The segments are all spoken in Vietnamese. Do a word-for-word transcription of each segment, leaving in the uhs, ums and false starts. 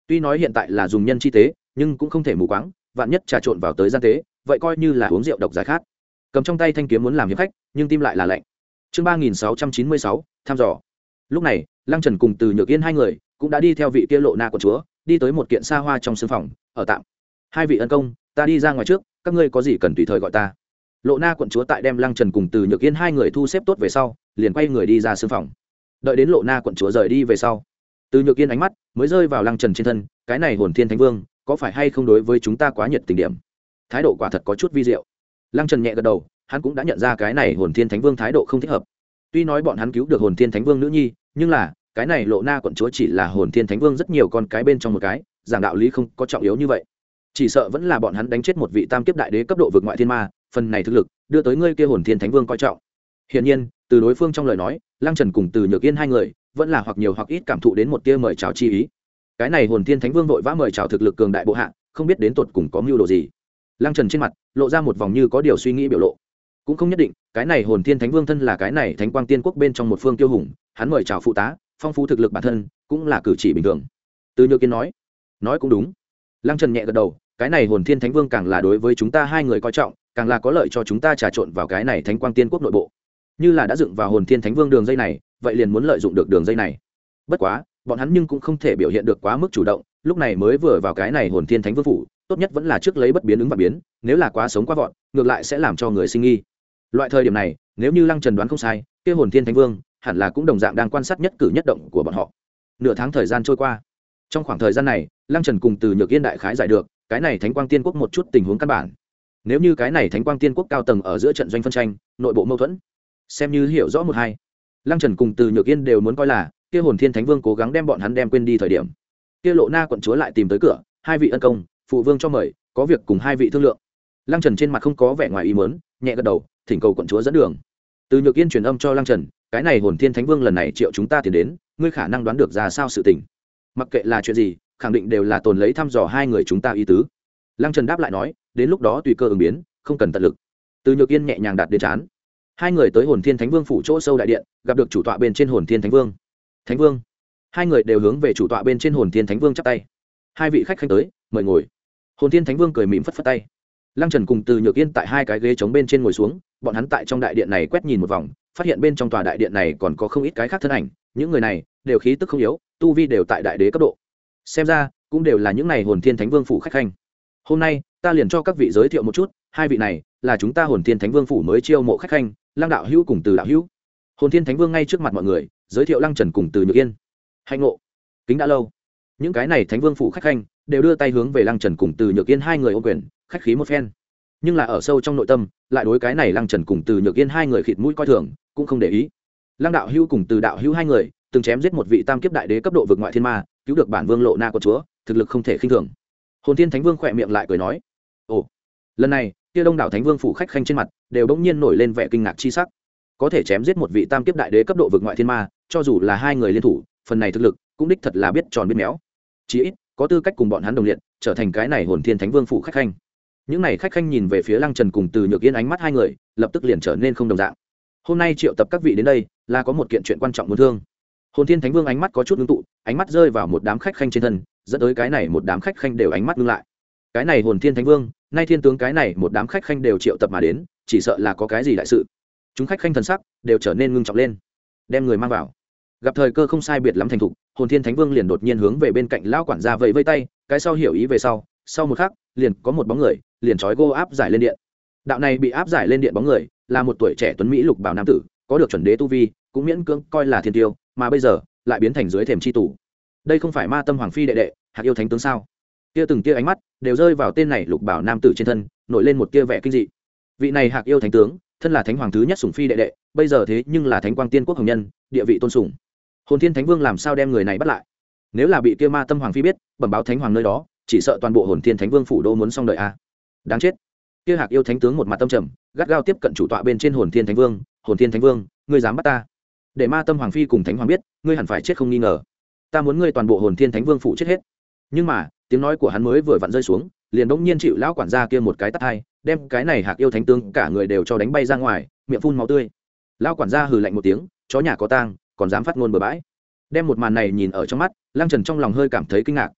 Tuy nói hiện tại là dùng nhân chi tế nhưng cũng không thể mù quáng, vạn nhất trà trộn vào tới gian tế vậy coi như là uống rượu độc giải khát. Cầm trong tay thanh kiếm muốn làm hiệp khách nhưng tim lại là lạnh. Chương ba nghìn sáu trăm chín mươi sáu thăm dò. Lúc này Lăng Trần cùng Từ Nhược Yên hai người cũng đã đi theo vị kia Lộ Na quận chúa đi tới một kiện xa hoa trong sương phòng ở tạm. Hai vị ân công, ta đi ra ngoài trước, các ngươi có gì cần tùy thời gọi ta. Lộ Na quận chúa tại đem Lăng Trần cùng Từ Nhược Yên hai người thu xếp tốt về sau liền quay người đi ra sương phòng. Đợi đến Lộ Na quận chúa rời đi về sau, Từ Nhược Yên ánh mắt mới rơi vào Lăng Trần trên thân, cái này Hồn Thiên Thánh Vương có phải hay không đối với chúng ta quá nhiệt tình điểm. Thái độ quả thật có chút vi diệu. Lăng Trần nhẹ gật đầu, hắn cũng đã nhận ra cái này Hồn Thiên Thánh Vương thái độ không thích hợp. Tuy nói bọn hắn cứu được Hồn Thiên Thánh Vương nữ nhi, nhưng là cái này Lộ Na quận chúa chỉ là Hồn Thiên Thánh Vương rất nhiều con cái bên trong một cái, giảng đạo lý không có trọng yếu như vậy. Chỉ sợ vẫn là bọn hắn đánh chết một vị tam kiếp đại đế cấp độ vực ngoại thiên ma, phần này thực lực đưa tới ngươi kia Hồn Thiên Thánh Vương coi trọng. Hiển nhiên, từ đối phương trong lời nói, Lăng Trần cùng Từ Nhược Yên hai người vẫn là hoặc nhiều hoặc ít cảm thụ đến một tia mời chào chi ý. Cái này Hồn Thiên Thánh Vương vội vã mời chào thực lực cường đại bộ hạ, không biết đến tột cùng có mưu đồ gì. Lăng Trần trên mặt lộ ra một vòng như có điều suy nghĩ biểu lộ. Cũng không nhất định, cái này Hồn Thiên Thánh Vương thân là cái này Thánh Quang Tiên Quốc bên trong một phương tiêu hùng, hắn mời chào phụ tá, phong phú thực lực bản thân, cũng là cử chỉ bình thường. Từ Nhược Yên nói, nói cũng đúng. Lăng Trần nhẹ gật đầu, cái này Hồn Thiên Thánh Vương càng là đối với chúng ta hai người coi trọng, càng là có lợi cho chúng ta trà trộn vào cái này Thánh Quang Tiên Quốc nội bộ. Như là đã dựng vào Hồn Thiên Thánh Vương đường dây này, vậy liền muốn lợi dụng được đường dây này. Bất quá, bọn hắn nhưng cũng không thể biểu hiện được quá mức chủ động, lúc này mới vừa vào cái này Hồn Thiên Thánh Vương phủ, tốt nhất vẫn là trước lấy bất biến ứng và biến, nếu là quá sống quá vọt, ngược lại sẽ làm cho người sinh nghi. Loại thời điểm này, nếu như Lăng Trần đoán không sai, kia Hồn Thiên Thánh Vương hẳn là cũng đồng dạng đang quan sát nhất cử nhất động của bọn họ. Nửa tháng thời gian trôi qua, trong khoảng thời gian này, Lăng Trần cùng Từ Nhược Yên đại khái giải được cái này Thánh Quang Tiên Quốc một chút tình huống căn bản. Nếu như cái này Thánh Quang Tiên Quốc cao tầng ở giữa trận doanh phân tranh, nội bộ mâu thuẫn, xem như hiểu rõ một hai. Lăng Trần cùng Từ Nhược Yên đều muốn coi là kia Hồn Thiên Thánh Vương cố gắng đem bọn hắn đem quên đi thời điểm. Kia Lộ Na quận chúa lại tìm tới cửa, hai vị ân công, phụ vương cho mời, có việc cùng hai vị thương lượng. Lăng Trần trên mặt không có vẻ ngoài ý muốn, nhẹ gật đầu, thỉnh cầu quận chúa dẫn đường. Từ Nhược Yên truyền âm cho Lăng Trần, cái này Hồn Thiên Thánh Vương lần này triệu chúng ta tiền đến, ngươi khả năng đoán được ra sao sự tình. Mặc kệ là chuyện gì, khẳng định đều là tồn lấy thăm dò hai người chúng ta ý tứ. Lăng Trần đáp lại nói, đến lúc đó tùy cơ ứng biến, không cần tận lực. Từ Nhược Yên nhẹ nhàng đặt đến chán. Hai người tới Hồn Thiên Thánh Vương phủ chỗ sâu đại điện, gặp được chủ tọa bên trên Hồn Thiên Thánh Vương. Thánh Vương. Hai người đều hướng về chủ tọa bên trên Hồn Thiên Thánh Vương chắp tay. Hai vị khách khanh tới, mời ngồi. Hồn Thiên Thánh Vương cười mỉm phất phất tay. Lăng Trần cùng Từ Nhược Yên tại hai cái ghế trống bên trên ngồi xuống, bọn hắn tại trong đại điện này quét nhìn một vòng, phát hiện bên trong tòa đại điện này còn có không ít cái khác thân ảnh, những người này đều khí tức không yếu, tu vi đều tại đại đế cấp độ. Xem ra, cũng đều là những này Hồn Thiên Thánh Vương phủ khách khanh. Hôm nay, ta liền cho các vị giới thiệu một chút, hai vị này là chúng ta Hồn Thiên Thánh Vương phủ mới chiêu mộ khách khanh, Lăng đạo hữu cùng Từ đạo hữu. Hồn Thiên Thánh Vương ngay trước mặt mọi người, giới thiệu Lăng Trần cùng Từ Nhược Yên. Hạnh ngộ, kính đã lâu. Những cái này Thánh Vương phủ khách khanh đều đưa tay hướng về Lăng Trần cùng Từ Nhược Yên hai người ôm quyền, khách khí một phen. Nhưng là ở sâu trong nội tâm, lại đối cái này Lăng Trần cùng Từ Nhược Yên hai người khịt mũi coi thường, cũng không để ý. Lăng đạo hữu cùng Từ đạo hữu hai người từng chém giết một vị tam kiếp đại đế cấp độ vực ngoại thiên ma, cứu được bản vương Lộ Na quận chúa, thực lực không thể khinh thường. Hồn Thiên Thánh Vương khỏe miệng lại cười nói, ồ, lần này kia đông đảo Thánh Vương phủ khách khanh trên mặt đều bỗng nhiên nổi lên vẻ kinh ngạc chi sắc. Có thể chém giết một vị tam kiếp đại đế cấp độ vực ngoại thiên ma, cho dù là hai người liên thủ, phần này thực lực cũng đích thật là biết tròn biết méo, chí ít có tư cách cùng bọn hắn đồng liệt, trở thành cái này Hồn Thiên Thánh Vương phủ khách khanh. Những này khách khanh nhìn về phía Lăng Trần cùng Từ Nhược Yên, ánh mắt hai người lập tức liền trở nên không đồng dạng. Hôm nay triệu tập các vị đến đây là có một kiện chuyện quan trọng muốn thương. Hồn Thiên Thánh Vương ánh mắt có chút ngưng tụ, ánh mắt rơi vào một đám khách khanh trên thân, dẫn tới cái này một đám khách khanh đều ánh mắt ngưng lại. Cái này Hồn Thiên Thánh Vương, nay thiên tướng cái này một đám khách khanh đều triệu tập mà đến, chỉ sợ là có cái gì đại sự. Chúng khách khanh thần sắc đều trở nên ngưng trọng lên. Đem người mang vào. Gặp thời cơ không sai biệt lắm thành thục, Hồn Thiên Thánh Vương liền đột nhiên hướng về bên cạnh lão quản gia vẫy vẫy tay, cái sau hiểu ý về sau, sau một khắc, liền có một bóng người, liền trói gô áp giải lên điện. Đạo này bị áp giải lên điện bóng người, là một tuổi trẻ tuấn mỹ lục bảo nam tử, có được chuẩn đế tu vi, cũng miễn cưỡng coi là thiên tiêu, mà bây giờ lại biến thành dưới thềm chi tù. Đây không phải Ma Tâm Hoàng phi đệ đệ, Hạc Yêu Thánh tướng sao? Kia từng kia ánh mắt đều rơi vào tên này lục bảo nam tử trên thân, nổi lên một tia vẻ kinh dị. Vị này Hạc Yêu Thánh tướng, thân là Thánh Hoàng thứ nhất sủng phi đệ đệ, bây giờ thế nhưng là Thánh Quang Tiên Quốc hồng nhân, địa vị tôn sủng. Hồn Thiên Thánh Vương làm sao đem người này bắt lại? Nếu là bị kia Ma Tâm Hoàng phi biết, bẩm báo Thánh Hoàng nơi đó, chỉ sợ toàn bộ Hồn Thiên Thánh Vương phủ đô muốn xong đời a. Đáng chết. Kia Hạc Yêu Thánh tướng một mặt tâm trầm, gắt gao tiếp cận chủ tọa bên trên Hồn Thiên Thánh Vương. Hồn Thiên Thánh Vương, ngươi dám bắt ta? Để Ma Tâm Hoàng phi cùng Thánh Hoàng biết, ngươi hẳn phải chết không nghi ngờ. Ta muốn ngươi toàn bộ Hồn Thiên Thánh Vương phủ chết hết. Nhưng mà, tiếng nói của hắn mới vừa vặn rơi xuống, liền bỗng nhiên chịu lão quản gia kia một cái tát hai, đem cái này Hạc Yêu Thánh tướng cả người đều cho đánh bay ra ngoài, miệng phun máu tươi. Lão quản gia hừ lạnh một tiếng, chó nhà có tang, còn dám phát ngôn bừa bãi. Đem một màn này nhìn ở trong mắt, Lăng Trần trong lòng hơi cảm thấy kinh ngạc,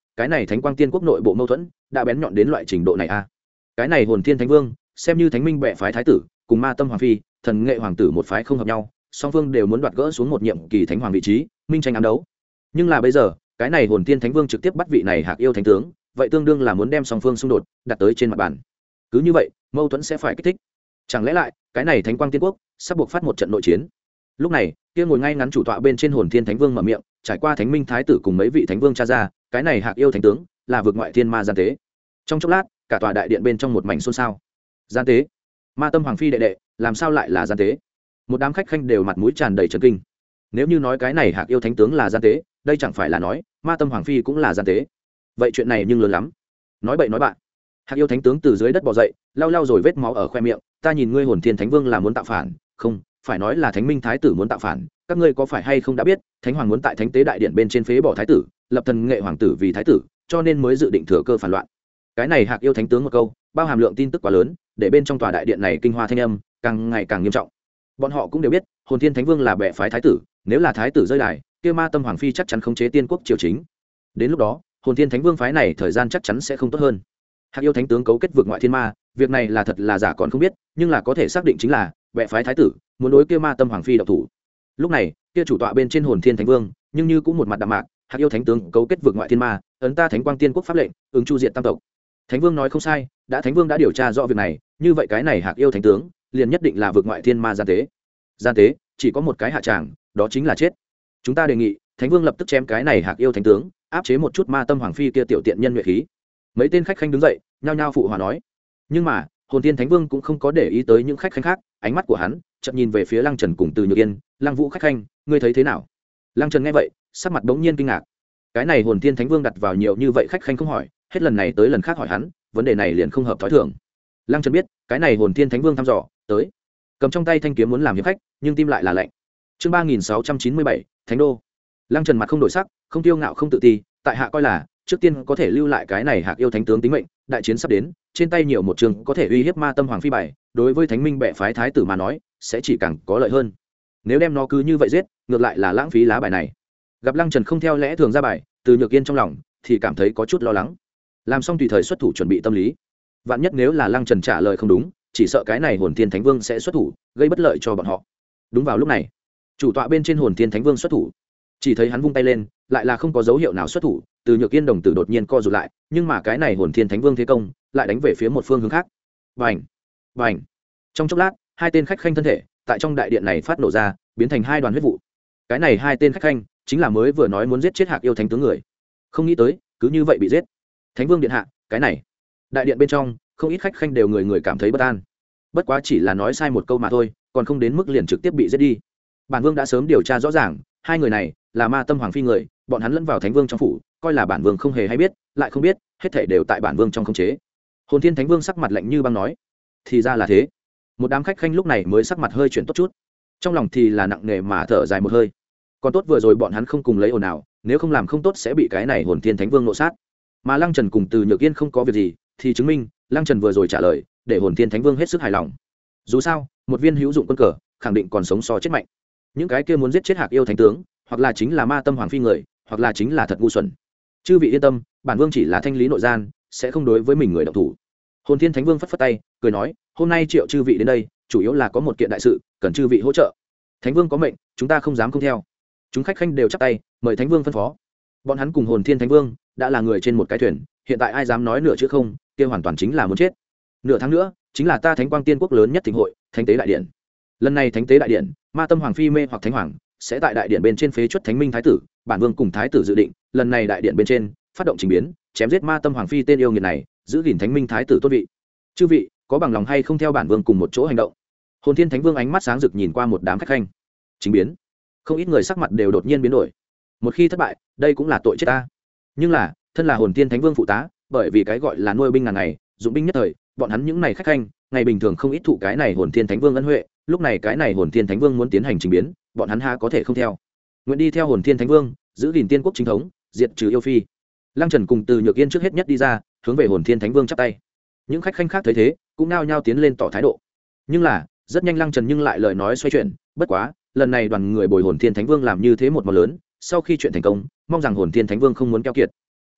cái này thánh quang tiên quốc nội bộ mâu thuẫn đã bén nhọn đến loại trình độ này a à. Cái này hồn thiên thánh vương xem như thánh minh bệ phái thái tử cùng ma tâm hoàng phi thần nghệ hoàng tử một phái không hợp nhau, song phương đều muốn đoạt gỡ xuống một nhiệm kỳ thánh hoàng vị trí, minh tranh ám đấu. Nhưng là bây giờ cái này hồn thiên thánh vương trực tiếp bắt vị này hạc yêu thánh tướng, vậy tương đương là muốn đem song phương xung đột đặt tới trên mặt bàn. Cứ như vậy mâu thuẫn sẽ phải kích thích. Chẳng lẽ lại cái này thánh quang tiên quốc sắp buộc phát một trận nội chiến? Lúc này kia ngồi ngay ngắn chủ tọa bên trên hồn thiên thánh vương mở miệng, trải qua thánh minh thái tử cùng mấy vị thánh vương tra ra, cái này hạc yêu thánh tướng là vượt ngoại thiên ma gian tế. Trong chốc lát cả tòa đại điện bên trong một mảnh xôn xao. Gian tế? Ma tâm hoàng phi đệ đệ làm sao lại là gian tế? Một đám khách khanh đều mặt mũi tràn đầy chấn kinh. Nếu như nói cái này hạc yêu thánh tướng là gian tế, đây chẳng phải là nói ma tâm hoàng phi cũng là gian tế. Vậy chuyện này nhưng lớn lắm. Nói bậy nói bạn. Hạc yêu thánh tướng từ dưới đất bò dậy, lau lau rồi vết máu ở khoe miệng, ta nhìn ngươi hồn thiên thánh vương là muốn tạo phản, không, phải nói là thánh minh thái tử muốn tạo phản, các ngươi có phải hay không đã biết, thánh hoàng muốn tại thánh tế đại điện bên trên phế bỏ thái tử, lập thần nghệ hoàng tử vì thái tử, cho nên mới dự định thừa cơ phản loạn. Cái này hạc yêu thánh tướng một câu, bao hàm lượng tin tức quá lớn, để bên trong tòa đại điện này kinh hoa thanh âm càng ngày càng nghiêm trọng. Bọn họ cũng đều biết, hồn thiên thánh vương là bệ phái thái tử, nếu là thái tử rơi đài, kia ma tâm hoàng phi chắc chắn khống chế tiên quốc triều chính. Đến lúc đó, hồn thiên thánh vương phái này thời gian chắc chắn sẽ không tốt hơn. Hạc yêu thánh tướng cấu kết vượt ngoại thiên ma, việc này là thật là giả còn không biết, nhưng là có thể xác định chính là bệ phái thái tử muốn đối kia ma tâm hoàng phi động thủ. Lúc này kia chủ tọa bên trên hồn thiên thánh vương nhưng như cũng một mặt đạm mạc, hạc yêu thánh tướng cấu kết vượt ngoại thiên ma, ấn ta thánh quang tiên quốc pháp lệnh ứng chu diện tam tộc. Thánh vương nói không sai, đã thánh vương đã điều tra rõ việc này, như vậy cái này hạc yêu thánh tướng liền nhất định là vượt ngoại thiên ma gian tế. Gian tế chỉ có một cái hạ tràng, đó chính là chết. Chúng ta đề nghị thánh vương lập tức chém cái này hạc yêu thánh tướng, áp chế một chút ma tâm hoàng phi kia tiểu tiện nhân nhuệ khí. Mấy tên khách khanh đứng dậy nhao nhao phụ hòa nói. Nhưng mà hồn thiên thánh vương cũng không có để ý tới những khách khanh khác, ánh mắt của hắn chợt nhìn về phía lăng trần cùng từ nhược yên. Lăng vũ khách khanh, ngươi thấy thế nào? Lăng trần nghe vậy sắc mặt bỗng nhiên kinh ngạc. Cái này hồn thiên thánh vương đặt vào nhiều như vậy khách khanh không hỏi, hết lần này tới lần khác hỏi hắn, vấn đề này liền không hợp thói thường. Lăng trần biết cái này hồn thiên thánh vương thăm dò tới, cầm trong tay thanh kiếm muốn làm hiệp khách, nhưng tim lại là lạnh. Chương ba nghìn sáu trăm chín mươi bảy, thánh đô. Lăng trần mặt không đổi sắc, không tiêu ngạo không tự ti, tại hạ coi là trước tiên có thể lưu lại cái này hạc yêu thánh tướng tính mệnh, đại chiến sắp đến, trên tay nhiều một trường có thể uy hiếp ma tâm hoàng phi bài, đối với thánh minh bệ phái thái tử mà nói sẽ chỉ càng có lợi hơn. Nếu đem nó cứ như vậy giết, ngược lại là lãng phí lá bài này. Gặp Lăng Trần không theo lẽ thường ra bài, từ nhược yên trong lòng thì cảm thấy có chút lo lắng. Làm xong tùy thời xuất thủ chuẩn bị tâm lý, vạn nhất nếu là Lăng Trần trả lời không đúng, chỉ sợ cái này hồn thiên thánh vương sẽ xuất thủ gây bất lợi cho bọn họ. Đúng vào lúc này, chủ tọa bên trên hồn thiên thánh vương xuất thủ, chỉ thấy hắn vung tay lên, lại là không có dấu hiệu nào xuất thủ. Từ nhược yên đồng tử đột nhiên co rụt lại, nhưng mà cái này hồn thiên thánh vương thế công lại đánh về phía một phương hướng khác. Bành, bành. Trong chốc lát hai tên khách khanh thân thể tại trong đại điện này phát nổ ra, biến thành hai đoàn huyết vụ. Cái này hai tên khách khanh chính là mới vừa nói muốn giết chết hạc yêu thánh tướng người. Không nghĩ tới cứ như vậy bị giết. Thánh vương điện hạ, cái này. Đại điện bên trong không ít khách khanh đều người người cảm thấy bất an. Bất quá chỉ là nói sai một câu mà thôi, còn không đến mức liền trực tiếp bị giết đi. Bản vương đã sớm điều tra rõ ràng, hai người này là ma tâm hoàng phi người, bọn hắn lẫn vào thánh vương trong phủ, coi là bản vương không hề hay biết, lại không biết hết thảy đều tại bản vương trong khống chế. Hồn thiên thánh vương sắc mặt lạnh như băng nói. Thì ra là thế. Một đám khách khanh lúc này mới sắc mặt hơi chuyển tốt chút, trong lòng thì là nặng nề mà thở dài một hơi. Còn tốt vừa rồi bọn hắn không cùng lấy ồn ào, nếu không làm không tốt sẽ bị cái này hồn thiên thánh vương nộ sát. Mà Lăng Trần cùng Từ Nhược Yên không có việc gì, thì chứng minh Lăng Trần vừa rồi trả lời để hồn thiên thánh vương hết sức hài lòng. Dù sao một viên hữu dụng quân cờ khẳng định còn sống so chết mạnh. Những cái kia muốn giết chết hạc yêu thánh tướng, hoặc là chính là ma tâm hoàng phi người, hoặc là chính là thật ngu xuẩn. Chư vị yên tâm, bản vương chỉ là thanh lý nội gian, sẽ không đối với mình người động thủ. Hồn thiên thánh vương phất phất tay cười nói, hôm nay triệu chư vị đến đây chủ yếu là có một kiện đại sự cần chư vị hỗ trợ. Thánh vương có mệnh, chúng ta không dám không theo. Chúng khách khanh đều chắp tay mời thánh vương phân phó. Bọn hắn cùng hồn thiên thánh vương đã là người trên một cái thuyền, hiện tại ai dám nói nửa chữ không, kia hoàn toàn chính là muốn chết. Nửa tháng nữa chính là ta thánh quang tiên quốc lớn nhất thịnh hội thánh tế đại điện. Lần này thánh tế đại điện, ma tâm hoàng phi mê hoặc thánh hoàng sẽ tại đại điện bên trên phế chuất thánh minh thái tử. Bản vương cùng thái tử dự định lần này đại điện bên trên phát động trình biến, chém giết ma tâm hoàng phi tên yêu nghiệt này, giữ gìn thánh minh thái tử tốt vị. Chư vị có bằng lòng hay không theo bản vương cùng một chỗ hành động? Hồn thiên thánh vương ánh mắt sáng rực nhìn qua một đám khách khanh. Trình biến? Không ít người sắc mặt đều đột nhiên biến đổi. Một khi thất bại, đây cũng là tội chết ta. Nhưng là thân là hồn thiên thánh vương phụ tá, bởi vì cái gọi là nuôi binh ngàn ngày, dụng binh nhất thời, bọn hắn những này khách khanh ngày bình thường không ít thụ cái này hồn thiên thánh vương ân huệ, lúc này cái này hồn thiên thánh vương muốn tiến hành trình biến, bọn hắn ha có thể không theo. Nguyện đi theo hồn thiên thánh vương, giữ gìn tiên quốc chính thống, diệt trừ yêu phi. Lăng Trần cùng Từ Nhược Yên trước hết nhất đi ra, hướng về hồn thiên thánh vương chắp tay. Những khách khanh khác thấy thế cũng nao nhao tiến lên tỏ thái độ. Nhưng là rất nhanh Lăng Trần nhưng lại lời nói xoay chuyển, bất quá lần này đoàn người bồi hồn thiên thánh vương làm như thế một món lớn, sau khi chuyện thành công, mong rằng hồn thiên thánh vương không muốn keo kiệt.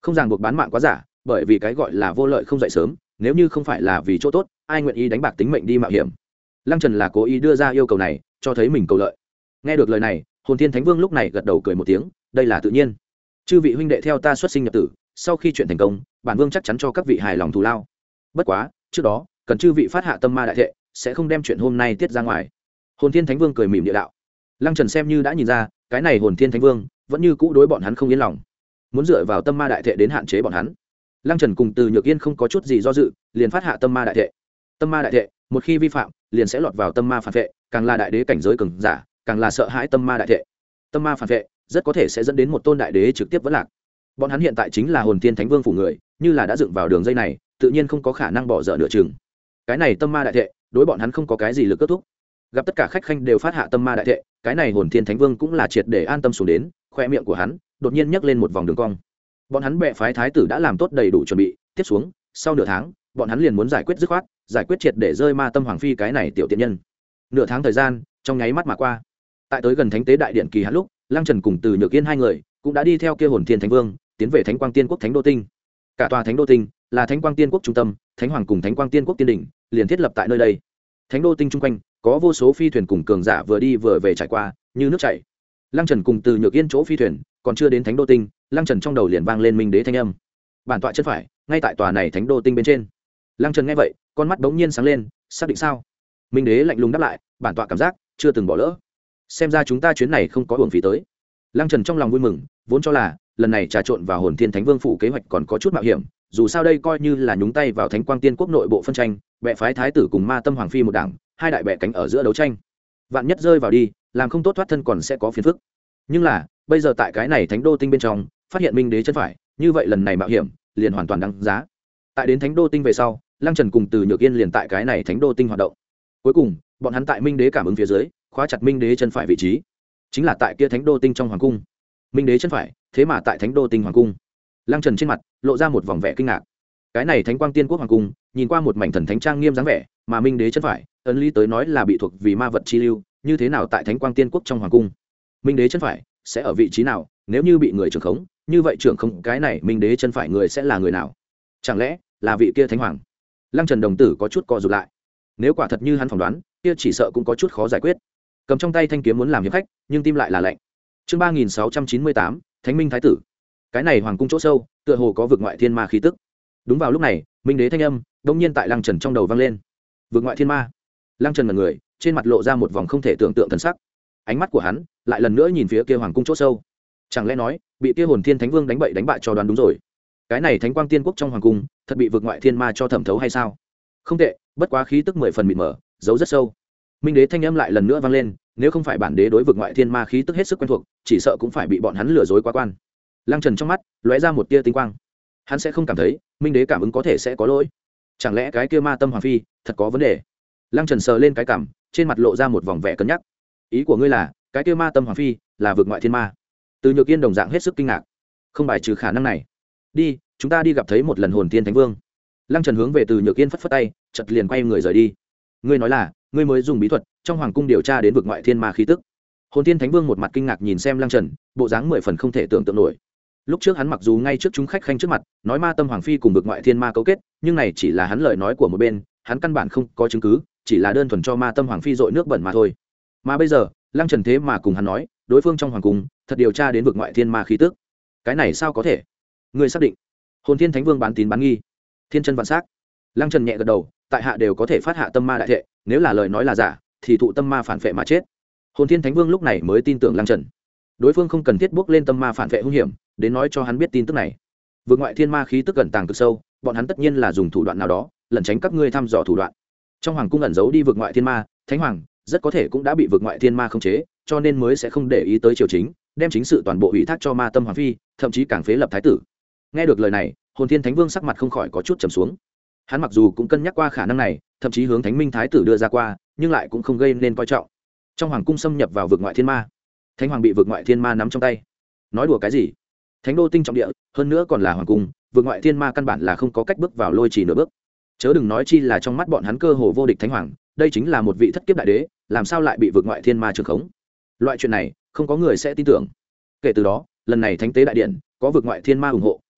không ràng buộc bán mạng quá giả, bởi vì cái gọi là vô lợi không dậy sớm, nếu như không phải là vì chỗ tốt, ai nguyện ý đánh bạc tính mệnh đi mạo hiểm. Lăng Trần là cố ý đưa ra yêu cầu này, cho thấy mình cầu lợi. Nghe được lời này, Hồn Thiên Thánh Vương lúc này gật đầu cười một tiếng, đây là tự nhiên. Chư vị huynh đệ theo ta xuất sinh nhập tử, sau khi chuyện thành công, bản vương chắc chắn cho các vị hài lòng thù lao. Bất quá, trước đó, cần chư vị phát hạ tâm ma đại thệ, sẽ không đem chuyện hôm nay tiết ra ngoài. Hồn Thiên Thánh Vương cười mỉm địa đạo. Lăng Trần xem như đã nhìn ra, cái này Hồn Thiên Thánh Vương vẫn như cũ đối bọn hắn không yên lòng, muốn dựa vào tâm ma đại thệ đến hạn chế bọn hắn. Lăng Trần cùng Từ Nhược Yên không có chút gì do dự, liền phát hạ tâm ma đại thệ. Tâm ma đại thệ, một khi vi phạm, liền sẽ lọt vào tâm ma phản vệ, càng là đại đế cảnh giới cường giả, càng là sợ hãi tâm ma đại thệ. Tâm ma phản vệ, rất có thể sẽ dẫn đến một tôn đại đế trực tiếp vẫn lạc. Bọn hắn hiện tại chính là Hồn Thiên Thánh Vương phủ người, như là đã dựng vào đường dây này, tự nhiên không có khả năng bỏ dở nửa chừng. Cái này tâm ma đại thệ, đối bọn hắn không có cái gì lực kết thúc. Gặp tất cả khách khanh đều phát hạ tâm ma đại thệ, cái này Hồn Thiên Thánh Vương cũng là triệt để an tâm xuống đến, khoe miệng của hắn đột nhiên nhấc lên một vòng đường cong. Bọn hắn bệ phái thái tử đã làm tốt đầy đủ chuẩn bị, tiếp xuống, sau nửa tháng, bọn hắn liền muốn giải quyết dứt khoát, giải quyết triệt để rơi ma tâm hoàng phi cái này tiểu tiện nhân. Nửa tháng thời gian, trong nháy mắt mà qua. Tại tới gần Thánh tế đại điện kỳ hạn lúc, Lăng Trần cùng Từ Nhược Yên hai người cũng đã đi theo kia Hồn Thiên Thánh Vương, tiến về Thánh Quang Tiên Quốc Thánh Đô Tinh. Cả tòa Thánh Đô Tinh là Thánh Quang Tiên Quốc trung tâm, Thánh Hoàng cùng Thánh Quang Tiên Quốc tiên đỉnh liền thiết lập tại nơi đây. Thánh Đô Tinh chung quanh có vô số phi thuyền cùng cường giả vừa đi vừa về trải qua, như nước chảy. Lăng Trần cùng Từ Nhược Yên chỗ phi thuyền, còn chưa đến Thánh Đô Tinh, Lăng Trần trong đầu liền vang lên minh đế thanh âm. Bản tọa chân phải, ngay tại tòa này Thánh Đô Tinh bên trên. Lăng Trần nghe vậy, con mắt bỗng nhiên sáng lên, xác định sao? Minh đế lạnh lùng đáp lại, bản tọa cảm giác chưa từng bỏ lỡ. Xem ra chúng ta chuyến này không có uổng phí tới. Lăng Trần trong lòng vui mừng, vốn cho là lần này trà trộn vào Hồn Thiên Thánh Vương phủ kế hoạch còn có chút mạo hiểm, dù sao đây coi như là nhúng tay vào Thánh Quang Tiên Quốc nội bộ phân tranh, bệ phái thái tử cùng ma tâm hoàng phi một đảng, hai đại bệ cánh ở giữa đấu tranh. Vạn nhất rơi vào đi, làm không tốt thoát thân còn sẽ có phiền phức. Nhưng là, bây giờ tại cái này Thánh Đô Tinh bên trong, phát hiện minh đế chân phải, như vậy lần này mạo hiểm liền hoàn toàn đáng giá. Tại đến Thánh Đô Tinh về sau, Lăng Trần cùng Từ Nhược Yên liền tại cái này Thánh Đô Tinh hoạt động. Cuối cùng, bọn hắn tại minh đế cảm ứng phía dưới, khóa chặt minh đế chân phải vị trí, chính là tại kia Thánh Đô Tinh trong hoàng cung. Minh đế chân phải, thế mà tại Thánh Đô Tinh hoàng cung. Lăng Trần trên mặt lộ ra một vòng vẻ kinh ngạc. Cái này Thánh Quang Tiên Quốc hoàng cung, nhìn qua một mảnh thần thánh trang nghiêm dáng vẻ, mà minh đế chân phải, ấn lý tới nói là bị thuộc vì ma vật chi lưu, như thế nào tại Thánh Quang Tiên Quốc trong hoàng cung? Minh đế chân phải sẽ ở vị trí nào? Nếu như bị người trưởng khống, như vậy trưởng khống cái này minh đế chân phải người sẽ là người nào? Chẳng lẽ là vị kia thánh hoàng? Lăng Trần đồng tử có chút co rụt lại. Nếu quả thật như hắn phỏng đoán, kia chỉ sợ cũng có chút khó giải quyết. Cầm trong tay thanh kiếm muốn làm hiệp khách, nhưng tim lại là lạnh. Chương ba nghìn sáu trăm chín mươi tám, Thánh Minh thái tử. Cái này hoàng cung chỗ sâu, tựa hồ có vực ngoại thiên ma khí tức. Đúng vào lúc này, minh đế thanh âm đột nhiên tại Lăng Trần trong đầu vang lên. Vực ngoại thiên ma. Lăng Trần ngẩn người, trên mặt lộ ra một vòng không thể tưởng tượng thần sắc. Ánh mắt của hắn lại lần nữa nhìn phía kia hoàng cung chỗ sâu. Chẳng lẽ nói, bị kia Hồn Thiên Thánh Vương đánh bậy đánh bại cho đoán đúng rồi. Cái này Thánh Quang Tiên Quốc trong hoàng cung, thật bị vực ngoại thiên ma cho thẩm thấu hay sao? Không tệ, bất quá khí tức mười phần mịt mờ, giấu rất sâu. Minh đế thanh âm lại lần nữa vang lên, nếu không phải bản đế đối vực ngoại thiên ma khí tức hết sức quen thuộc, chỉ sợ cũng phải bị bọn hắn lừa dối quá quan. Lăng Trần trong mắt lóe ra một tia tinh quang. Hắn sẽ không cảm thấy minh đế cảm ứng có thể sẽ có lỗi. Chẳng lẽ cái kia ma tâm hoàng phi thật có vấn đề? Lăng Trần sờ lên cái cằm, trên mặt lộ ra một vòng vẻ cân nhắc. Ý của ngươi là, cái kia ma tâm hoàng phi là vực ngoại thiên ma? Từ Nhược Yên đồng dạng hết sức kinh ngạc. Không bài trừ khả năng này. Đi, chúng ta đi gặp thấy một lần Hồn Thiên Thánh Vương. Lăng Trần hướng về Từ Nhược Yên phất phất tay, chợt liền quay người rời đi. Ngươi nói là, ngươi mới dùng bí thuật trong hoàng cung điều tra đến vực ngoại thiên ma khí tức? Hồn Thiên Thánh Vương một mặt kinh ngạc nhìn xem Lăng Trần, bộ dáng mười phần không thể tưởng tượng nổi. Lúc trước hắn mặc dù ngay trước chúng khách khanh trước mặt nói ma tâm hoàng phi cùng vực ngoại thiên ma cấu kết, nhưng này chỉ là hắn lời nói của một bên, hắn căn bản không có chứng cứ, chỉ là đơn thuần cho ma tâm hoàng phi dội nước bẩn mà thôi. Mà bây giờ, Lăng Trần thế mà cùng hắn nói, đối phương trong hoàng cung thật điều tra đến vực ngoại thiên ma khí tức. Cái này sao có thể? Ngươi xác định? Hồn Thiên Thánh Vương bán tín bán nghi. Thiên chân vạn sắc. Lăng Trần nhẹ gật đầu, tại hạ đều có thể phát hạ tâm ma đại thệ, nếu là lời nói là giả, thì thụ tâm ma phản phệ mà chết. Hồn Thiên Thánh Vương lúc này mới tin tưởng Lăng Trần. Đối phương không cần thiết bước lên tâm ma phản vệ hung hiểm, đến nói cho hắn biết tin tức này. Vực ngoại thiên ma khí tức cẩn tàng cực sâu, bọn hắn tất nhiên là dùng thủ đoạn nào đó, lẩn tránh các ngươi thăm dò thủ đoạn. Trong hoàng cung ẩn giấu đi vực ngoại thiên ma, Thánh Hoàng rất có thể cũng đã bị vực ngoại thiên ma khống chế, cho nên mới sẽ không để ý tới triều chính, đem chính sự toàn bộ ủy thác cho ma tâm hoàng phi, thậm chí càng phế lập thái tử. Nghe được lời này, Hồn Thiên Thánh Vương sắc mặt không khỏi có chút trầm xuống. Hắn mặc dù cũng cân nhắc qua khả năng này, thậm chí hướng Thánh Minh thái tử đưa ra qua, nhưng lại cũng không gây nên coi trọng. Trong hoàng cung xâm nhập vào vực ngoại thiên ma, Thánh Hoàng bị vực ngoại thiên ma nắm trong tay. Nói đùa cái gì? Thánh đô tinh trọng địa, hơn nữa còn là hoàng cung, vực ngoại thiên ma căn bản là không có cách bước vào lôi chỉ nửa bước. Chớ đừng nói chi là trong mắt bọn hắn cơ hồ vô địch Thánh Hoàng, đây chính là một vị thất kiếp đại đế, làm sao lại bị vực ngoại thiên ma trường khống? Loại chuyện này, không có người sẽ tin tưởng. Kể từ đó, lần này Thánh tế đại điện có vực ngoại thiên ma ủng hộ,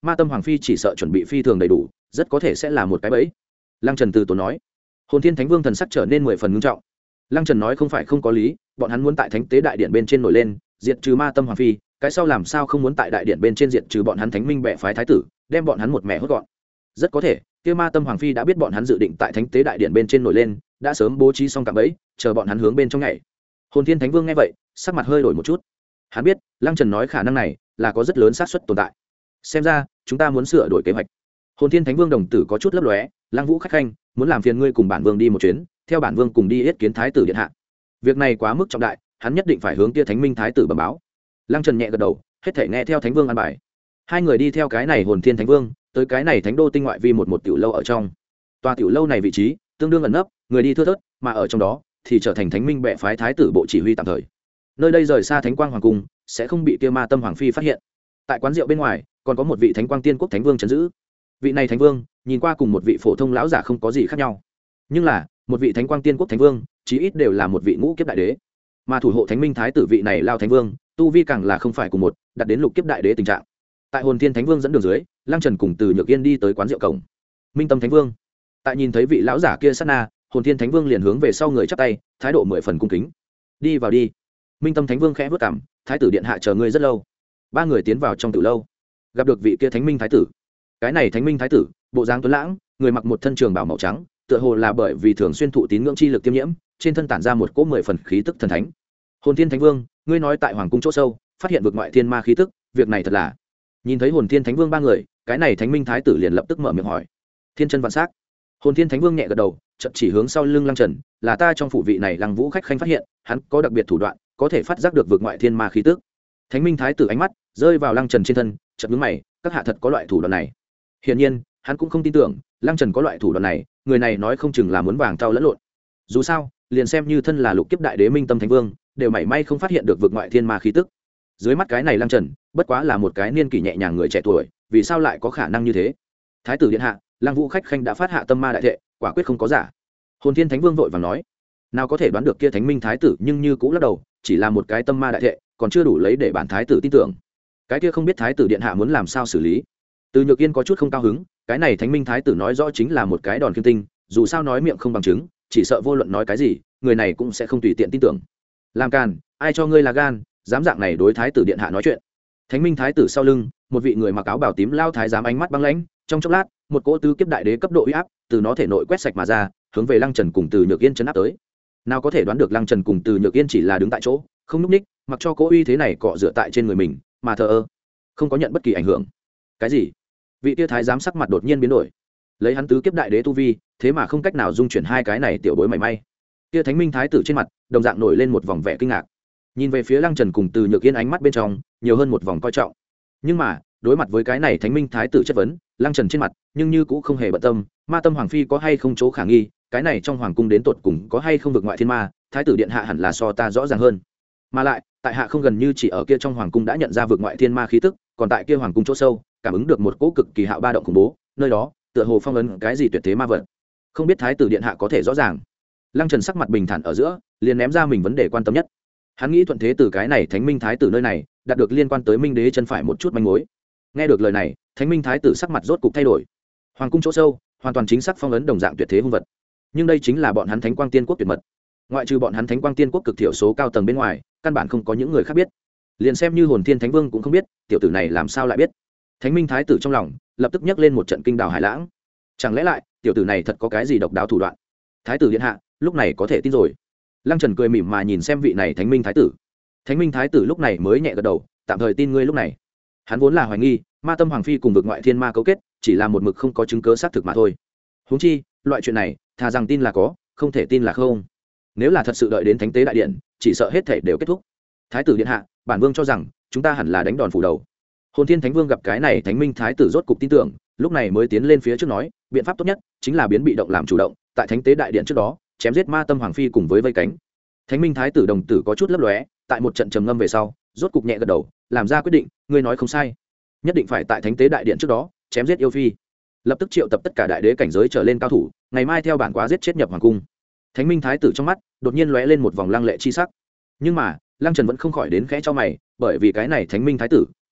ma tâm hoàng phi chỉ sợ chuẩn bị phi thường đầy đủ, rất có thể sẽ là một cái bẫy. Lăng Trần từ tốn nói. Hồn Thiên Thánh Vương thần sắc trở nên mười phần nghiêm trọng. Lăng Trần nói không phải không có lý, bọn hắn muốn tại Thánh Tế Đại Điện bên trên nổi lên, diệt trừ ma tâm hoàng phi, cái sau làm sao không muốn tại đại điện bên trên diệt trừ bọn hắn Thánh Minh bệ phái thái tử, đem bọn hắn một mẹ hốt gọn. Rất có thể, kia ma tâm hoàng phi đã biết bọn hắn dự định tại Thánh Tế Đại Điện bên trên nổi lên, đã sớm bố trí xong cạm bẫy, chờ bọn hắn hướng bên trong nhảy. Hồn Thiên Thánh Vương nghe vậy, sắc mặt hơi đổi một chút. Hắn biết, Lăng Trần nói khả năng này là có rất lớn xác suất tồn tại. Xem ra, chúng ta muốn sửa đổi kế hoạch. Hồn Thiên Thánh Vương đồng tử có chút lấp lóe, Lăng Vũ khách khanh, muốn làm phiền ngươi cùng bản vương đi một chuyến, theo bản vương cùng đi yết kiến thái tử điện hạ. Việc này quá mức trọng đại, hắn nhất định phải hướng kia Thánh Minh thái tử bẩm báo. Lăng Trần nhẹ gật đầu, hết thảy nghe theo Thánh Vương an bài. Hai người đi theo cái này Hồn Thiên Thánh Vương, tới cái này Thánh đô tinh ngoại vi một một tiểu lâu ở trong. Tòa tiểu lâu này vị trí tương đương ẩn nấp, người đi thưa thớt, mà ở trong đó thì trở thành Thánh Minh bệ phái thái tử bộ chỉ huy tạm thời. Nơi đây rời xa Thánh Quang hoàng cung, sẽ không bị kia ma tâm hoàng phi phát hiện. Tại quán rượu bên ngoài, còn có một vị Thánh Quang Tiên Quốc Thánh Vương trấn giữ. Vị này Thánh Vương, nhìn qua cùng một vị phổ thông lão giả không có gì khác nhau. Nhưng là, một vị Thánh Quang Tiên Quốc Thánh Vương, chí ít đều là một vị ngũ kiếp đại đế. Mà thủ hộ Thánh Minh thái tử vị này lao Thánh Vương, tu vi càng là không phải cùng một, đạt đến lục kiếp đại đế tình trạng. Tại Hồn Thiên Thánh Vương dẫn đường dưới, Lăng Trần cùng Từ Nhược Yên đi tới quán rượu cổng. Minh Tâm Thánh Vương, tại nhìn thấy vị lão giả kia sát na, Hồn Thiên Thánh Vương liền hướng về sau người chắp tay, thái độ mười phần cung kính. Đi vào đi. Minh Tâm Thánh Vương khẽ vút cằm, thái tử điện hạ chờ ngươi rất lâu. Ba người tiến vào trong tử lâu, gặp được vị kia Thánh Minh thái tử. Cái này Thánh Minh thái tử, bộ dáng tuấn lãng, người mặc một thân trường bào màu trắng, tựa hồ là bởi vì thường xuyên thụ tín ngưỡng chi lực tiêm nhiễm, trên thân tản ra một cỗ mười phần khí tức thần thánh. Hồn Thiên Thánh Vương, ngươi nói tại hoàng cung chỗ sâu phát hiện vực ngoại thiên ma khí tức, việc này thật là? Nhìn thấy Hồn Thiên Thánh Vương ba người, cái này Thánh Minh thái tử liền lập tức mở miệng hỏi. Thiên chân vạn sắc. Hồn Thiên Thánh Vương nhẹ gật đầu, chợt chỉ hướng sau lưng Lăng Trần, là ta trong phủ vị này Lăng Vũ khách khanh phát hiện, hắn có đặc biệt thủ đoạn, có thể phát giác được vực ngoại thiên ma khí tức. Thánh Minh thái tử ánh mắt rơi vào Lăng Trần trên thân, chợt nhướng mày, các hạ thật có loại thủ đoạn này? Hiển nhiên, hắn cũng không tin tưởng Lăng Trần có loại thủ đoạn này, người này nói không chừng là muốn vàng tao lẫn lộn. Dù sao, liền xem như thân là lục kiếp đại đế Minh Tâm Thánh Vương, đều mảy may không phát hiện được vực ngoại thiên ma khí tức. Dưới mắt cái này Lăng Trần, bất quá là một cái niên kỷ nhẹ nhàng người trẻ tuổi, vì sao lại có khả năng như thế? Thái tử điện hạ, Lăng Vũ khách khanh đã phát hạ tâm ma đại thệ, quả quyết không có giả. Hồn Thiên Thánh Vương vội vàng nói. Nào có thể đoán được kia Thánh Minh thái tử, nhưng như cũng lắc đầu, chỉ là một cái tâm ma đại thệ, còn chưa đủ lấy để bản thái tử tin tưởng. Cái kia không biết thái tử điện hạ muốn làm sao xử lý. Từ Nhược Yên có chút không cao hứng, cái này Thánh Minh thái tử nói rõ chính là một cái đòn khiêm tinh, dù sao nói miệng không bằng chứng, chỉ sợ vô luận nói cái gì, người này cũng sẽ không tùy tiện tin tưởng. Làm càn, ai cho ngươi là gan, dám dạng này đối thái tử điện hạ nói chuyện. Thánh Minh thái tử sau lưng, một vị người mặc áo bào tím lao thái giám ánh mắt băng lãnh, trong chốc lát, một cỗ tứ kiếp đại đế cấp độ uy áp từ nó thể nội quét sạch mà ra, hướng về Lăng Trần cùng Từ Nhược Yên chấn áp tới. Nào có thể đoán được Lăng Trần cùng Từ Nhược Yên chỉ là đứng tại chỗ, không nhúc ních, mặc cho cỗ uy thế này cọ rửa tại trên người mình, mà thờ ơ, không có nhận bất kỳ ảnh hưởng. Cái gì? Vị tia thái giám sắc mặt đột nhiên biến đổi. Lấy hắn tứ kiếp đại đế tu vi, thế mà không cách nào dung chuyển hai cái này tiểu bối mảy may. Tia Thánh Minh thái tử trên mặt, đồng dạng nổi lên một vòng vẻ kinh ngạc. Nhìn về phía Lăng Trần cùng Từ Nhược Yên ánh mắt bên trong, nhiều hơn một vòng coi trọng. Nhưng mà, đối mặt với cái này Thánh Minh thái tử chất vấn, Lăng Trần trên mặt, nhưng như cũng không hề bận tâm, ma tâm hoàng phi có hay không chỗ khả nghi, cái này trong hoàng cung đến tột cùng có hay không vực ngoại thiên ma, thái tử điện hạ hẳn là so ta rõ ràng hơn. Mà lại, tại hạ không gần như chỉ ở kia trong hoàng cung đã nhận ra vực ngoại thiên ma khí tức, còn tại kia hoàng cung chỗ sâu, cảm ứng được một cỗ cực kỳ hạo ba động khủng bố, nơi đó, tựa hồ phong ấn cái gì tuyệt thế ma vật. Không biết thái tử điện hạ có thể rõ ràng. Lăng Trần sắc mặt bình thản ở giữa, liền ném ra mình vấn đề quan tâm nhất. Hắn nghĩ thuận thế từ cái này Thánh Minh thái tử nơi này, đạt được liên quan tới Minh đế chân phải một chút manh mối. Nghe được lời này, Thánh Minh thái tử sắc mặt rốt cục thay đổi. Hoàng cung chỗ sâu, hoàn toàn chính xác phong ấn đồng dạng tuyệt thế hung vật. Nhưng đây chính là bọn hắn Thánh Quang Tiên Quốc tuyệt mật. Ngoại trừ bọn hắn Thánh Quang Tiên Quốc cực thiểu số cao tầng bên ngoài, căn bản không có những người khác biết. Liền xem như Hồn Thiên Thánh Vương cũng không biết, tiểu tử này làm sao lại biết? Thánh Minh thái tử trong lòng lập tức nhấc lên một trận kinh đào hải lãng. Chẳng lẽ lại, tiểu tử này thật có cái gì độc đáo thủ đoạn? Thái tử điện hạ, lúc này có thể tin rồi. Lăng Trần cười mỉm mà nhìn xem vị này Thánh Minh thái tử. Thánh Minh thái tử lúc này mới nhẹ gật đầu, tạm thời tin ngươi lúc này. Hắn vốn là hoài nghi, ma tâm hoàng phi cùng vực ngoại thiên ma cấu kết, chỉ là một mực không có chứng cứ xác thực mà thôi. Huống chi, loại chuyện này, thà rằng tin là có, không thể tin là không. Nếu là thật sự đợi đến Thánh Tế đại điện, chỉ sợ hết thể đều kết thúc. Thái tử điện hạ, bản vương cho rằng, chúng ta hẳn là đánh đòn phủ đầu. Hồn Thiên Thánh Vương gặp cái này Thánh Minh thái tử rốt cục tin tưởng, lúc này mới tiến lên phía trước nói, biện pháp tốt nhất chính là biến bị động làm chủ động, tại Thánh Tế đại điện trước đó, chém giết ma tâm hoàng phi cùng với vây cánh. Thánh Minh thái tử đồng tử có chút lấp lóe, tại một trận trầm ngâm về sau, rốt cục nhẹ gật đầu, làm ra quyết định, ngươi nói không sai, nhất định phải tại Thánh Tế đại điện trước đó chém giết yêu phi. Lập tức triệu tập tất cả đại đế cảnh giới trở lên cao thủ, ngày mai theo bản quá giết chết nhập hoàng cung. Thánh Minh thái tử trong mắt đột nhiên lóe lên một vòng lăng lệ chi sắc. Nhưng mà, Lăng Trần vẫn không khỏi đến khẽ cho mày, bởi vì cái này Thánh Minh thái tử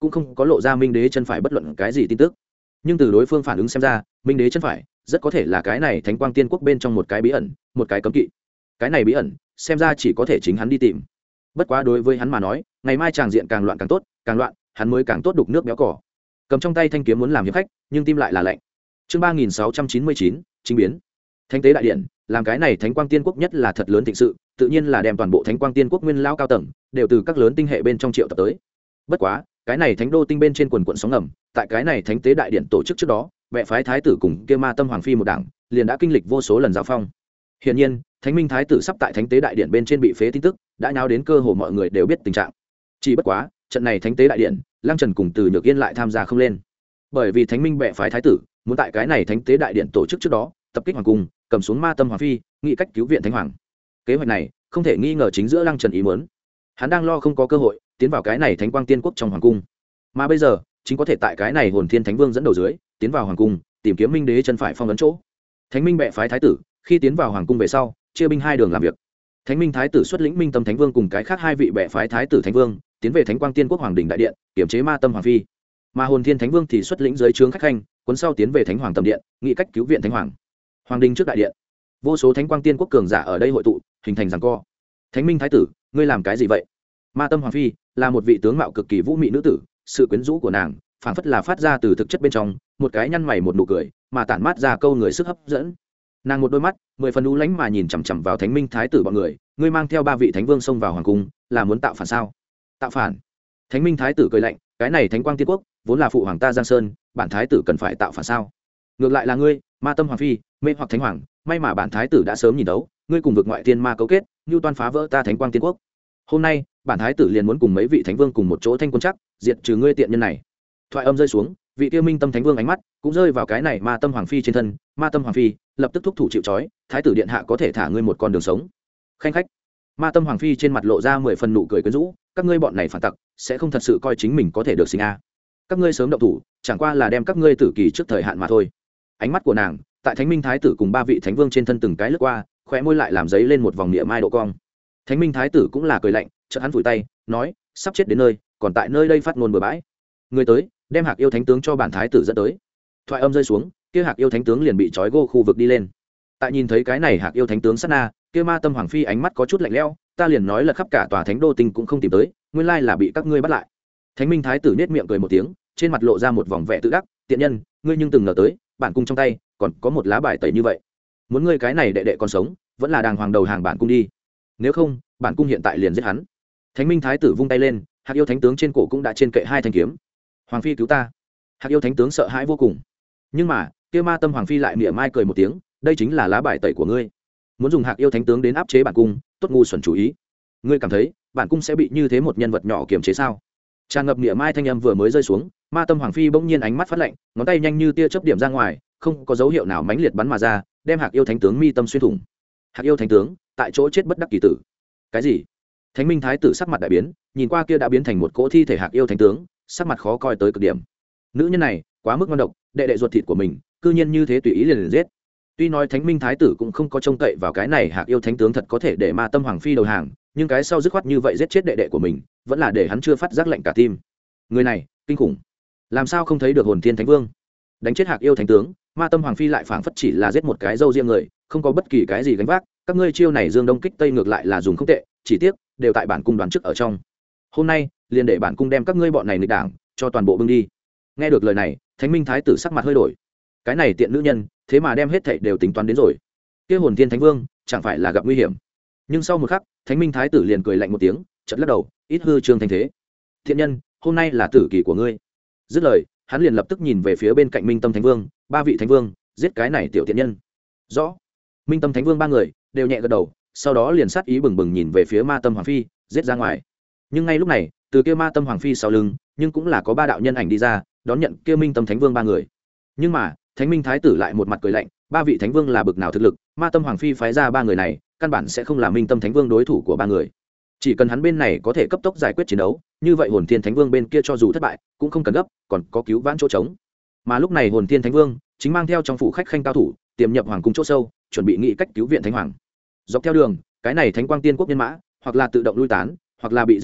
cũng không có lộ ra minh đế chân phải bất luận cái gì tin tức. Nhưng từ đối phương phản ứng xem ra, minh đế chân phải rất có thể là cái này thánh quang tiên quốc bên trong một cái bí ẩn, một cái cấm kỵ. Cái này bí ẩn xem ra chỉ có thể chính hắn đi tìm. Bất quá đối với hắn mà nói, ngày mai tràng diện càng loạn càng tốt, càng loạn hắn mới càng tốt đục nước béo cỏ. Cầm trong tay thanh kiếm muốn làm hiệp khách, nhưng tim lại là lạnh. Chương ba nghìn sáu trăm chín mươi chín, chính biến. Thánh tế đại điện, làm cái này thánh quang tiên quốc nhất là thật lớn thịnh sự, tự nhiên là đem toàn bộ thánh quang tiên quốc nguyên lao cao tầng đều từ các lớn tinh hệ bên trong triệu tập tới. Bất quá cái này thánh đô tinh bên trên quần quận sóng ngầm, tại cái này thánh tế đại điện tổ chức trước đó, bệ phái thái tử cùng kia ma tâm hoàng phi một đảng liền đã kinh lịch vô số lần giao phong. Hiển nhiên thánh minh thái tử sắp tại thánh tế đại điện bên trên bị phế tin tức đã nháo đến cơ hồ mọi người đều biết tình trạng. Chỉ bất quá trận này thánh tế đại điện, Lăng Trần cùng Từ Nhược Yên lại tham gia không lên, bởi vì thánh minh bệ phái thái tử muốn tại cái này thánh tế đại điện tổ chức trước đó tập kích hoàng cung, cầm xuống ma tâm hoàng phi, nghĩ cách cứu viện thánh hoàng. Kế hoạch này không thể nghi ngờ chính giữa Lăng Trần ý muốn, hắn đang lo không có cơ hội tiến vào cái này thánh quang tiên quốc trong hoàng cung, mà bây giờ chính có thể tại cái này hồn thiên thánh vương dẫn đầu dưới tiến vào hoàng cung, tìm kiếm minh đế chân phải phong ấn chỗ. Thánh minh bệ phái thái tử khi tiến vào hoàng cung về sau, chia binh hai đường làm việc. Thánh minh thái tử xuất lĩnh minh tâm thánh vương cùng cái khác hai vị bệ phái thái tử thánh vương tiến về thánh quang tiên quốc hoàng đình đại điện kiểm chế ma tâm hoàng phi, mà hồn thiên thánh vương thì xuất lĩnh dưới trướng khách khanh cuốn sau tiến về thánh hoàng tầm điện, nghĩ cách cứu viện thánh hoàng. Hoàng đình trước đại điện, vô số thánh quang tiên quốc cường giả ở đây hội tụ, hình thành giằng co. Thánh minh thái tử, ngươi làm cái gì vậy? Ma tâm hoàng phi là một vị tướng mạo cực kỳ vũ mị nữ tử, sự quyến rũ của nàng phảng phất là phát ra từ thực chất bên trong, một cái nhăn mày một nụ cười mà tản mát ra câu người sức hấp dẫn. Nàng một đôi mắt mười phần u lánh mà nhìn chằm chằm vào thánh minh thái tử bọn người, ngươi mang theo ba vị thánh vương xông vào hoàng cung là muốn tạo phản sao? Tạo phản? Thánh minh thái tử cười lạnh, cái này thánh quang tiên quốc vốn là phụ hoàng ta Giang Sơn, bản thái tử cần phải tạo phản sao? Ngược lại là ngươi, ma tâm hoàng phi, mê hoặc thánh hoàng, may mà bản thái tử đã sớm nhìn đấu, ngươi cùng vực ngoại tiên ma cấu kết, như toan phá vỡ ta thánh quang tiên quốc. Hôm nay bản thái tử liền muốn cùng mấy vị thánh vương cùng một chỗ thanh quân chắc diệt trừ ngươi tiện nhân này. Thoại âm rơi xuống, vị tiêu minh tâm thánh vương ánh mắt cũng rơi vào cái này ma tâm hoàng phi trên thân. Ma tâm hoàng phi lập tức thúc thủ chịu trói, thái tử điện hạ có thể thả ngươi một con đường sống. Khanh khách. Ma tâm hoàng phi trên mặt lộ ra mười phần nụ cười quyến rũ, các ngươi bọn này phản tặc sẽ không thật sự coi chính mình có thể được sinh a. Các ngươi sớm động thủ chẳng qua là đem các ngươi tử kỳ trước thời hạn mà thôi. Ánh mắt của nàng tại thánh minh thái tử cùng ba vị thánh vương trên thân từng cái lướt qua, khóe môi lại làm giấy lên một vòng niệm mai độ cong. Thánh minh thái tử cũng là cười lạnh, chợt hắn vùi tay nói, sắp chết đến nơi còn tại nơi đây phát ngôn bừa bãi. Người tới đem hạc yêu thánh tướng cho bản thái tử dẫn tới. Thoại âm rơi xuống, kia hạc yêu thánh tướng liền bị trói gô khu vực đi lên. Tại nhìn thấy cái này hạc yêu thánh tướng sát na, kia ma tâm hoàng phi ánh mắt có chút lạnh lẽo, ta liền nói là khắp cả tòa thánh đô tinh cũng không tìm tới, nguyên lai là bị các ngươi bắt lại. Thánh minh thái tử nết miệng cười một tiếng, trên mặt lộ ra một vòng vẻ tự đắc, tiện nhân, ngươi nhưng từng ngờ tới bản cung trong tay còn có một lá bài tẩy như vậy. Muốn ngươi cái này đệ đệ còn sống, vẫn là đàng hoàng đầu hàng bản cung đi, nếu không bản cung hiện tại liền giết hắn. Thánh minh thái tử vung tay lên, hạc yêu thánh tướng trên cổ cũng đã trên kệ hai thanh kiếm. Hoàng phi cứu ta. Hạc yêu thánh tướng sợ hãi vô cùng, nhưng mà kia ma tâm hoàng phi lại mỉa mai cười một tiếng, đây chính là lá bài tẩy của ngươi, muốn dùng hạc yêu thánh tướng đến áp chế bản cung, tốt ngu xuẩn chủ ý. Ngươi cảm thấy bản cung sẽ bị như thế một nhân vật nhỏ kiềm chế sao? Tràn ngập mỉa mai thanh âm vừa mới rơi xuống, ma tâm hoàng phi bỗng nhiên ánh mắt phát lạnh, ngón tay nhanh như tia chớp điểm ra ngoài, không có dấu hiệu nào mãnh liệt bắn mà ra, đem hạc yêu thánh tướng mi tâm xuyên thủng. Hạc yêu thánh tướng tại chỗ chết bất đắc kỳ tử. Cái gì? Thánh minh thái tử sắc mặt đại biến, nhìn qua kia đã biến thành một cỗ thi thể hạc yêu thánh tướng, sắc mặt khó coi tới cực điểm. Nữ nhân này quá mức ngon độc, đệ đệ ruột thịt của mình cư nhiên như thế tùy ý liền, liền giết. Tuy nói thánh minh thái tử cũng không có trông cậy vào cái này hạc yêu thánh tướng thật có thể để ma tâm hoàng phi đầu hàng, nhưng cái sau dứt khoát như vậy giết chết đệ đệ của mình, vẫn là để hắn chưa phát giác lạnh cả tim. Người này kinh khủng, làm sao không thấy được hồn thiên thánh vương đánh chết hạc yêu thánh tướng, ma tâm hoàng phi lại phảng phất chỉ là giết một cái dâu riêng người, không có bất kỳ cái gì gánh vác. Các ngươi chiêu này dương đông kích tây ngược lại là dùng không tệ, chỉ tiếc đều tại bản cung đoán trước ở trong. Hôm nay liền để bản cung đem các ngươi bọn này nghịch đảng cho toàn bộ bưng đi. Nghe được lời này, thánh minh thái tử sắc mặt hơi đổi, cái này tiện nữ nhân thế mà đem hết thảy đều tính toán đến rồi. Kia hồn thiên thánh vương chẳng phải là gặp nguy hiểm? Nhưng sau một khắc, thánh minh thái tử liền cười lạnh một tiếng, chợt lắc đầu, ít hư trương thanh thế. Thiện nhân, hôm nay là tử kỳ của ngươi. Dứt lời, hắn liền lập tức nhìn về phía bên cạnh minh tâm thánh vương, ba vị thánh vương, giết cái này tiểu thiện nhân. Rõ. Minh tâm thánh vương ba người đều nhẹ gật đầu, sau đó liền sát ý bừng bừng nhìn về phía ma tâm hoàng phi, giết ra ngoài. Nhưng ngay lúc này, từ kia ma tâm hoàng phi sau lưng, nhưng cũng là có ba đạo nhân ảnh đi ra, đón nhận kia minh tâm thánh vương ba người. Nhưng mà thánh minh thái tử lại một mặt cười lạnh, ba vị thánh vương là bực nào thực lực, ma tâm hoàng phi phái ra ba người này căn bản sẽ không là minh tâm thánh vương đối thủ của ba người. Chỉ cần hắn bên này có thể cấp tốc giải quyết chiến đấu, như vậy hồn thiên thánh vương bên kia cho dù thất bại cũng không cần gấp, còn có cứu vãn chỗ trống. Mà lúc này hồn thiên thánh vương chính mang theo trong phủ khách khanh cao thủ tiềm nhập hoàng cung chỗ sâu, chuẩn bị nghị cách cứu viện thánh hoàng. Dọc theo đường, cái này thánh quang tiên quốc nhân mã hoặc là tự động lui tán, hoặc là bị giết tán,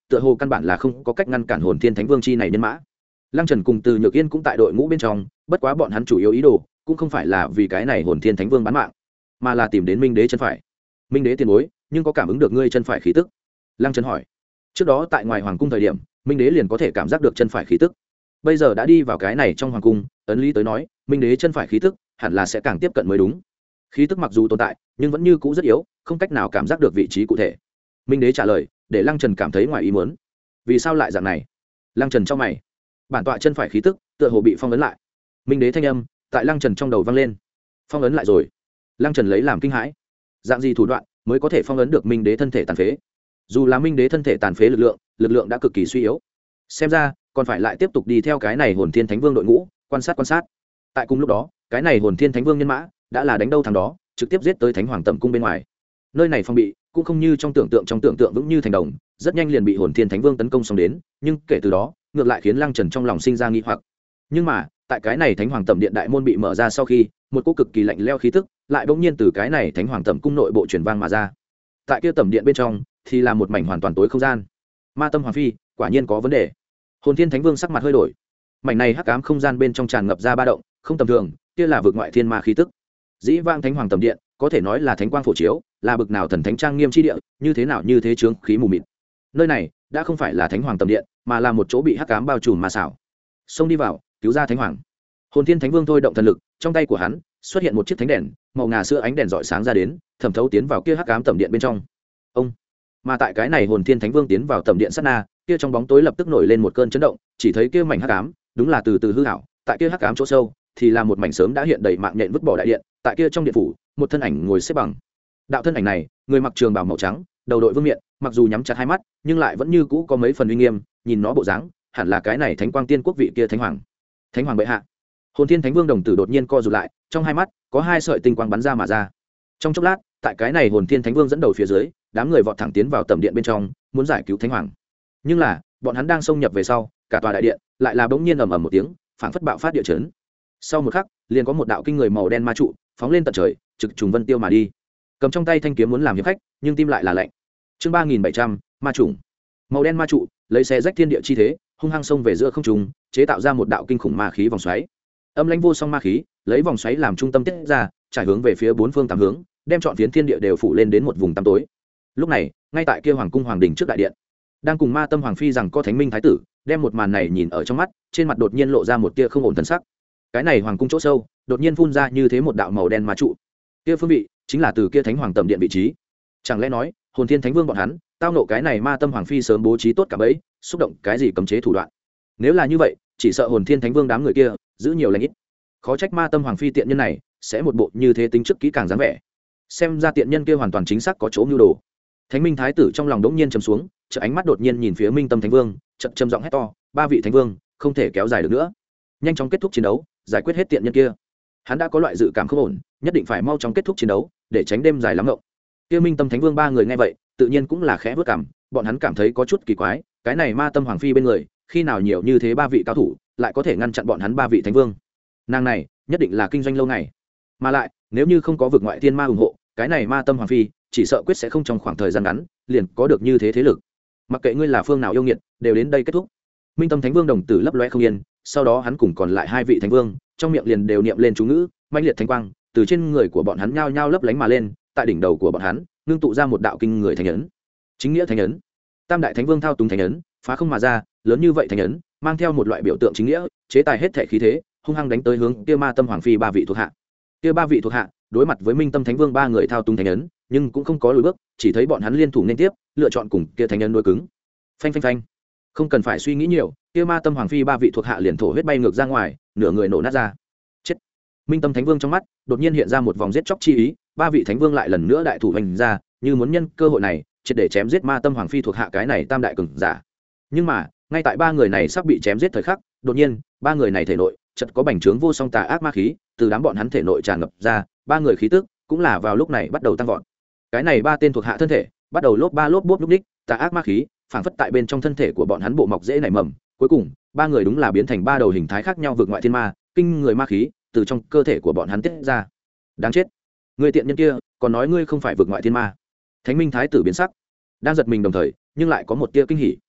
tựa hồ căn bản là không có cách ngăn cản hồn thiên thánh vương chi này nhân mã. Lăng Trần cùng Từ Nhược Yên cũng tại đội ngũ bên trong, bất quá bọn hắn chủ yếu ý đồ cũng không phải là vì cái này hồn thiên thánh vương bán mạng, mà là tìm đến Minh Đế chân phải. Minh Đế tiền bối, nhưng có cảm ứng được ngươi chân phải khí tức? Lăng Trần hỏi. Trước đó tại ngoài hoàng cung thời điểm, Minh Đế liền có thể cảm giác được chân phải khí tức. Bây giờ đã đi vào cái này trong hoàng cung, ấn lý tới nói, Minh Đế chân phải khí tức hẳn là sẽ càng tiếp cận mới đúng. Khí tức mặc dù tồn tại, nhưng vẫn như cũ rất yếu, không cách nào cảm giác được vị trí cụ thể. Minh Đế trả lời, để Lăng Trần cảm thấy ngoài ý muốn. Vì sao lại dạng này? Lăng Trần trong mày. Bản tọa chân phải khí tức tựa hồ bị phong ấn lại. Minh Đế thanh âm tại Lăng Trần trong đầu vang lên. Phong ấn lại rồi? Lăng Trần lấy làm kinh hãi. Dạng gì thủ đoạn mới có thể phong ấn được Minh Đế thân thể tàn phế? Dù là Minh Đế thân thể tàn phế lực lượng, lực lượng đã cực kỳ suy yếu. Xem ra còn phải lại tiếp tục đi theo cái này hồn thiên thánh vương đội ngũ, quan sát quan sát. Tại cùng lúc đó, cái này hồn thiên thánh vương nhân mã đã là đánh đâu thằng đó, trực tiếp giết tới thánh hoàng tẩm cung bên ngoài. Nơi này phong bị cũng không như trong tưởng tượng trong tưởng tượng vững như thành đồng, rất nhanh liền bị hồn thiên thánh vương tấn công xong đến, nhưng kể từ đó ngược lại khiến Lăng Trần trong lòng sinh ra nghi hoặc. Nhưng mà tại cái này thánh hoàng tẩm điện đại môn bị mở ra sau khi, một cỗ cực kỳ lạnh lẽo khí tức lại bỗng nhiên từ cái này thánh hoàng tẩm cung nội bộ truyền vang mà ra. Tại kia tẩm điện bên trong thì là một mảnh hoàn toàn tối không gian. Ma Tâm Hoàng Phi quả nhiên có vấn đề. Hồn thiên thánh vương sắc mặt hơi đổi. Mảnh này hắc ám không gian bên trong tràn ngập ra ba động không tầm thường, kia là vực ngoại thiên ma khí tức. Dĩ vang thánh hoàng tẩm điện có thể nói là thánh quang phổ chiếu, là bực nào thần thánh trang nghiêm chi địa, như thế nào như thế chướng khí mù mịt. Nơi này đã không phải là thánh hoàng tẩm điện, mà là một chỗ bị hắc ám bao trùm ma xảo. Xông đi vào, cứu ra thánh hoàng. Hồn thiên thánh vương thôi động thần lực, trong tay của hắn xuất hiện một chiếc thánh đèn, màu ngà sữa ánh đèn rọi sáng ra đến, thẩm thấu tiến vào kia hắc ám tẩm điện bên trong. Ông mà tại cái này hồn thiên thánh vương tiến vào tẩm điện sát na, kia trong bóng tối lập tức nổi lên một cơn chấn động, chỉ thấy kia mảnh hắc ám đúng là từ từ hư ảo, tại kia hắc ám chỗ sâu thì là một mảnh sớm đã hiện đầy mạng nhện vứt bỏ đại điện, tại kia trong điện phủ, một thân ảnh ngồi xếp bằng. Đạo thân ảnh này, người mặc trường bào màu trắng, đầu đội vương miện, mặc dù nhắm chặt hai mắt, nhưng lại vẫn như cũ có mấy phần uy nghiêm, nhìn nó bộ dáng, hẳn là cái này thánh quang tiên quốc vị kia thánh hoàng. Thánh hoàng bệ hạ. Hồn thiên thánh vương đồng tử đột nhiên co rụt lại, trong hai mắt có hai sợi tinh quang bắn ra mà ra. Trong chốc lát, tại cái này hồn thiên thánh vương dẫn đầu phía dưới, đám người vọt thẳng tiến vào tầm điện bên trong, muốn giải cứu thánh hoàng. Nhưng là bọn hắn đang xông nhập về sau, cả tòa đại điện lại là bỗng nhiên ầm ầm một tiếng, phảng phất bạo phát địa chấn. Sau một khắc, liền có một đạo kinh người màu đen ma trụ phóng lên tận trời, trực trùng vân tiêu mà đi. Cầm trong tay thanh kiếm muốn làm hiệp khách, nhưng tim lại là lạnh. Chương ba nghìn bảy trăm, ma trùng. Màu đen ma trụ lấy xe rách thiên địa chi thế, hung hăng xông về giữa không trung, chế tạo ra một đạo kinh khủng ma khí vòng xoáy. Âm lãnh vô song ma khí, lấy vòng xoáy làm trung tâm tiết ra, trải hướng về phía bốn phương tám hướng, đem trọn phiến thiên địa đều phủ lên đến một vùng tăm tối. Lúc này, ngay tại kia hoàng cung hoàng đình trước đại điện, đang cùng Ma Tâm Hoàng Phi rằng có thánh minh thái tử, đem một màn này nhìn ở trong mắt, trên mặt đột nhiên lộ ra một tia không ổn thân sắc. Cái này hoàng cung chỗ sâu, đột nhiên phun ra như thế một đạo màu đen ma trụ. Kia phương vị chính là từ kia thánh hoàng tẩm điện vị trí. Chẳng lẽ nói, hồn thiên thánh vương bọn hắn, tao nộ cái này Ma Tâm Hoàng Phi sớm bố trí tốt cả bấy, xúc động cái gì cấm chế thủ đoạn. Nếu là như vậy, chỉ sợ hồn thiên thánh vương đám người kia giữ nhiều lành ít. Khó trách Ma Tâm Hoàng Phi tiện nhân này sẽ một bộ như thế tính trước kỹ càng dáng vẻ. Xem ra tiện nhân kia hoàn toàn chính xác có chỗ mưu đồ. Thánh minh thái tử trong lòng đống nhiên trầm xuống, chợ ánh mắt đột nhiên nhìn phía Minh Tâm Thánh Vương, chợt trầm giọng hét to, ba vị thánh vương không thể kéo dài được nữa, nhanh chóng kết thúc chiến đấu, giải quyết hết tiện nhân kia. Hắn đã có loại dự cảm không ổn, nhất định phải mau chóng kết thúc chiến đấu để tránh đêm dài lắm ngộng. Kia Minh Tâm Thánh Vương ba người nghe vậy, tự nhiên cũng là khẽ vớt cằm, bọn hắn cảm thấy có chút kỳ quái, cái này Ma Tâm Hoàng Phi bên người, khi nào nhiều như thế ba vị cao thủ, lại có thể ngăn chặn bọn hắn ba vị thánh vương. Nàng này, nhất định là kinh doanh lâu ngày. Mà lại, nếu như không có vực ngoại thiên ma ủng hộ, cái này Ma Tâm Hoàng Phi chỉ sợ quyết sẽ không trong khoảng thời gian ngắn liền có được như thế thế lực. Mặc kệ ngươi là phương nào yêu nghiệt, đều đến đây kết thúc. Minh Tâm Thánh Vương đồng tử lấp loe không yên, sau đó hắn cùng còn lại hai vị thánh vương, trong miệng liền đều niệm lên chú ngữ, mãnh liệt thánh quang từ trên người của bọn hắn nhao nhao lấp lánh mà lên, tại đỉnh đầu của bọn hắn ngưng tụ ra một đạo kinh người thánh ấn. Chính nghĩa thánh ấn. Tam đại thánh vương thao túng thánh ấn, phá không mà ra, lớn như vậy thánh ấn, mang theo một loại biểu tượng chính nghĩa, chế tài hết thể khí thế, hung hăng đánh tới hướng kia Ma Tâm Hoàng Phi ba vị thuộc hạ. Kia ba vị thuộc hạ, đối mặt với Minh Tâm Thánh Vương ba người thao túng thánh ấn, nhưng cũng không có lùi bước, chỉ thấy bọn hắn liên thủ liên tiếp, lựa chọn cùng kia thánh ấn đối cứng. Phanh phanh phanh. Không cần phải suy nghĩ nhiều, kia Ma Tâm Hoàng Phi ba vị thuộc hạ liền thổ huyết bay ngược ra ngoài, nửa người nổ nát ra. Chết. Minh Tâm Thánh Vương trong mắt đột nhiên hiện ra một vòng giết chóc chi ý, ba vị thánh vương lại lần nữa đại thủ hành ra, như muốn nhân cơ hội này, triệt để chém giết Ma Tâm Hoàng Phi thuộc hạ cái này tam đại cường giả. Nhưng mà, ngay tại ba người này sắp bị chém giết thời khắc, đột nhiên, ba người này thể nội chợt có bành trướng vô song tà ác ma khí, từ đám bọn hắn thể nội tràn ngập ra, ba người khí tức cũng là vào lúc này bắt đầu tăng vọt. Cái này ba tên thuộc hạ thân thể bắt đầu lốp ba lốp bốp lúc ních, tà ác ma khí phảng phất tại bên trong thân thể của bọn hắn bộ mọc dễ nảy mầm, cuối cùng ba người đúng là biến thành ba đầu hình thái khác nhau vượt ngoại thiên ma, kinh người ma khí từ trong cơ thể của bọn hắn tiết ra. Đáng chết, người tiện nhân kia còn nói ngươi không phải vượt ngoại thiên ma. Thánh minh thái tử biến sắc, đang giật mình đồng thời nhưng lại có một tia kinh hỉ.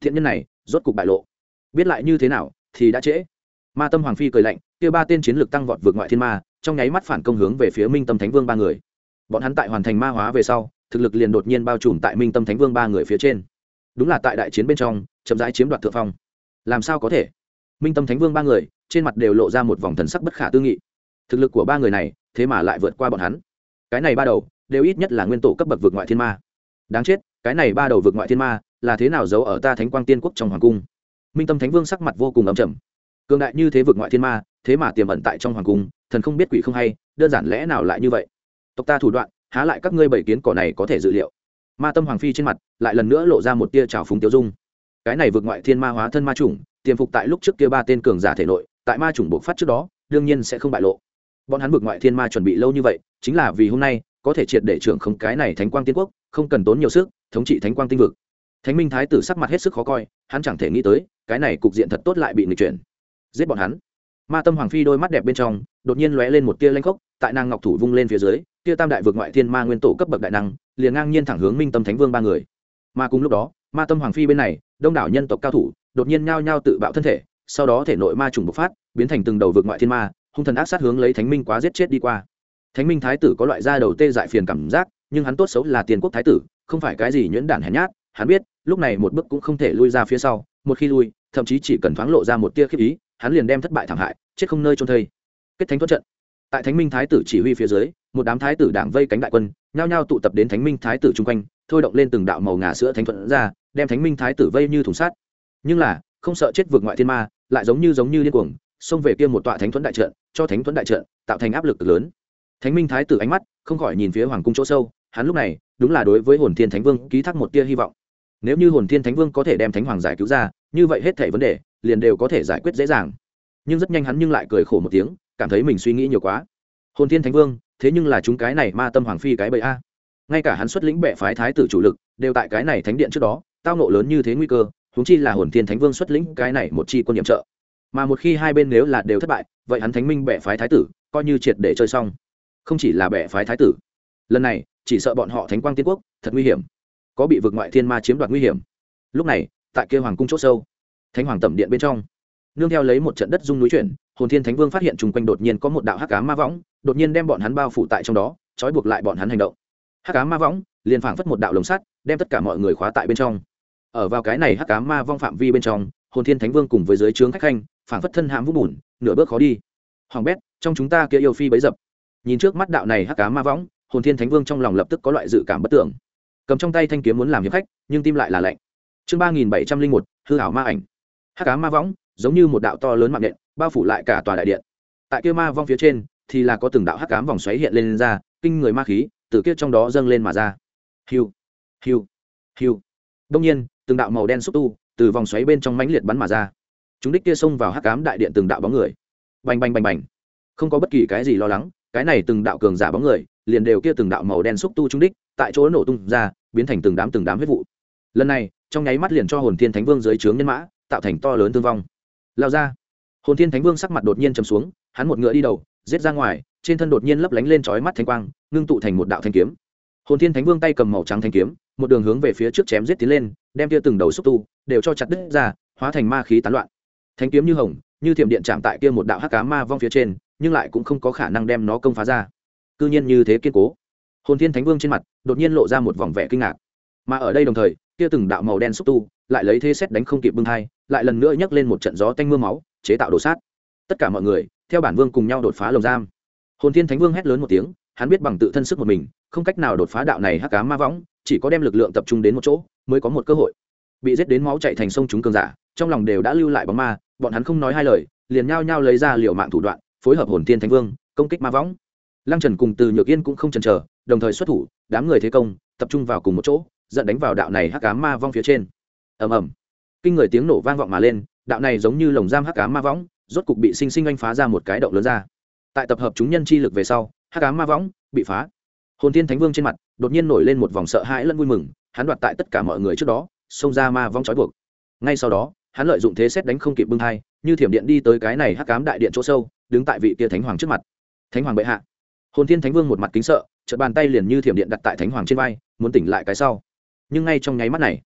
thiện nhân này rốt cục bại lộ, biết lại như thế nào thì đã trễ. Ma Tâm Hoàng phi cười lạnh, kia ba tên chiến lược tăng vọt vượt ngoại thiên ma trong nháy mắt phản công hướng về phía Minh Tâm Thánh Vương ba người. Bọn hắn tại hoàn thành ma hóa về sau, thực lực liền đột nhiên bao trùm tại Minh Tâm Thánh Vương ba người phía trên. Đúng là tại đại chiến bên trong chậm rãi chiếm đoạt thượng phong. Làm sao có thể? Minh Tâm Thánh Vương ba người trên mặt đều lộ ra một vòng thần sắc bất khả tư nghị. Thực lực của ba người này thế mà lại vượt qua bọn hắn. Cái này ba đầu đều ít nhất là nguyên tổ cấp bậc vượt ngoại thiên ma. Đáng chết, cái này ba đầu vượt ngoại thiên ma là thế nào giấu ở ta Thánh Quang Tiên Quốc trong hoàng cung? Minh Tâm Thánh Vương sắc mặt vô cùng âm trầm. Cường đại như thế vượt ngoại thiên ma, thế mà tiềm ẩn tại trong hoàng cung, thần không biết quỷ không hay, đơn giản lẽ nào lại như vậy? Tộc ta thủ đoạn, há lại các ngươi bảy kiến cỏ này có thể dự liệu. Ma Tâm Hoàng phi trên mặt lại lần nữa lộ ra một tia trào phúng tiêu dung. Cái này vượt ngoại thiên ma hóa thân ma chủng, tiềm phục tại lúc trước kia ba tên cường giả thể nội, tại ma chủng bộc phát trước đó, đương nhiên sẽ không bại lộ. Bọn hắn vượt ngoại thiên ma chuẩn bị lâu như vậy, chính là vì hôm nay có thể triệt để trưởng không cái này Thánh Quang Tiên Quốc, không cần tốn nhiều sức, thống trị Thánh Quang tinh vực. Thánh Minh Thái tử sắc mặt hết sức khó coi, hắn chẳng thể nghĩ tới, cái này cục diện thật tốt lại bị nghịch chuyển. Giết bọn hắn. Ma Tâm Hoàng phi đôi mắt đẹp bên trong đột nhiên lóe lên một tia lanh khốc, tại nàng ngọc thủ vung lên phía dưới, tia tam đại vượt ngoại thiên ma nguyên tổ cấp bậc đại năng liền ngang nhiên thẳng hướng Minh Tâm Thánh Vương ba người. Mà cùng lúc đó, Ma Tâm Hoàng phi bên này, đông đảo nhân tộc cao thủ đột nhiên nhao nhao tự bạo thân thể, sau đó thể nội ma trùng bộc phát, biến thành từng đầu vượt ngoại thiên ma, hung thần ác sát hướng lấy Thánh Minh quá giết chết đi qua. Thánh Minh Thái tử có loại da đầu tê dại phiền cảm giác, nhưng hắn tốt xấu là tiền quốc thái tử, không phải cái gì nhuyễn đản hèn nhát, hắn biết, lúc này một bước cũng không thể lui ra phía sau, một khi lui, thậm chí chỉ cần thoáng lộ ra một tia khiếp ý, hắn liền đem thất bại thảm hại, chết không nơi chôn thây. Kết thánh thuẫn trận. Tại Thánh Minh Thái tử chỉ huy phía dưới, một đám thái tử đảng vây cánh đại quân, nhao nhao tụ tập đến Thánh Minh Thái tử chung quanh, thôi động lên từng đạo màu ngà sữa thánh thuẫn ra, đem Thánh Minh Thái tử vây như thùng sắt. Nhưng là, không sợ chết vượt ngoại thiên ma, lại giống như giống như điên cuồng, xông về kia một tọa thánh thuẫn đại trận, cho thánh thuẫn đại trận tạo thành áp lực cực lớn. Thánh Minh Thái tử ánh mắt không khỏi nhìn phía hoàng cung chỗ sâu, hắn lúc này đúng là đối với Hồn Thiên Thánh Vương ký thác một tia hy vọng. Nếu như Hồn Thiên Thánh Vương có thể đem Thánh Hoàng giải cứu ra, như vậy hết thảy vấn đề liền đều có thể giải quyết dễ dàng. Nhưng rất nhanh hắn nhưng lại cười khổ một tiếng, cảm thấy mình suy nghĩ nhiều quá. Hồn Thiên Thánh Vương, thế nhưng là chúng cái này Ma Tâm Hoàng phi cái bẫy a. Ngay cả hắn xuất lĩnh bệ phái thái tử chủ lực, đều tại cái này thánh điện trước đó, tao ngộ lớn như thế nguy cơ, huống chi là Hồn Thiên Thánh Vương xuất lĩnh cái này một chi quân nhiệm trợ. Mà một khi hai bên nếu là đều thất bại, vậy hắn Thánh Minh bệ phái thái tử coi như triệt để chơi xong. Không chỉ là bệ phái thái tử, lần này chỉ sợ bọn họ Thánh Quang Tiên Quốc thật nguy hiểm, có bị vực ngoại thiên ma chiếm đoạt nguy hiểm. Lúc này, tại kia hoàng cung chỗ sâu, Thánh Hoàng tẩm điện bên trong, nương theo lấy một trận đất rung núi chuyển, Hồn Thiên Thánh Vương phát hiện chung quanh đột nhiên có một đạo hắc ám ma võng, đột nhiên đem bọn hắn bao phủ tại trong đó, trói buộc lại bọn hắn hành động. Hắc ám ma võng liền phảng phất một đạo lồng sắt, đem tất cả mọi người khóa tại bên trong. Ở vào cái này hắc ám ma vong phạm vi bên trong, Hồn Thiên Thánh Vương cùng với dưới trướng khách khanh, phảng phất thân hãm vũng bùn, nửa bước khó đi. Hoàng bét, trong chúng ta kia yêu phi bấy dập. Nhìn trước mắt đạo này hắc ám ma võng, Hồn Thiên Thánh Vương trong lòng lập tức có loại dự cảm bất tưởng. Cầm trong tay thanh kiếm muốn làm hiệp khách, nhưng tim lại là lạnh. Chương ba nghìn bảy trăm linh một, hư ảo ma ảnh. Hắc ám ma võng giống như một đạo to lớn mạng nhện, bao phủ lại cả tòa đại điện. Tại kia ma vong phía trên thì là có từng đạo hắc ám vòng xoáy hiện lên, lên ra, kinh người ma khí từ kia trong đó dâng lên mà ra. Hiu, hiu, hiu. Đông nhiên, từng đạo màu đen xúc tu từ vòng xoáy bên trong mãnh liệt bắn mà ra. Chúng đích kia xông vào hắc ám đại điện từng đạo bóng người. Bành bành bành bành. Không có bất kỳ cái gì lo lắng, cái này từng đạo cường giả bóng người, liền đều kia từng đạo màu đen xúc tu trúng đích, tại chỗ nổ tung ra, biến thành từng đám từng đám huyết vụ. Lần này, trong nháy mắt liền cho Hồn Thiên Thánh Vương dưới trướng nhân mã tạo thành to lớn thương vong. Lao ra. Hồn Thiên Thánh Vương sắc mặt đột nhiên trầm xuống, hắn một ngựa đi đầu, giết ra ngoài, trên thân đột nhiên lấp lánh lên chói mắt thanh quang, ngưng tụ thành một đạo thanh kiếm. Hồn Thiên Thánh Vương tay cầm màu trắng thanh kiếm, một đường hướng về phía trước chém giết tiến lên, đem kia từng đầu xúc tu đều cho chặt đứt ra, hóa thành ma khí tán loạn. Thanh kiếm như hồng, như thiểm điện chạm tại kia một đạo hắc ám ma vong phía trên, nhưng lại cũng không có khả năng đem nó công phá ra. Cư nhiên như thế kiên cố. Hồn Thiên Thánh Vương trên mặt đột nhiên lộ ra một vòng vẻ kinh ngạc. Mà ở đây đồng thời, kia từng đạo màu đen xúc tu lại lấy thế xét đánh không kịp bưng hai, lại lần nữa nhấc lên một trận gió tanh mưa máu, chế tạo đồ sát. Tất cả mọi người theo bản vương cùng nhau đột phá lồng giam. Hồn Thiên Thánh Vương hét lớn một tiếng, hắn biết bằng tự thân sức một mình không cách nào đột phá đạo này hắc ám ma võng, chỉ có đem lực lượng tập trung đến một chỗ mới có một cơ hội. Bị giết đến máu chảy thành sông chúng cường giả, trong lòng đều đã lưu lại bóng ma, bọn hắn không nói hai lời, liền nhao nhao lấy ra liều mạng thủ đoạn, phối hợp Hồn Thiên Thánh Vương công kích ma võng. Lăng Trần cùng Từ Nhược Yên cũng không chần chờ, đồng thời xuất thủ, đám người thế công tập trung vào cùng một chỗ, dẫn đánh vào đạo này hắc ám ma vong phía trên. Ầm ầm, kinh người tiếng nổ vang vọng mà lên, đạo này giống như lồng giam hắc ám ma võng, rốt cục bị sinh sinh anh phá ra một cái động lớn ra. Tại tập hợp chúng nhân chi lực về sau, hắc ám ma võng bị phá. Hồn Thiên Thánh Vương trên mặt đột nhiên nổi lên một vòng sợ hãi lẫn vui mừng, hắn đoạt tại tất cả mọi người trước đó, xông ra ma vong trói buộc. Ngay sau đó, hắn lợi dụng thế xét đánh không kịp bưng hai, như thiểm điện đi tới cái này hắc ám đại điện chỗ sâu, đứng tại vị kia Thánh Hoàng trước mặt. Thánh Hoàng bệ hạ. Hồn Thiên Thánh Vương một mặt kính sợ, chợt bàn tay liền như thiểm điện đặt tại Thánh Hoàng trên vai, muốn tỉnh lại cái sau. Nhưng ngay trong nháy mắt này,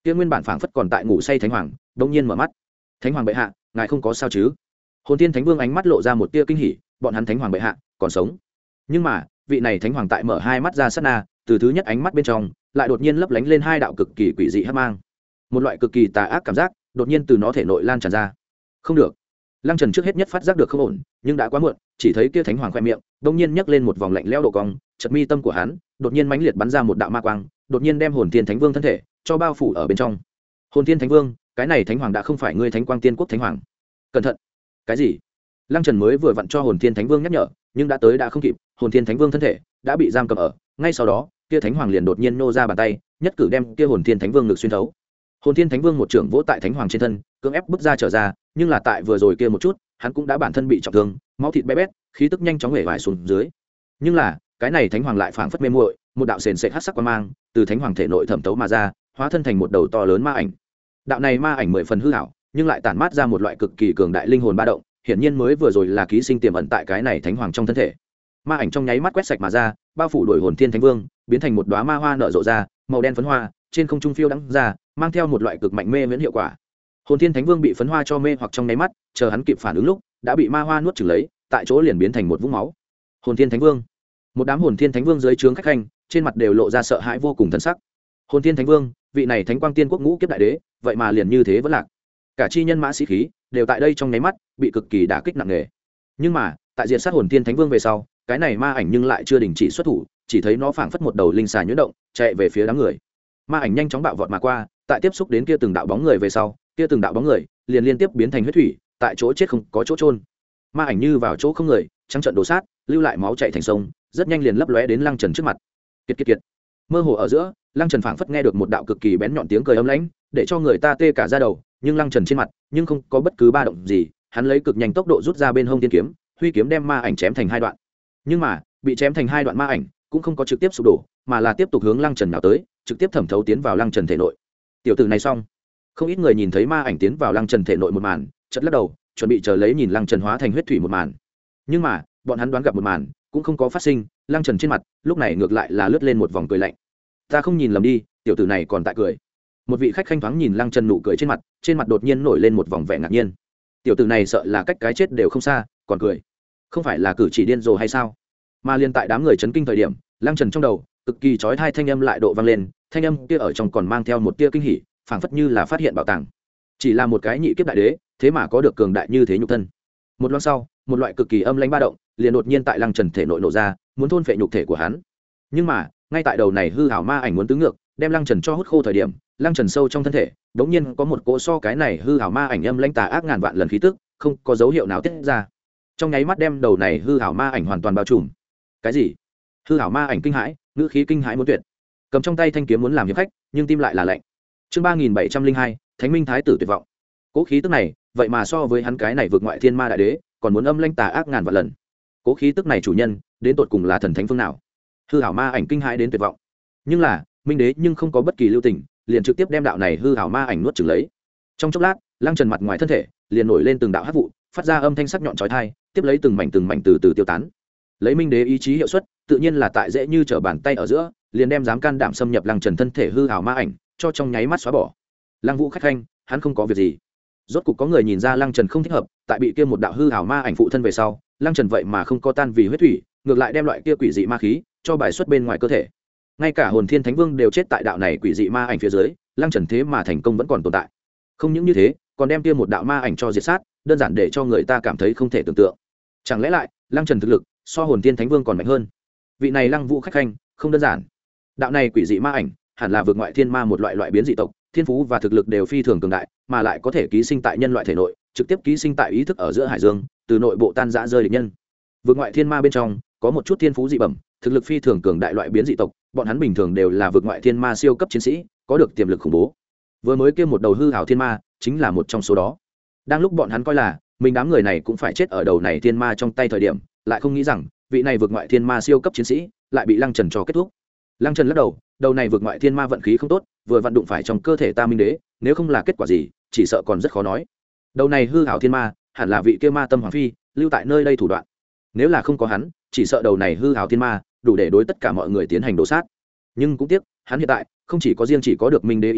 kia nguyên bản phảng phất còn tại ngủ say thánh hoàng đông nhiên mở mắt. Thánh hoàng bệ hạ, ngài không có sao chứ? Hồn Thiên Thánh Vương ánh mắt lộ ra một tia kinh hỉ, bọn hắn thánh hoàng bệ hạ còn sống. Nhưng mà vị này thánh hoàng tại mở hai mắt ra sát na, từ thứ nhất ánh mắt bên trong lại đột nhiên lấp lánh lên hai đạo cực kỳ quỷ dị hắc mang, một loại cực kỳ tà ác cảm giác đột nhiên từ nó thể nội lan tràn ra. Không được. Lăng Trần trước hết nhất phát giác được không ổn, nhưng đã quá muộn, chỉ thấy kia thánh hoàng khoe miệng đông nhiên nhấc lên một vòng lạnh lẽo độ cong, chợt mi tâm của hắn đột nhiên mãnh liệt bắn ra một đạo ma quang, đột nhiên đem Hồn Thiên Thánh Vương thân thể cho bao phủ ở bên trong. Hồn Thiên Thánh Vương, cái này thánh hoàng đã không phải ngươi Thánh Quang Tiên Quốc thánh hoàng. Cẩn thận. Cái gì? Lăng Trần mới vừa vặn cho Hồn Thiên Thánh Vương nhắc nhở, nhưng đã tới đã không kịp, Hồn Thiên Thánh Vương thân thể đã bị giam cầm ở, ngay sau đó, kia thánh hoàng liền đột nhiên nô ra bàn tay, nhất cử đem kia Hồn Thiên Thánh Vương ngực xuyên thấu. Hồn Thiên Thánh Vương một trưởng vỗ tại thánh hoàng trên thân, cưỡng ép bứt ra trở ra, nhưng là tại vừa rồi kia một chút, hắn cũng đã bản thân bị trọng thương, máu thịt bé bét, khí tức nhanh chóng hể vải xuống dưới. Nhưng là, cái này thánh hoàng lại phảng phất mê muội, một đạo sền sệt hắc sắc quang mang từ thánh hoàng thể nội thẩm thấu mà ra, hóa thân thành một đầu to lớn ma ảnh. Đạo này ma ảnh mười phần hư ảo, nhưng lại tản mát ra một loại cực kỳ cường đại linh hồn ba động, hiển nhiên mới vừa rồi là ký sinh tiềm ẩn tại cái này thánh hoàng trong thân thể. Ma ảnh trong nháy mắt quét sạch mà ra, bao phủ đuổi Hồn Thiên Thánh Vương, biến thành một đóa ma hoa nở rộ ra, màu đen phấn hoa trên không trung phiêu đãng ra, mang theo một loại cực mạnh mê miễn hiệu quả. Hồn Thiên Thánh Vương bị phấn hoa cho mê hoặc trong nháy mắt, chờ hắn kịp phản ứng lúc, đã bị ma hoa nuốt chửng lấy, tại chỗ liền biến thành một vũng máu. Hồn Thiên Thánh Vương, một đám Hồn Thiên Thánh Vương dưới trướng khách khanh, trên mặt đều lộ ra sợ hãi vô cùng thần sắc. Hồn Thiên Thánh Vương, vị này Thánh Quang Tiên Quốc ngũ kiếp đại đế, vậy mà liền như thế vẫn lạc. Cả chi nhân mã sĩ khí đều tại đây trong nháy mắt bị cực kỳ đả kích nặng nề. Nhưng mà, tại diệt sát Hồn Thiên Thánh Vương về sau, cái này ma ảnh nhưng lại chưa đình chỉ xuất thủ, chỉ thấy nó phảng phất một đầu linh xà nhuyễn động, chạy về phía đám người. Ma ảnh nhanh chóng bạo vọt mà qua, tại tiếp xúc đến kia từng đạo bóng người về sau, kia từng đạo bóng người liền liên tiếp biến thành huyết thủy, tại chỗ chết không có chỗ trôn. Ma ảnh như vào chỗ không người, trắng trận đổ sát, lưu lại máu chảy thành sông, rất nhanh liền lấp lóe đến Lăng Trần trước mặt. Kiệt kiệt kiệt. Mơ hồ ở giữa, Lăng Trần phảng phất nghe được một đạo cực kỳ bén nhọn tiếng cười âm lãnh, để cho người ta tê cả da đầu, nhưng Lăng Trần trên mặt nhưng không có bất cứ ba động gì, hắn lấy cực nhanh tốc độ rút ra bên hông tiên kiếm, huy kiếm đem ma ảnh chém thành hai đoạn. Nhưng mà, bị chém thành hai đoạn ma ảnh cũng không có trực tiếp sụp đổ, mà là tiếp tục hướng Lăng Trần nào tới, trực tiếp thẩm thấu tiến vào Lăng Trần thể nội. Tiểu tử này xong. Không ít người nhìn thấy ma ảnh tiến vào Lăng Trần thể nội một màn, chợt lắc đầu, chuẩn bị chờ lấy nhìn Lăng Trần hóa thành huyết thủy một màn. Nhưng mà, bọn hắn đoán gặp một màn cũng không có phát sinh, Lăng Trần trên mặt lúc này ngược lại là lướt lên một vòng cười lạnh. Ta không nhìn lầm đi, tiểu tử này còn tại cười. Một vị khách khanh thoáng nhìn Lăng Trần nụ cười trên mặt, trên mặt đột nhiên nổi lên một vòng vẻ ngạc nhiên. Tiểu tử này sợ là cách cái chết đều không xa, còn cười. Không phải là cử chỉ điên rồ hay sao? Mà liên tại đám người chấn kinh thời điểm, Lăng Trần trong đầu cực kỳ chói tai thanh âm lại độ vang lên, thanh âm kia ở trong còn mang theo một tia kinh hỉ, phảng phất như là phát hiện bảo tàng. Chỉ là một cái nhị kiếp đại đế, thế mà có được cường đại như thế nhục thân. Một loang sau, một loại cực kỳ âm lãnh ba động liền đột nhiên tại Lăng Trần thể nội nổ ra, muốn thôn phệ nhục thể của hắn. Nhưng mà, ngay tại đầu này hư ảo ma ảnh muốn tứ ngược, đem Lăng Trần cho hút khô thời điểm, Lăng Trần sâu trong thân thể, đống nhiên có một cỗ so cái này hư ảo ma ảnh âm lãnh tà ác ngàn vạn lần khí tức, không có dấu hiệu nào tiết ra. Trong nháy mắt đem đầu này hư ảo ma ảnh hoàn toàn bao trùm. Cái gì? Hư ảo ma ảnh kinh hãi, ngữ khí kinh hãi muốn tuyệt, cầm trong tay thanh kiếm muốn làm hiệp khách, nhưng tim lại là lạnh. Chương ba nghìn bảy trăm linh hai, Thánh Minh Thái tử tuyệt vọng. Cố khí tức này, vậy mà so với hắn cái này vượt ngoại thiên ma đại đế, còn muốn âm lãnh tà ác ngàn vạn lần. Cố khí tức này chủ nhân, đến tột cùng là thần thánh phương nào? Hư ảo ma ảnh kinh hãi đến tuyệt vọng. Nhưng là, Minh đế nhưng không có bất kỳ lưu tình, liền trực tiếp đem đạo này hư ảo ma ảnh nuốt chửng lấy. Trong chốc lát, Lăng Trần mặt ngoài thân thể liền nổi lên từng đạo hắc vụ, phát ra âm thanh sắc nhọn chói tai, tiếp lấy từng mảnh từng mảnh từ từ tiêu tán. Lấy Minh đế ý chí hiệu suất, tự nhiên là tại dễ như trở bàn tay ở giữa, liền đem dám can đảm xâm nhập Lăng Trần thân thể hư ảo ma ảnh cho trong nháy mắt xóa bỏ. Lăng Vũ khách khanh, hắn không có việc gì. Rốt cục có người nhìn ra Lăng Trần không thích hợp, tại bị kia một đạo hư ảo ma ảnh phụ thân về sau, Lăng Trần vậy mà không có tan vì huyết thủy, ngược lại đem loại kia quỷ dị ma khí cho bài xuất bên ngoài cơ thể. Ngay cả Hồn Thiên Thánh Vương đều chết tại đạo này quỷ dị ma ảnh phía dưới, Lăng Trần thế mà thành công vẫn còn tồn tại. Không những như thế, còn đem kia một đạo ma ảnh cho diệt sát, đơn giản để cho người ta cảm thấy không thể tưởng tượng. Chẳng lẽ lại, Lăng Trần thực lực so Hồn Thiên Thánh Vương còn mạnh hơn? Vị này Lăng Vũ khách khanh, không đơn giản. Đạo này quỷ dị ma ảnh, hẳn là vượt ngoại thiên ma một loại loại biến dị tộc, thiên phú và thực lực đều phi thường cường đại, mà lại có thể ký sinh tại nhân loại thể nội, trực tiếp ký sinh tại ý thức ở giữa hải dương, từ nội bộ tan rã rơi địch nhân. Vượt ngoại thiên ma bên trong có một chút thiên phú dị bẩm, thực lực phi thường cường đại loại biến dị tộc, bọn hắn bình thường đều là vượt ngoại thiên ma siêu cấp chiến sĩ, có được tiềm lực khủng bố. Vừa mới kia một đầu hư ảo thiên ma, chính là một trong số đó. Đang lúc bọn hắn coi là mình đám người này cũng phải chết ở đầu này thiên ma trong tay thời điểm, lại không nghĩ rằng vị này vượt ngoại thiên ma siêu cấp chiến sĩ lại bị Lăng Trần cho kết thúc. Lăng Trần lắc đầu, đầu này vượt ngoại thiên ma vận khí không tốt, vừa vận đụng phải trong cơ thể ta Minh đế, nếu không là kết quả gì, chỉ sợ còn rất khó nói. Đầu này hư ảo thiên ma, hẳn là vị kia ma tâm hoàng phi lưu tại nơi đây thủ đoạn. Nếu là không có hắn, chỉ sợ đầu này hư ảo thiên ma đủ để đối tất cả mọi người tiến hành đổ sát. Nhưng cũng tiếc, hắn hiện tại không chỉ có riêng chỉ có được Minh đế ý chí,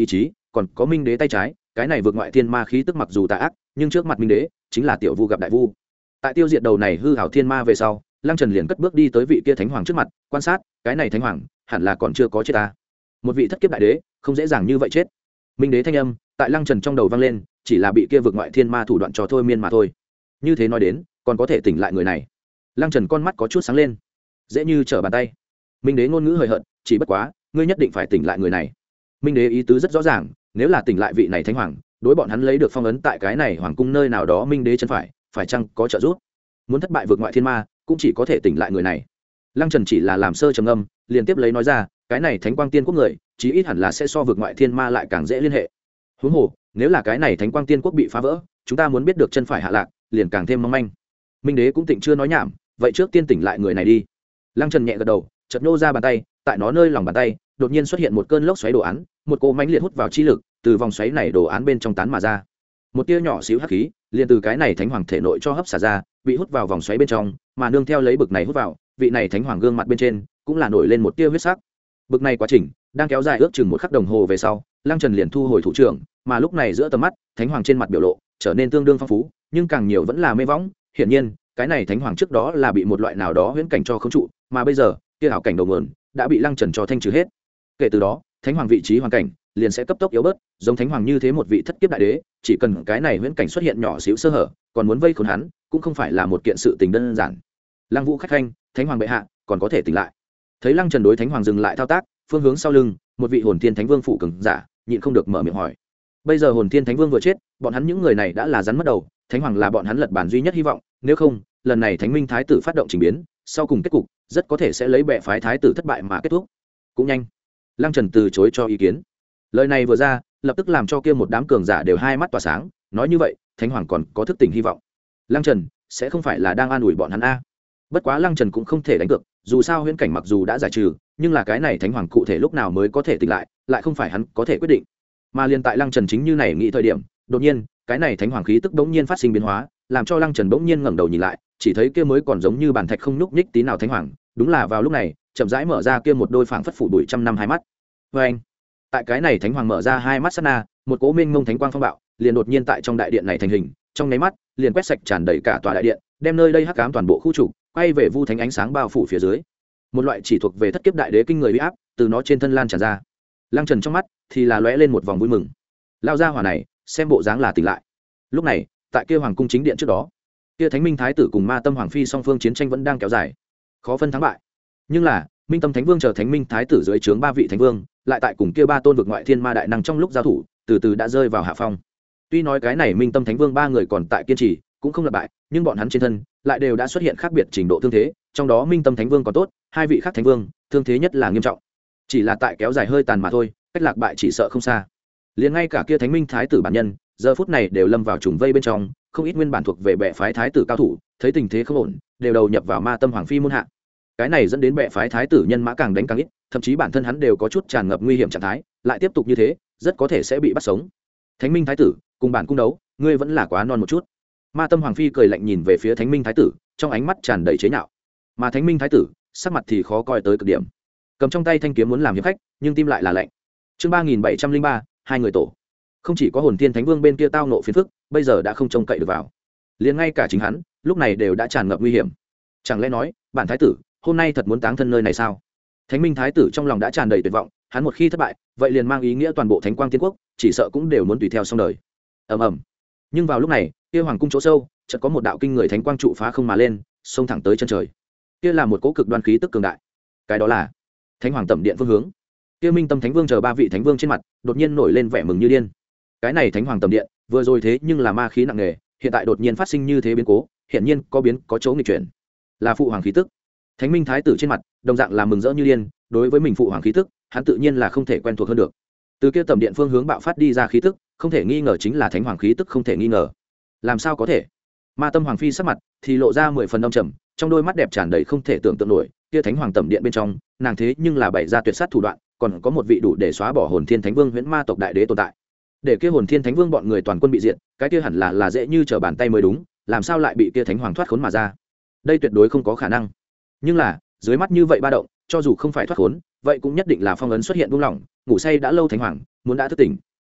còn có minh đế tay trái, cái này vượt ngoại thiên ma khí tức mặc dù tà ác nhưng trước mặt minh đế chính là tiểu vu gặp đại vu. Tại tiêu diệt đầu này hư hảo thiên ma về sau, Lăng Trần liền cất bước đi tới vị kia thánh hoàng trước mặt, quan sát, cái này thánh hoàng hẳn là còn chưa có chết ta. Một vị thất kiếp đại đế không dễ dàng như vậy chết. Minh đế thanh âm tại Lăng Trần trong đầu vang lên, chỉ là bị kia vượt ngoại thiên ma thủ đoạn cho thôi miên mà thôi. Như thế nói đến, còn có thể tỉnh lại người này. Lăng Trần con mắt có chút sáng lên, dễ như trở bàn tay. Minh đế ngôn ngữ hời hợt, chỉ bất quá, ngươi nhất định phải tỉnh lại người này. Minh đế ý tứ rất rõ ràng, nếu là tỉnh lại vị này thánh hoàng, đối bọn hắn lấy được phong ấn tại cái này hoàng cung nơi nào đó Minh đế chân phải, phải chăng có trợ giúp? Muốn thất bại vượt ngoại thiên ma, cũng chỉ có thể tỉnh lại người này. Lăng Trần chỉ là làm sơ trầm âm, liền tiếp lấy nói ra, cái này thánh quang tiên quốc người, chí ít hẳn là sẽ so vượt ngoại thiên ma lại càng dễ liên hệ. Huống hồ, nếu là cái này thánh quang tiên quốc bị phá vỡ, chúng ta muốn biết được chân phải hạ lạc, liền càng thêm mong manh. Minh đế cũng tỉnh chưa nói nhảm, vậy trước tiên tỉnh lại người này đi. Lăng Trần nhẹ gật đầu, chợt nhô ra bàn tay, tại nó nơi lòng bàn tay, đột nhiên xuất hiện một cơn lốc xoáy đồ án, một cỗ mãnh liệt hút vào chi lực, từ vòng xoáy này đồ án bên trong tán mà ra. Một tia nhỏ xíu hắc khí, liền từ cái này thánh hoàng thể nội cho hấp xả ra, bị hút vào vòng xoáy bên trong, mà nương theo lấy bực này hút vào, vị này thánh hoàng gương mặt bên trên cũng là nổi lên một tia huyết sắc. Bực này quá trình đang kéo dài ước chừng một khắc đồng hồ về sau, Lăng Trần liền thu hồi thủ trưởng, mà lúc này giữa tầm mắt, thánh hoàng trên mặt biểu lộ trở nên tương đương phong phú, nhưng càng nhiều vẫn là mê võng. Hiển nhiên, cái này thánh hoàng trước đó là bị một loại nào đó huyễn cảnh cho khống trụ, mà bây giờ, kia ảo cảnh đầu nguồn đã bị Lăng Trần cho thanh trừ hết. Kể từ đó, thánh hoàng vị trí hoàn cảnh liền sẽ cấp tốc yếu bớt, giống thánh hoàng như thế một vị thất kiếp đại đế, chỉ cần cái này huyễn cảnh xuất hiện nhỏ xíu sơ hở, còn muốn vây khốn hắn, cũng không phải là một kiện sự tình đơn giản. Lăng Vũ khách khanh, thánh hoàng bệ hạ, còn có thể tỉnh lại. Thấy Lăng Trần đối thánh hoàng dừng lại thao tác, phương hướng sau lưng, một vị hồn thiên thánh vương phụ cường giả, nhịn không được mở miệng hỏi. Bây giờ hồn thiên thánh vương vừa chết, bọn hắn những người này đã là rắn mất đầu, thánh hoàng là bọn hắn lật bản duy nhất hy vọng, nếu không, lần này thánh minh thái tử phát động trình biến, sau cùng kết cục rất có thể sẽ lấy bệ phái thái tử thất bại mà kết thúc. Cũng nhanh. Lăng Trần từ chối cho ý kiến. Lời này vừa ra, lập tức làm cho kia một đám cường giả đều hai mắt tỏa sáng, nói như vậy, thánh hoàng còn có thức tỉnh hy vọng. Lăng Trần sẽ không phải là đang an ủi bọn hắn a? Bất quá Lăng Trần cũng không thể đánh cược, dù sao huyễn cảnh mặc dù đã giải trừ, nhưng là cái này thánh hoàng cụ thể lúc nào mới có thể tỉnh lại, lại không phải hắn có thể quyết định. Mà liền tại Lăng Trần chính như này nghĩ thời điểm, đột nhiên, cái này thánh hoàng khí tức bỗng nhiên phát sinh biến hóa, làm cho Lăng Trần bỗng nhiên ngẩng đầu nhìn lại, chỉ thấy kia mới còn giống như bàn thạch không nhúc nhích tí nào thánh hoàng, đúng là vào lúc này, chậm rãi mở ra kia một đôi phảng phất phủ bụi trăm năm hai mắt. Và anh, tại cái này thánh hoàng mở ra hai mắt sát na, một cỗ mênh mông thánh quang phong bạo liền đột nhiên tại trong đại điện này thành hình, trong nháy mắt liền quét sạch tràn đầy cả tòa đại điện, đem nơi đây hắc ám toàn bộ khu trục, quay về vu thánh ánh sáng bao phủ phía dưới. Một loại chỉ thuộc về thất kiếp đại đế kinh người uy áp từ nó trên thân lan tràn ra. Lăng Trần trong mắt thì là lóe lên một vòng vui mừng. Lao ra hỏa này, xem bộ dáng là tỉnh lại. Lúc này, tại kia hoàng cung chính điện trước đó, kia thánh minh thái tử cùng ma tâm hoàng phi song phương chiến tranh vẫn đang kéo dài, khó phân thắng bại. Nhưng là minh tâm thánh vương chờ thánh minh thái tử dưới trướng ba vị thánh vương lại tại cùng kia ba tôn vực ngoại thiên ma đại năng trong lúc giao thủ từ từ đã rơi vào hạ phong. Tuy nói cái này minh tâm thánh vương ba người còn tại kiên trì cũng không lặp bại, nhưng bọn hắn trên thân lại đều đã xuất hiện khác biệt trình độ thương thế, trong đó minh tâm thánh vương còn tốt, hai vị khác thánh vương thương thế nhất là nghiêm trọng, chỉ là tại kéo dài hơi tàn mà thôi, cách lạc bại chỉ sợ không xa. Liền ngay cả kia thánh minh thái tử bản nhân giờ phút này đều lâm vào trùng vây bên trong, không ít nguyên bản thuộc về bệ phái thái tử cao thủ thấy tình thế không ổn đều đầu nhập vào ma tâm hoàng phi môn hạ. Cái này dẫn đến bệ phái thái tử nhân mã càng đánh càng ít, thậm chí bản thân hắn đều có chút tràn ngập nguy hiểm trạng thái, lại tiếp tục như thế rất có thể sẽ bị bắt sống. Thánh minh thái tử cùng bản cung đấu, ngươi vẫn là quá non một chút. Ma tâm hoàng phi cười lạnh nhìn về phía thánh minh thái tử, trong ánh mắt tràn đầy chế nhạo. Mà thánh minh thái tử sắc mặt thì khó coi tới cực điểm, cầm trong tay thanh kiếm muốn làm hiệp khách, nhưng tim lại là lạnh. Chương ba nghìn bảy trăm linh ba, hai người tổ. Không chỉ có hồn thiên thánh vương bên kia tao nộ phiền phức, bây giờ đã không trông cậy được vào, liền ngay cả chính hắn lúc này đều đã tràn ngập nguy hiểm. Chẳng lẽ nói bản thái tử hôm nay thật muốn táng thân nơi này sao? Thánh minh thái tử trong lòng đã tràn đầy tuyệt vọng, hắn một khi thất bại, vậy liền mang ý nghĩa toàn bộ thánh quang tiên quốc chỉ sợ cũng đều muốn tùy theo xong đời. Ầm ầm. Nhưng vào lúc này, kia hoàng cung chỗ sâu, chợt có một đạo kinh người thánh quang trụ phá không mà lên, xông thẳng tới chân trời. Kia là một cỗ cực đoan khí tức cường đại. Cái đó là thánh hoàng tẩm điện phương hướng. Kia minh tâm thánh vương chờ ba vị thánh vương trên mặt đột nhiên nổi lên vẻ mừng như điên. Cái này thánh hoàng tẩm điện vừa rồi thế nhưng là ma khí nặng nề, hiện tại đột nhiên phát sinh như thế biến cố, hiển nhiên có biến có chỗ nghịch chuyển, là phụ hoàng khí tức. Thánh minh thái tử trên mặt đồng dạng là mừng rỡ như điên, đối với mình phụ hoàng khí tức, hắn tự nhiên là không thể quen thuộc hơn được. Từ kia tẩm điện phương hướng bạo phát đi ra khí tức, không thể nghi ngờ chính là thánh hoàng khí tức không thể nghi ngờ. Làm sao có thể? Ma tâm hoàng phi sắc mặt thì lộ ra mười phần âm trầm, trong đôi mắt đẹp tràn đầy không thể tưởng tượng nổi, kia thánh hoàng tẩm điện bên trong, nàng thế nhưng là bày ra tuyệt sát thủ đoạn, còn có một vị đủ để xóa bỏ hồn thiên thánh vương huyễn ma tộc đại đế tồn tại. Để kia hồn thiên thánh vương bọn người toàn quân bị diệt, cái kia hẳn là là dễ như trở bàn tay mới đúng, làm sao lại bị kia thánh hoàng thoát khốn mà ra? Đây tuyệt đối không có khả năng. Nhưng là, dưới mắt như vậy ba động, cho dù không phải thoát khốn, vậy cũng nhất định là phong ấn xuất hiện buông lỏng, ngủ say đã lâu thánh hoàng muốn đã thức tỉnh.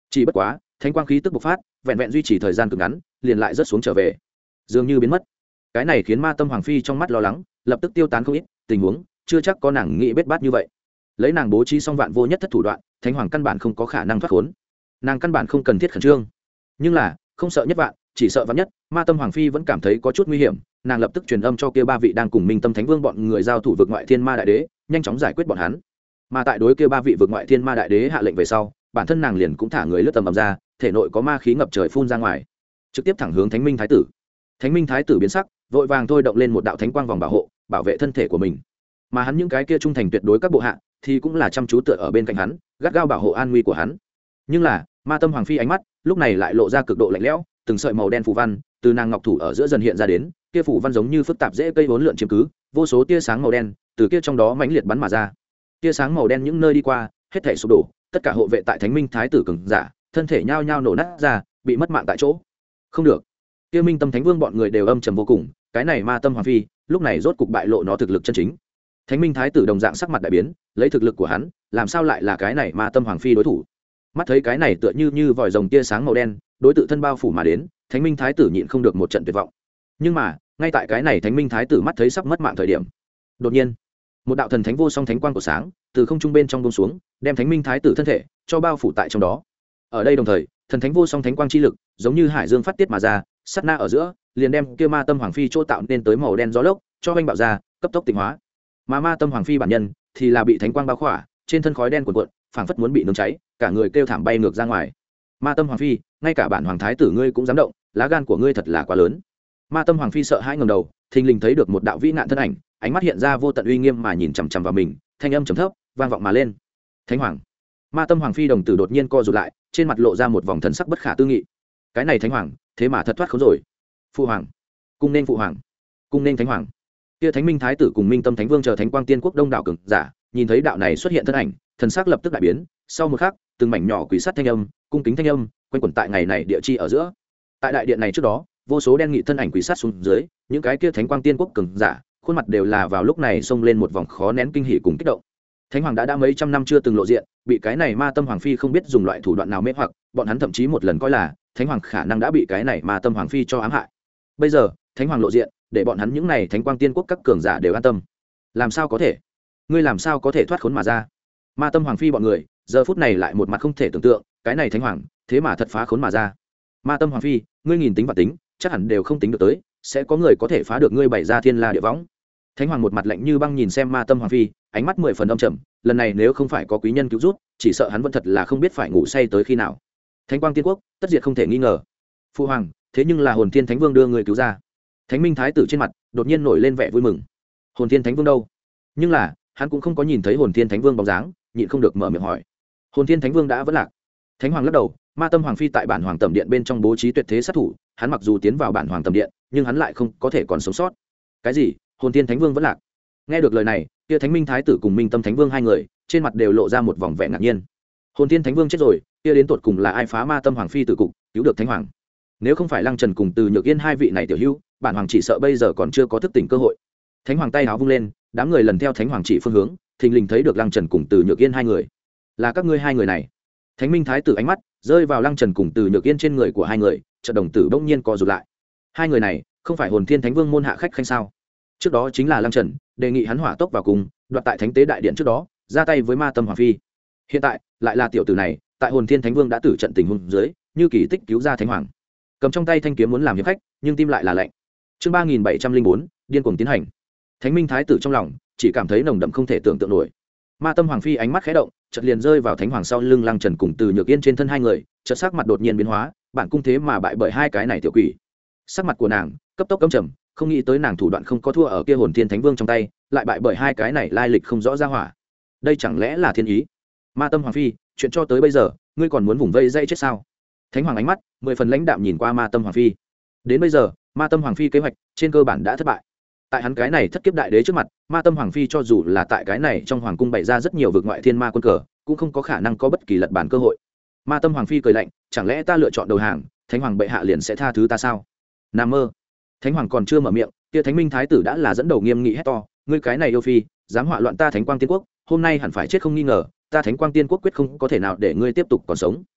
chỉ bất quá thánh quang khí tức bộc phát vẹn vẹn duy trì thời gian cực ngắn liền lại rớt xuống trở về, dường như biến mất. Cái này khiến ma tâm hoàng phi trong mắt lo lắng lập tức tiêu tán không ít, tình huống chưa chắc có nàng nghĩ bết bát như vậy. Lấy nàng bố trí xong vạn vô nhất thất thủ đoạn, thánh hoàng căn bản không có khả năng thoát khốn, nàng căn bản không cần thiết khẩn trương. Nhưng là không sợ nhất vạn, chỉ sợ vạn nhất, ma tâm hoàng phi vẫn cảm thấy có chút nguy hiểm, nàng lập tức truyền âm cho kia ba vị đang cùng minh tâm thánh vương bọn người giao thủ vực ngoại thiên ma đại đế, nhanh chóng giải quyết bọn hắn. Mà tại đối kia ba vị vực ngoại thiên ma đại đế hạ lệnh về sau, bản thân nàng liền cũng thả người lướt tầm ầm ra, thể nội có ma khí ngập trời phun ra ngoài, trực tiếp thẳng hướng thánh minh thái tử. Thánh minh thái tử biến sắc, vội vàng thôi động lên một đạo thánh quang vòng bảo hộ, bảo vệ thân thể của mình. Mà hắn những cái kia trung thành tuyệt đối các bộ hạ thì cũng là chăm chú tựa ở bên cạnh hắn, gắt gao bảo hộ an nguy của hắn. Nhưng là ma tâm hoàng phi ánh mắt lúc này lại lộ ra cực độ lạnh lẽo, từng sợi màu đen phù văn từ nàng ngọc thủ ở giữa dần hiện ra đến, kia phù văn giống như phức tạp dễ cây vốn lượn chiếm cứ, vô số tia sáng màu đen từ kia trong đó mãnh liệt bắn mà ra. Tia sáng màu đen những nơi đi qua, hết thảy sụp đổ, tất cả hộ vệ tại thánh minh thái tử cường giả, thân thể nhao nhao nổ nát ra, bị mất mạng tại chỗ. Không được. Kia minh tâm thánh vương bọn người đều âm trầm vô cùng, cái này ma tâm hoàng phi lúc này rốt cục bại lộ nó thực lực chân chính. Thánh minh thái tử đồng dạng sắc mặt đại biến, lấy thực lực của hắn làm sao lại là cái này ma tâm hoàng phi đối thủ. Mắt thấy cái này tựa như như vòi rồng tia sáng màu đen đối tự thân bao phủ mà đến, thánh minh thái tử nhịn không được một trận tuyệt vọng. Nhưng mà ngay tại cái này thánh minh thái tử mắt thấy sắp mất mạng thời điểm, đột nhiên một đạo thần thánh vô song thánh quang của sáng từ không trung bên trong buông xuống, đem thánh minh thái tử thân thể cho bao phủ tại trong đó. Ở đây đồng thời, thần thánh vô song thánh quang chi lực giống như hải dương phát tiết mà ra, sát na ở giữa liền đem kia ma tâm hoàng phi chỗ tạo nên tới màu đen gió lốc cho oanh bạo ra, cấp tốc tịnh hóa. Mà ma tâm hoàng phi bản nhân thì là bị thánh quang bao khỏa, trên thân khói đen cuồn cuộn, phảng phất muốn bị nướng cháy, cả người kêu thảm bay ngược ra ngoài. Ma tâm hoàng phi, ngay cả bản hoàng thái tử ngươi cũng dám động, lá gan của ngươi thật là quá lớn. Ma tâm hoàng phi sợ hãi ngẩng đầu, thình lình thấy được một đạo vĩ nạn thân ảnh, ánh mắt hiện ra vô tận uy nghiêm mà nhìn chằm chằm vào mình, thanh âm trầm thấp vang vọng mà lên. Thánh hoàng. Ma tâm hoàng phi đồng tử đột nhiên co rụt lại, trên mặt lộ ra một vòng thần sắc bất khả tư nghị. Cái này thánh hoàng thế mà thật thoát khốn rồi. Phụ hoàng, cung nên phụ hoàng, cung nên thánh hoàng. Kia thánh minh thái tử cùng minh tâm thánh vương chờ thánh quang tiên quốc đông đảo cường giả, nhìn thấy đạo này xuất hiện thân ảnh, thần sắc lập tức đại biến. Sau một khắc, từng mảnh nhỏ quỷ sắt thanh âm, cung kính thanh âm quanh quẩn tại ngày này địa chi ở giữa. Tại đại điện này trước đó, vô số đen nghị thân ảnh quỷ sắt xuống dưới, những cái kia thánh quang tiên quốc cường giả, khuôn mặt đều là vào lúc này xông lên một vòng khó nén kinh hỉ cùng kích động. Thánh hoàng đã đã mấy trăm năm chưa từng lộ diện, bị cái này ma tâm hoàng phi không biết dùng loại thủ đoạn nào mê hoặc, bọn hắn thậm chí một lần coi là thánh hoàng khả năng đã bị cái này ma tâm hoàng phi cho ám hại. Bây giờ thánh hoàng lộ diện, để bọn hắn những này thánh quang tiên quốc các cường giả đều an tâm. Làm sao có thể? Ngươi làm sao có thể thoát khốn mà ra? Ma tâm hoàng phi bọn người giờ phút này lại một mặt không thể tưởng tượng, cái này thánh hoàng thế mà thật phá khốn mà ra. Ma tâm hoàng phi, ngươi nghìn tính và tính, chắc hẳn đều không tính được tới, sẽ có người có thể phá được ngươi bày ra thiên la địa võng. Thánh hoàng một mặt lạnh như băng nhìn xem ma tâm hoàng phi, ánh mắt mười phần âm trầm, lần này nếu không phải có quý nhân cứu rút, chỉ sợ hắn vẫn thật là không biết phải ngủ say tới khi nào. Thánh quang tiên quốc tất diệt không thể nghi ngờ. Phu hoàng, thế nhưng là hồn thiên thánh vương đưa người cứu ra. Thánh minh thái tử trên mặt đột nhiên nổi lên vẻ vui mừng. Hồn thiên thánh vương đâu? Nhưng là hắn cũng không có nhìn thấy hồn thiên thánh vương bóng dáng, nhịn không được mở miệng hỏi. Hồn thiên thánh vương đã vẫn lạc. Thánh hoàng lắc đầu, ma tâm hoàng phi tại bản hoàng tẩm điện bên trong bố trí tuyệt thế sát thủ, hắn mặc dù tiến vào bản hoàng tẩm điện, nhưng hắn lại không có thể còn sống sót. Cái gì? Hồn thiên thánh vương vẫn lạc? Nghe được lời này, kia thánh minh thái tử cùng minh tâm thánh vương hai người trên mặt đều lộ ra một vòng vẻ ngạc nhiên. Hồn thiên thánh vương chết rồi, kia đến tột cùng là ai phá ma tâm hoàng phi tử cục, cứu được thánh hoàng? Nếu không phải lăng trần cùng từ nhược yên hai vị này tiểu hữu, bản hoàng chỉ sợ bây giờ còn chưa có thức tỉnh cơ hội. Thánh hoàng tay áo vung lên, đám người lần theo thánh hoàng chỉ phương hướng, thình lình thấy được lăng trần cùng từ nhược yên hai người. Là các ngươi hai người này? Thánh minh thái tử ánh mắt rơi vào lăng trần cùng từ nhược yên trên người của hai người, chợt đồng tử bỗng nhiên co rụt lại. Hai người này không phải hồn thiên thánh vương môn hạ khách khanh sao? Trước đó chính là lăng trần đề nghị hắn hỏa tốc vào cùng đoạt tại thánh tế đại điện trước đó ra tay với ma tâm hoàng phi, hiện tại lại là tiểu tử này tại hồn thiên thánh vương đã tử trận tình huống dưới như kỳ tích cứu ra thánh hoàng, cầm trong tay thanh kiếm muốn làm hiệp khách nhưng tim lại là lạnh. Chương ba nghìn bảy trăm linh bốn điên cuồng tiến hành. Thánh minh thái tử trong lòng chỉ cảm thấy nồng đậm không thể tưởng tượng nổi. Ma tâm hoàng phi ánh mắt khẽ động, chợt liền rơi vào thánh hoàng sau lưng lăng trần cùng từ nhược yên trên thân hai người, chợt sắc mặt đột nhiên biến hóa, bản cung thế mà bại bởi hai cái này tiểu quỷ. Sắc mặt của nàng cấp tốc căm trầm, không nghĩ tới nàng thủ đoạn không có thua ở kia hồn thiên thánh vương trong tay, lại bại bởi hai cái này lai lịch không rõ ra hỏa. Đây chẳng lẽ là thiên ý? Ma tâm hoàng phi, chuyện cho tới bây giờ ngươi còn muốn vùng vây dây chết sao? Thánh hoàng ánh mắt mười phần lãnh đạm nhìn qua ma tâm hoàng phi. Đến bây giờ ma tâm hoàng phi kế hoạch trên cơ bản đã thất bại. Tại hắn cái này thất kiếp đại đế trước mặt, ma tâm hoàng phi cho dù là tại cái này trong hoàng cung bày ra rất nhiều vực ngoại thiên ma quân cờ, cũng không có khả năng có bất kỳ lật bản cơ hội. Ma tâm hoàng phi cười lạnh, chẳng lẽ ta lựa chọn đầu hàng, thánh hoàng bệ hạ liền sẽ tha thứ ta sao? Nam mơ. Thánh hoàng còn chưa mở miệng, kia thánh minh thái tử đã là dẫn đầu nghiêm nghị hét to, ngươi cái này yêu phi, dám họa loạn ta thánh quang tiên quốc, hôm nay hẳn phải chết không nghi ngờ, ta thánh quang tiên quốc quyết không có thể nào để ngươi tiếp tục còn sống.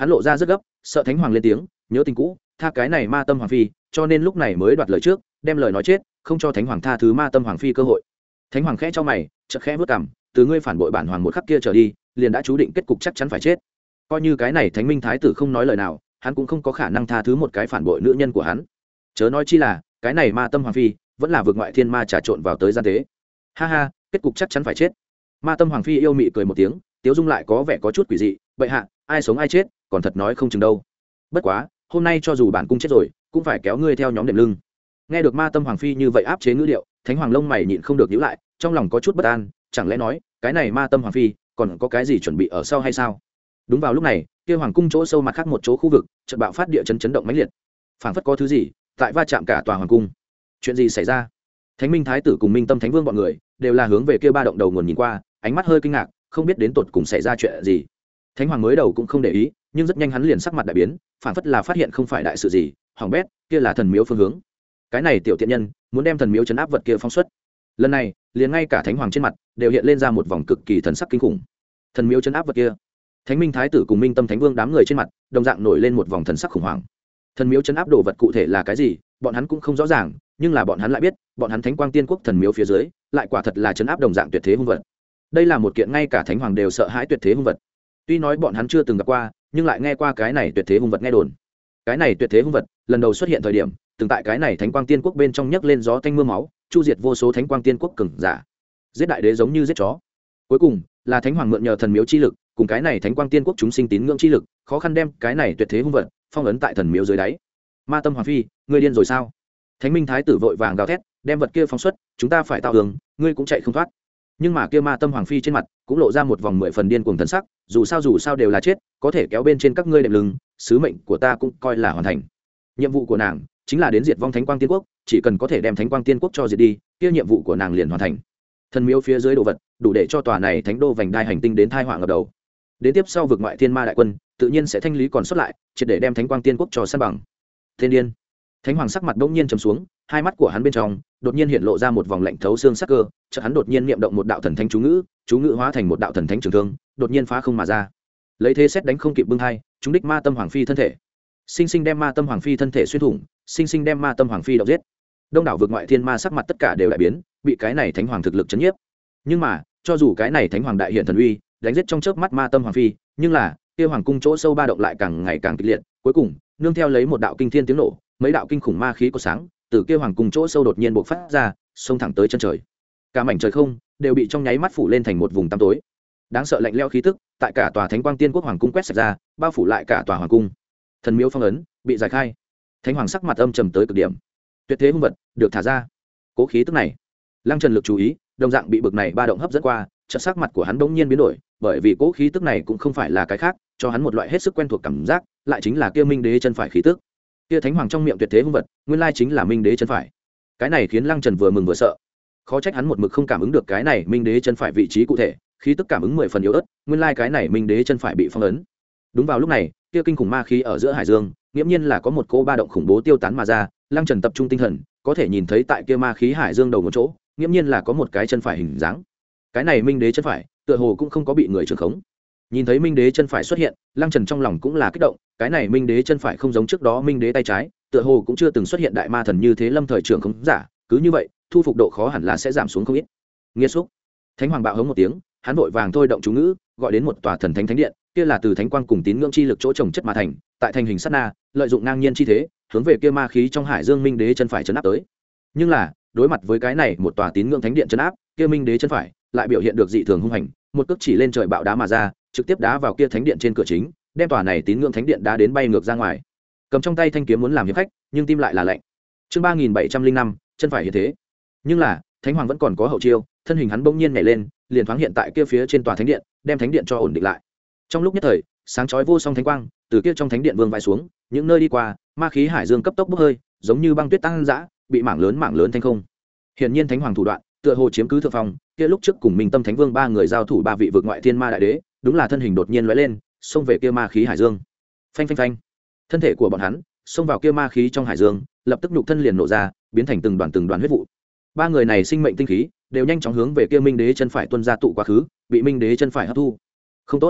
hắn lộ ra rất gấp, sợ thánh hoàng lên tiếng nhớ tình cũ, tha cái này ma tâm hoàng phi, cho nên lúc này mới đoạt lời trước, đem lời nói chết, không cho thánh hoàng tha thứ ma tâm hoàng phi cơ hội. Thánh hoàng khẽ cho mày, chợt khẽ vớt cằm, từ ngươi phản bội bản hoàng một khắc kia trở đi, liền đã chú định kết cục chắc chắn phải chết. Coi như cái này thánh minh thái tử không nói lời nào, hắn cũng không có khả năng tha thứ một cái phản bội nữ nhân của hắn. Chớ nói chi là cái này ma tâm hoàng phi vẫn là vượt ngoại thiên ma trà trộn vào tới gian tế. Ha ha, kết cục chắc chắn phải chết. Ma tâm hoàng phi yêu mị cười một tiếng, tiếu dung lại có vẻ có chút quỷ dị. Vậy hạ, ai sống ai chết, còn thật nói không chừng đâu. Bất quá, hôm nay cho dù bản cung chết rồi, cũng phải kéo ngươi theo nhóm đệm lưng. Nghe được ma tâm hoàng phi như vậy áp chế ngữ điệu, thánh hoàng lông mày nhịn không được nhíu lại, trong lòng có chút bất an, chẳng lẽ nói cái này ma tâm hoàng phi còn có cái gì chuẩn bị ở sau hay sao? Đúng vào lúc này, kia hoàng cung chỗ sâu mặt khác một chỗ khu vực chợt bạo phát địa chấn chấn động mãnh liệt, phảng phất có thứ gì tại va chạm cả tòa hoàng cung. Chuyện gì xảy ra? Thánh minh thái tử cùng minh tâm thánh vương bọn người đều là hướng về kia ba động đầu nguồn nhìn qua, ánh mắt hơi kinh ngạc, không biết đến tột cùng xảy ra chuyện gì. Thánh hoàng mới đầu cũng không để ý, nhưng rất nhanh hắn liền sắc mặt đại biến, phảng phất là phát hiện không phải đại sự gì, hỏng bét, kia là thần miếu phương hướng. Cái này tiểu tiện nhân muốn đem thần miếu chấn áp vật kia phóng xuất. Lần này, liền ngay cả thánh hoàng trên mặt đều hiện lên ra một vòng cực kỳ thần sắc kinh khủng. Thần miếu chấn áp vật kia. Thánh minh thái tử cùng minh tâm thánh vương đám người trên mặt đồng dạng nổi lên một vòng thần sắc khủng hoảng. Thần miếu chấn áp đồ vật cụ thể là cái gì, bọn hắn cũng không rõ ràng, nhưng là bọn hắn lại biết, bọn hắn thánh quang tiên quốc thần miếu phía dưới lại quả thật là chấn áp đồng dạng tuyệt thế hung vật. Đây là một kiện ngay cả thánh hoàng đều sợ hãi tuyệt thế hung vật. Tuy nói bọn hắn chưa từng gặp qua, nhưng lại nghe qua cái này tuyệt thế hung vật nghe đồn. Cái này tuyệt thế hung vật lần đầu xuất hiện thời điểm, từng tại cái này thánh quang tiên quốc bên trong nhấc lên gió tanh mưa máu, chu diệt vô số thánh quang tiên quốc cường giả, giết đại đế giống như giết chó. Cuối cùng là thánh hoàng mượn nhờ thần miếu chi lực cùng cái này thánh quang tiên quốc chúng sinh tín ngưỡng chi lực, khó khăn đem cái này tuyệt thế hung vật phong ấn tại thần miếu dưới đáy. Ma tâm hoàng phi, ngươi điên rồi sao? Thánh minh thái tử vội vàng gào thét, đem vật kia phóng xuất, chúng ta phải tạo đường, ngươi cũng chạy không thoát. Nhưng mà kia ma tâm hoàng phi trên mặt cũng lộ ra một vòng mười phần điên cuồng thần sắc, dù sao dù sao đều là chết, có thể kéo bên trên các ngươi đệm lưng, sứ mệnh của ta cũng coi là hoàn thành. Nhiệm vụ của nàng chính là đến diệt vong thánh quang tiên quốc, chỉ cần có thể đem thánh quang tiên quốc cho diệt đi, kia nhiệm vụ của nàng liền hoàn thành. Thần miếu phía dưới đồ vật đủ để cho tòa này thánh đô vành đai hành tinh đến tai họa ngập đầu. Đến tiếp sau vực ngoại thiên ma đại quân tự nhiên sẽ thanh lý còn sót lại, triệt để đem thánh quang tiên quốc cho san bằng. Thiên điên. Thánh hoàng sắc mặt bỗng nhiên trầm xuống, hai mắt của hắn bên trong đột nhiên hiện lộ ra một vòng lạnh thấu xương sắc cơ, chợt hắn đột nhiên niệm động một đạo thần thánh chú ngữ, chú ngữ hóa thành một đạo thần thánh trường thương, đột nhiên phá không mà ra. Lấy thế xét đánh không kịp bưng hai, chúng đích ma tâm hoàng phi thân thể. Sinh sinh đem ma tâm hoàng phi thân thể xuyên thủng, sinh sinh đem ma tâm hoàng phi độc giết. Đông đảo vực ngoại thiên ma sắc mặt tất cả đều đại biến, bị cái này thánh hoàng thực lực chấn nhiếp. Nhưng mà, cho dù cái này thánh hoàng đại hiện thần uy, đánh giết trong chớp mắt ma tâm hoàng phi, nhưng là, kia hoàng cung chỗ sâu ba động lại càng ngày càng kịch liệt, cuối cùng, nương theo lấy một đạo kinh thiên tiếng nổ, mấy đạo kinh khủng ma khí của sáng, từ kia hoàng cung chỗ sâu đột nhiên bộc phát ra, xông thẳng tới chân trời. Cả mảnh trời không đều bị trong nháy mắt phủ lên thành một vùng tăm tối. Đáng sợ lạnh lẽo khí tức, tại cả tòa thánh quang tiên quốc hoàng cung quét sạch ra, bao phủ lại cả tòa hoàng cung. Thần miếu phong ấn bị giải khai, thánh hoàng sắc mặt âm trầm tới cực điểm. Tuyệt thế hung vật được thả ra. Cố khí tức này, Lăng Trần lực chú ý, đồng dạng bị bực này ba động hấp dẫn qua, chợt sắc mặt của hắn bỗng nhiên biến đổi, bởi vì cố khí tức này cũng không phải là cái khác, cho hắn một loại hết sức quen thuộc cảm giác, lại chính là kia Minh Đế chân phải khí tức. Kia thánh hoàng trong miệng tuyệt thế hung vật, nguyên lai chính là Minh Đế chân phải. Cái này khiến Lăng Trần vừa mừng vừa sợ. Khó trách hắn một mực không cảm ứng được cái này Minh Đế chân phải vị trí cụ thể, khí tức cảm ứng mười phần yếu ớt, nguyên lai cái này Minh Đế chân phải bị phong ấn. Đúng vào lúc này, kia kinh khủng ma khí ở giữa hải dương, nghiễm nhiên là có một cỗ ba động khủng bố tiêu tán mà ra, Lăng Trần tập trung tinh thần, có thể nhìn thấy tại kia ma khí hải dương đầu một chỗ, nghiễm nhiên là có một cái chân phải hình dáng. Cái này Minh Đế chân phải, tựa hồ cũng không có bị người trưởng khống. Nhìn thấy Minh Đế chân phải xuất hiện, Lăng Trần trong lòng cũng là kích động, cái này Minh Đế chân phải không giống trước đó Minh Đế tay trái, tựa hồ cũng chưa từng xuất hiện đại ma thần như thế lâm thời trưởng khống giả, cứ như vậy, thu phục độ khó hẳn là sẽ giảm xuống không ít. Nghĩa xúc. Thánh hoàng bạo hống một tiếng, hắn vội vàng thôi động chú ngữ, gọi đến một tòa thần thánh thánh điện, kia là từ thánh quang cùng tín ngưỡng chi lực chỗ trồng chất mà thành, tại thành hình sát na, lợi dụng ngang nhiên chi thế, hướng về kia ma khí trong hải dương Minh Đế chân phải chấn áp tới. Nhưng là, đối mặt với cái này một tòa tín ngưỡng thánh điện chấn áp, kia Minh Đế chân phải lại biểu hiện được dị thường hung hành, một cước chỉ lên trời bạo đá mà ra, trực tiếp đá vào kia thánh điện trên cửa chính, đem tòa này tín ngưỡng thánh điện đá đến bay ngược ra ngoài. Cầm trong tay thanh kiếm muốn làm hiệp khách, nhưng tim lại là lạnh. Chương ba nghìn bảy trăm linh năm, chân phải hiện thế. Nhưng là, thánh hoàng vẫn còn có hậu chiêu, thân hình hắn bỗng nhiên nhảy lên, liền thoáng hiện tại kia phía trên tòa thánh điện, đem thánh điện cho ổn định lại. Trong lúc nhất thời, sáng chói vô song thánh quang từ kia trong thánh điện vương vãi xuống, những nơi đi qua, ma khí hải dương cấp tốc bốc hơi, giống như băng tuyết tăng dã, bị mảng lớn mảng lớn thanh không. Hiển nhiên thánh hoàng thủ đoạn, tựa hồ chiếm cứ thượng phong, kia lúc trước cùng Minh Tâm Thánh Vương ba người giao thủ ba vị vực ngoại thiên ma đại đế, đúng là thân hình đột nhiên lóe lên, xông về kia ma khí hải dương. Phanh phanh phanh. Thân thể của bọn hắn xông vào kia ma khí trong hải dương, lập tức nhục thân liền nổ ra, biến thành từng đoàn từng đoàn huyết vụ. Ba người này sinh mệnh tinh khí đều nhanh chóng hướng về kia Minh Đế chân phải tuôn ra tụ quá khứ, bị Minh Đế chân phải hấp thu. Không tốt.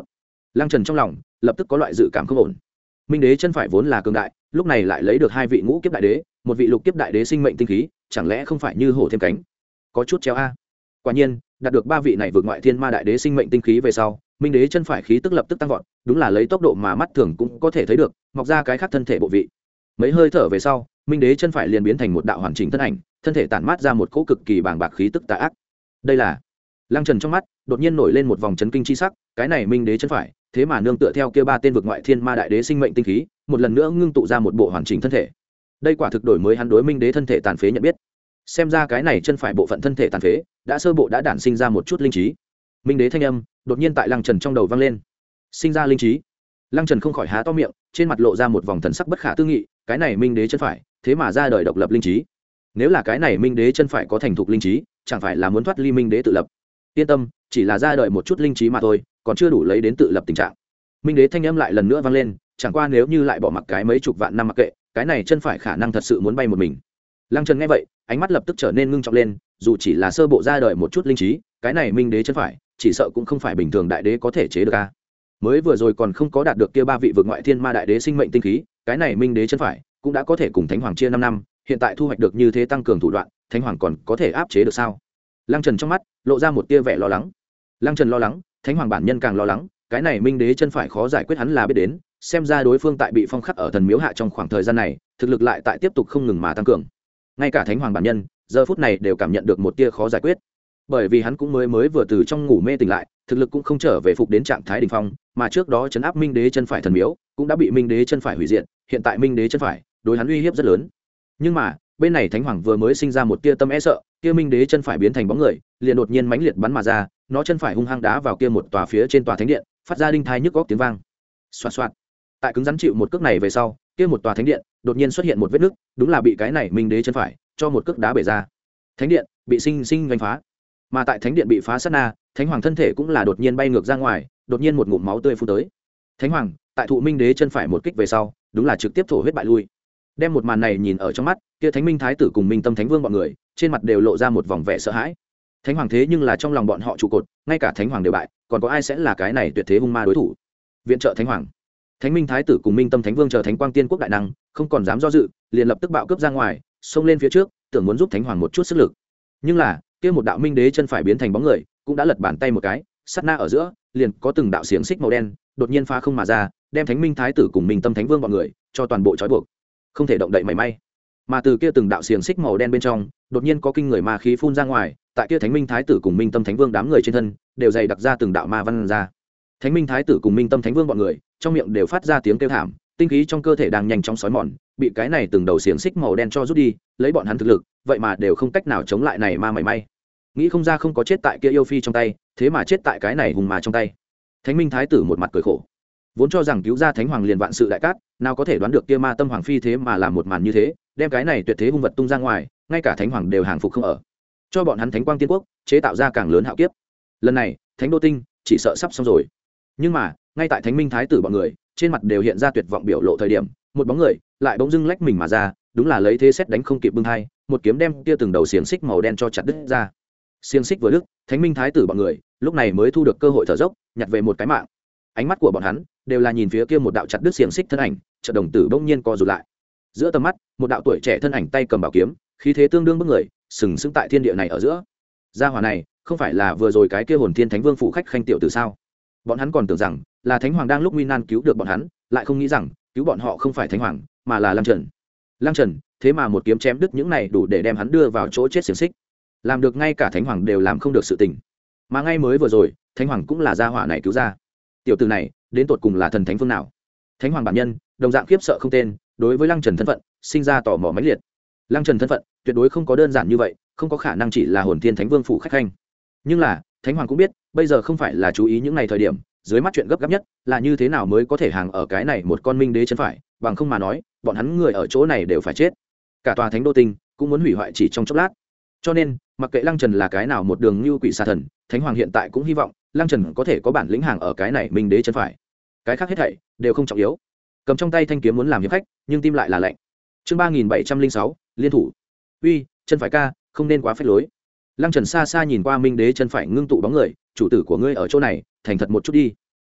Lăng Trần trong lòng lập tức có loại dự cảm không ổn. Minh đế chân phải vốn là cường đại, lúc này lại lấy được hai vị ngũ kiếp đại đế, một vị lục kiếp đại đế sinh mệnh tinh khí, chẳng lẽ không phải như hổ thêm cánh? Có chút treo a. Quả nhiên, đạt được ba vị này vượt ngoại thiên ma đại đế sinh mệnh tinh khí về sau, Minh đế chân phải khí tức lập tức tăng vọt, đúng là lấy tốc độ mà mắt thường cũng có thể thấy được, mọc ra cái khác thân thể bộ vị. Mấy hơi thở về sau, Minh đế chân phải liền biến thành một đạo hoàn chỉnh thân ảnh, thân thể tản mát ra một cỗ cực kỳ bàng bạc khí tức tà ác. Đây là Lăng Trần trong mắt đột nhiên nổi lên một vòng chấn kinh chi sắc, cái này Minh đế chân phải, thế mà nương tựa theo kia ba tên vực ngoại thiên ma đại đế sinh mệnh tinh khí, một lần nữa ngưng tụ ra một bộ hoàn chỉnh thân thể. Đây quả thực đổi mới hắn đối Minh đế thân thể tàn phế nhận biết. Xem ra cái này chân phải bộ phận thân thể tàn phế, đã sơ bộ đã đản sinh ra một chút linh trí. Minh đế thanh âm đột nhiên tại Lăng Trần trong đầu vang lên. Sinh ra linh trí. Lăng Trần không khỏi há to miệng, trên mặt lộ ra một vòng thần sắc bất khả tư nghị, cái này Minh đế chân phải, thế mà ra đời độc lập linh trí. Nếu là cái này Minh đế chân phải có thành thục linh trí, chẳng phải là muốn thoát ly Minh đế tự lập. Yên tâm, chỉ là ra đời một chút linh trí mà thôi, còn chưa đủ lấy đến tự lập tình trạng. Minh đế thanh âm lại lần nữa vang lên, chẳng qua nếu như lại bỏ mặc cái mấy chục vạn năm mặc kệ, cái này chân phải khả năng thật sự muốn bay một mình. Lăng Trần nghe vậy, ánh mắt lập tức trở nên ngưng trọng lên, dù chỉ là sơ bộ ra đời một chút linh trí, cái này Minh đế chân phải, chỉ sợ cũng không phải bình thường đại đế có thể chế được a. Mới vừa rồi còn không có đạt được kia ba vị vượt ngoại thiên ma đại đế sinh mệnh tinh khí, cái này Minh đế chân phải cũng đã có thể cùng Thánh Hoàng chia năm năm, hiện tại thu hoạch được như thế tăng cường thủ đoạn, Thánh Hoàng còn có thể áp chế được sao? Lăng Trần trong mắt lộ ra một tia vẻ lo lắng. Lăng Trần lo lắng, Thánh Hoàng bản nhân càng lo lắng, cái này Minh đế chân phải khó giải quyết hắn là biết đến, xem ra đối phương tại bị phong khắc ở thần miếu hạ trong khoảng thời gian này, thực lực lại tại tiếp tục không ngừng mà tăng cường. Ngay cả Thánh Hoàng bản nhân, giờ phút này đều cảm nhận được một tia khó giải quyết. Bởi vì hắn cũng mới mới vừa từ trong ngủ mê tỉnh lại, thực lực cũng không trở về phục đến trạng thái đỉnh phong, mà trước đó trấn áp Minh đế chân phải thần miếu, cũng đã bị Minh đế chân phải hủy diệt, hiện tại Minh đế chân phải, đối hắn uy hiếp rất lớn. Nhưng mà, bên này Thánh Hoàng vừa mới sinh ra một tia tâm e sợ, kia Minh đế chân phải biến thành bóng người, liền đột nhiên mãnh liệt bắn mà ra, nó chân phải hung hăng đá vào kia một tòa phía trên tòa thánh điện, phát ra đinh thai nhức góc tiếng vang. Xoạt xoạt. Tại cứng rắn chịu một cước này về sau, kia một tòa thánh điện đột nhiên xuất hiện một vết nứt, đúng là bị cái này Minh đế chân phải cho một cước đá bể ra. Thánh điện bị sinh sinh vành phá. Mà tại thánh điện bị phá sát na, Thánh Hoàng thân thể cũng là đột nhiên bay ngược ra ngoài, đột nhiên một ngụm máu tươi phun tới. Thánh Hoàng tại thụ Minh đế chân phải một kích về sau, đúng là trực tiếp thổ huyết bại lui. Đem một màn này nhìn ở trong mắt, kia Thánh Minh thái tử cùng Minh Tâm Thánh Vương bọn người, trên mặt đều lộ ra một vòng vẻ sợ hãi. Thánh Hoàng thế nhưng là trong lòng bọn họ trụ cột, ngay cả Thánh Hoàng đều bại, còn có ai sẽ là cái này tuyệt thế hung ma đối thủ? Viện trợ Thánh Hoàng. Thánh Minh thái tử cùng Minh Tâm Thánh Vương chờ Thánh Quang Tiên quốc đại năng, không còn dám do dự, liền lập tức bạo cướp ra ngoài, xông lên phía trước, tưởng muốn giúp Thánh Hoàng một chút sức lực. Nhưng là, kia một đạo Minh đế chân phải biến thành bóng người, cũng đã lật bàn tay một cái, sát na ở giữa, liền có từng đạo xiềng xích màu đen, đột nhiên phá không mà ra, đem Thánh Minh thái tử cùng Minh Tâm Thánh Vương bọn người cho toàn bộ trói buộc, không thể động đậy mảy may. Mà từ kia từng đạo xiềng xích màu đen bên trong, đột nhiên có kinh người ma khí phun ra ngoài, tại kia Thánh Minh thái tử cùng Minh Tâm Thánh Vương đám người trên thân, đều dày đặc ra từng đạo ma văn ra. Thánh Minh thái tử cùng Minh Tâm Thánh Vương bọn người, trong miệng đều phát ra tiếng kêu thảm, tinh khí trong cơ thể đang nhanh chóng sói mòn, bị cái này từng đầu xiềng xích màu đen cho rút đi, lấy bọn hắn thực lực, vậy mà đều không cách nào chống lại này ma mảy may. Nghĩ không ra không có chết tại kia yêu phi trong tay, thế mà chết tại cái này hùng ma trong tay. Thánh Minh thái tử một mặt cười khổ, vốn cho rằng cứu ra Thánh Hoàng liền vạn sự đại cát, nào có thể đoán được kia ma tâm hoàng phi thế mà làm một màn như thế, đem cái này tuyệt thế hung vật tung ra ngoài, ngay cả Thánh Hoàng đều hàng phục không ở, cho bọn hắn Thánh Quang Tiên quốc chế tạo ra càng lớn hạo kiếp. Lần này Thánh Đô Tinh chỉ sợ sắp xong rồi. Nhưng mà ngay tại Thánh Minh thái tử bọn người trên mặt đều hiện ra tuyệt vọng biểu lộ thời điểm, một bóng người lại bỗng dưng lách mình mà ra, đúng là lấy thế xét đánh không kịp bưng hai, một kiếm đem kia từng đầu xiềng xích màu đen cho chặt đứt ra. Xiềng xích vừa đứt, Thánh Minh thái tử bọn người lúc này mới thu được cơ hội thở dốc, nhặt về một cái mạng. Ánh mắt của bọn hắn đều là nhìn phía kia một đạo chặt đứt xiềng xích thân ảnh, chợt đồng tử bỗng nhiên co rụt lại. Giữa tầm mắt, một đạo tuổi trẻ thân ảnh tay cầm bảo kiếm, khí thế tương đương bức người, sừng sững tại thiên địa này ở giữa. Gia hỏa này, không phải là vừa rồi cái kia Hồn Thiên Thánh Vương phụ khách khanh tiểu tử sao? Bọn hắn còn tưởng rằng là Thánh Hoàng đang lúc nguy nan cứu được bọn hắn, lại không nghĩ rằng cứu bọn họ không phải Thánh Hoàng, mà là Lăng Trần. Lăng Trần, thế mà một kiếm chém đứt những này đủ để đem hắn đưa vào chỗ chết xiềng xích, làm được ngay cả Thánh Hoàng đều làm không được sự tình. Mà ngay mới vừa rồi, Thánh Hoàng cũng là gia hỏa này cứu ra. Tiểu tử này, đến tột cùng là thần thánh phương nào? Thánh Hoàng bản nhân, đồng dạng khiếp sợ không tên, đối với Lăng Trần thân phận, sinh ra tò mò mãnh liệt. Lăng Trần thân phận, tuyệt đối không có đơn giản như vậy, không có khả năng chỉ là Hồn Thiên Thánh Vương phụ khách khanh. Nhưng là, Thánh Hoàng cũng biết, bây giờ không phải là chú ý những ngày thời điểm, dưới mắt chuyện gấp gáp nhất là như thế nào mới có thể hàng ở cái này một con Minh đế chân phải, bằng không mà nói, bọn hắn người ở chỗ này đều phải chết. Cả tòa Thánh Đô Tinh cũng muốn hủy hoại chỉ trong chốc lát. Cho nên, mặc kệ Lăng Trần là cái nào một đường như quỷ xà thần, Thánh Hoàng hiện tại cũng hy vọng Lăng Trần có thể có bản lĩnh hàng ở cái này Minh đế chân phải. Cái khác hết thảy đều không trọng yếu. Cầm trong tay thanh kiếm muốn làm hiệp khách, nhưng tim lại là lạnh. Chương ba nghìn bảy trăm linh sáu, liên thủ. Uy, chân phải ca, không nên quá phách lối. Lăng Trần xa xa nhìn qua Minh đế chân phải ngưng tụ bóng người, chủ tử của ngươi ở chỗ này, thành thật một chút đi.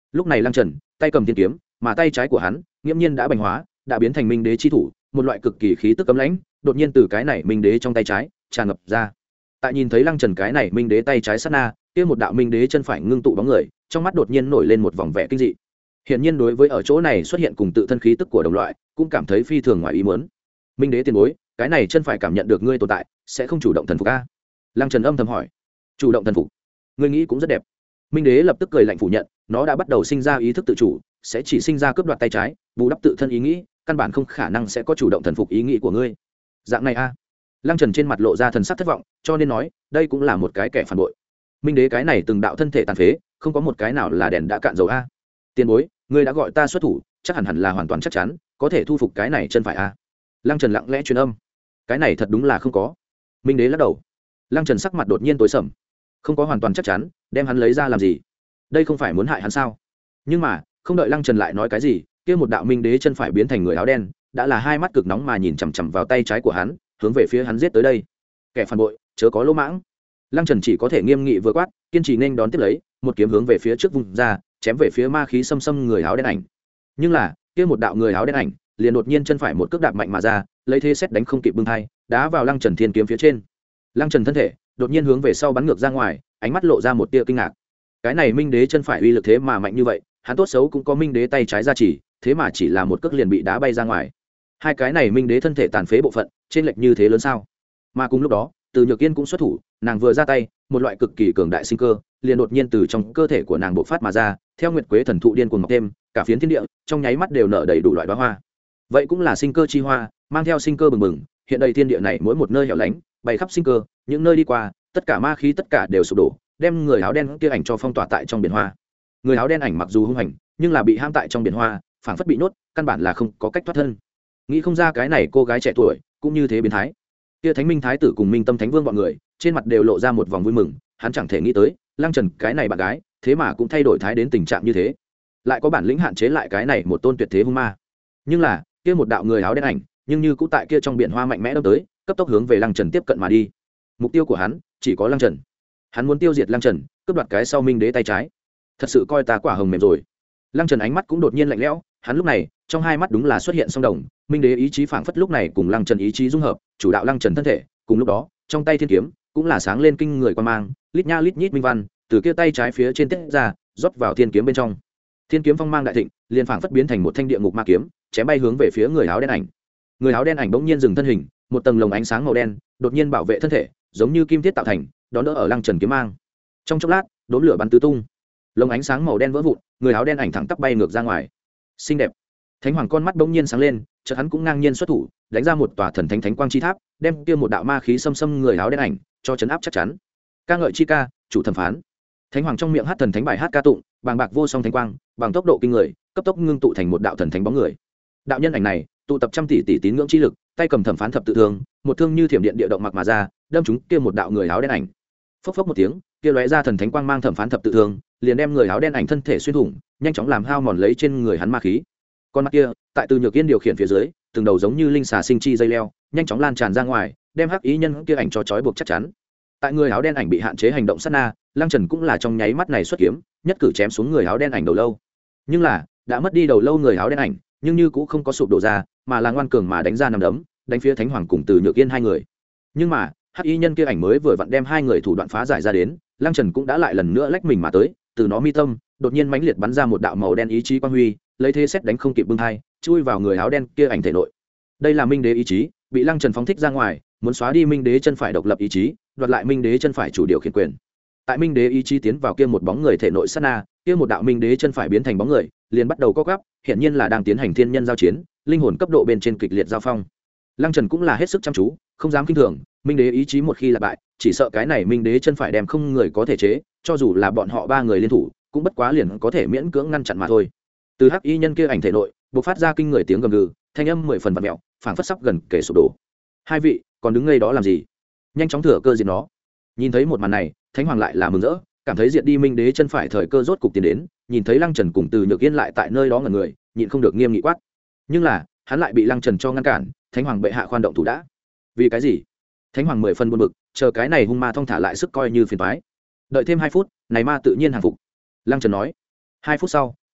lúc này lăng trần tay cầm thiên kiếm, mà tay trái của hắn nghiễm nhiên đã bành hóa, đã biến thành minh đế chi thủ, một loại cực kỳ khí tức cấm lãnh đột nhiên từ cái này minh đế trong tay trái tràn ngập ra. Tại nhìn thấy lăng trần cái này minh đế tay trái sát na, kia một đạo minh đế chân phải ngưng tụ bóng người, trong mắt đột nhiên nổi lên một vòng vẻ kinh dị. Hiển nhiên đối với ở chỗ này xuất hiện cùng tự thân khí tức của đồng loại, cũng cảm thấy phi thường ngoài ý muốn. Minh đế tiền bối, cái này chân phải cảm nhận được ngươi tồn tại, sẽ không chủ động thần phục a? Lăng Trần âm thầm hỏi. Chủ động thần phục? Ngươi nghĩ cũng rất đẹp. Minh đế lập tức cười lạnh phủ nhận, nó đã bắt đầu sinh ra ý thức tự chủ, sẽ chỉ sinh ra cướp đoạt tay trái, bù đắp tự thân ý nghĩ, căn bản không khả năng sẽ có chủ động thần phục ý nghĩ của ngươi. Dạng này a? Lăng Trần trên mặt lộ ra thần sắc thất vọng, cho nên nói, đây cũng là một cái kẻ phản bội. Minh đế cái này từng đạo thân thể tàn phế, không có một cái nào là đèn đã cạn dầu a. Tiền bối, ngươi đã gọi ta xuất thủ, chắc hẳn hẳn là hoàn toàn chắc chắn có thể thu phục cái này chân phải a. Lăng Trần lặng lẽ truyền âm. Cái này thật đúng là không có. Minh đế lắc đầu. Lăng Trần sắc mặt đột nhiên tối sầm. Không có hoàn toàn chắc chắn, đem hắn lấy ra làm gì? Đây không phải muốn hại hắn sao? Nhưng mà, không đợi Lăng Trần lại nói cái gì, kia một đạo minh đế chân phải biến thành người áo đen, đã là hai mắt cực nóng mà nhìn chằm chằm vào tay trái của hắn, hướng về phía hắn giết tới đây. Kẻ phản bội, chớ có lỗ mãng. Lăng Trần chỉ có thể nghiêm nghị vừa quát, kiên trì nên đón tiếp lấy, một kiếm hướng về phía trước vùng ra, chém về phía ma khí xâm xâm người áo đen ảnh. Nhưng là, kia một đạo người áo đen ảnh, liền đột nhiên chân phải một cước đạp mạnh mà ra, lấy thế xét đánh không kịp bưng thai, đá vào Lăng Trần thiên kiếm phía trên. Lăng Trần thân thể đột nhiên hướng về sau bắn ngược ra ngoài, ánh mắt lộ ra một tia kinh ngạc. Cái này minh đế chân phải uy lực thế mà mạnh như vậy, hắn tốt xấu cũng có minh đế tay trái ra chỉ, thế mà chỉ là một cước liền bị đá bay ra ngoài. Hai cái này minh đế thân thể tàn phế bộ phận, trên lệch như thế lớn sao? Mà cùng lúc đó, Từ Nhược Yên cũng xuất thủ, nàng vừa ra tay, một loại cực kỳ cường đại sinh cơ, liền đột nhiên từ trong cơ thể của nàng bộc phát mà ra, theo nguyệt quế thần thụ điên cuồng mọc thêm, cả phiến thiên địa trong nháy mắt đều nở đầy đủ loại đóa hoa. Vậy cũng là sinh cơ chi hoa, mang theo sinh cơ bừng bừng, hiện đây thiên địa này mỗi một nơi hẻo lánh, bày khắp sinh cơ, những nơi đi qua, tất cả ma khí tất cả đều sụp đổ, đem người áo đen kia ảnh cho phong tỏa tại trong biển hoa. Người áo đen ảnh mặc dù hung hành, nhưng là bị ham tại trong biển hoa, phảng phất bị nhốt, căn bản là không có cách thoát thân. Nghĩ không ra cái này cô gái trẻ tuổi cũng như thế biến thái. Kia Thánh Minh thái tử cùng Minh Tâm Thánh Vương bọn người, trên mặt đều lộ ra một vòng vui mừng, hắn chẳng thể nghĩ tới, Lăng Trần cái này bạn gái, thế mà cũng thay đổi thái đến tình trạng như thế. Lại có bản lĩnh hạn chế lại cái này một tôn tuyệt thế hung ma. Nhưng là, kia một đạo người áo đen ảnh, nhưng như cũ tại kia trong biển hoa mạnh mẽ đâm tới, cấp tốc hướng về Lăng Trần tiếp cận mà đi. Mục tiêu của hắn chỉ có Lăng Trần. Hắn muốn tiêu diệt Lăng Trần, cướp đoạt cái sau Minh đế tay trái. Thật sự coi ta quả hồng mềm rồi. Lăng Trần ánh mắt cũng đột nhiên lạnh lẽo, hắn lúc này, trong hai mắt đúng là xuất hiện song đồng, Minh đế ý chí phảng phất lúc này cùng Lăng Trần ý chí dung hợp, chủ đạo Lăng Trần thân thể, cùng lúc đó, trong tay thiên kiếm cũng là sáng lên kinh người quan mang, lít nha lít nhít minh văn, từ kia tay trái phía trên tiết ra, rót vào thiên kiếm bên trong. Thiên kiếm phong mang đại thịnh, liền phảng phất biến thành một thanh địa ngục ma kiếm, chém bay hướng về phía người áo đen ảnh. Người áo đen ảnh bỗng nhiên dừng thân hình, một tầng lồng ánh sáng màu đen đột nhiên bảo vệ thân thể, giống như kim thiết tạo thành, đón đỡ ở Lăng Trần kiếm mang. Trong chốc lát, đốm lửa bắn tứ tung, lồng ánh sáng màu đen vỡ vụn, người áo đen ảnh thẳng tắp bay ngược ra ngoài. Xinh đẹp. Thánh Hoàng con mắt bỗng nhiên sáng lên, chợt hắn cũng ngang nhiên xuất thủ, đánh ra một tòa thần thánh thánh quang chi tháp, đem kia một đạo ma khí xâm xâm người áo đen ảnh cho chấn áp chắc chắn. Ca ngợi chi ca, chủ thẩm phán. Thánh Hoàng trong miệng hát thần thánh bài hát ca tụng, bàng bạc vô song thánh quang, bằng tốc độ kinh người, cấp tốc ngưng tụ thành một đạo thần thánh bóng người. Đạo nhân ảnh này, tụ tập trăm tỷ tỷ tín ngưỡng chi lực, tay cầm thẩm phán thập tự thương, một thương như thiểm điện địa động mặc mà ra, đâm trúng kia một đạo người áo đen ảnh. Phốc phốc một tiếng, kia lóe ra thần thánh quang mang thẩm phán thập tự thương, liền đem người áo đen ảnh thân thể xuyên thủng, nhanh chóng làm hao mòn lấy trên người hắn ma khí. Con mắt kia, tại Từ Nhược Yên điều khiển phía dưới, từng đầu giống như linh xà sinh chi dây leo, nhanh chóng lan tràn ra ngoài, đem hắc ý nhân kia ảnh cho trói buộc chắc chắn. Tại người áo đen ảnh bị hạn chế hành động sát na, Lăng Trần cũng là trong nháy mắt này xuất kiếm, nhất cử chém xuống người áo đen ảnh đầu lâu. Nhưng là, đã mất đi đầu lâu người áo đen ảnh, nhưng như cũng không có sụp đổ ra, mà là ngoan cường mà đánh ra nằm đấm, đánh phía Thánh Hoàng cùng Từ Nhược Yên hai người. Nhưng mà, hắc y nhân kia ảnh mới vừa vặn đem hai người thủ đoạn phá giải ra đến, Lăng Trần cũng đã lại lần nữa lách mình mà tới, từ nó mi tâm, đột nhiên mãnh liệt bắn ra một đạo màu đen ý chí quang huy, lấy thế xét đánh không kịp bưng hai, chui vào người áo đen kia ảnh thể nội. Đây là Minh đế ý chí, bị Lăng Trần phóng thích ra ngoài, muốn xóa đi Minh đế chân phải độc lập ý chí, đoạt lại Minh đế chân phải chủ điều khiển quyền. Tại Minh đế ý chí tiến vào kia một bóng người thể nội sát na, kia một đạo Minh đế chân phải biến thành bóng người, liền bắt đầu co quắp, hiện nhiên là đang tiến hành thiên nhân giao chiến, linh hồn cấp độ bên trên kịch liệt giao phong. Lăng Trần cũng là hết sức chăm chú, không dám kinh thường, Minh đế ý chí một khi là bại, chỉ sợ cái này Minh đế chân phải đem không người có thể chế, cho dù là bọn họ ba người liên thủ, cũng bất quá liền có thể miễn cưỡng ngăn chặn mà thôi. Từ hắc y nhân kia ảnh thể nội, bộc phát ra kinh người tiếng gầm gừ, thanh âm mười phần vặn mèo, phảng phất sắp gần kể sụp đổ. Hai vị, còn đứng ngây đó làm gì? Nhanh chóng thừa cơ diệt nó. Nhìn thấy một màn này, Thánh Hoàng lại là mừng rỡ, cảm thấy diệt đi Minh đế chân phải thời cơ rốt cục tiến đến, nhìn thấy Lăng Trần cùng Từ Nhược Yên lại tại nơi đó ngẩn người, nhịn không được nghiêm nghị quát. Nhưng là, hắn lại bị Lăng Trần cho ngăn cản, Thánh Hoàng bệ hạ khoan động thủ đã. Vì cái gì? Thánh Hoàng mười phần buồn bực, chờ cái này hung ma thong thả lại sức coi như phiền toái. Đợi thêm hai phút, này ma tự nhiên hàng phục. Lăng Trần nói. Hai phút sau,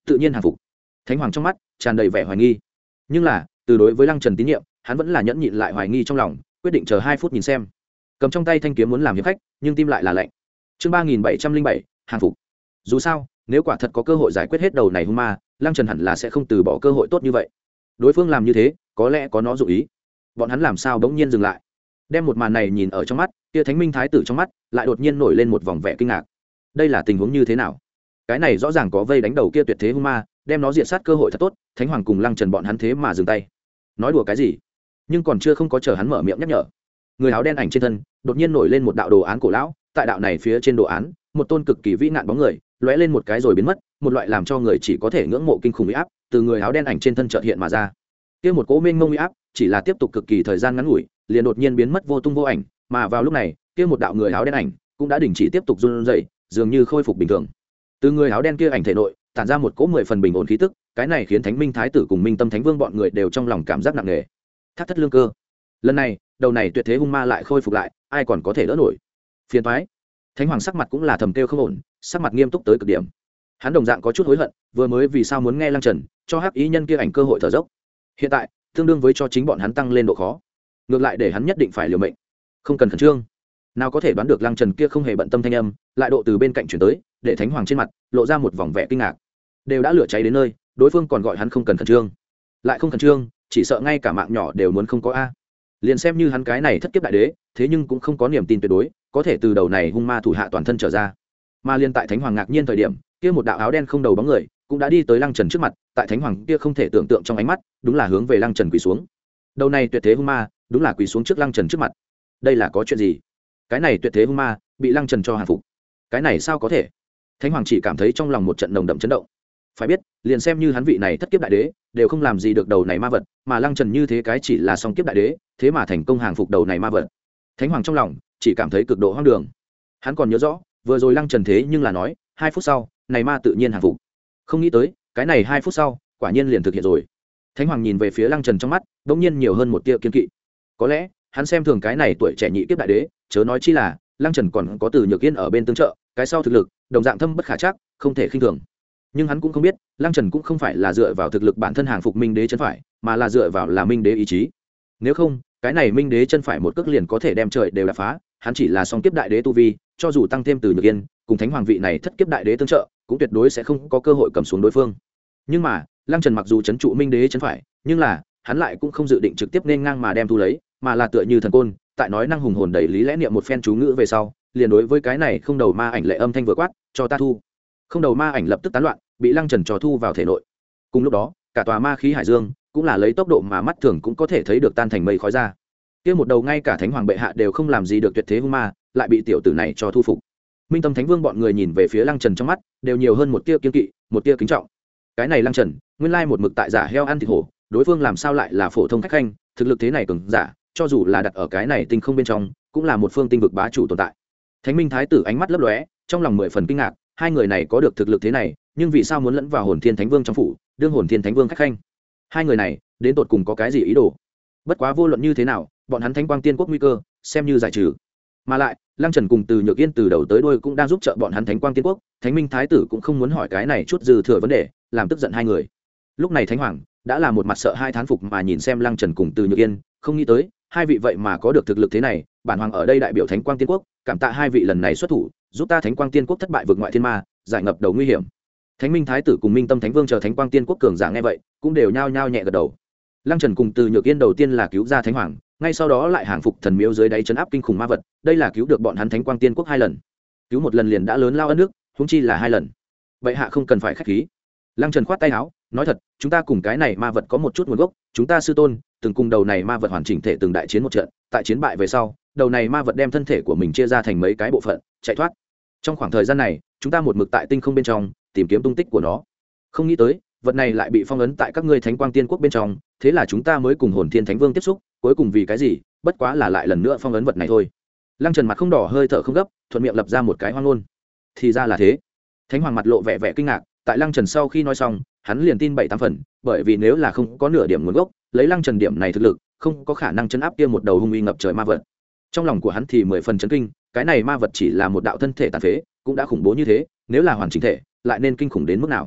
tự nhiên hàng phục. Thánh hoàng trong mắt tràn đầy vẻ hoài nghi, nhưng là từ đối với Lăng Trần tín nhiệm, hắn vẫn là nhẫn nhịn lại hoài nghi trong lòng, quyết định chờ hai phút nhìn xem. Cầm trong tay thanh kiếm muốn làm hiệp khách, nhưng tim lại là lạnh. Chương ba nghìn bảy trăm linh bảy, hàng phục. Dù sao, nếu quả thật có cơ hội giải quyết hết đầu này hung ma, Lăng Trần hẳn là sẽ không từ bỏ cơ hội tốt như vậy. Đối phương làm như thế, có lẽ có nó dụng ý. Bọn hắn làm sao bỗng nhiên dừng lại, đem một màn này nhìn ở trong mắt, kia Thánh Minh Thái tử trong mắt lại đột nhiên nổi lên một vòng vẻ kinh ngạc. Đây là tình huống như thế nào? Cái này rõ ràng có vây đánh đầu kia tuyệt thế hung ma, đem nó diệt sát cơ hội thật tốt, Thánh Hoàng cùng Lăng Trần bọn hắn thế mà dừng tay. Nói đùa cái gì? Nhưng còn chưa không có chờ hắn mở miệng nhắc nhở, người áo đen ảnh trên thân đột nhiên nổi lên một đạo đồ án cổ lão. Tại đạo này phía trên đồ án, một tôn cực kỳ vĩ nạn bóng người lóe lên một cái rồi biến mất, một loại làm cho người chỉ có thể ngưỡng mộ kinh khủng uy áp từ người áo đen ảnh trên thân chợt hiện mà ra. Kia một cỗ mênh mông uy áp chỉ là tiếp tục cực kỳ thời gian ngắn ngủi, liền đột nhiên biến mất vô tung vô ảnh, mà vào lúc này, kia một đạo người áo đen ảnh cũng đã đình chỉ tiếp tục run rẩy, dường như khôi phục bình thường. Từ người áo đen kia ảnh thể nội tản ra một cỗ mười phần bình ổn khí tức, cái này khiến Thánh Minh Thái tử cùng Minh Tâm Thánh Vương bọn người đều trong lòng cảm giác nặng nề. Thác thất lương cơ. Lần này, đầu này tuyệt thế hung ma lại khôi phục lại, ai còn có thể đỡ nổi. Phiền toái. Thánh Hoàng sắc mặt cũng là thầm kêu không ổn, sắc mặt nghiêm túc tới cực điểm. Hắn đồng dạng có chút hối hận, vừa mới vì sao muốn nghe Lăng Trần cho hắc ý nhân kia ảnh cơ hội thở dốc. Hiện tại, tương đương với cho chính bọn hắn tăng lên độ khó, ngược lại để hắn nhất định phải liều mệnh. Không cần khẩn trương. Nào có thể đoán được Lăng Trần kia không hề bận tâm thanh âm, lại độ từ bên cạnh chuyển tới, để Thánh Hoàng trên mặt lộ ra một vòng vẻ kinh ngạc. Đều đã lửa cháy đến nơi, đối phương còn gọi hắn không cần khẩn trương, lại không khẩn trương, chỉ sợ ngay cả mạng nhỏ đều muốn không có a. Liền xem như hắn cái này thất kiếp đại đế, thế nhưng cũng không có niềm tin tuyệt đối có thể từ đầu này hung ma thủ hạ toàn thân trở ra. Mà liên tại Thánh Hoàng ngạc nhiên thời điểm, kia một đạo áo đen không đầu bóng người cũng đã đi tới Lăng Trần trước mặt, tại Thánh Hoàng kia không thể tưởng tượng trong ánh mắt, đúng là hướng về Lăng Trần quỳ xuống. Đầu này tuyệt thế hung ma, đúng là quỳ xuống trước Lăng Trần trước mặt. Đây là có chuyện gì? Cái này tuyệt thế hung ma bị Lăng Trần cho hàng phục. Cái này sao có thể? Thánh Hoàng chỉ cảm thấy trong lòng một trận nồng đậm chấn động. Phải biết, liền xem như hắn vị này thất kiếp đại đế, đều không làm gì được đầu này ma vật, mà Lăng Trần như thế cái chỉ là song kiếp đại đế, thế mà thành công hàng phục đầu này ma vật. Thánh Hoàng trong lòng chỉ cảm thấy cực độ hoang đường. Hắn còn nhớ rõ, vừa rồi Lăng Trần thế nhưng là nói, hai phút sau, này ma tự nhiên hàng phục. Không nghĩ tới, cái này hai phút sau, quả nhiên liền thực hiện rồi. Thánh Hoàng nhìn về phía Lăng Trần trong mắt, đột nhiên nhiều hơn một tia kiên kỵ. Có lẽ, hắn xem thường cái này tuổi trẻ nhị kiếp đại đế, chớ nói chi là, Lăng Trần còn có Từ Nhược Yên ở bên tương trợ, cái sau thực lực, đồng dạng thâm bất khả trắc, không thể khinh thường. Nhưng hắn cũng không biết, Lăng Trần cũng không phải là dựa vào thực lực bản thân hàng phục Minh Đế chân phải, mà là dựa vào là Minh Đế ý chí. Nếu không, cái này Minh Đế chân phải một cước liền có thể đem trời đều đạp phá, hắn chỉ là song kiếp đại đế tu vi, cho dù tăng thêm Từ Nhược Yên, cùng Thánh Hoàng vị này thất kiếp đại đế tương trợ, cũng tuyệt đối sẽ không có cơ hội cầm xuống đối phương. Nhưng mà, Lăng Trần mặc dù trấn trụ Minh Đế chân phải, nhưng là, hắn lại cũng không dự định trực tiếp nên ngang mà đem thu lấy, mà là tựa như thần côn, tại nói năng hùng hồn đầy lý lẽ niệm một phen chú ngữ về sau, liền đối với cái này không đầu ma ảnh lệ âm thanh vừa quát, cho ta thu. Không đầu ma ảnh lập tức tán loạn, bị Lăng Trần trò thu vào thể nội. Cùng lúc đó, cả tòa ma khí hải dương cũng là lấy tốc độ mà mắt thường cũng có thể thấy được tan thành mây khói ra. Kia một đầu ngay cả Thánh Hoàng bệ hạ đều không làm gì được tuyệt thế hung ma, lại bị tiểu tử này cho thu phục. Minh Tâm Thánh Vương bọn người nhìn về phía Lăng Trần trong mắt, đều nhiều hơn một tia kiên kỵ, một tia kính trọng. Cái này Lăng Trần, nguyên lai một mực tại giả heo ăn thịt hổ, đối phương làm sao lại là phổ thông khách khanh, thực lực thế này cường giả, cho dù là đặt ở cái này tinh không bên trong, cũng là một phương tinh vực bá chủ tồn tại. Thánh Minh Thái tử ánh mắt lấp lóe, trong lòng mười phần kinh ngạc, hai người này có được thực lực thế này, nhưng vì sao muốn lẫn vào Hồn Thiên Thánh Vương trong phủ, đương Hồn Thiên Thánh Vương khách khanh? Hai người này, đến tột cùng có cái gì ý đồ? Bất quá vô luận như thế nào, bọn hắn Thánh Quang Tiên Quốc nguy cơ xem như giải trừ. Mà lại, Lăng Trần cùng Từ Nhược Yên từ đầu tới đuôi cũng đang giúp trợ bọn hắn Thánh Quang Tiên Quốc, Thánh Minh Thái tử cũng không muốn hỏi cái này chút dư thừa vấn đề, làm tức giận hai người. Lúc này Thánh Hoàng đã là một mặt sợ hai thán phục mà nhìn xem Lăng Trần cùng Từ Nhược Yên, không nghĩ tới, hai vị vậy mà có được thực lực thế này, bản hoàng ở đây đại biểu Thánh Quang Tiên Quốc, cảm tạ hai vị lần này xuất thủ, giúp ta Thánh Quang Tiên Quốc thất bại vượt ngoại thiên ma, giải ngập đầu nguy hiểm. Thánh Minh Thái tử cùng Minh Tâm Thánh Vương chờ Thánh Quang Tiên Quốc cường giả nghe vậy, cũng đều nhao nhao nhẹ gật đầu. Lăng Trần cùng Từ Nhược Yên đầu tiên là cứu ra Thánh Hoàng, ngay sau đó lại hàng phục thần miếu dưới đáy trấn áp kinh khủng ma vật, đây là cứu được bọn hắn Thánh Quang Tiên Quốc hai lần. Cứu một lần liền đã lớn lao ân đức, huống chi là hai lần. Vậy hạ không cần phải khách khí. Lăng Trần khoát tay áo, nói thật, chúng ta cùng cái này ma vật có một chút nguồn gốc, chúng ta sư tôn từng cùng đầu này ma vật hoàn chỉnh thể từng đại chiến một trận, tại chiến bại về sau, đầu này ma vật đem thân thể của mình chia ra thành mấy cái bộ phận, chạy thoát. Trong khoảng thời gian này, chúng ta một mực tại tinh không bên trong tìm kiếm tung tích của nó. Không nghĩ tới, vật này lại bị phong ấn tại các ngươi Thánh Quang Tiên Quốc bên trong, thế là chúng ta mới cùng Hồn Thiên Thánh Vương tiếp xúc, cuối cùng vì cái gì, bất quá là lại lần nữa phong ấn vật này thôi. Lăng Trần mặt không đỏ hơi thở không gấp, thuận miệng lập ra một cái hoang ngôn. Thì ra là thế. Thánh Hoàng mặt lộ vẻ vẻ kinh ngạc, tại Lăng Trần sau khi nói xong, hắn liền tin bảy tám phần, bởi vì nếu là không có nửa điểm nguồn gốc, lấy Lăng Trần điểm này thực lực, không có khả năng chấn áp kia một đầu hung uy ngập trời ma vật. Trong lòng của hắn thì mười phần chấn kinh, cái này ma vật chỉ là một đạo thân thể tàn phế, cũng đã khủng bố như thế, nếu là hoàn chỉnh thể, lại nên kinh khủng đến mức nào?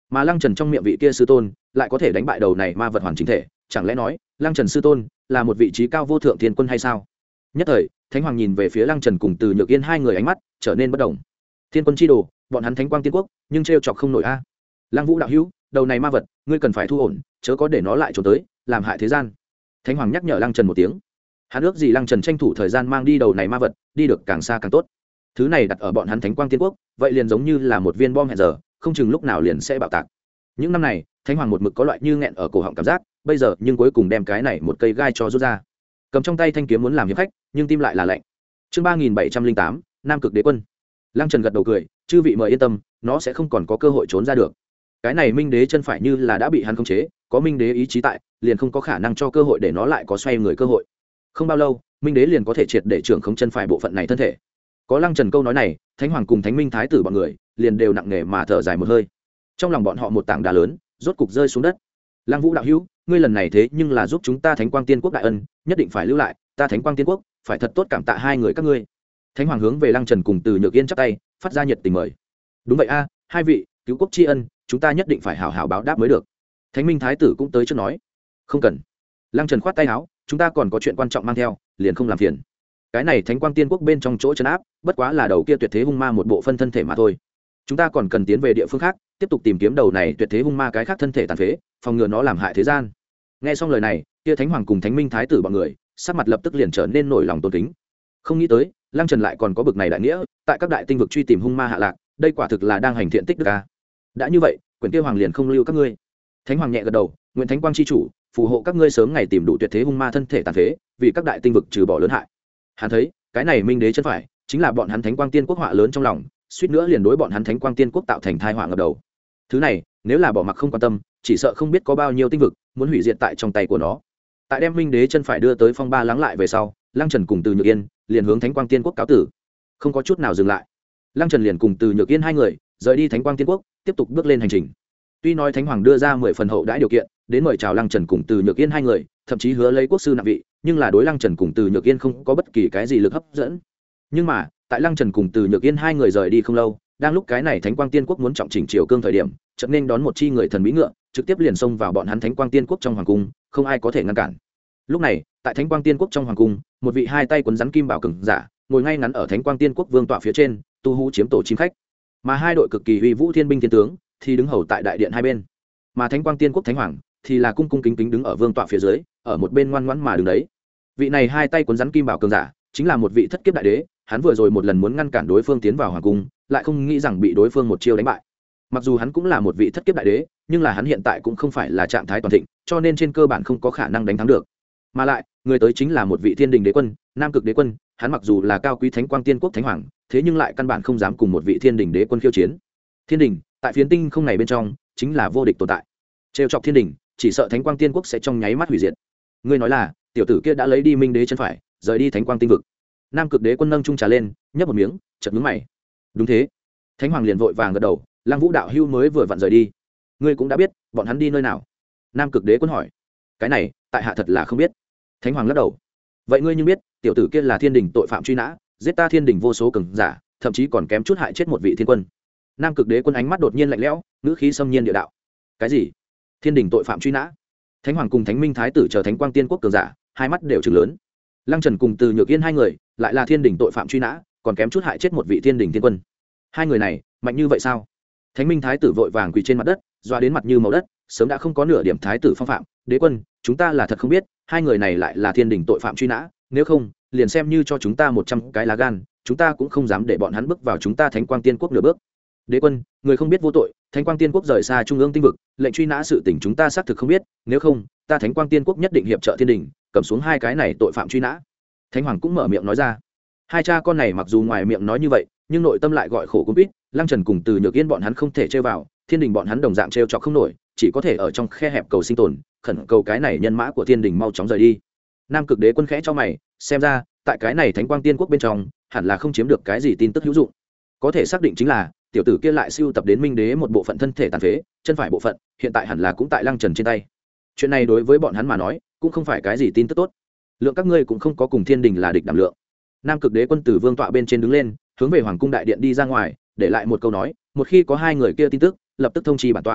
mà lăng trần trong miệng vị kia sư tôn lại có thể đánh bại đầu này ma vật hoàn chính thể, chẳng lẽ nói lăng trần sư tôn là một vị trí cao vô thượng thiên quân hay sao? Nhất thời thánh hoàng nhìn về phía lăng trần cùng Từ Nhược Yên hai người, ánh mắt trở nên bất đồng. Thiên quân chi đồ, bọn hắn thánh quang tiên quốc nhưng t chọc không nổi a. Lăng Vũ đạo hữu, đầu này ma vật ngươi cần phải thu ổn, chớ có để nó lại trốn tới làm hại thế gian. Thánh hoàng nhắc nhở lăng trần một tiếng. Hắn ước gì lăng trần tranh thủ thời gian mang đi đầu này ma vật, đi được càng xa càng tốt. Thứ này đặt ở bọn hắn thánh quang tiên quốc, vậy liền giống như là một viên bom hẹn giờ, không chừng lúc nào liền sẽ bạo tạc. Những năm này thánh hoàng một mực có loại như nghẹn ở cổ họng cảm giác, bây giờ nhưng cuối cùng đem cái này một cây gai cho rút ra. Cầm trong tay thanh kiếm muốn làm hiệp khách, nhưng tim lại là lạnh. Chương ba nghìn bảy trăm linh tám, Nam Cực Đế Quân. Lăng Trần gật đầu cười, chư vị mời yên tâm, nó sẽ không còn có cơ hội trốn ra được. Cái này Minh Đế chân phải như là đã bị hắn khống chế, có Minh Đế ý chí tại, liền không có khả năng cho cơ hội để nó lại có xoay người cơ hội. Không bao lâu, Minh Đế liền có thể triệt để trưởng khống chân phải bộ phận này thân thể. Có Lăng Trần câu nói này, Thánh Hoàng cùng Thánh Minh Thái tử bọn người liền đều nặng nề mà thở dài một hơi. Trong lòng bọn họ một tảng đá lớn rốt cục rơi xuống đất. Lăng Vũ đạo hữu, ngươi lần này thế nhưng là giúp chúng ta Thánh Quang Tiên Quốc đại ân, nhất định phải lưu lại, ta Thánh Quang Tiên Quốc phải thật tốt cảm tạ hai người các ngươi. Thánh Hoàng hướng về Lăng Trần cùng Từ Nhược Yên chắp tay, phát ra nhiệt tình mời. Đúng vậy a, hai vị, cứu quốc tri ân, chúng ta nhất định phải hảo hảo báo đáp mới được. Thánh Minh Thái tử cũng tới trước nói. Không cần. Lăng Trần khoát tay áo, chúng ta còn có chuyện quan trọng mang theo, liền không làm phiền. Cái này Thánh Quang Tiên Quốc bên trong chỗ trấn áp, bất quá là đầu kia tuyệt thế hung ma một bộ phân thân thể mà thôi. Chúng ta còn cần tiến về địa phương khác, tiếp tục tìm kiếm đầu này tuyệt thế hung ma cái khác thân thể tàn phế, phòng ngừa nó làm hại thế gian. Nghe xong lời này, kia Thánh Hoàng cùng Thánh Minh Thái tử bọn người sắc mặt lập tức liền trở nên nổi lòng tôn kính. Không nghĩ tới Lăng Trần lại còn có bực này đại nghĩa, tại các đại tinh vực truy tìm hung ma hạ lạc, đây quả thực là đang hành thiện tích đức a. Đã như vậy, quyển kia hoàng liền không lưu các ngươi. Thánh Hoàng nhẹ gật đầu, nguyện Thánh Quang chi chủ phù hộ các ngươi sớm ngày tìm đủ tuyệt thế hung ma thân thể tàn phế, vì các đại tinh vực trừ bỏ lớn hại. Hắn thấy cái này Minh Đế chân phải chính là bọn hắn Thánh Quang Tiên Quốc họa lớn trong lòng, suýt nữa liền đối bọn hắn Thánh Quang Tiên Quốc tạo thành tai họa ngập đầu. Thứ này nếu là bỏ mặc không quan tâm, chỉ sợ không biết có bao nhiêu tinh vực muốn hủy diệt tại trong tay của nó. Tại đem Minh Đế chân phải đưa tới phong ba lắng lại về sau, Lăng Trần cùng Từ Nhược Yên liền hướng Thánh Quang Tiên Quốc cáo tử, không có chút nào dừng lại. Lăng Trần liền cùng Từ Nhược Yên hai người rời đi Thánh Quang Tiên Quốc, tiếp tục bước lên hành trình. Tuy nói Thánh Hoàng đưa ra mười phần hậu đãi điều kiện đến mời chào Lăng Trần cùng Từ Nhược Yên hai người, thậm chí hứa lấy quốc sư nặng vị, nhưng là đối Lăng Trần cùng Từ Nhược Yên không có bất kỳ cái gì lực hấp dẫn. Nhưng mà tại Lăng Trần cùng Từ Nhược Yên hai người rời đi không lâu, đang lúc cái này Thánh Quang Tiên Quốc muốn trọng chỉnh triều cương thời điểm, chợt nên đón một chi người thần bí ngựa trực tiếp liền xông vào bọn hắn Thánh Quang Tiên Quốc trong hoàng cung, không ai có thể ngăn cản. Lúc này tại Thánh Quang Tiên Quốc trong hoàng cung, một vị hai tay quấn rắn kim bảo cường giả ngồi ngay ngắn ở Thánh Quang Tiên Quốc vương tọa phía trên, tu hú chiếm tổ chim khách, mà hai đội cực kỳ uy vũ thiên binh thiên tướng thì đứng hầu tại đại điện hai bên, mà Thánh Quang Tiên Quốc Thánh Hoàng thì là cung cung kính kính đứng ở vương tọa phía dưới, ở một bên ngoan ngoãn mà đứng đấy. Vị này hai tay quấn rắn kim bảo cường giả chính là một vị thất kiếp đại đế, hắn vừa rồi một lần muốn ngăn cản đối phương tiến vào hoàng cung, lại không nghĩ rằng bị đối phương một chiêu đánh bại. Mặc dù hắn cũng là một vị thất kiếp đại đế, nhưng là hắn hiện tại cũng không phải là trạng thái toàn thịnh, cho nên trên cơ bản không có khả năng đánh thắng được. Mà lại người tới chính là một vị thiên đình đế quân, Nam Cực Đế Quân. Hắn mặc dù là cao quý Thánh Quang Tiên Quốc Thánh Hoàng, thế nhưng lại căn bản không dám cùng một vị thiên đình đế quân khiêu chiến. Thiên đình tại phiến tinh không này bên trong chính là vô địch tồn tại, trêu chọc thiên đình chỉ sợ Thánh Quang Tiên Quốc sẽ trong nháy mắt hủy diệt. Ngươi nói là tiểu tử kia đã lấy đi Minh Đế chân phải, rời đi Thánh Quang tinh vực? Nam Cực Đế Quân nâng chung trà lên, nhấp một miếng, chợt nhướng mày. Đúng thế. Thánh Hoàng liền vội vàng gật đầu, Lăng Vũ đạo hưu mới vừa vặn rời đi, ngươi cũng đã biết bọn hắn đi nơi nào? Nam Cực Đế Quân hỏi. Cái này tại hạ thật là không biết. Thánh Hoàng lắc đầu. Vậy ngươi nhưng biết tiểu tử kia là thiên đình tội phạm truy nã, giết ta thiên đình vô số cường giả, thậm chí còn kém chút hại chết một vị thiên quân. Nam Cực Đế Quân ánh mắt đột nhiên lạnh lẽo, ngữ khí xâm nhiên địa đạo. Cái gì? Thiên đình tội phạm truy nã? Thánh Hoàng cùng Thánh Minh Thái tử chờ Thánh Quang Tiên Quốc cường giả, hai mắt đều trừng lớn. Lăng Trần cùng Từ Nhược Yên hai người lại là thiên đình tội phạm truy nã, còn kém chút hại chết một vị thiên đình thiên quân. Hai người này mạnh như vậy sao? Thánh Minh Thái tử vội vàng quỳ trên mặt đất, doa đến mặt như màu đất, sớm đã không có nửa điểm thái tử phong phạm. Đế quân, chúng ta là thật không biết hai người này lại là thiên đình tội phạm truy nã, nếu không liền xem như cho chúng ta một trăm cái lá gan, chúng ta cũng không dám để bọn hắn bước vào chúng ta Thánh Quang Tiên Quốc nửa bước. Đế quân, người không biết vô tội, Thánh Quang Tiên Quốc rời xa trung ương tinh vực, lệnh truy nã sự tình chúng ta xác thực không biết, nếu không ta Thánh Quang Tiên Quốc nhất định hiệp trợ thiên đình cầm xuống hai cái này tội phạm truy nã. Thánh Hoàng cũng mở miệng nói ra. Hai cha con này mặc dù ngoài miệng nói như vậy, nhưng nội tâm lại gọi khổ cũng biết. Lăng Trần cùng Từ Nhược Yên bọn hắn không thể chơi vào, thiên đình bọn hắn đồng dạng trêu chọc không nổi, chỉ có thể ở trong khe hẹp cầu sinh tồn, khẩn cầu cái này nhân mã của thiên đình mau chóng rời đi. Nam Cực Đế Quân khẽ cho mày, xem ra tại cái này Thánh Quang Tiên Quốc bên trong hẳn là không chiếm được cái gì tin tức hữu dụng. Có thể xác định chính là tiểu tử kia lại siêu tập đến Minh Đế một bộ phận thân thể tàn phế, chân phải bộ phận hiện tại hẳn là cũng tại Lăng Trần trên tay. Chuyện này đối với bọn hắn mà nói cũng không phải cái gì tin tức tốt. Lượng các ngươi cũng không có cùng thiên đình là địch đảm lượng. Nam Cực Đế Quân từ vương tọa bên trên đứng lên, hướng về hoàng cung đại điện đi ra ngoài, để lại một câu nói, một khi có hai người kia tin tức lập tức thông chi bản tọa.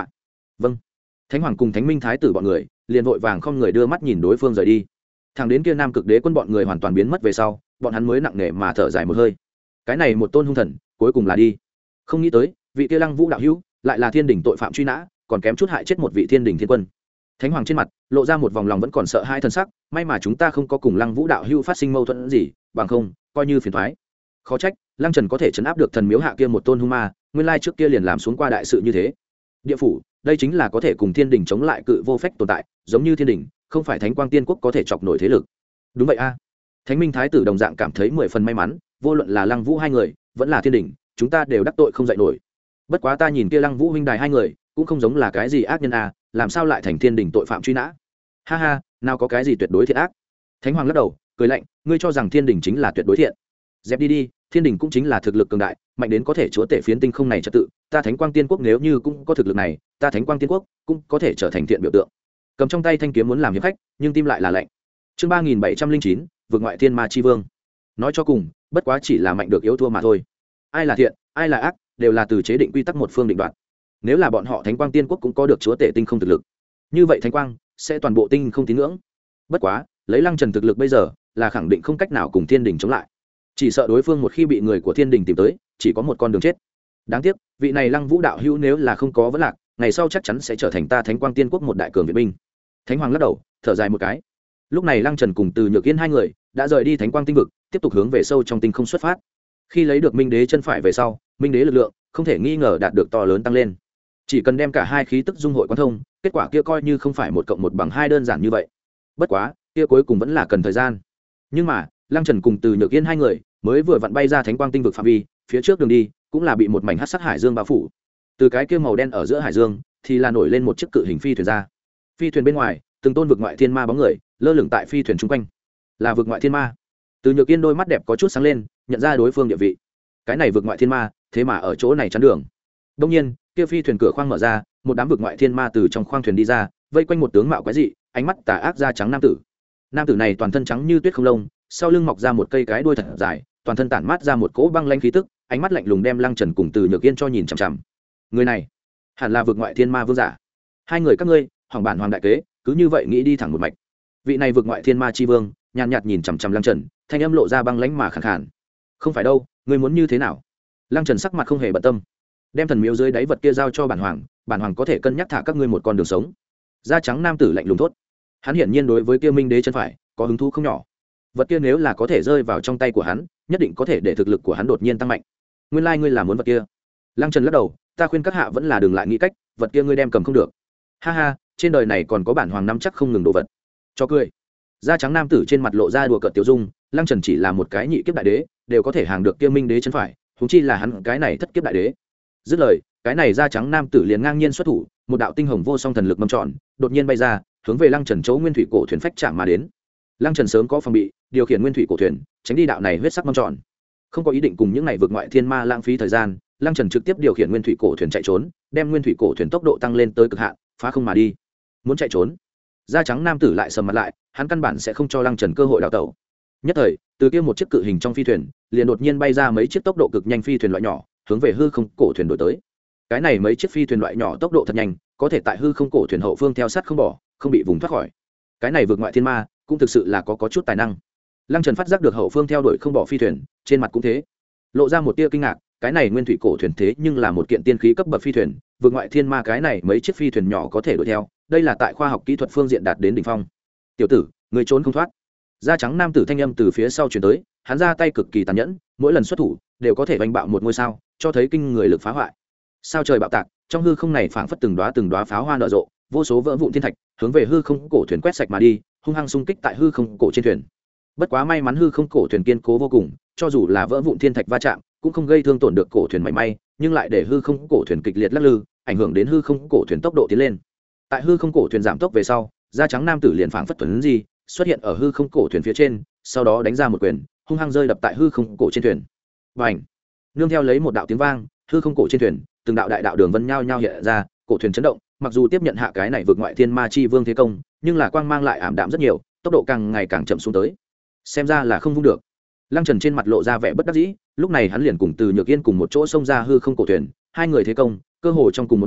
vâng. Thánh hoàng cùng thánh minh thái tử bọn người liền vội vàng không người đưa mắt nhìn đối phương rời đi. Thằng đến kia nam cực đế quân bọn người hoàn toàn biến mất về sau, bọn hắn mới nặng nề mà thở dài một hơi. Cái này một tôn hung thần cuối cùng là đi. Không nghĩ tới vị kia Lăng Vũ đạo hữu lại là thiên đình tội phạm truy nã, còn kém chút hại chết một vị thiên đình thiên quân. Thánh hoàng trên mặt lộ ra một vòng lòng vẫn còn sợ hai thân sắc, may mà chúng ta không có cùng Lăng Vũ đạo hữu phát sinh mâu thuẫn gì, bằng không coi như phiền toái. Khó trách Lăng Trần có thể chấn áp được thần miếu hạ kia một tôn hung ma, nguyên lai trước kia liền làm xuống qua đại sự như thế. Địa phủ, đây chính là có thể cùng thiên đình chống lại cự vô phách tồn tại, giống như thiên đình không phải thánh quang tiên quốc có thể chọc nổi thế lực. Đúng vậy a. Thánh minh thái tử đồng dạng cảm thấy mười phần may mắn, vô luận là Lăng Vũ hai người vẫn là thiên đình, chúng ta đều đắc tội không dạy nổi. Bất quá ta nhìn kia Lăng Vũ huynh đài hai người cũng không giống là cái gì ác nhân a, làm sao lại thành thiên đình tội phạm truy nã? Ha ha, nào có cái gì tuyệt đối thiện ác. Thánh hoàng lắc đầu cười lạnh, ngươi cho rằng thiên đình chính là tuyệt đối thiện? Dẹp đi đi, thiên đình cũng chính là thực lực cường đại, mạnh đến có thể chúa tể phiến tinh không này trật tự. Ta thánh quang tiên quốc nếu như cũng có thực lực này, ta thánh quang tiên quốc cũng có thể trở thành thiện biểu tượng. Cầm trong tay thanh kiếm muốn làm hiệp khách, nhưng tim lại là lạnh. Chương ba nghìn bảy trăm linh chín, vượt ngoại thiên ma chi vương. Nói cho cùng, bất quá chỉ là mạnh được yếu thua mà thôi. Ai là thiện, ai là ác, đều là từ chế định quy tắc một phương định đoạt. Nếu là bọn họ thánh quang tiên quốc cũng có được chúa tể tinh không thực lực, như vậy thánh quang sẽ toàn bộ tinh không tín ngưỡng. Bất quá, lấy Lăng Trần thực lực bây giờ, là khẳng định không cách nào cùng thiên đình chống lại. Chỉ sợ đối phương một khi bị người của thiên đình tìm tới, chỉ có một con đường chết. Đáng tiếc, vị này Lăng Vũ đạo hữu nếu là không có vấn lạc, ngày sau chắc chắn sẽ trở thành ta thánh quang tiên quốc một đại cường viện binh. Thánh hoàng lắc đầu thở dài một cái. Lúc này Lăng Trần cùng Từ Nhược Yên hai người đã rời đi thánh quang tinh vực, tiếp tục hướng về sâu trong tinh không xuất phát. Khi lấy được minh đế chân phải về sau, minh đế lực lượng không thể nghi ngờ đạt được to lớn tăng lên. Chỉ cần đem cả hai khí tức dung hội quán thông, kết quả kia coi như không phải một cộng một bằng hai đơn giản như vậy. Bất quá kia cuối cùng vẫn là cần thời gian. Nhưng mà Lăng Trần cùng Từ Nhược Yên hai người mới vừa vặn bay ra thánh quang tinh vực phạm vi, phía trước đường đi cũng là bị một mảnh hắc sắc hải dương bao phủ. Từ cái kia màu đen ở giữa hải dương thì là nổi lên một chiếc cự hình phi thuyền ra. Phi thuyền bên ngoài từng tôn vực ngoại thiên ma bóng người lơ lửng tại phi thuyền chung quanh. Là vực ngoại thiên ma. Từ Nhược Yên đôi mắt đẹp có chút sáng lên, nhận ra đối phương địa vị. Cái này vực ngoại thiên ma thế mà ở chỗ này chắn đường. Đông nhiên kia phi thuyền cửa khoang mở ra, một đám vực ngoại thiên ma từ trong khoang thuyền đi ra, vây quanh một tướng mạo quái dị, ánh mắt tà ác da trắng nam tử. Nam tử này toàn thân trắng như tuyết không lông, sau lưng mọc ra một cây cái đuôi thật dài, toàn thân tản mát ra một cỗ băng lãnh khí tức, ánh mắt lạnh lùng đem Lăng Trần cùng Từ Nhược Yên cho nhìn chằm chằm. Người này hẳn là vực ngoại thiên ma vương giả. Hai người các ngươi hoàng bản hoàng đại kế, cứ như vậy nghĩ đi thẳng một mạch. Vị này vực ngoại thiên ma chi vương nhàn nhạt nhìn chằm chằm Lăng Trần, thanh âm lộ ra băng lãnh mà khàn khàn. Không phải đâu, ngươi muốn như thế nào? Lăng Trần sắc mặt không hề bận tâm, đem thần miếu dưới đáy vật kia giao cho bản hoàng, bản hoàng có thể cân nhắc thả các ngươi một con đường sống. Da trắng nam tử lạnh lùng thốt. Hắn hiển nhiên đối với kia minh đế chân phải có hứng thú không nhỏ. Vật kia nếu là có thể rơi vào trong tay của hắn, nhất định có thể để thực lực của hắn đột nhiên tăng mạnh. Nguyên lai like ngươi là muốn vật kia? Lăng Trần lắc đầu, ta khuyên các hạ vẫn là đừng lại nghĩ cách, vật kia ngươi đem cầm không được. Ha ha, trên đời này còn có bản hoàng nắm chắc không ngừng đồ vật. Cho cười. Da trắng nam tử trên mặt lộ ra đùa cợt tiểu dung, Lăng Trần chỉ là một cái nhị kiếp đại đế, đều có thể hàng được kia minh đế chân phải, huống chi là hắn cái này thất kiếp đại đế. Dứt lời, cái này da trắng nam tử liền ngang nhiên xuất thủ, một đạo tinh hồng vô song thần lực mâm tròn đột nhiên bay ra, hướng về Lăng Trần chỗ nguyên thủy cổ thuyền phách chạm mà đến. Lăng Trần sớm có phòng bị, điều khiển nguyên thủy cổ thuyền tránh đi đạo này huyết sắc mâm tròn, không có ý định cùng những này vượt ngoại thiên ma lãng phí thời gian. Lăng Trần trực tiếp điều khiển nguyên thủy cổ thuyền chạy trốn, đem nguyên thủy cổ thuyền tốc độ tăng lên tới cực hạn, phá không mà đi. Muốn chạy trốn, da trắng nam tử lại sầm mặt lại, hắn căn bản sẽ không cho Lăng Trần cơ hội đào tẩu. Nhất thời, từ kia một chiếc cự hình trong phi thuyền liền đột nhiên bay ra mấy chiếc tốc độ cực nhanh phi thuyền loại nhỏ, hướng về hư không cổ thuyền đổi tới. Cái này mấy chiếc phi thuyền loại nhỏ tốc độ thật nhanh, có thể tại hư không cổ thuyền hậu phương theo sát không bỏ, không bị vùng thoát khỏi. Cái này vượt ngoại thiên ma cũng thực sự là có có chút tài năng. Lăng Trần phát giác được hậu phương theo đuổi không bỏ phi thuyền, trên mặt cũng thế, lộ ra một tia kinh ngạc. Cái này nguyên thủy cổ thuyền thế nhưng là một kiện tiên khí cấp bậc phi thuyền, vượt ngoại thiên ma cái này mấy chiếc phi thuyền nhỏ có thể đuổi theo, đây là tại khoa học kỹ thuật phương diện đạt đến đỉnh phong. Tiểu tử, người trốn không thoát. Da trắng nam tử thanh âm từ phía sau truyền tới, hắn ra tay cực kỳ tàn nhẫn, mỗi lần xuất thủ đều có thể vành bạo một ngôi sao, cho thấy kinh người lực phá hoại. Sao trời bạo tạc, trong hư không này phảng phất từng đóa từng đóa pháo hoa nở rộ, vô số vỡ vụn thiên thạch hướng về hư không cổ thuyền quét sạch mà đi, hung hăng xung kích tại hư không cổ trên thuyền. Bất quá may mắn hư không cổ thuyền kiên cố vô cùng, cho dù là vỡ vụn thiên thạch va chạm cũng không gây thương tổn được cổ thuyền mảy may, nhưng lại để hư không cổ thuyền kịch liệt lắc lư, ảnh hưởng đến hư không cổ thuyền tốc độ tiến lên. Tại hư không cổ thuyền giảm tốc về sau, da trắng nam tử liền phảng phất tuấn gì xuất hiện ở hư không cổ thuyền phía trên, sau đó đánh ra một quyền, hung hăng rơi đập tại hư không cổ trên thuyền. Bành! Nương theo lấy một đạo tiếng vang, hư không cổ trên thuyền từng đạo đại đạo đường vân nhao nhao hiện ra, cổ thuyền chấn động. Mặc dù tiếp nhận hạ cái này vượt ngoại thiên ma chi vương thế công, nhưng là quang mang lại ảm đạm rất nhiều, tốc độ càng ngày càng chậm xuống tới. Xem ra là không vung được. Lăng Trần trên mặt lộ ra vẻ bất đắc dĩ, lúc này hắn liền cùng Từ Nhược Yên cùng một chỗ xông ra hư không cổ thuyền, hai người thế công cơ hồ trong cùng một lúc,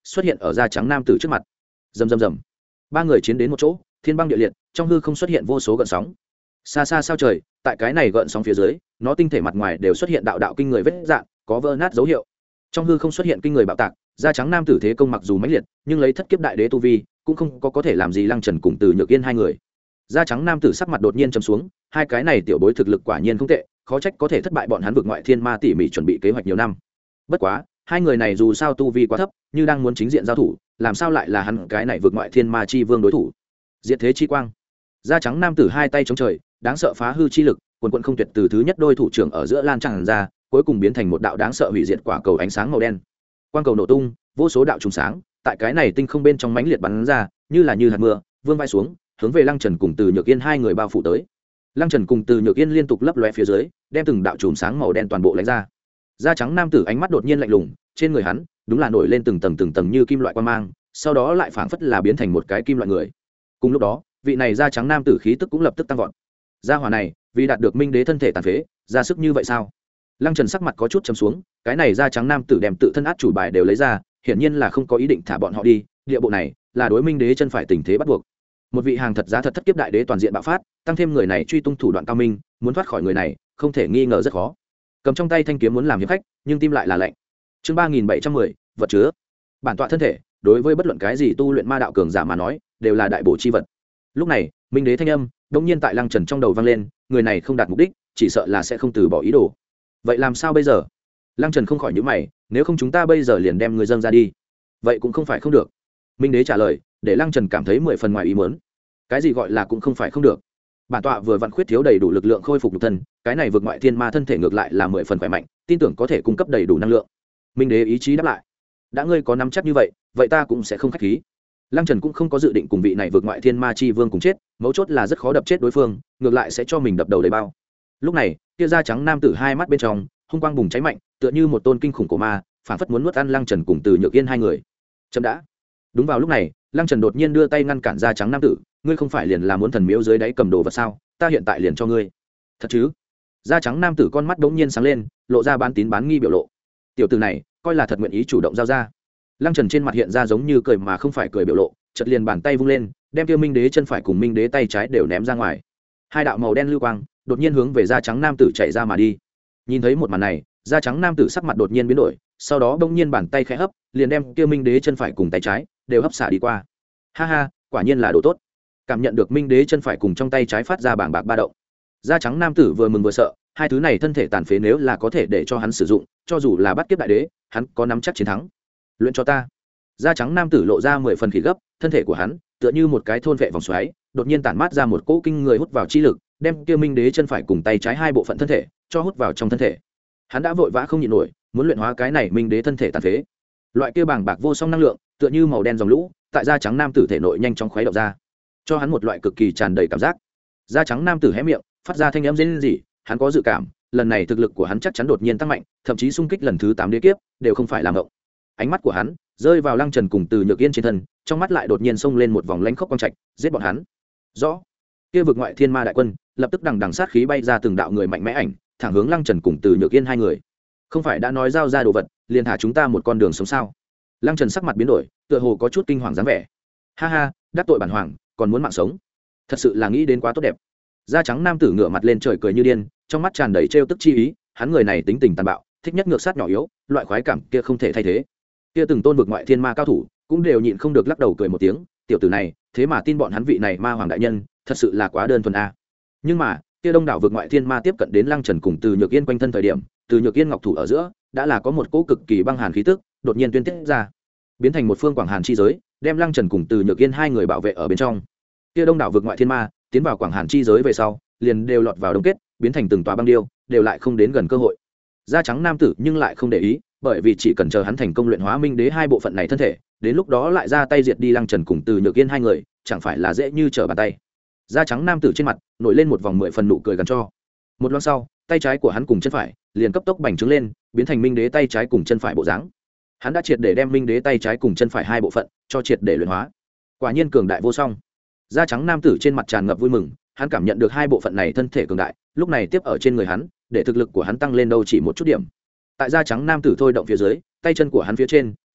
xuất hiện ở da trắng nam tử trước mặt. Rầm rầm rầm, ba người chiến đến một chỗ, thiên băng địa liệt, trong hư không xuất hiện vô số gợn sóng. Xa xa sao trời, tại cái này gợn sóng phía dưới, nó tinh thể mặt ngoài đều xuất hiện đạo đạo kinh người vết rạn, có vỡ nát dấu hiệu. Trong hư không xuất hiện kinh người bạo tạc, da trắng nam tử thế công mặc dù mãnh liệt, nhưng lấy thất kiếp đại đế tu vi, cũng không có có thể làm gì Lăng Trần cùng Từ Nhược Yên hai người. Da trắng nam tử sắc mặt đột nhiên trầm xuống, hai cái này tiểu bối thực lực quả nhiên không tệ, khó trách có thể thất bại bọn hắn vượt ngoại thiên ma tỉ mỉ chuẩn bị kế hoạch nhiều năm. Bất quá, hai người này dù sao tu vi quá thấp, như đang muốn chính diện giao thủ, làm sao lại là hắn cái này vượt ngoại thiên ma chi vương đối thủ. Diệt thế chi quang. Da trắng nam tử hai tay chống trời, đáng sợ phá hư chi lực, quần quần không tuyệt từ thứ nhất đôi thủ trưởng ở giữa lan tràn ra, cuối cùng biến thành một đạo đáng sợ hủy diệt quả cầu ánh sáng màu đen. Quang cầu nổ tung, vô số đạo trùng sáng, tại cái này tinh không bên trong mãnh liệt bắn ra, như là như hạt mưa, vương vai xuống, hướng về Lăng Trần cùng Từ Nhược Yên hai người bao phủ tới. Lăng Trần cùng Từ Nhược Yên liên tục lấp lóe phía dưới, đem từng đạo chùm sáng màu đen toàn bộ lánh ra. Da trắng nam tử ánh mắt đột nhiên lạnh lùng, trên người hắn đúng là nổi lên từng tầng từng tầng như kim loại quang mang, sau đó lại phảng phất là biến thành một cái kim loại người. Cùng lúc đó, vị này da trắng nam tử khí tức cũng lập tức tăng vọt. Gia hỏa này, vì đạt được minh đế thân thể tàn phế, ra sức như vậy sao? Lăng Trần sắc mặt có chút trầm xuống, cái này da trắng nam tử đem tự thân át chủ bài đều lấy ra, hiển nhiên là không có ý định thả bọn họ đi, địa bộ này là đối minh đế chân phải tình thế bắt buộc. Một vị hàng thật giá thật thất kiếp đại đế toàn diện bạo phát, tăng thêm người này truy tung thủ đoạn cao minh, muốn thoát khỏi người này, không thể nghi ngờ rất khó. Cầm trong tay thanh kiếm muốn làm hiệp khách, nhưng tim lại là lạnh. Chương ba nghìn bảy trăm mười, vật chứa. Bản tọa thân thể, đối với bất luận cái gì tu luyện ma đạo cường giả mà nói, đều là đại bổ chi vật. Lúc này, minh đế thanh âm đột nhiên tại Lăng Trần trong đầu vang lên, người này không đạt mục đích, chỉ sợ là sẽ không từ bỏ ý đồ. Vậy làm sao bây giờ? Lăng Trần không khỏi nhíu mày, nếu không chúng ta bây giờ liền đem người dâng ra đi. Vậy cũng không phải không được. Minh đế trả lời, để Lăng Trần cảm thấy mười phần ngoài ý muốn. Cái gì gọi là cũng không phải không được? Bản tọa vừa vặn khuyết thiếu đầy đủ lực lượng khôi phục nhục thân, cái này vượt ngoại thiên ma thân thể ngược lại là mười phần khỏe mạnh, tin tưởng có thể cung cấp đầy đủ năng lượng. Minh đế ý chí đáp lại, đã ngươi có nắm chắc như vậy, vậy ta cũng sẽ không khách khí. Lăng Trần cũng không có dự định cùng vị này vượt ngoại thiên ma chi vương cùng chết, mấu chốt là rất khó đập chết đối phương, ngược lại sẽ cho mình đập đầu đầy bao. Lúc này, kia da trắng nam tử hai mắt bên trong hung quang bùng cháy mạnh, tựa như một tôn kinh khủng cổ ma, phản phất muốn nuốt ăn Lăng Trần cùng Từ Nhược Yên hai người. Chậm đã. Đúng vào lúc này, Lăng Trần đột nhiên đưa tay ngăn cản da trắng nam tử, ngươi không phải liền là muốn thần miếu dưới đáy cầm đồ vật sao, ta hiện tại liền cho ngươi. Thật chứ? Da trắng nam tử con mắt bỗng nhiên sáng lên, lộ ra bán tín bán nghi biểu lộ. Tiểu tử này coi là thật nguyện ý chủ động giao ra. Lăng Trần trên mặt hiện ra giống như cười mà không phải cười biểu lộ, chợt liền bàn tay vung lên, đem kia minh đế chân phải cùng minh đế tay trái đều ném ra ngoài. Hai đạo màu đen lưu quang đột nhiên hướng về da trắng nam tử chạy ra mà đi. Nhìn thấy một màn này, da trắng nam tử sắc mặt đột nhiên biến đổi, sau đó bỗng nhiên bàn tay khẽ hấp, liền đem kia minh đế chân phải cùng tay trái đều hấp xả đi qua. Ha ha, quả nhiên là đồ tốt. Cảm nhận được minh đế chân phải cùng trong tay trái phát ra bảng bạc ba động, da trắng nam tử vừa mừng vừa sợ, hai thứ này thân thể tàn phế nếu là có thể để cho hắn sử dụng, cho dù là bắt kiếp đại đế, hắn có nắm chắc chiến thắng. Luyện cho ta. Da trắng nam tử lộ ra mười phần khí gấp, thân thể của hắn tựa như một cái thôn vệ vòng xoáy, đột nhiên tản mát ra một cỗ kinh người hút vào chi lực, đem kia minh đế chân phải cùng tay trái hai bộ phận thân thể cho hút vào trong thân thể. Hắn đã vội vã không nhịn nổi, muốn luyện hóa cái này minh đế thân thể tàn phế. Loại kia bàng bạc vô song năng lượng, tựa như màu đen dòng lũ, tại da trắng nam tử thể nội nhanh chóng khuấy động ra, cho hắn một loại cực kỳ tràn đầy cảm giác. Da trắng nam tử hé miệng, phát ra thanh âm rên rỉ, hắn có dự cảm, lần này thực lực của hắn chắc chắn đột nhiên tăng mạnh, thậm chí xung kích lần thứ tám đế kiếp, đều không phải làm ngộng. Ánh mắt của hắn rơi vào Lăng Trần cùng Từ Nhược Yên trên thân, trong mắt lại đột nhiên xông lên một vòng lãnh khốc quang trạch, giết bọn hắn. Rõ. Kia vực ngoại thiên ma đại quân, lập tức đằng đằng sát khí bay ra từng đạo người mạnh mẽ ảnh, thẳng hướng Lăng Trần cùng Từ Nhược Yên hai người. Không phải đã nói giao ra đồ vật, liền thả chúng ta một con đường sống sao? Lăng Trần sắc mặt biến đổi, tựa hồ có chút kinh hoàng dáng vẻ. Ha ha, đắc tội bản hoàng, còn muốn mạng sống. Thật sự là nghĩ đến quá tốt đẹp. Da trắng nam tử ngửa mặt lên trời cười như điên, trong mắt tràn đầy trêu tức chi ý, hắn người này tính tình tàn bạo, thích nhất ngược sát nhỏ yếu, loại khoái cảm kia không thể thay thế. Kia từng tôn vực ngoại thiên ma cao thủ, cũng đều nhịn không được lắc đầu cười một tiếng, tiểu tử này, thế mà tin bọn hắn vị này ma hoàng đại nhân, thật sự là quá đơn thuần a. Nhưng mà, kia đông đảo vực ngoại thiên ma tiếp cận đến Lăng Trần cùng Từ Nhược Yên quanh thân thời điểm, Từ Nhược Yên ngọc thủ ở giữa, đã là có một cỗ cực kỳ băng hàn khí tức, đột nhiên tuyên tiết ra, biến thành một phương quảng hàn chi giới, đem Lăng Trần cùng Từ Nhược Yên hai người bảo vệ ở bên trong. Kia đông đảo vực ngoại thiên ma tiến vào quảng hàn chi giới về sau, liền đều lọt vào đông kết, biến thành từng tòa băng điêu, đều lại không đến gần cơ hội. Da trắng nam tử nhưng lại không để ý, bởi vì chỉ cần chờ hắn thành công luyện hóa minh đế hai bộ phận này thân thể, đến lúc đó lại ra tay diệt đi Lăng Trần cùng Từ Nhược Yên hai người, chẳng phải là dễ như trở bàn tay. Da trắng nam tử trên mặt nổi lên một vòng mười phần nụ cười gần cho. Một lát sau, tay trái của hắn cùng chân phải liền cấp tốc bành trướng lên, biến thành minh đế tay trái cùng chân phải bộ dáng. Hắn đã triệt để đem minh đế tay trái cùng chân phải hai bộ phận cho triệt để luyện hóa. Quả nhiên cường đại vô song. Da trắng nam tử trên mặt tràn ngập vui mừng, hắn cảm nhận được hai bộ phận này thân thể cường đại, lúc này tiếp ở trên người hắn, để thực lực của hắn tăng lên đâu chỉ một chút điểm. Tại da trắng nam tử thôi động phía dưới, tay chân của hắn phía trên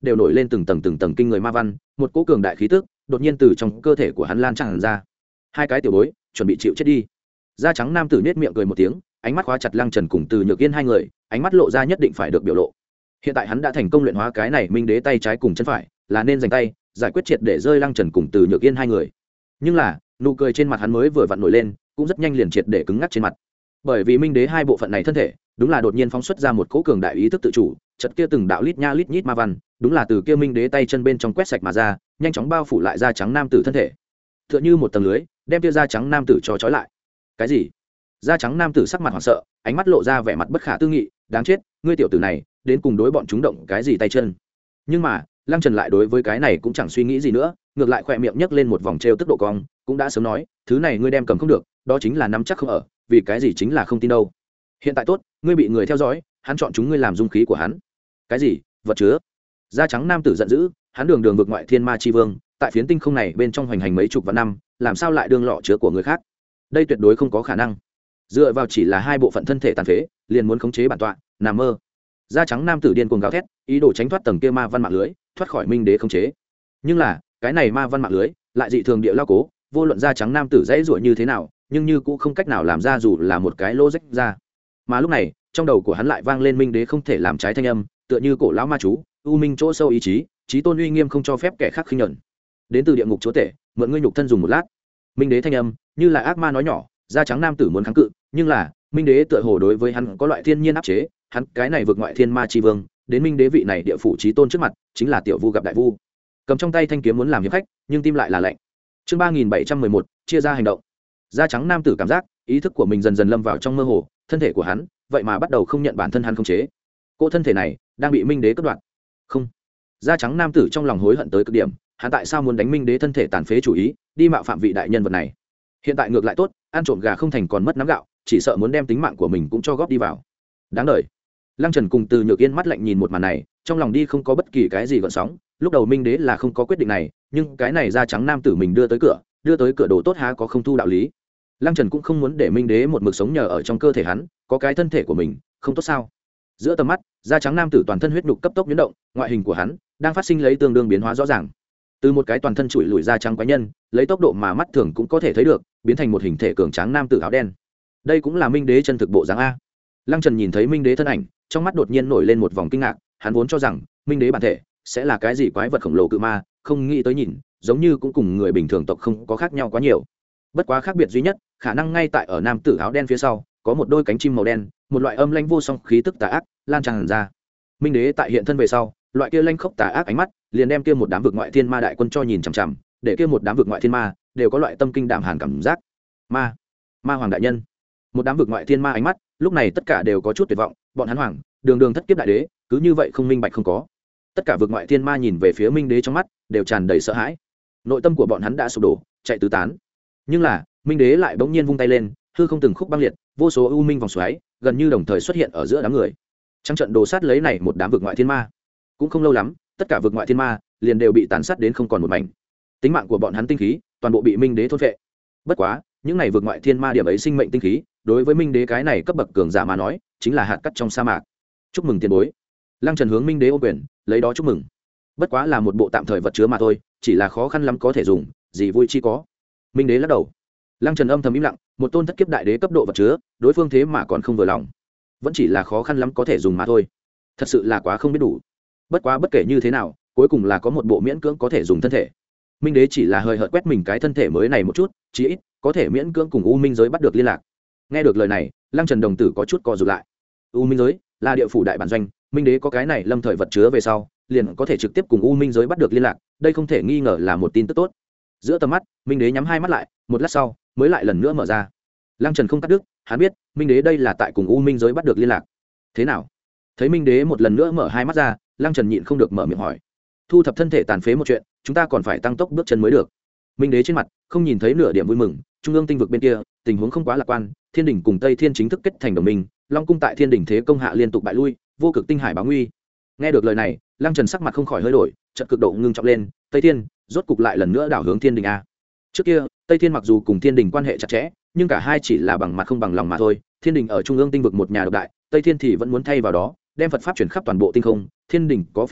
đều nổi lên từng tầng từng tầng kinh người ma văn, một cỗ cường đại khí tức đột nhiên từ trong cơ thể của hắn lan tràn ra. Hai cái tiểu bối chuẩn bị chịu chết đi. Da trắng nam tử nhếch miệng cười một tiếng, ánh mắt khóa chặt Lăng Trần cùng Từ Nhược Yên hai người, ánh mắt lộ ra nhất định phải được biểu lộ. Hiện tại hắn đã thành công luyện hóa cái này minh đế tay trái cùng chân phải, là nên giành tay giải quyết triệt để rơi Lăng Trần cùng Từ Nhược Yên hai người. Nhưng là nụ cười trên mặt hắn mới vừa vặn nổi lên, cũng rất nhanh liền triệt để cứng ngắc trên mặt. Bởi vì minh đế hai bộ phận này thân thể đúng là đột nhiên phóng xuất ra một cỗ cường đại ý thức tự chủ, chợt kia từng đạo lít nha lít nhít ma văn đúng là từ kia minh đế tay chân bên trong quét sạch mà ra, nhanh chóng bao phủ lại da trắng nam tử thân thể, tựa như một tầng lưới đem kia da trắng nam tử cho trói lại. Cái gì? Da trắng nam tử sắc mặt hoảng sợ, ánh mắt lộ ra vẻ mặt bất khả tư nghị, đáng chết, ngươi tiểu tử này đến cùng đối bọn chúng động cái gì tay chân? Nhưng mà Lăng Trần lại đối với cái này cũng chẳng suy nghĩ gì nữa, ngược lại khỏe miệng nhấc lên một vòng trêu tức độ cong, cũng đã sớm nói, thứ này ngươi đem cầm không được, đó chính là nắm chắc không ở, vì cái gì chính là không tin đâu. Hiện tại tốt, ngươi bị người theo dõi, hắn chọn chúng ngươi làm dung khí của hắn. Cái gì? Vật chứa? Da trắng nam tử giận dữ, hắn đường đường vực ngoại thiên ma chi vương, tại phiến tinh không này bên trong hoành hành mấy chục vạn năm, làm sao lại đương lọ chứa của người khác? Đây tuyệt đối không có khả năng. Dựa vào chỉ là hai bộ phận thân thể tàn phế, liền muốn khống chế bản tọa, nằm mơ. Da trắng nam tử điên cuồng gào thét, ý đồ tránh thoát tầng kia ma văn mạng lưới, thoát khỏi minh đế khống chế. Nhưng là cái này ma văn mạng lưới lại dị thường địa lao cố, vô luận da trắng nam tử dãy ruộng như thế nào, nhưng như cũng không cách nào làm ra dù là một cái lỗ rách ra. Mà lúc này trong đầu của hắn lại vang lên minh đế không thể làm trái thanh âm, tựa như cổ lão ma chú, u minh chỗ sâu ý chí, chí tôn uy nghiêm không cho phép kẻ khác khinh nhẫn. Đến từ địa ngục chúa tể, mượn ngươi nhục thân dùng một lát. Minh đế thanh âm như là ác ma nói nhỏ, da trắng nam tử muốn kháng cự, nhưng là minh đế tựa hồ đối với hắn có loại thiên nhiên áp chế, hắn cái này vượt ngoại thiên ma chi vương, đến minh đế vị này địa phủ chí tôn trước mặt, chính là tiểu vu gặp đại vu. Cầm trong tay thanh kiếm muốn làm hiệp khách, nhưng tim lại là lạnh. Chương ba nghìn bảy trăm mười một, chia ra hành động. Da trắng nam tử cảm giác ý thức của mình dần dần lâm vào trong mơ hồ, thân thể của hắn vậy mà bắt đầu không nhận bản thân hắn khống chế. Cô thân thể này đang bị minh đế cắt đoạn. Không. Da trắng nam tử trong lòng hối hận tới cực điểm, hắn tại sao muốn đánh minh đế thân thể tàn phế chủ ý, đi mạo phạm vị đại nhân vật này. Hiện tại ngược lại tốt, ăn trộm gà không thành còn mất nắm gạo, chỉ sợ muốn đem tính mạng của mình cũng cho góp đi vào. Đáng đời. Lăng Trần cùng Từ Nhược Yên mắt lạnh nhìn một màn này, trong lòng đi không có bất kỳ cái gì gợn sóng. Lúc đầu minh đế là không có quyết định này, nhưng cái này da trắng nam tử mình đưa tới cửa, đưa tới cửa đồ tốt há có không thu đạo lý. Lăng Trần cũng không muốn để minh đế một mực sống nhờ ở trong cơ thể hắn, có cái thân thể của mình không tốt sao? Giữa tầm mắt, da trắng nam tử toàn thân huyết nhục cấp tốc biến động, ngoại hình của hắn đang phát sinh lấy tương đương biến hóa rõ ràng. Từ một cái toàn thân trụi lùi da trắng quái nhân, lấy tốc độ mà mắt thường cũng có thể thấy được, biến thành một hình thể cường tráng nam tử áo đen. Đây cũng là minh đế chân thực bộ dáng a. Lăng Trần nhìn thấy minh đế thân ảnh, trong mắt đột nhiên nổi lên một vòng kinh ngạc, hắn vốn cho rằng minh đế bản thể sẽ là cái gì quái vật khổng lồ cự ma, không nghĩ tới nhìn, giống như cũng cùng người bình thường tộc không có khác nhau quá nhiều. Bất quá khác biệt duy nhất, khả năng ngay tại ở nam tử áo đen phía sau, có một đôi cánh chim màu đen, một loại âm lãnh vô song khí tức tà ác lan tràn ra. Minh đế tại hiện thân về sau, loại kia lanh khốc tà ác ánh mắt, liền đem kia một đám vực ngoại thiên ma đại quân cho nhìn chằm chằm, để kia một đám vực ngoại thiên ma đều có loại tâm kinh đảm hàn cảm giác. Ma, ma hoàng đại nhân. Một đám vực ngoại thiên ma ánh mắt, lúc này tất cả đều có chút tuyệt vọng, bọn hắn hoàng, đường đường thất kiếp đại đế, cứ như vậy không minh bạch không có. Tất cả vực ngoại thiên ma nhìn về phía minh đế trong mắt, đều tràn đầy sợ hãi. Nội tâm của bọn hắn đã sụp đổ, chạy tứ tán. Nhưng là minh đế lại bỗng nhiên vung tay lên, hư không từng khúc băng liệt, vô số u minh vòng xoáy gần như đồng thời xuất hiện ở giữa đám người, trắng trận đồ sát lấy này một đám vực ngoại thiên ma. Cũng không lâu lắm, tất cả vực ngoại thiên ma liền đều bị tàn sát đến không còn một mảnh, tính mạng của bọn hắn tinh khí toàn bộ bị minh đế thôn phệ. Bất quá những này vực ngoại thiên ma điểm ấy sinh mệnh tinh khí, đối với minh đế cái này cấp bậc cường giả mà nói, chính là hạt cát trong sa mạc. Chúc mừng tiền bối. Lăng Trần hướng minh đế ô quyền, lấy đó chúc mừng. Bất quá là một bộ tạm thời vật chứa mà thôi, chỉ là khó khăn lắm có thể dùng, gì vui chi có. Minh đế lắc đầu. Lăng Trần âm thầm im lặng, một tôn thất kiếp đại đế cấp độ vật chứa, đối phương thế mà còn không vừa lòng, vẫn chỉ là khó khăn lắm có thể dùng mà thôi, thật sự là quá không biết đủ. Bất quá bất kể như thế nào, cuối cùng là có một bộ miễn cưỡng có thể dùng thân thể. Minh đế chỉ là hơi hợt quét mình cái thân thể mới này một chút, chí ít có thể miễn cưỡng cùng u minh giới bắt được liên lạc. Nghe được lời này, Lăng Trần đồng tử có chút co rụt lại. U minh giới là địa phủ đại bản doanh, minh đế có cái này lâm thời vật chứa về sau, liền có thể trực tiếp cùng u minh giới bắt được liên lạc, đây không thể nghi ngờ là một tin tức tốt. Giữa tầm mắt, minh đế nhắm hai mắt lại, một lát sau mới lại lần nữa mở ra. Lăng Trần không cắt đứt, hắn biết minh đế đây là tại cùng u minh giới bắt được liên lạc. Thế nào? Thấy minh đế một lần nữa mở hai mắt ra, Lăng Trần nhịn không được mở miệng hỏi. Thu thập thân thể tàn phế một chuyện, chúng ta còn phải tăng tốc bước chân mới được. Minh đế trên mặt không nhìn thấy nửa điểm vui mừng. Trung ương tinh vực bên kia tình huống không quá lạc quan, Thiên Đình cùng Tây Thiên chính thức kết thành đồng minh, Long cung tại Thiên Đình thế công hạ liên tục bại lui, vô cực tinh hải báo nguy. Nghe được lời này, Lăng Trần sắc mặt không khỏi hơi đổi, chợt cực độ ngưng trọng lên. Tây Thiên rốt cục lại lần nữa đảo hướng Thiên Đình a. Trước kia Tây Thiên mặc dù cùng Thiên Đình quan hệ chặt chẽ, nhưng cả hai chỉ là bằng mặt không bằng lòng mà thôi. Thiên Đình ở trung ương tinh vực một nhà độc đại, Tây Thiên thì vẫn muốn thay vào đó đem Phật pháp chuyển khắp toàn bộ tinh không. Thiên Đình có phiền phức,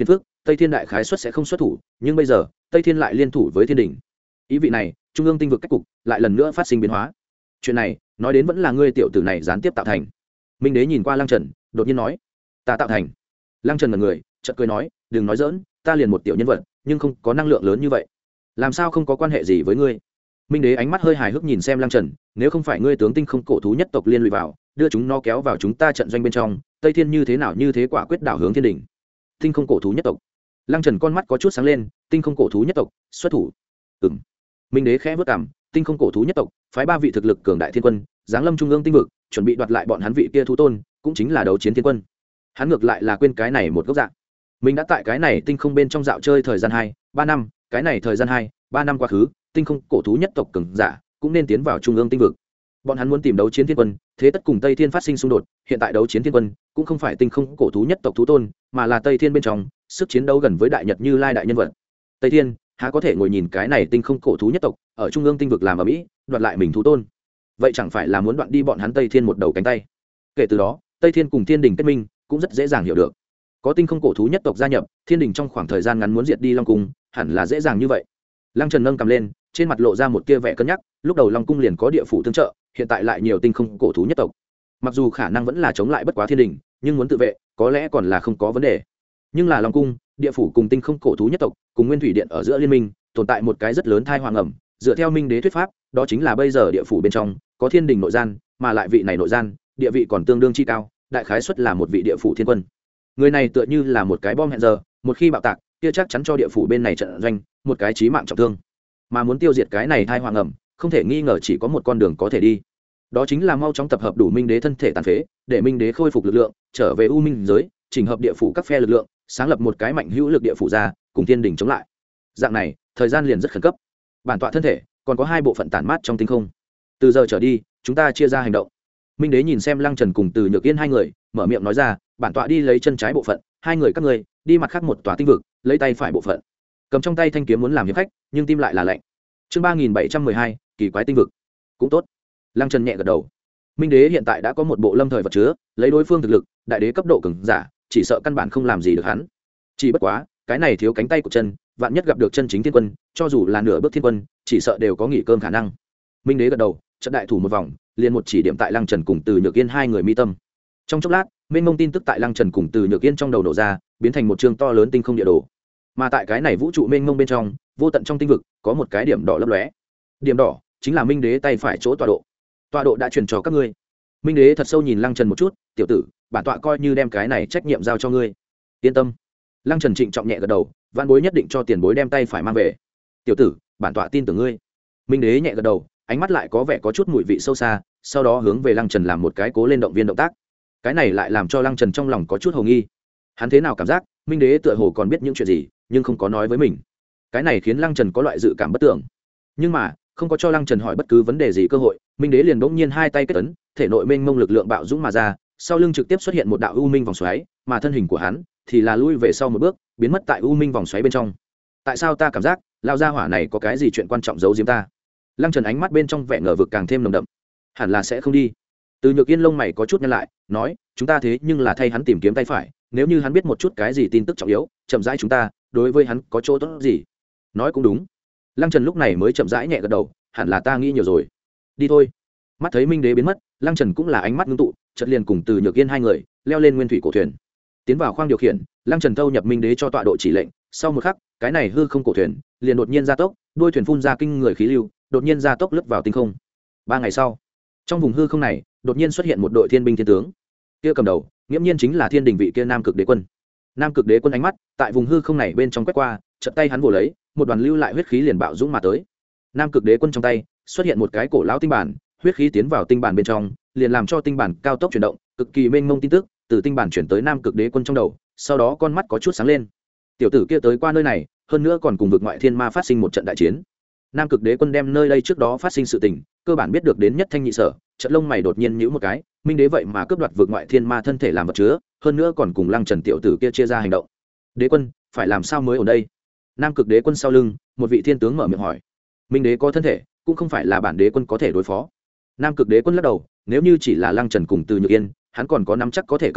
tây thiên đại khái xuất sẽ không xuất thủ, nhưng bây giờ tây thiên lại liên thủ với thiên đình, ý vị này trung ương tinh vực cách cục lại lần nữa phát sinh biến hóa. Chuyện này nói đến vẫn là ngươi tiểu tử này gián tiếp tạo thành. Minh đế nhìn qua Lăng Trần đột nhiên nói, ta tạo thành? Lăng Trần là người chợt cười nói, đừng nói dỡn, ta liền một tiểu nhân vật nhưng không có năng lượng lớn như vậy, làm sao không có quan hệ gì với ngươi? Minh đế ánh mắt hơi hài hước nhìn xem Lăng Trần, nếu không phải ngươi tướng tinh không cổ thú nhất tộc liên lụy vào, đưa chúng nó kéo vào chúng ta trận doanh bên trong, tây thiên như thế nào như thế quả quyết đảo hướng thiên đỉnh. Tinh không cổ thú nhất tộc? Lăng Trần con mắt có chút sáng lên, tinh không cổ thú nhất tộc xuất thủ? Ừm. Minh đế khẽ vớt cằm, tinh không cổ thú nhất tộc phái ba vị thực lực cường đại thiên quân giáng lâm trung ương tinh vực, chuẩn bị đoạt lại bọn hắn vị kia thú tôn, cũng chính là đấu chiến thiên quân. Hắn ngược lại là quên cái này một gốc dạng. Mình đã tại cái này tinh không bên trong dạo chơi thời gian hai ba năm, cái này thời gian hai ba năm quá khứ, tinh không cổ thú nhất tộc cường giả cũng nên tiến vào trung ương tinh vực. Bọn hắn muốn tìm đấu chiến thiên quân, thế tất cùng Tây Thiên phát sinh xung đột, hiện tại đấu chiến thiên quân cũng không phải tinh không cổ thú nhất tộc thú tôn, mà là Tây Thiên bên trong sức chiến đấu gần với đại nhật Như Lai đại nhân vật. Tây Thiên há có thể ngồi nhìn cái này tinh không cổ thú nhất tộc ở trung ương tinh vực làm ở mỹ đoạt lại mình thú tôn? Vậy chẳng phải là muốn đoạn đi bọn hắn Tây Thiên một đầu cánh tay? Kể từ đó Tây Thiên cùng thiên đình kết minh cũng rất dễ dàng hiểu được. Có tinh không cổ thú nhất tộc gia nhập, thiên đình trong khoảng thời gian ngắn muốn diệt đi Long cung hẳn là dễ dàng như vậy. Lăng Trần nâng cầm lên, trên mặt lộ ra một tia vẻ cân nhắc, lúc đầu Long cung liền có địa phủ tương trợ, hiện tại lại nhiều tinh không cổ thú nhất tộc, mặc dù khả năng vẫn là chống lại bất quá thiên đình, nhưng muốn tự vệ có lẽ còn là không có vấn đề. Nhưng là Long cung, địa phủ cùng tinh không cổ thú nhất tộc cùng nguyên thủy điện ở giữa liên minh tồn tại một cái rất lớn thai hoàng ẩm. Dựa theo Minh đế thuyết pháp, đó chính là bây giờ địa phủ bên trong có thiên đình nội gian, mà lại vị này nội gian địa vị còn tương đương chi cao, đại khái xuất là một vị địa phủ thiên quân. Người này tựa như là một cái bom hẹn giờ, một khi bạo tạc kia chắc chắn cho địa phủ bên này trận doanh một cái chí mạng trọng thương. Mà muốn tiêu diệt cái này thai hoàng ẩm, không thể nghi ngờ chỉ có một con đường có thể đi, đó chính là mau chóng tập hợp đủ Minh đế thân thể tàn phế, để Minh đế khôi phục lực lượng, trở về u minh giới, chỉnh hợp địa phủ các phe lực lượng, sáng lập một cái mạnh hữu lực địa phủ ra, cùng thiên đình chống lại. Dạng này thời gian liền rất khẩn cấp. Bản tọa thân thể còn có hai bộ phận tản mát trong tinh không, từ giờ trở đi chúng ta chia ra hành động. Minh đế nhìn xem Lăng Trần cùng Từ Nhược Yên hai người, mở miệng nói ra, bản tọa đi lấy chân trái bộ phận, hai người các ngươi đi mặt khác một tòa tinh vực, lấy tay phải bộ phận. Cầm trong tay thanh kiếm muốn làm hiệp khách, nhưng tim lại là lạnh. Chương ba nghìn bảy trăm mười hai, kỳ quái tinh vực. Cũng tốt. Lăng Trần nhẹ gật đầu. Minh đế hiện tại đã có một bộ lâm thời vật chứa, lấy đối phương thực lực, đại đế cấp độ cường giả, chỉ sợ căn bản không làm gì được hắn. Chỉ bất quá, cái này thiếu cánh tay của chân, vạn nhất gặp được chân chính thiên quân, cho dù là nửa bước thiên quân, chỉ sợ đều có nghỉ cơm khả năng. Minh đế gật đầu, trận đại thủ một vòng, liền một chỉ điểm tại Lăng Trần cùng Từ Nhược Yên hai người mi tâm. Trong chốc lát, mênh mông tin tức tại Lăng Trần cùng Từ Nhược Yên trong đầu nổ ra, biến thành một chương to lớn tinh không địa đồ. Mà tại cái này vũ trụ mênh mông bên trong, vô tận trong tinh vực, có một cái điểm đỏ lấp lóe. Điểm đỏ chính là Minh đế tay phải chỗ tọa độ. Tọa độ đã truyền cho các ngươi. Minh đế thật sâu nhìn Lăng Trần một chút, tiểu tử, bản tọa coi như đem cái này trách nhiệm giao cho ngươi. Yên tâm. Lăng Trần trịnh trọng nhẹ gật đầu, vạn bối nhất định cho tiền bối đem tay phải mang về. Tiểu tử, bản tọa tin tưởng ngươi. Minh đế nhẹ gật đầu, ánh mắt lại có vẻ có chút mùi vị sâu xa, sau đó hướng về Lăng Trần làm một cái cố lên động viên động tác. Cái này lại làm cho Lăng Trần trong lòng có chút hồ nghi. Hắn thế nào cảm giác Minh đế tựa hồ còn biết những chuyện gì, nhưng không có nói với mình. Cái này khiến Lăng Trần có loại dự cảm bất tưởng. Nhưng mà không có cho Lăng Trần hỏi bất cứ vấn đề gì cơ hội, Minh đế liền bỗng nhiên hai tay kết ấn, thể nội mênh mông lực lượng bạo dũng mà ra, sau lưng trực tiếp xuất hiện một đạo u minh vòng xoáy, mà thân hình của hắn thì là lui về sau một bước, biến mất tại u minh vòng xoáy bên trong. Tại sao ta cảm giác lao gia hỏa này có cái gì chuyện quan trọng giấu giếm ta? Lăng Trần ánh mắt bên trong vẻ ngờ vực càng thêm nồng đậm. Hẳn là sẽ không đi. Từ Nhược Yên lông mày có chút nhăn lại, nói, chúng ta thế nhưng là thay hắn tìm kiếm tay phải, nếu như hắn biết một chút cái gì tin tức trọng yếu, chậm rãi chúng ta, đối với hắn có chỗ tốt gì? Nói cũng đúng. Lăng Trần lúc này mới chậm rãi nhẹ gật đầu, hẳn là ta nghĩ nhiều rồi. Đi thôi. Mắt thấy Minh đế biến mất, Lăng Trần cũng là ánh mắt ngưng tụ, chợt liền cùng Từ Nhược Yên hai người leo lên nguyên thủy cổ thuyền, tiến vào khoang điều khiển. Lăng Trần thâu nhập Minh đế cho tọa độ chỉ lệnh, sau một khắc, cái này hư không cổ thuyền liền đột nhiên gia tốc, đuôi thuyền phun ra kinh người khí lưu, đột nhiên gia tốc lướt vào tinh không. Ba ngày sau, trong vùng hư không này đột nhiên xuất hiện một đội thiên binh thiên tướng, kia cầm đầu nghiễm nhiên chính là thiên đình vị kia Nam Cực Đế quân. Nam Cực Đế quân ánh mắt tại vùng hư không này bên trong quét qua, chợt tay hắn vồ lấy một đoàn lưu lại huyết khí liền bạo dũng mà tới. Nam Cực Đế quân trong tay xuất hiện một cái cổ lão tinh bản, huyết khí tiến vào tinh bản bên trong, liền làm cho tinh bản cao tốc chuyển động, cực kỳ mênh mông tin tức từ tinh bản chuyển tới Nam Cực Đế quân trong đầu, sau đó con mắt có chút sáng lên. Tiểu tử kia tới qua nơi này, hơn nữa còn cùng vực ngoại thiên ma phát sinh một trận đại chiến. Nam Cực Đế quân đem nơi đây trước đó phát sinh sự tình cơ bản biết được đến nhất thanh nhị sở, trận lông mày đột nhiên nhíu một cái, Minh đế vậy mà cướp đoạt vực ngoại thiên ma thân thể làm vật chứa, hơn nữa còn cùng Lăng Trần tiểu tử kia chia ra hành động. Đế quân, phải làm sao mới ở đây? Nam Cực Đế quân sau lưng, một vị thiên tướng mở miệng hỏi. Minh đế có thân thể, cũng không phải là bản đế quân có thể đối phó. Nam Cực Đế quân lắc đầu, nếu như chỉ là Lăng Trần cùng Từ Nhược Yên, hắn còn có nắm chắc có thể cầm nã,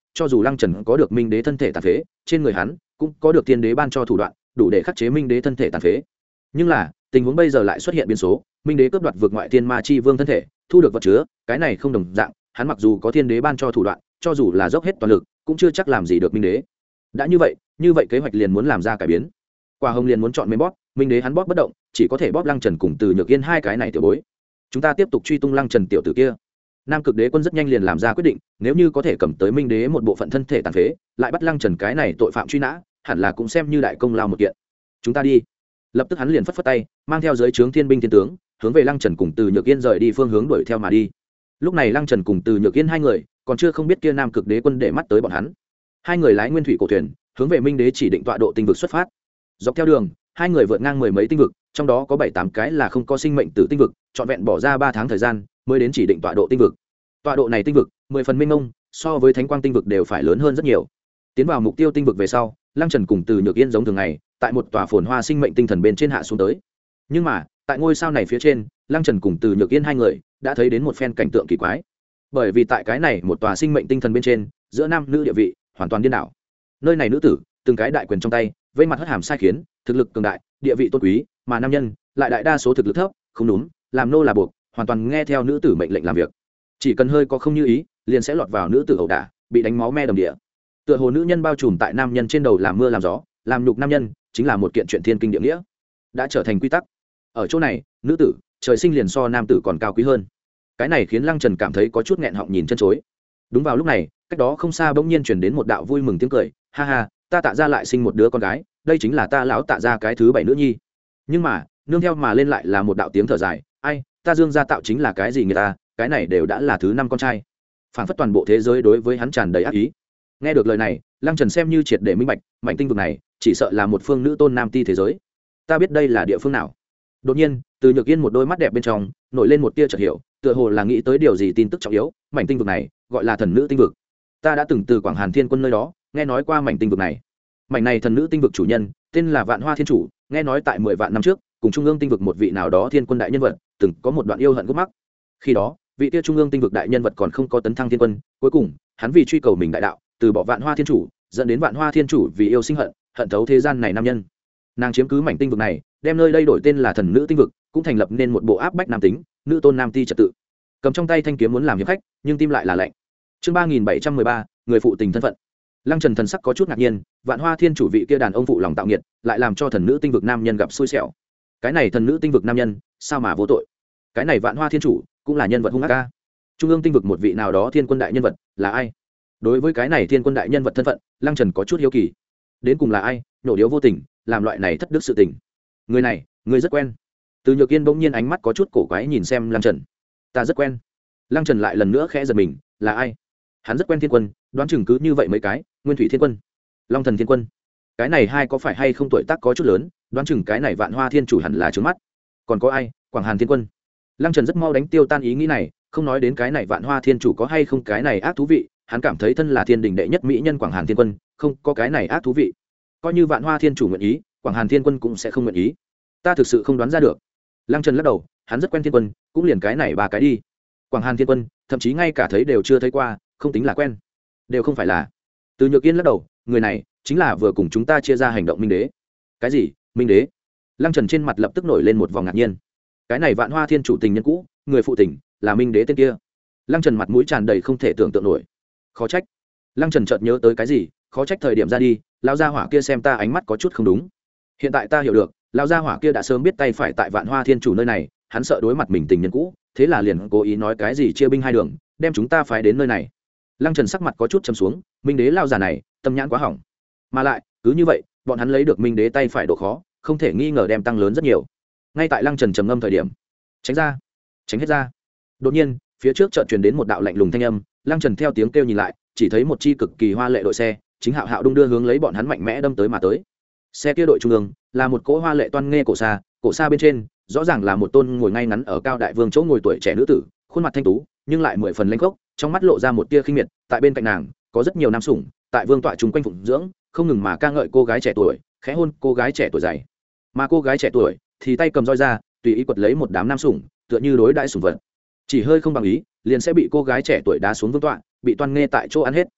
cho dù lăng trần có được minh đế thân thể tàn phế, trên người hắn cũng có được thiên đế ban cho thủ đoạn đủ để khắc chế minh đế thân thể tàn phế. Nhưng là tình huống bây giờ lại xuất hiện biến số, minh đế cướp đoạt vượt ngoại thiên ma chi vương thân thể, thu được vật chứa, cái này không đồng dạng. Hắn mặc dù có thiên đế ban cho thủ đoạn, cho dù là dốc hết toàn lực cũng chưa chắc làm gì được minh đế. Đã như vậy, như vậy kế hoạch liền muốn làm ra cải biến. Quả hồng liền muốn chọn mấy bóp, minh đế hắn bóp bất động, chỉ có thể bóp lăng trần cùng từ nhược yên hai cái này tiểu bối. Chúng ta tiếp tục truy tung lăng trần tiểu tử kia. Nam cực đế quân rất nhanh liền làm ra quyết định, nếu như có thể cầm tới minh đế một bộ phận thân thể tàn phế, lại bắt lăng trần cái này tội phạm truy nã, hẳn là cũng xem như đại công lao một kiện. Chúng ta đi. Lập tức hắn liền phất phất tay, mang theo giới trướng thiên binh thiên tướng, hướng về lăng trần cùng từ nhược yên rời đi phương hướng đuổi theo mà đi. Lúc này lăng trần cùng từ nhược yên hai người còn chưa không biết kia nam cực đế quân để mắt tới bọn hắn. Hai người lái nguyên thủy cổ thuyền hướng về minh đế chỉ định tọa độ tinh vực xuất phát. Dọc theo đường hai người vượt ngang mười mấy tinh vực, trong đó có bảy tám cái là không có sinh mệnh tử tinh vực, trọn vẹn bỏ ra ba tháng thời gian mới đến chỉ định tọa độ tinh vực. Tọa độ này tinh vực mười phần minh mông, so với thánh quang tinh vực đều phải lớn hơn rất nhiều. Tiến vào mục tiêu tinh vực về sau, lăng trần cùng từ nhược yên giống thường ngày tại một tòa phồn hoa sinh mệnh tinh thần bên trên hạ xuống tới. Nhưng mà tại ngôi sao này phía trên, lăng trần cùng từ nhược yên hai người đã thấy đến một phen cảnh tượng kỳ quái. Bởi vì tại cái này một tòa sinh mệnh tinh thần bên trên, giữa nam nữ địa vị hoàn toàn điên đảo. Nơi này nữ tử từng cái đại quyền trong tay, vây mặt hất hàm sai khiến, thực lực cường đại, địa vị tôn quý, mà nam nhân lại đại đa số thực lực thấp, không đúng, làm nô là buộc, hoàn toàn nghe theo nữ tử mệnh lệnh làm việc. Chỉ cần hơi có không như ý, liền sẽ lọt vào nữ tử ẩu đả, bị đánh máu me đầm địa. Tựa hồ nữ nhân bao trùm tại nam nhân trên đầu làm mưa làm gió, làm nhục nam nhân chính là một kiện chuyện thiên kinh địa nghĩa, đã trở thành quy tắc. Ở chỗ này, nữ tử trời sinh liền so nam tử còn cao quý hơn. Cái này khiến lăng trần cảm thấy có chút nghẹn họng nhìn chân chối. Đúng vào lúc này, cách đó không xa bỗng nhiên chuyển đến một đạo vui mừng tiếng cười, ha ha, ta Tạ gia lại sinh một đứa con gái, đây chính là ta lão Tạ gia cái thứ bảy nữ nhi. Nhưng mà nương theo mà lên lại là một đạo tiếng thở dài, ai, ta Dương gia tạo chính là cái gì người ta, cái này đều đã là thứ năm con trai. Phản phất toàn bộ thế giới đối với hắn tràn đầy ác ý. Nghe được lời này, lăng trần xem như triệt để minh bạch, mảnh tinh vực này chỉ sợ là một phương nữ tôn nam ti thế giới. Ta biết đây là địa phương nào. Đột nhiên từ nhược yên một đôi mắt đẹp bên trong nổi lên một tia chợt hiểu, tựa hồ là nghĩ tới điều gì tin tức trọng yếu. Mảnh tinh vực này gọi là thần nữ tinh vực. Ta đã từng từ Quảng Hàn Thiên Quân nơi đó nghe nói qua mảnh tinh vực này. Mảnh này thần nữ tinh vực chủ nhân tên là Vạn Hoa Thiên Chủ, nghe nói tại mười vạn năm trước cùng trung ương tinh vực một vị nào đó thiên quân đại nhân vật từng có một đoạn yêu hận gốc mắc. Khi đó vị tia trung ương tinh vực đại nhân vật còn không có tấn thăng thiên quân, cuối cùng hắn vì truy cầu mình đại đạo, từ bỏ Vạn Hoa Thiên Chủ, dẫn đến Vạn Hoa Thiên Chủ vì yêu sinh hận, hận thấu thế gian này nam nhân. Nàng chiếm cứ mảnh tinh vực này, đem nơi đây đổi tên là thần nữ tinh vực, cũng thành lập nên một bộ áp bách nam tính, nữ tôn nam ti trật tự. Cầm trong tay thanh kiếm muốn làm hiệp khách, nhưng tim lại là lạnh. Chương ba nghìn bảy trăm mười ba, người phụ tình thân phận. Lăng Trần thần sắc có chút ngạc nhiên, Vạn Hoa Thiên Chủ vị kia đàn ông phụ lòng tạo nghiệt, lại làm cho thần nữ tinh vực nam nhân gặp xui xẻo. Cái này thần nữ tinh vực nam nhân, sao mà vô tội? Cái này Vạn Hoa Thiên Chủ cũng là nhân vật hung ác a. Trung ương tinh vực một vị nào đó thiên quân đại nhân vật, là ai? Đối với cái này thiên quân đại nhân vật thân phận, Lăng Trần có chút hiếu kỳ. Đến cùng là ai, nhổ điếu vô tình, làm loại này thất đức sự tình? Người này, người rất quen. Từ Nhược Yên bỗng nhiên ánh mắt có chút cổ quái nhìn xem Lăng Trần. Ta rất quen. Lăng Trần lại lần nữa khẽ giật mình, là ai? Hắn rất quen thiên quân, đoán chừng cứ như vậy mấy cái, Nguyên Thủy Thiên Quân, Long Thần Thiên Quân. Cái này hai có phải hay không tuổi tác có chút lớn, đoán chừng cái này Vạn Hoa Thiên Chủ hẳn là trướng mắt. Còn có ai? Quảng Hàn Thiên Quân. Lăng Trần rất mau đánh tiêu tan ý nghĩ này, không nói đến cái này Vạn Hoa Thiên Chủ có hay không cái này ác thú vị, hắn cảm thấy thân là thiên đình đệ nhất mỹ nhân Quảng Hàn Thiên Quân, không có cái này ác thú vị. Coi như Vạn Hoa Thiên Chủ nguyện ý, Quảng Hàn Thiên Quân cũng sẽ không nguyện ý. Ta thực sự không đoán ra được. Lăng Trần lắc đầu, hắn rất quen Thiên Quân, cũng liền cái này ba cái đi. Quảng Hàn Thiên Quân, thậm chí ngay cả thấy đều chưa thấy qua, không tính là quen, đều không phải là. Từ Nhược Yên lắc đầu, người này chính là vừa cùng chúng ta chia ra hành động minh đế. Cái gì? Minh đế? Lăng Trần trên mặt lập tức nổi lên một vòng ngạc nhiên. Cái này Vạn Hoa Thiên Chủ tình nhân cũ, người phụ tình, là minh đế tên kia. Lăng Trần mặt mũi tràn đầy không thể tưởng tượng nổi. Khó trách. Lăng Trần chợt nhớ tới cái gì, khó trách thời điểm ra đi, lão gia hỏa kia xem ta ánh mắt có chút không đúng. Hiện tại ta hiểu được, lão gia hỏa kia đã sớm biết tay phải tại Vạn Hoa Thiên Chủ nơi này, hắn sợ đối mặt mình tình nhân cũ, thế là liền cố ý nói cái gì chia binh hai đường, đem chúng ta phái đến nơi này. Lăng Trần sắc mặt có chút trầm xuống, minh đế lão già này tâm nhãn quá hỏng, mà lại cứ như vậy bọn hắn lấy được minh đế tay phải độ khó không thể nghi ngờ đem tăng lớn rất nhiều. Ngay tại Lăng Trần trầm ngâm thời điểm, tránh ra, tránh hết ra. Đột nhiên phía trước chợt truyền đến một đạo lạnh lùng thanh âm. Lăng Trần theo tiếng kêu nhìn lại, chỉ thấy một chi cực kỳ hoa lệ đội xe chính hạo hạo đung đưa hướng lấy bọn hắn mạnh mẽ đâm tới mà tới. Xe kia đội trung ương là một cỗ hoa lệ toan nghe cổ xa, cổ xa bên trên rõ ràng là một tôn ngồi ngay ngắn ở cao đại vương chỗ ngồi tuổi trẻ nữ tử, khuôn mặt thanh tú nhưng lại mười phần lanh khốc, trong mắt lộ ra một tia khinh miệt. Tại bên cạnh nàng có rất nhiều nam sủng tại vương tọa chung quanh phụng dưỡng, không ngừng mà ca ngợi cô gái trẻ tuổi, khẽ hôn cô gái trẻ tuổi dày. Mà cô gái trẻ tuổi thì tay cầm roi ra, tùy ý quật lấy một đám nam sủng, tựa như đối đãi sủng vật. Chỉ hơi không bằng ý, liền sẽ bị cô gái trẻ tuổi đá xuống vương tọa, bị toan nghe tại chỗ ăn hết.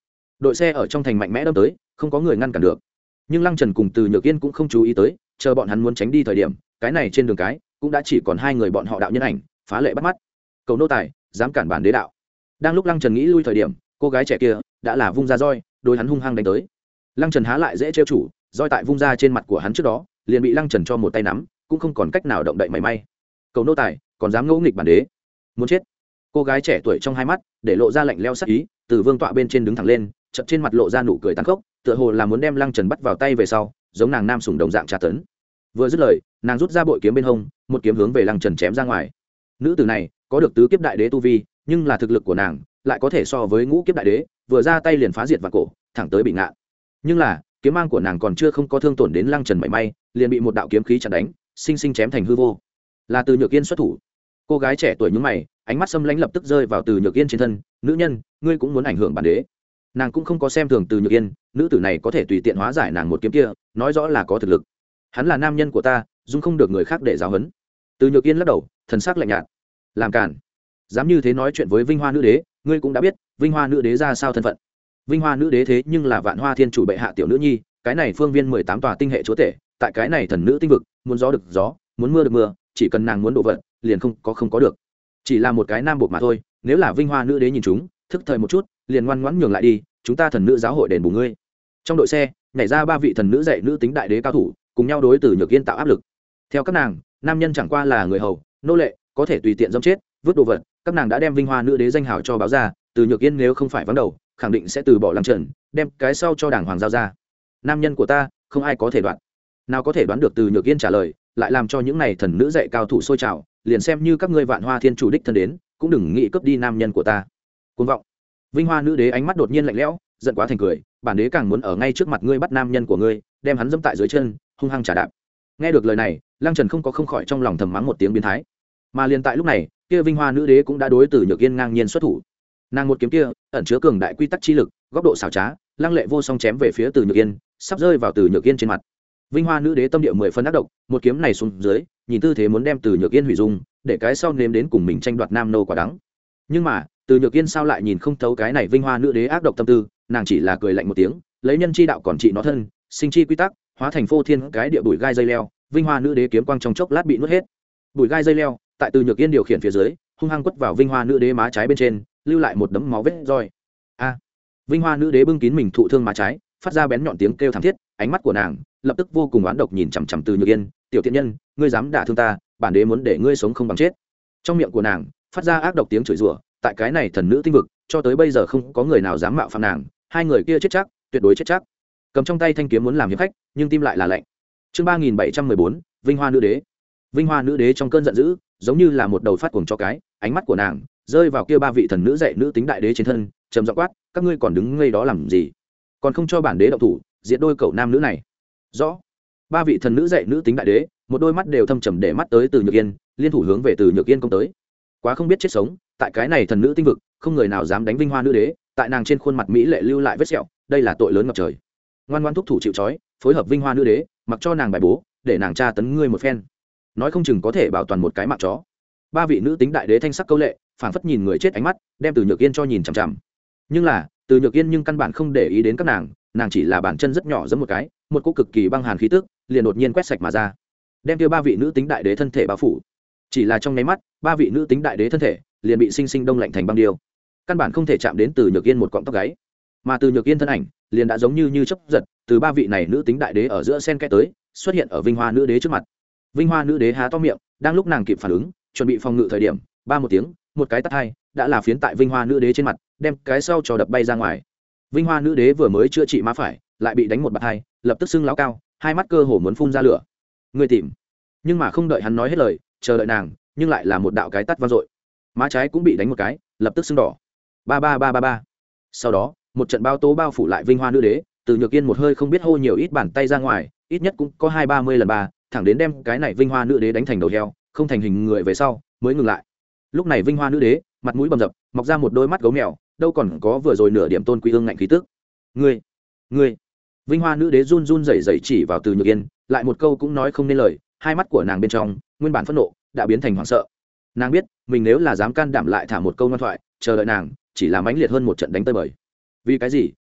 đội xe ở trong thành mạnh mẽ đâm tới, không có người ngăn cản được. Nhưng Lăng Trần cùng Từ Nhược Yên cũng không chú ý tới, chờ bọn hắn muốn tránh đi thời điểm, cái này trên đường cái cũng đã chỉ còn hai người bọn họ đạo nhân ảnh, phá lệ bắt mắt. Cầu nô tài, dám cản bản đế đạo. Đang lúc Lăng Trần nghĩ lui thời điểm, cô gái trẻ kia đã là vung ra roi, đối hắn hung hăng đánh tới. Lăng Trần há lại dễ trêu chủ, roi tại vung ra trên mặt của hắn trước đó, liền bị Lăng Trần cho một tay nắm, cũng không còn cách nào động đậy mảy may. Cầu nô tài, còn dám ngỗ nghịch bản đế, muốn chết. Cô gái trẻ tuổi trong hai mắt để lộ ra lạnh lẽo sắc ý, từ vương tọa bên trên đứng thẳng lên, chợt trên mặt lộ ra nụ cười tàn khốc, tựa hồ là muốn đem Lăng Trần bắt vào tay về sau, giống nàng nam sủng đồng dạng tra tấn. Vừa dứt lời, nàng rút ra bội kiếm bên hông, một kiếm hướng về Lăng Trần chém ra ngoài. Nữ tử này có được tứ kiếp đại đế tu vi, nhưng là thực lực của nàng lại có thể so với ngũ kiếp đại đế, vừa ra tay liền phá diệt vạn cổ, thẳng tới bị ngạn. Nhưng là kiếm mang của nàng còn chưa không có thương tổn đến Lăng Trần mảy may, liền bị một đạo kiếm khí chặn đánh, sinh sinh chém thành hư vô. Là Từ Nhược Yên xuất thủ. Cô gái trẻ tuổi nhướng mày, ánh mắt xâm lãnh lập tức rơi vào Từ Nhược Yên trên thân. Nữ nhân, ngươi cũng muốn ảnh hưởng bản đế? Nàng cũng không có xem thường Từ Nhược Yên, nữ tử này có thể tùy tiện hóa giải nàng một kiếm kia, nói rõ là có thực lực. Hắn là nam nhân của ta, dung không được người khác để giáo huấn. Từ Nhược Yên lắc đầu, thần sắc lạnh nhạt. Làm cản, dám như thế nói chuyện với Vinh Hoa nữ đế, ngươi cũng đã biết Vinh Hoa nữ đế ra sao thân phận. Vinh Hoa nữ đế thế nhưng là Vạn Hoa Thiên chủ bệ hạ tiểu nữ nhi, cái này phương viên mười tám tòa tinh hệ chúa tể, tại cái này thần nữ tinh vực, muốn gió được gió, muốn mưa được mưa, chỉ cần nàng muốn độ vận, liền không có không có được. Chỉ là một cái nam buộc mà thôi, nếu là Vinh Hoa nữ đế nhìn chúng, thức thời một chút, liền ngoan ngoãn nhường lại đi, chúng ta thần nữ giáo hội đền bù ngươi. Trong đội xe nhảy ra ba vị thần nữ dạy nữ tính đại đế cao thủ, cùng nhau đối Từ Nhược Yên tạo áp lực. Theo các nàng, nam nhân chẳng qua là người hầu, nô lệ, có thể tùy tiện giẫm chết, vứt đồ vật. Các nàng đã đem Vinh Hoa nữ đế danh hào cho báo ra, Từ Nhược Yên nếu không phải vắng đầu, khẳng định sẽ từ bỏ Lăng Trần, đem cái sau cho đảng hoàng giao ra. Nam nhân của ta, không ai có thể đoán. Nào có thể đoán được Từ Nhược Yên trả lời, lại làm cho những này thần nữ dạy cao thủ sôi trào, liền xem như các ngươi Vạn Hoa Thiên chủ đích thân đến, cũng đừng nghĩ cướp đi nam nhân của ta. Cuồng vọng. Vinh Hoa nữ đế ánh mắt đột nhiên lạnh lẽo, giận quá thành cười, bản đế càng muốn ở ngay trước mặt ngươi bắt nam nhân của ngươi, đem hắn dẫm tại dưới chân, hung hăng trả đạp. Nghe được lời này, Lăng Trần không có không khỏi trong lòng thầm mắng một tiếng biến thái. Mà liền tại lúc này, kia Vinh Hoa nữ đế cũng đã đối Từ Nhược Yên ngang nhiên xuất thủ. Nàng một kiếm kia ẩn chứa cường đại quy tắc chi lực, góc độ xảo trá, lăng lệ vô song chém về phía Từ Nhược Yên, sắp rơi vào Từ Nhược Yên trên mặt. Vinh Hoa nữ đế tâm địa mười phân ác độc, một kiếm này xuống dưới, nhìn tư thế muốn đem Từ Nhược Yên hủy dung, để cái sau nếm đến cùng mình tranh đoạt nam nô quả đắng. Nhưng mà, Từ Nhược Yên sao lại nhìn không thấu cái này Vinh Hoa nữ đế ác độc tâm tư, nàng chỉ là cười lạnh một tiếng, lấy nhân chi đạo còn trị nó thân, sinh chi quy tắc, hóa thành phô thiên cái địa bụi gai dây leo, Vinh Hoa nữ đế kiếm quang trong chốc lát bị nuốt hết. Bụi gai dây leo, tại Từ Nhược Yên điều khiển phía dưới, hung hăng quất vào Vinh Hoa nữ đế má trái bên trên, lưu lại một đấm máu vết roi. A! Vinh Hoa nữ đế bưng kín mình thụ thương má trái, phát ra bén nhọn tiếng kêu thảm thiết, ánh mắt của nàng lập tức vô cùng oán độc nhìn chằm chằm Từ Nhược Yên, "Tiểu tiện nhân, ngươi dám đả thương ta, bản đế muốn để ngươi sống không bằng chết." Trong miệng của nàng phát ra ác độc tiếng chửi rủa, tại cái này thần nữ tinh vực, cho tới bây giờ không có người nào dám mạo phạm nàng, hai người kia chết chắc, tuyệt đối chết chắc. Cầm trong tay thanh kiếm muốn làm hiệp khách, nhưng tim lại là lạnh. Chương ba nghìn bảy trăm mười bốn, Vinh Hoa nữ đế. Vinh Hoa nữ đế trong cơn giận dữ, giống như là một đầu phát cuồng cho cái, ánh mắt của nàng rơi vào kia ba vị thần nữ dạy nữ tính đại đế trên thân, trầm giọng quát, "Các ngươi còn đứng ngây đó làm gì? Còn không cho bản đế động thủ, diệt đôi cậu nam nữ này." Rõ. Ba vị thần nữ dạy nữ tính đại đế, một đôi mắt đều thâm trầm để mắt tới Từ Nhược Yên, liên thủ hướng về Từ Nhược Yên công tới. Quá không biết chết sống, tại cái này thần nữ tinh vực, không người nào dám đánh Vinh Hoa nữ đế, tại nàng trên khuôn mặt mỹ lệ lưu lại vết sẹo, đây là tội lớn ngập trời. Ngoan ngoãn thúc thủ chịu trói, phối hợp Vinh Hoa nữ đế, mặc cho nàng bài bố, để nàng tra tấn ngươi một phen. Nói không chừng có thể bảo toàn một cái mạng chó. Ba vị nữ tính đại đế thanh sắc câu lệ, phảng phất nhìn người chết ánh mắt, đem Từ Nhược Yên cho nhìn chằm chằm. Nhưng là, Từ Nhược Yên nhưng căn bản không để ý đến các nàng, nàng chỉ là bàn chân rất nhỏ giẫm một cái, một cỗ cực kỳ băng hàn khí tức liền đột nhiên quét sạch mà ra, đem kia ba vị nữ tính đại đế thân thể bao phủ. Chỉ là trong nháy mắt, ba vị nữ tính đại đế thân thể liền bị sinh sinh đông lạnh thành băng điêu, căn bản không thể chạm đến Từ Nhược Yên một cọng tóc gáy. Mà Từ Nhược Yên thân ảnh liền đã giống như như chớp giật, từ ba vị này nữ tính đại đế ở giữa xen kẽ tới, xuất hiện ở Vinh Hoa nữ đế trước mặt. Vinh Hoa nữ đế há to miệng, đang lúc nàng kịp phản ứng, chuẩn bị phòng ngự thời điểm, ba một tiếng, một cái tát hai, đã là phiến tại Vinh Hoa nữ đế trên mặt, đem cái sau cho đập bay ra ngoài. Vinh Hoa nữ đế vừa mới chữa trị má phải, lại bị đánh một bạt hai, lập tức sưng lão cao, hai mắt cơ hồ muốn phun ra lửa. Người tìm. Nhưng mà không đợi hắn nói hết lời, chờ đợi nàng, nhưng lại là một đạo cái tát vang dội. Má trái cũng bị đánh một cái, lập tức sưng đỏ. Ba ba ba ba ba. Sau đó, một trận bao tố bao phủ lại Vinh Hoa nữ đế, Từ Nhược Yên một hơi không biết hô nhiều ít bàn tay ra ngoài, ít nhất cũng có hai ba mươi lần ba, thẳng đến đem cái này Vinh Hoa nữ đế đánh thành đầu heo, không thành hình người về sau, mới ngừng lại. Lúc này Vinh Hoa nữ đế, mặt mũi bầm dập, mọc ra một đôi mắt gấu mèo, đâu còn có vừa rồi nửa điểm tôn quý ương ngạnh khí tức. Ngươi, ngươi. Vinh Hoa nữ đế run run rẩy rẩy chỉ vào Từ Nhược Yên, lại một câu cũng nói không nên lời, hai mắt của nàng bên trong, nguyên bản phẫn nộ, đã biến thành hoảng sợ. Nàng biết, mình nếu là dám can đảm lại thả một câu ngoan thoại, chờ đợi nàng, chỉ là mãnh liệt hơn một trận đánh tơi bời. Vì cái gì?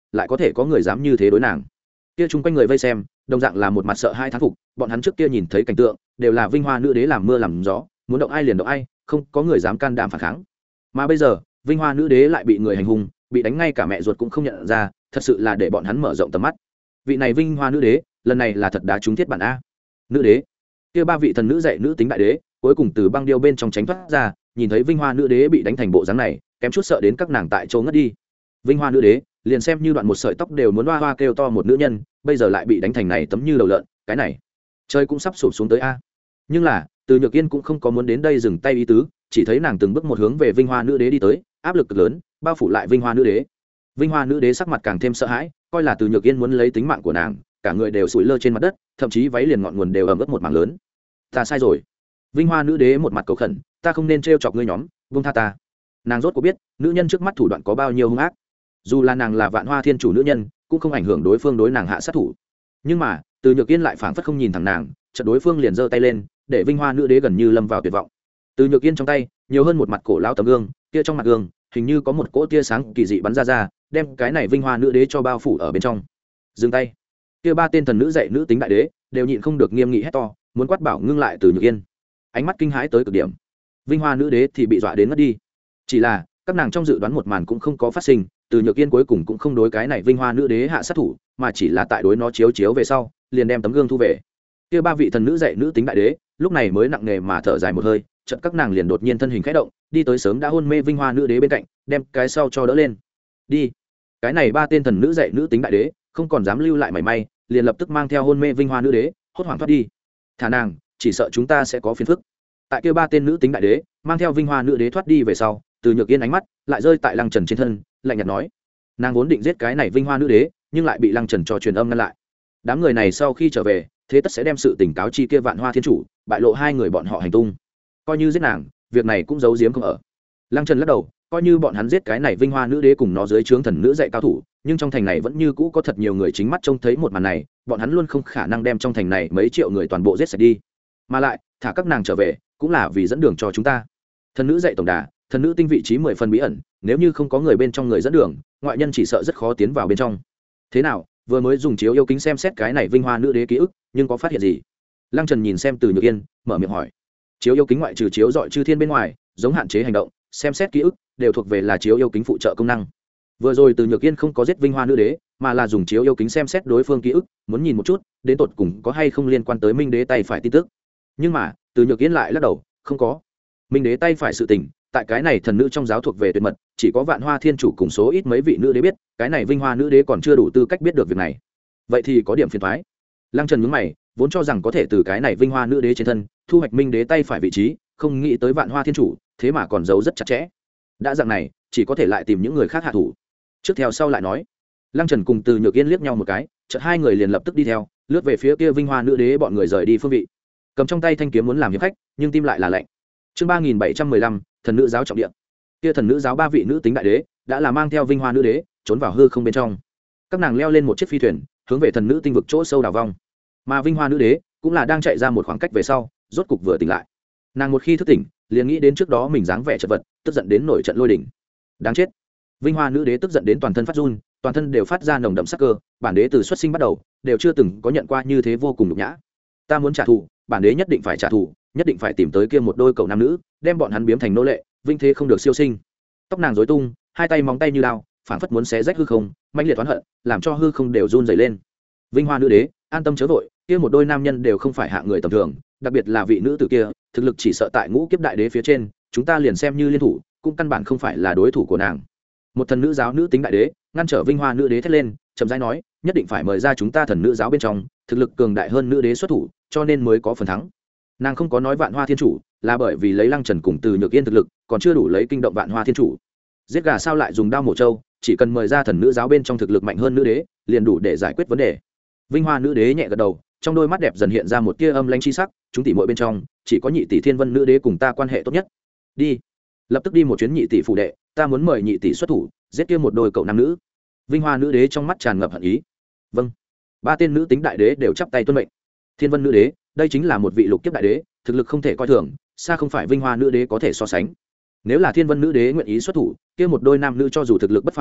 lại có thể có người dám như thế đối nàng. Kia chung quanh người vây xem đồng dạng là một mặt sợ hai thán phục, bọn hắn trước kia nhìn thấy cảnh tượng đều là vinh hoa nữ đế làm mưa làm gió, muốn động ai liền động ai, không có người dám can đảm phản kháng. Mà bây giờ vinh hoa nữ đế lại bị người hành hung, bị đánh ngay cả mẹ ruột cũng không nhận ra, thật sự là để bọn hắn mở rộng tầm mắt. Vị này vinh hoa nữ đế lần này là thật đá trúng thiết bản a. Nữ đế, kia ba vị thần nữ dạy nữ tính đại đế cuối cùng từ băng điêu bên trong tránh thoát ra, nhìn thấy vinh hoa nữ đế bị đánh thành bộ dáng này, kém chút sợ đến các nàng tại chỗ ngất đi. Vinh hoa nữ đế liền xem như đoạn một sợi tóc đều muốn hoa hoa kêu to một nữ nhân, bây giờ lại bị đánh thành này tấm như đầu lợn, cái này trời cũng sắp sụp xuống tới a. Nhưng là Từ Nhược Yên cũng không có muốn đến đây dừng tay ý tứ, chỉ thấy nàng từng bước một hướng về vinh hoa nữ đế đi tới, áp lực cực lớn bao phủ lại vinh hoa nữ đế. Vinh hoa nữ đế sắc mặt càng thêm sợ hãi, coi là Từ Nhược Yên muốn lấy tính mạng của nàng, cả người đều sủi lơ trên mặt đất, thậm chí váy liền ngọn nguồn đều ẩm ướt một mảng lớn. Ta sai rồi. Vinh hoa nữ đế một mặt cầu khẩn, ta không nên trêu chọc ngươi nhóm, buông tha ta. Nàng rốt cuộc biết nữ nhân trước mắt thủ đoạn có bao nhiêu hung ác, dù là nàng là Vạn Hoa Thiên chủ nữ nhân cũng không ảnh hưởng đối phương đối nàng hạ sát thủ. Nhưng mà Từ Nhược Yên lại phảng phất không nhìn thẳng nàng, chợt đối phương liền giơ tay lên, để vinh hoa nữ đế gần như lâm vào tuyệt vọng. Từ Nhược Yên trong tay nhiều hơn một mặt cổ lão tấm gương, kia trong mặt gương hình như có một cỗ tia sáng kỳ dị bắn ra ra, đem cái này vinh hoa nữ đế cho bao phủ ở bên trong. Dừng tay. Kia ba tên thần nữ dạy nữ tính đại đế đều nhịn không được nghiêm nghị hét to, muốn quát bảo ngưng lại Từ Nhược Yên. Ánh mắt kinh hãi tới cực điểm. Vinh hoa nữ đế thì bị dọa đến ngất đi. Chỉ là các nàng trong dự đoán một màn cũng không có phát sinh, Từ Nhược Yên cuối cùng cũng không đối cái này vinh hoa nữ đế hạ sát thủ, mà chỉ là tại đối nó chiếu chiếu về sau liền đem tấm gương thu về. Kia ba vị thần nữ dạy nữ tính đại đế lúc này mới nặng nề mà thở dài một hơi, chợt các nàng liền đột nhiên thân hình khẽ động, đi tới sớm đã hôn mê vinh hoa nữ đế bên cạnh, đem cái sau cho đỡ lên. Đi. Cái này ba tên thần nữ dạy nữ tính đại đế không còn dám lưu lại mảy may, liền lập tức mang theo hôn mê vinh hoa nữ đế hốt hoảng thoát đi. Thả nàng, chỉ sợ chúng ta sẽ có phiền phức. Tại kia ba tên nữ tính đại đế mang theo vinh hoa nữ đế thoát đi về sau, Từ Nhược Yên ánh mắt lại rơi tại Lăng Trần trên thân, lạnh nhạt nói: nàng vốn định giết cái này vinh hoa nữ đế, nhưng lại bị Lăng Trần cho truyền âm ngăn lại. Đám người này sau khi trở về, thế tất sẽ đem sự tình cáo chi kia Vạn Hoa Thiên chủ, bại lộ hai người bọn họ hành tung. Coi như giết nàng, việc này cũng giấu giếm không ở. Lăng Trần lắc đầu, coi như bọn hắn giết cái này vinh hoa nữ đế cùng nó dưới trướng thần nữ dạy cao thủ, nhưng trong thành này vẫn như cũ có thật nhiều người chính mắt trông thấy một màn này, bọn hắn luôn không khả năng đem trong thành này mấy triệu người toàn bộ giết sạch đi. Mà lại, thả các nàng trở về, cũng là vì dẫn đường cho chúng ta. Thần nữ dạy tổng đà, thần nữ tinh vị trí mười phần bí ẩn, nếu như không có người bên trong người dẫn đường, ngoại nhân chỉ sợ rất khó tiến vào bên trong. Thế nào, vừa mới dùng chiếu yêu kính xem xét cái này vinh hoa nữ đế ký ức, nhưng có phát hiện gì? Lăng Trần nhìn xem Từ Nhược Yên, mở miệng hỏi. Chiếu yêu kính ngoại trừ chiếu dọi chư thiên bên ngoài, giống hạn chế hành động, xem xét ký ức, đều thuộc về là chiếu yêu kính phụ trợ công năng. Vừa rồi Từ Nhược Yên không có giết vinh hoa nữ đế, mà là dùng chiếu yêu kính xem xét đối phương ký ức, muốn nhìn một chút, đến tột cùng có hay không liên quan tới Minh đế tay phải tin tức. Nhưng mà, Từ Nhược Yên lại lắc đầu, không có. Minh đế tay phải sự tình, tại cái này thần nữ trong giáo thuộc về tuyệt mật, chỉ có Vạn Hoa Thiên chủ cùng số ít mấy vị nữ đế biết, cái này vinh hoa nữ đế còn chưa đủ tư cách biết được việc này. Vậy thì có điểm phiền toái. Lăng Trần nhướng mày, vốn cho rằng có thể từ cái này vinh hoa nữ đế trên thân thu hoạch Minh đế tay phải vị trí, không nghĩ tới Vạn Hoa Thiên chủ, thế mà còn giấu rất chặt chẽ. Đã dạng này, chỉ có thể lại tìm những người khác hạ thủ. Trước theo sau lại nói. Lăng Trần cùng Từ Nhược Yên liếc nhau một cái, chợt hai người liền lập tức đi theo, lướt về phía kia vinh hoa nữ đế, bọn người rời đi phương vị. Cầm trong tay thanh kiếm muốn làm hiệp khách, nhưng tim lại là lạnh. Chương ba nghìn bảy trăm mười lăm, thần nữ giáo trọng địa. Kia thần nữ giáo ba vị nữ tính đại đế đã là mang theo vinh hoa nữ đế trốn vào hư không bên trong. Các nàng leo lên một chiếc phi thuyền, hướng về thần nữ tinh vực chỗ sâu đào vong. Mà vinh hoa nữ đế cũng là đang chạy ra một khoảng cách về sau, rốt cục vừa tỉnh lại. Nàng một khi thức tỉnh, liền nghĩ đến trước đó mình dáng vẻ chật vật, tức giận đến nổi trận lôi đình. Đáng chết. Vinh hoa nữ đế tức giận đến toàn thân phát run, toàn thân đều phát ra nồng đậm sắc cơ, bản đế từ xuất sinh bắt đầu đều chưa từng có nhận qua như thế vô cùng nhục nhã. Ta muốn trả thù, bản đế nhất định phải trả thù, nhất định phải tìm tới kia một đôi cậu nam nữ, đem bọn hắn biếm thành nô lệ, vinh thế không được siêu sinh. Tóc nàng rối tung, hai tay móng tay như lao, phảng phất muốn xé rách hư không, mãnh liệt oán hận, làm cho hư không đều run rẩy lên. Vinh hoa nữ đế, an tâm chớ vội, kia một đôi nam nhân đều không phải hạng người tầm thường, đặc biệt là vị nữ tử kia, thực lực chỉ sợ tại ngũ kiếp đại đế phía trên, chúng ta liền xem như liên thủ, cũng căn bản không phải là đối thủ của nàng. Một thần nữ giáo nữ tính đại đế ngăn trở vinh hoa nữ đế thét lên, chậm rãi nói, nhất định phải mời ra chúng ta thần nữ giáo bên trong thực lực cường đại hơn nữ đế xuất thủ, cho nên mới có phần thắng. Nàng không có nói Vạn Hoa Thiên chủ, là bởi vì lấy Lăng Trần cùng Từ Nhược Yên thực lực còn chưa đủ lấy kinh động Vạn Hoa Thiên chủ. Giết gà sao lại dùng đao mổ trâu, chỉ cần mời ra thần nữ giáo bên trong thực lực mạnh hơn nữ đế, liền đủ để giải quyết vấn đề. Vinh hoa nữ đế nhẹ gật đầu, trong đôi mắt đẹp dần hiện ra một tia âm lãnh chi sắc, chúng tỷ muội bên trong chỉ có nhị tỷ Thiên Vân nữ đế cùng ta quan hệ tốt nhất. Đi, lập tức đi một chuyến nhị tỷ phủ đệ, ta muốn mời nhị tỷ xuất thủ, giết kia một đôi cậu nam nữ. Vinh hoa nữ đế trong mắt tràn ngập hận ý. Vâng. Ba tên nữ tính đại đế đều chắp tay tuân mệnh. Thiên Vân nữ đế, đây chính là một vị lục kiếp đại đế, thực lực không thể coi thường, xa không phải Vinh hoa nữ đế có thể so sánh. Nếu là Thiên Vân nữ đế nguyện ý xuất thủ, kia một đôi nam nữ cho dù thực lực bất phàm,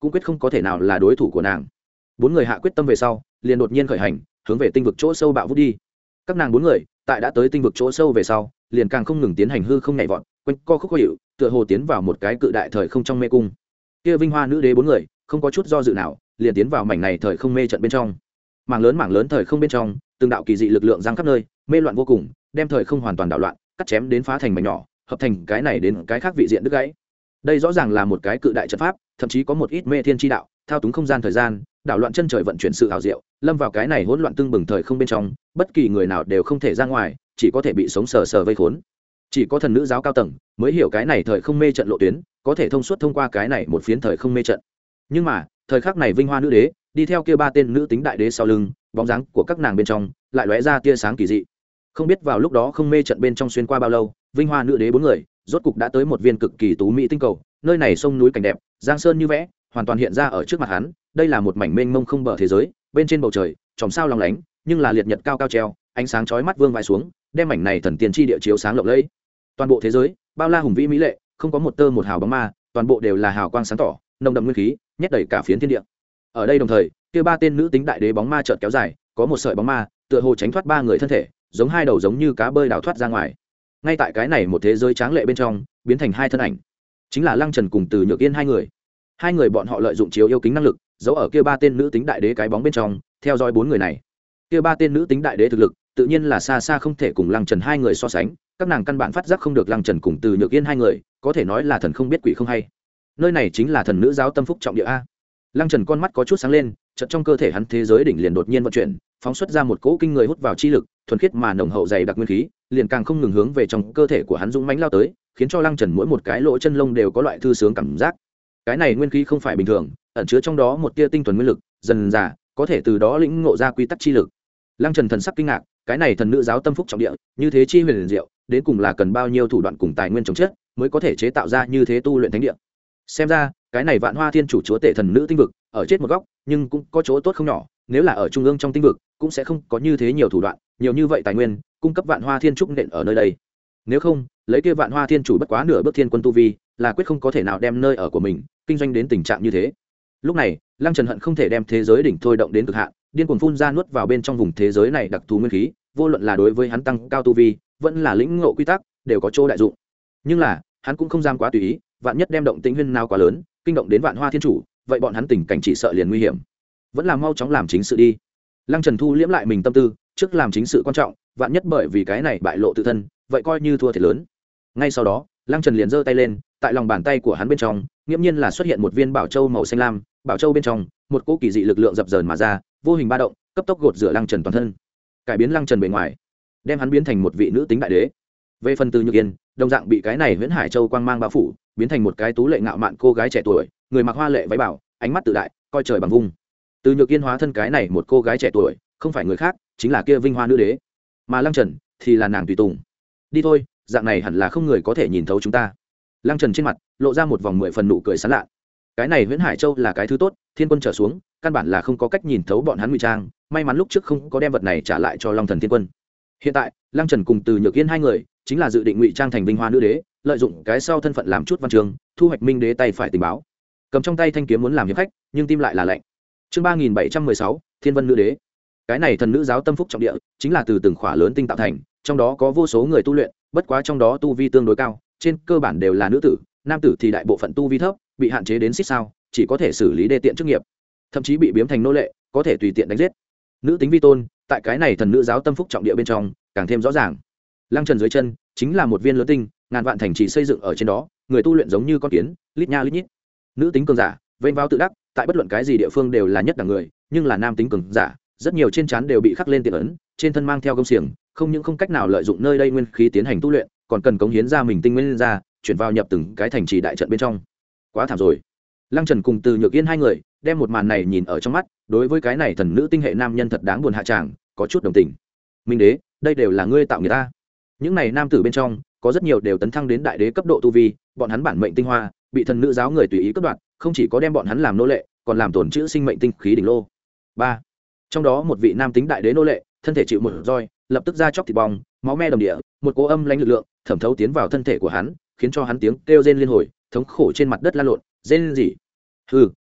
cũng quyết không có thể nào là đối thủ của nàng. Bốn người hạ quyết tâm về sau, liền đột nhiên khởi hành, hướng về tinh vực chỗ sâu bạo vút đi. Các nàng bốn người, tại đã tới tinh vực chỗ sâu về sau, liền càng không ngừng tiến hành hư không nhảy vọt, quanh co khúc khó hiệu, tựa hồ tiến vào một cái cự đại thời không trong mê cung. Kia Vinh Hoa nữ đế bốn người, không có chút do dự nào, liền tiến vào mảnh này thời không mê trận bên trong. Mảng lớn mảng lớn thời không bên trong, từng đạo kỳ dị lực lượng giăng khắp nơi, mê loạn vô cùng, đem thời không hoàn toàn đảo loạn, cắt chém đến phá thành mảnh nhỏ, hợp thành cái này đến cái khác vị diện đứt gãy. Đây rõ ràng là một cái cự đại trận pháp, thậm chí có một ít mê thiên chi đạo, thao túng không gian thời gian, đảo loạn chân trời vận chuyển sự ảo diệu, lâm vào cái này hỗn loạn tương bừng thời không bên trong, bất kỳ người nào đều không thể ra ngoài, chỉ có thể bị sống sờ sờ vây khốn. Chỉ có thần nữ giáo cao tầng mới hiểu cái này thời không mê trận lộ tuyến, có thể thông suốt thông qua cái này một phiến thời không mê trận. Nhưng mà, thời khắc này Vinh Hoa nữ đế, đi theo kia ba tên nữ tính đại đế sau lưng, bóng dáng của các nàng bên trong lại lóe ra tia sáng kỳ dị. Không biết vào lúc đó không mê trận bên trong xuyên qua bao lâu, Vinh Hoa nữ đế bốn người rốt cục đã tới một viên cực kỳ tú mỹ tinh cầu, nơi này sông núi cảnh đẹp, giang sơn như vẽ, hoàn toàn hiện ra ở trước mặt hắn. Đây là một mảnh mênh mông không bờ thế giới, bên trên bầu trời chòm sao long lánh, nhưng là liệt nhật cao cao treo, ánh sáng chói mắt vương vãi xuống, đem mảnh này thần tiên chi địa chiếu sáng lộng lẫy. Toàn bộ thế giới bao la hùng vĩ mỹ lệ, không có một tơ một hào bóng ma, toàn bộ đều là hào quang sáng tỏ, nồng đậm nguyên khí, nhét đầy cả phiến thiên địa. Ở đây đồng thời, kia ba tên nữ tính đại đế bóng ma chợt kéo dài, có một sợi bóng ma tựa hồ tránh thoát ba người thân thể, giống hai đầu giống như cá bơi đào thoát ra ngoài. Ngay tại cái này một thế giới tráng lệ bên trong, biến thành hai thân ảnh, chính là Lăng Trần cùng Từ Nhược Yên hai người. Hai người bọn họ lợi dụng chiếu yêu kính năng lực, giấu ở kia ba tên nữ tính đại đế cái bóng bên trong, theo dõi bốn người này. Kia ba tên nữ tính đại đế thực lực, tự nhiên là xa xa không thể cùng Lăng Trần hai người so sánh, các nàng căn bản phát giác không được Lăng Trần cùng Từ Nhược Yên hai người, có thể nói là thần không biết quỷ không hay. Nơi này chính là thần nữ giáo tâm phúc trọng địa a. Lăng Trần con mắt có chút sáng lên, chợt trong cơ thể hắn thế giới đỉnh liền đột nhiên vận chuyển, phóng xuất ra một cỗ kinh người hút vào chi lực, thuần khiết mà nồng hậu dày đặc nguyên khí, liền càng không ngừng hướng về trong cơ thể của hắn dũng mãnh lao tới, khiến cho Lăng Trần mỗi một cái lỗ chân lông đều có loại thư sướng cảm giác. Cái này nguyên khí không phải bình thường, ẩn chứa trong đó một tia tinh thuần nguyên lực, dần dà có thể từ đó lĩnh ngộ ra quy tắc chi lực. Lăng Trần thần sắc kinh ngạc, cái này thần nữ giáo tâm phúc trọng địa, như thế chi huyền diệu, đến cùng là cần bao nhiêu thủ đoạn cùng tài nguyên chống chết, mới có thể chế tạo ra như thế tu luyện thánh địa. Xem ra, cái này Vạn Hoa Thiên chủ chúa tể thần nữ tinh vực, ở chết một góc, nhưng cũng có chỗ tốt không nhỏ, nếu là ở trung ương trong tinh vực, cũng sẽ không có như thế nhiều thủ đoạn, nhiều như vậy tài nguyên, cung cấp Vạn Hoa Thiên trúc nện ở nơi đây. Nếu không, lấy kia Vạn Hoa Thiên chủ bất quá nửa bước thiên quân tu vi, là quyết không có thể nào đem nơi ở của mình kinh doanh đến tình trạng như thế. Lúc này, Lăng Trần hận không thể đem thế giới đỉnh thôi động đến cực hạn, điên cuồng phun ra nuốt vào bên trong vùng thế giới này đặc thù nguyên khí, vô luận là đối với hắn tăng cao tu vi, vẫn là lĩnh ngộ quy tắc, đều có chỗ đại dụng. Nhưng là, hắn cũng không dám quá tùy ý, vạn nhất đem động tĩnh huyên nào quá lớn, kinh động đến Vạn Hoa Thiên chủ, vậy bọn hắn tình cảnh chỉ sợ liền nguy hiểm. Vẫn là mau chóng làm chính sự đi. Lăng Trần thu liễm lại mình tâm tư, trước làm chính sự quan trọng, vạn nhất bởi vì cái này bại lộ tự thân, vậy coi như thua thiệt lớn. Ngay sau đó, Lăng Trần liền giơ tay lên, tại lòng bàn tay của hắn bên trong, nghiễm nhiên là xuất hiện một viên bảo châu màu xanh lam, bảo châu bên trong, một cỗ kỳ dị lực lượng dập dờn mà ra, vô hình ba động, cấp tốc gột rửa Lăng Trần toàn thân, cải biến Lăng Trần bề ngoài, đem hắn biến thành một vị nữ tính đại đế. Về phần Từ Nhược Yên, đồng dạng bị cái này Huyễn Hải Châu quang mang bao phủ, biến thành một cái tú lệ ngạo mạn cô gái trẻ tuổi, người mặc hoa lệ váy bảo, ánh mắt tự đại, coi trời bằng vung. Từ Nhược Yên hóa thân cái này một cô gái trẻ tuổi, không phải người khác, chính là kia Vinh Hoa nữ đế, mà Lăng Trần thì là nàng tùy tùng. Đi thôi, dạng này hẳn là không người có thể nhìn thấu chúng ta. Lăng Trần trên mặt lộ ra một vòng mười phần nụ cười sán lạ. Cái này Huyễn Hải Châu là cái thứ tốt, thiên quân trở xuống, căn bản là không có cách nhìn thấu bọn hắn ngụy trang, may mắn lúc trước không có đem vật này trả lại cho Long Thần Thiên Quân. Hiện tại, Lăng Trần cùng Từ Nhược Yên hai người, chính là dự định ngụy trang thành Vinh Hoa nữ đế, lợi dụng cái sau thân phận làm chút văn chương, thu hoạch Minh đế tay phải tình báo. Cầm trong tay thanh kiếm muốn làm hiệp khách, nhưng tim lại là lạnh. Chương ba nghìn bảy trăm mười sáu, Thiên Vân nữ đế. Cái này thần nữ giáo tâm phúc trọng địa, chính là từ từng khỏa lớn tinh tạo thành, trong đó có vô số người tu luyện, bất quá trong đó tu vi tương đối cao, trên cơ bản đều là nữ tử, nam tử thì đại bộ phận tu vi thấp, bị hạn chế đến xích sao, chỉ có thể xử lý đê tiện chức nghiệp, thậm chí bị biếm thành nô lệ, có thể tùy tiện đánh giết. Nữ tính vi tôn, tại cái này thần nữ giáo tâm phúc trọng địa bên trong, càng thêm rõ ràng. Lăng Trần dưới chân chính là một viên lớn tinh, ngàn vạn thành trì xây dựng ở trên đó, người tu luyện giống như con kiến, lít nha lít nhít. Nữ tính cường giả, vênh váo tự đắc, tại bất luận cái gì địa phương đều là nhất đẳng người, nhưng là nam tính cường giả, rất nhiều trên trán đều bị khắc lên tiện ấn, trên thân mang theo gông xiềng, không những không cách nào lợi dụng nơi đây nguyên khí tiến hành tu luyện, còn cần cống hiến ra mình tinh nguyên ra, chuyển vào nhập từng cái thành trì đại trận bên trong. Quá thảm rồi. Lăng Trần cùng Từ Nhược Yên hai người, đem một màn này nhìn ở trong mắt, đối với cái này thần nữ tinh hệ nam nhân thật đáng buồn hạ tràng, có chút đồng tình. Minh đế, đây đều là ngươi tạo người ta. Những này nam tử bên trong, có rất nhiều đều tấn thăng đến đại đế cấp độ tu vi, bọn hắn bản mệnh tinh hoa, bị thần nữ giáo người tùy ý cướp đoạt, không chỉ có đem bọn hắn làm nô lệ, còn làm tổn chữ sinh mệnh tinh khí đỉnh lô. Ba. Trong đó một vị nam tính đại đế nô lệ, thân thể chịu một roi, lập tức ra chóc thịt bong, máu me đồng địa, một cỗ âm lãnh lực lượng thẩm thấu tiến vào thân thể của hắn, khiến cho hắn tiếng kêu rên liên hồi, thống khổ trên mặt đất la lộn, rên rỉ. Hừ,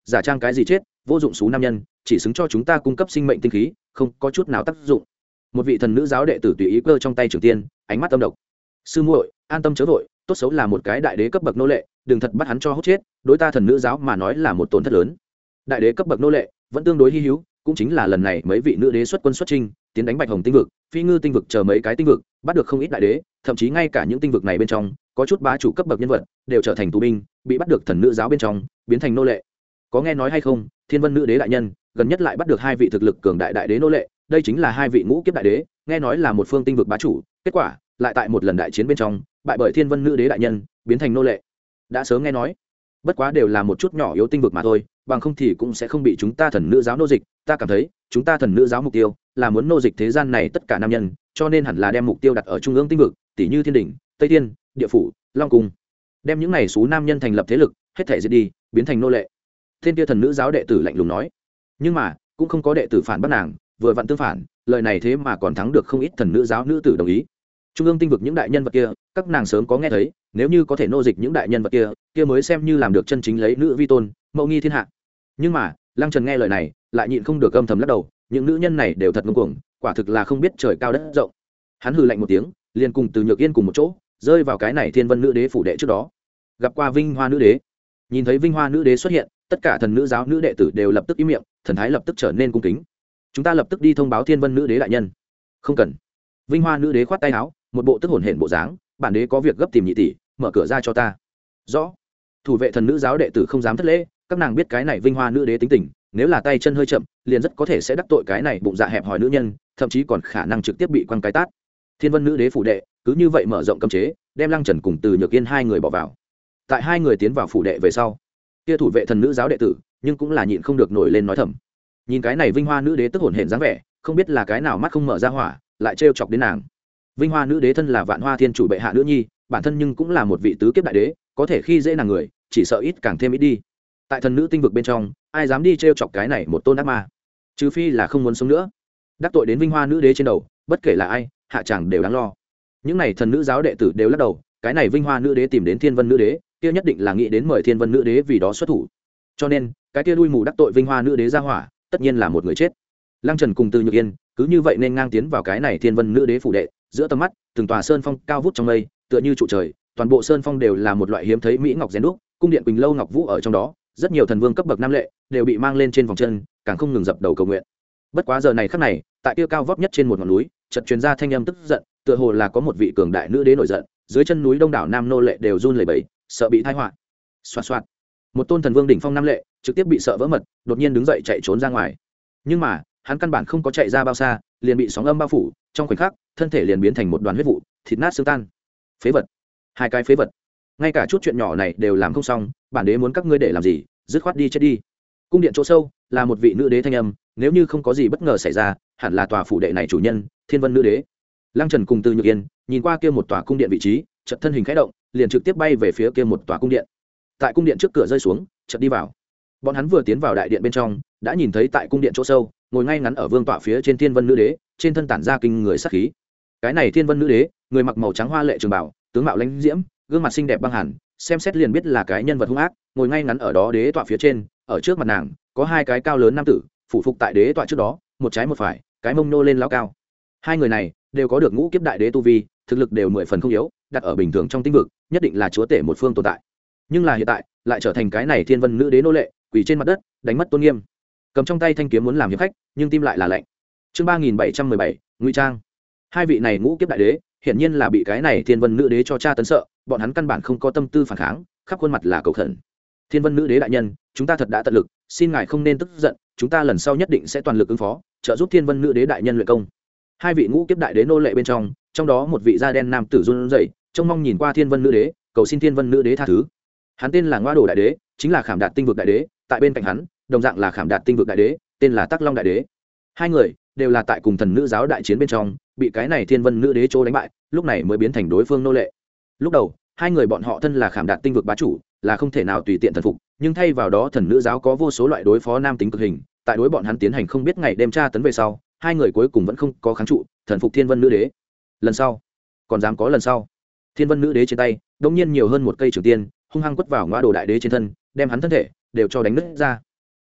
giả trang cái gì chết, vô dụng xú nam nhân, chỉ xứng cho chúng ta cung cấp sinh mệnh tinh khí, không có chút nào tác dụng. Một vị thần nữ giáo đệ tử tùy ý cơ trong tay trường tiên, ánh mắt âm độc. Sư muội, an tâm chớ vội, tốt xấu là một cái đại đế cấp bậc nô lệ, đừng thật bắt hắn cho hốt chết, đối ta thần nữ giáo mà nói là một tổn thất lớn. Đại đế cấp bậc nô lệ vẫn tương đối hi hữu, cũng chính là lần này mấy vị nữ đế xuất quân xuất chinh, tiến đánh Bạch Hồng tinh vực, Phi Ngư tinh vực chờ mấy cái tinh vực, bắt được không ít đại đế, thậm chí ngay cả những tinh vực này bên trong, có chút bá chủ cấp bậc nhân vật đều trở thành tù binh, bị bắt được thần nữ giáo bên trong, biến thành nô lệ. Có nghe nói hay không, Thiên Vân nữ đế đại nhân gần nhất lại bắt được hai vị thực lực cường đại đại đế nô lệ, đây chính là hai vị ngũ kiếp đại đế, nghe nói là một phương tinh vực bá chủ, kết quả lại tại một lần đại chiến bên trong bại bởi Thiên Vân nữ đế đại nhân, biến thành nô lệ. Đã sớm nghe nói, bất quá đều là một chút nhỏ yếu tinh vực mà thôi, bằng không thì cũng sẽ không bị chúng ta thần nữ giáo nô dịch. Ta cảm thấy chúng ta thần nữ giáo mục tiêu là muốn nô dịch thế gian này tất cả nam nhân, cho nên hẳn là đem mục tiêu đặt ở trung ương tinh vực, tỷ như thiên đỉnh, tây thiên, địa phủ, long cung, đem những này số nam nhân thành lập thế lực, hết thể diệt đi, biến thành nô lệ. Thiên kia thần nữ giáo đệ tử lạnh lùng nói, nhưng mà cũng không có đệ tử phản bác nàng, vừa vặn tương phản, lời này thế mà còn thắng được không ít thần nữ giáo nữ tử đồng ý. Trung ương tinh vực những đại nhân vật kia, các nàng sớm có nghe thấy, nếu như có thể nô dịch những đại nhân vật kia, kia mới xem như làm được chân chính lấy nữ vi tôn, mẫu nghi thiên hạ. Nhưng mà Lăng Trần nghe lời này, lại nhịn không được âm thầm lắc đầu, những nữ nhân này đều thật ngông cuồng, quả thực là không biết trời cao đất rộng. Hắn hừ lạnh một tiếng, liền cùng Từ Nhược Yên cùng một chỗ, rơi vào cái này Thiên Vân nữ đế phủ đệ trước đó. Gặp qua Vinh Hoa nữ đế. Nhìn thấy Vinh Hoa nữ đế xuất hiện, tất cả thần nữ giáo nữ đệ tử đều lập tức im miệng, thần thái lập tức trở nên cung kính. Chúng ta lập tức đi thông báo Thiên Vân nữ đế đại nhân. Không cần. Vinh Hoa nữ đế khoát tay áo, một bộ tức hổn hển bộ dáng, bản đế có việc gấp tìm nhị tỷ, mở cửa ra cho ta. Rõ. Thủ vệ thần nữ giáo đệ tử không dám thất lễ, các nàng biết cái này Vinh Hoa nữ đế tính tình, nếu là tay chân hơi chậm, liền rất có thể sẽ đắc tội cái này bụng dạ hẹp hòi nữ nhân, thậm chí còn khả năng trực tiếp bị quăng cái tát. Thiên Vân nữ đế phủ đệ cứ như vậy mở rộng cấm chế, đem Lăng Trần cùng Từ Nhược Yên hai người bỏ vào. Tại hai người tiến vào phủ đệ về sau, kia thủ vệ thần nữ giáo đệ tử nhưng cũng là nhịn không được nổi lên nói thầm, nhìn cái này Vinh Hoa nữ đế tức hổn hển dáng vẻ, không biết là cái nào mắt không mở ra hỏa, lại trêu chọc đến nàng. Vinh Hoa nữ đế thân là Vạn Hoa Thiên chủ bệ hạ nữ nhi, bản thân nhưng cũng là một vị tứ kiếp đại đế, có thể khi dễ nàng người, chỉ sợ ít càng thêm ít đi. Tại thần nữ tinh vực bên trong, ai dám đi trêu chọc cái này một tôn ác ma, trừ phi là không muốn sống nữa. Đắc tội đến Vinh Hoa nữ đế trên đầu, bất kể là ai, hạ chẳng đều đáng lo. Những này thần nữ giáo đệ tử đều lắc đầu, cái này Vinh Hoa nữ đế tìm đến Thiên Vân nữ đế, kia nhất định là nghĩ đến mời Thiên Vân nữ đế vì đó xuất thủ. Cho nên, cái kia đuôi mù đắc tội Vinh Hoa nữ đế ra hỏa, tất nhiên là một người chết. Lăng Trần cùng Từ Nhược Yên cứ như vậy nên ngang tiến vào cái này Thiên Vân nữ đế phủ đệ, giữa tầm mắt, từng tòa sơn phong cao vút trong mây, tựa như trụ trời, toàn bộ sơn phong đều là một loại hiếm thấy mỹ ngọc rèn đúc, cung điện Quỳnh lâu ngọc vũ ở trong đó, rất nhiều thần vương cấp bậc nam lệ đều bị mang lên trên vòng chân, càng không ngừng dập đầu cầu nguyện. Bất quá giờ này khắc này, tại kia cao vóc nhất trên một ngọn núi, chợt truyền ra thanh âm tức giận, tựa hồ là có một vị cường đại nữ đế nổi giận, dưới chân núi đông đảo nam nô lệ đều run lẩy bẩy, sợ bị tai họa. Xoạt xoạt. Một tôn thần vương đỉnh phong nam lệ, trực tiếp bị sợ vỡ mật, đột nhiên đứng dậy chạy trốn ra ngoài. Nhưng mà, hắn căn bản không có chạy ra bao xa, liền bị sóng âm bao phủ, trong khoảnh khắc, thân thể liền biến thành một đoàn huyết vụ, thịt nát xương tan. Phế vật. Hai cái phế vật. Ngay cả chút chuyện nhỏ này đều làm không xong, bản đế muốn các ngươi để làm gì, dứt khoát đi chết đi. Cung điện chỗ sâu, là một vị nữ đế thanh âm, nếu như không có gì bất ngờ xảy ra, hẳn là tòa phủ đệ này chủ nhân, Thiên Vân nữ đế. Lăng Trần cùng Từ Nhược Yên nhìn qua kia một tòa cung điện vị trí, chợt thân hình khẽ động, liền trực tiếp bay về phía kia một tòa cung điện. Tại cung điện trước cửa rơi xuống, chợt đi vào. Bọn hắn vừa tiến vào đại điện bên trong, đã nhìn thấy tại cung điện chỗ sâu, ngồi ngay ngắn ở vương tọa phía trên Thiên Vân nữ đế, trên thân tản ra kinh người sát khí. Cái này Thiên Vân nữ đế, người mặc màu trắng hoa lệ trường bào, tướng mạo lãnh diễm, gương mặt xinh đẹp băng hàn, xem xét liền biết là cái nhân vật hung ác, ngồi ngay ngắn ở đó đế tọa phía trên, ở trước mặt nàng có hai cái cao lớn nam tử phủ phục tại đế tọa trước đó, một trái một phải, cái mông nô lên lão cao. Hai người này đều có được ngũ kiếp đại đế tu vi, thực lực đều mười phần không yếu, đặt ở bình thường trong tinh vực nhất định là chúa tể một phương tồn tại. Nhưng là hiện tại lại trở thành cái này Thiên Vân nữ đế nô lệ, quỳ trên mặt đất, đánh mất tôn nghiêm, cầm trong tay thanh kiếm muốn làm hiệp khách, nhưng tim lại là lạnh. Chương ba nghìn bảy trăm mười bảy, ngụy trang. Hai vị này ngũ kiếp đại đế hiển nhiên là bị cái này Thiên Vân nữ đế cho tra tấn sợ, bọn hắn căn bản không có tâm tư phản kháng, khắp khuôn mặt là cầu khẩn. Thiên Vân nữ đế đại nhân, chúng ta thật đã tận lực, xin ngài không nên tức giận, chúng ta lần sau nhất định sẽ toàn lực ứng phó, trợ giúp Thiên Vân nữ đế đại nhân luyện công. Hai vị ngũ kiếp đại đế nô lệ bên trong, trong đó một vị da đen nam tử run rẩy, trông mong nhìn qua Thiên Vân nữ đế, cầu xin Thiên Vân nữ đế tha thứ. Hắn tên là Ngoa Đồ đại đế, chính là Khảm Đạt tinh vực đại đế, tại bên cạnh hắn, đồng dạng là Khảm Đạt tinh vực đại đế, tên là Tắc Long đại đế. Hai người đều là tại cùng thần nữ giáo đại chiến bên trong, bị cái này Thiên Vân nữ đế trô đánh bại, lúc này mới biến thành đối phương nô lệ. Lúc đầu, hai người bọn họ thân là Khảm Đạt tinh vực bá chủ, là không thể nào tùy tiện thần phục, nhưng thay vào đó thần nữ giáo có vô số loại đối phó nam tính cực hình, tại đối bọn hắn tiến hành không biết ngày đêm tra tấn về sau, hai người cuối cùng vẫn không có kháng trụ, thần phục Thiên Vân nữ đế. Lần sau, còn dám có lần sau. Thiên Vân nữ đế trên tay đột nhiên nhiều hơn một cây trường tiên, hung hăng quất vào Ngoa Đồ đại đế trên thân, đem hắn thân thể đều cho đánh nứt ra.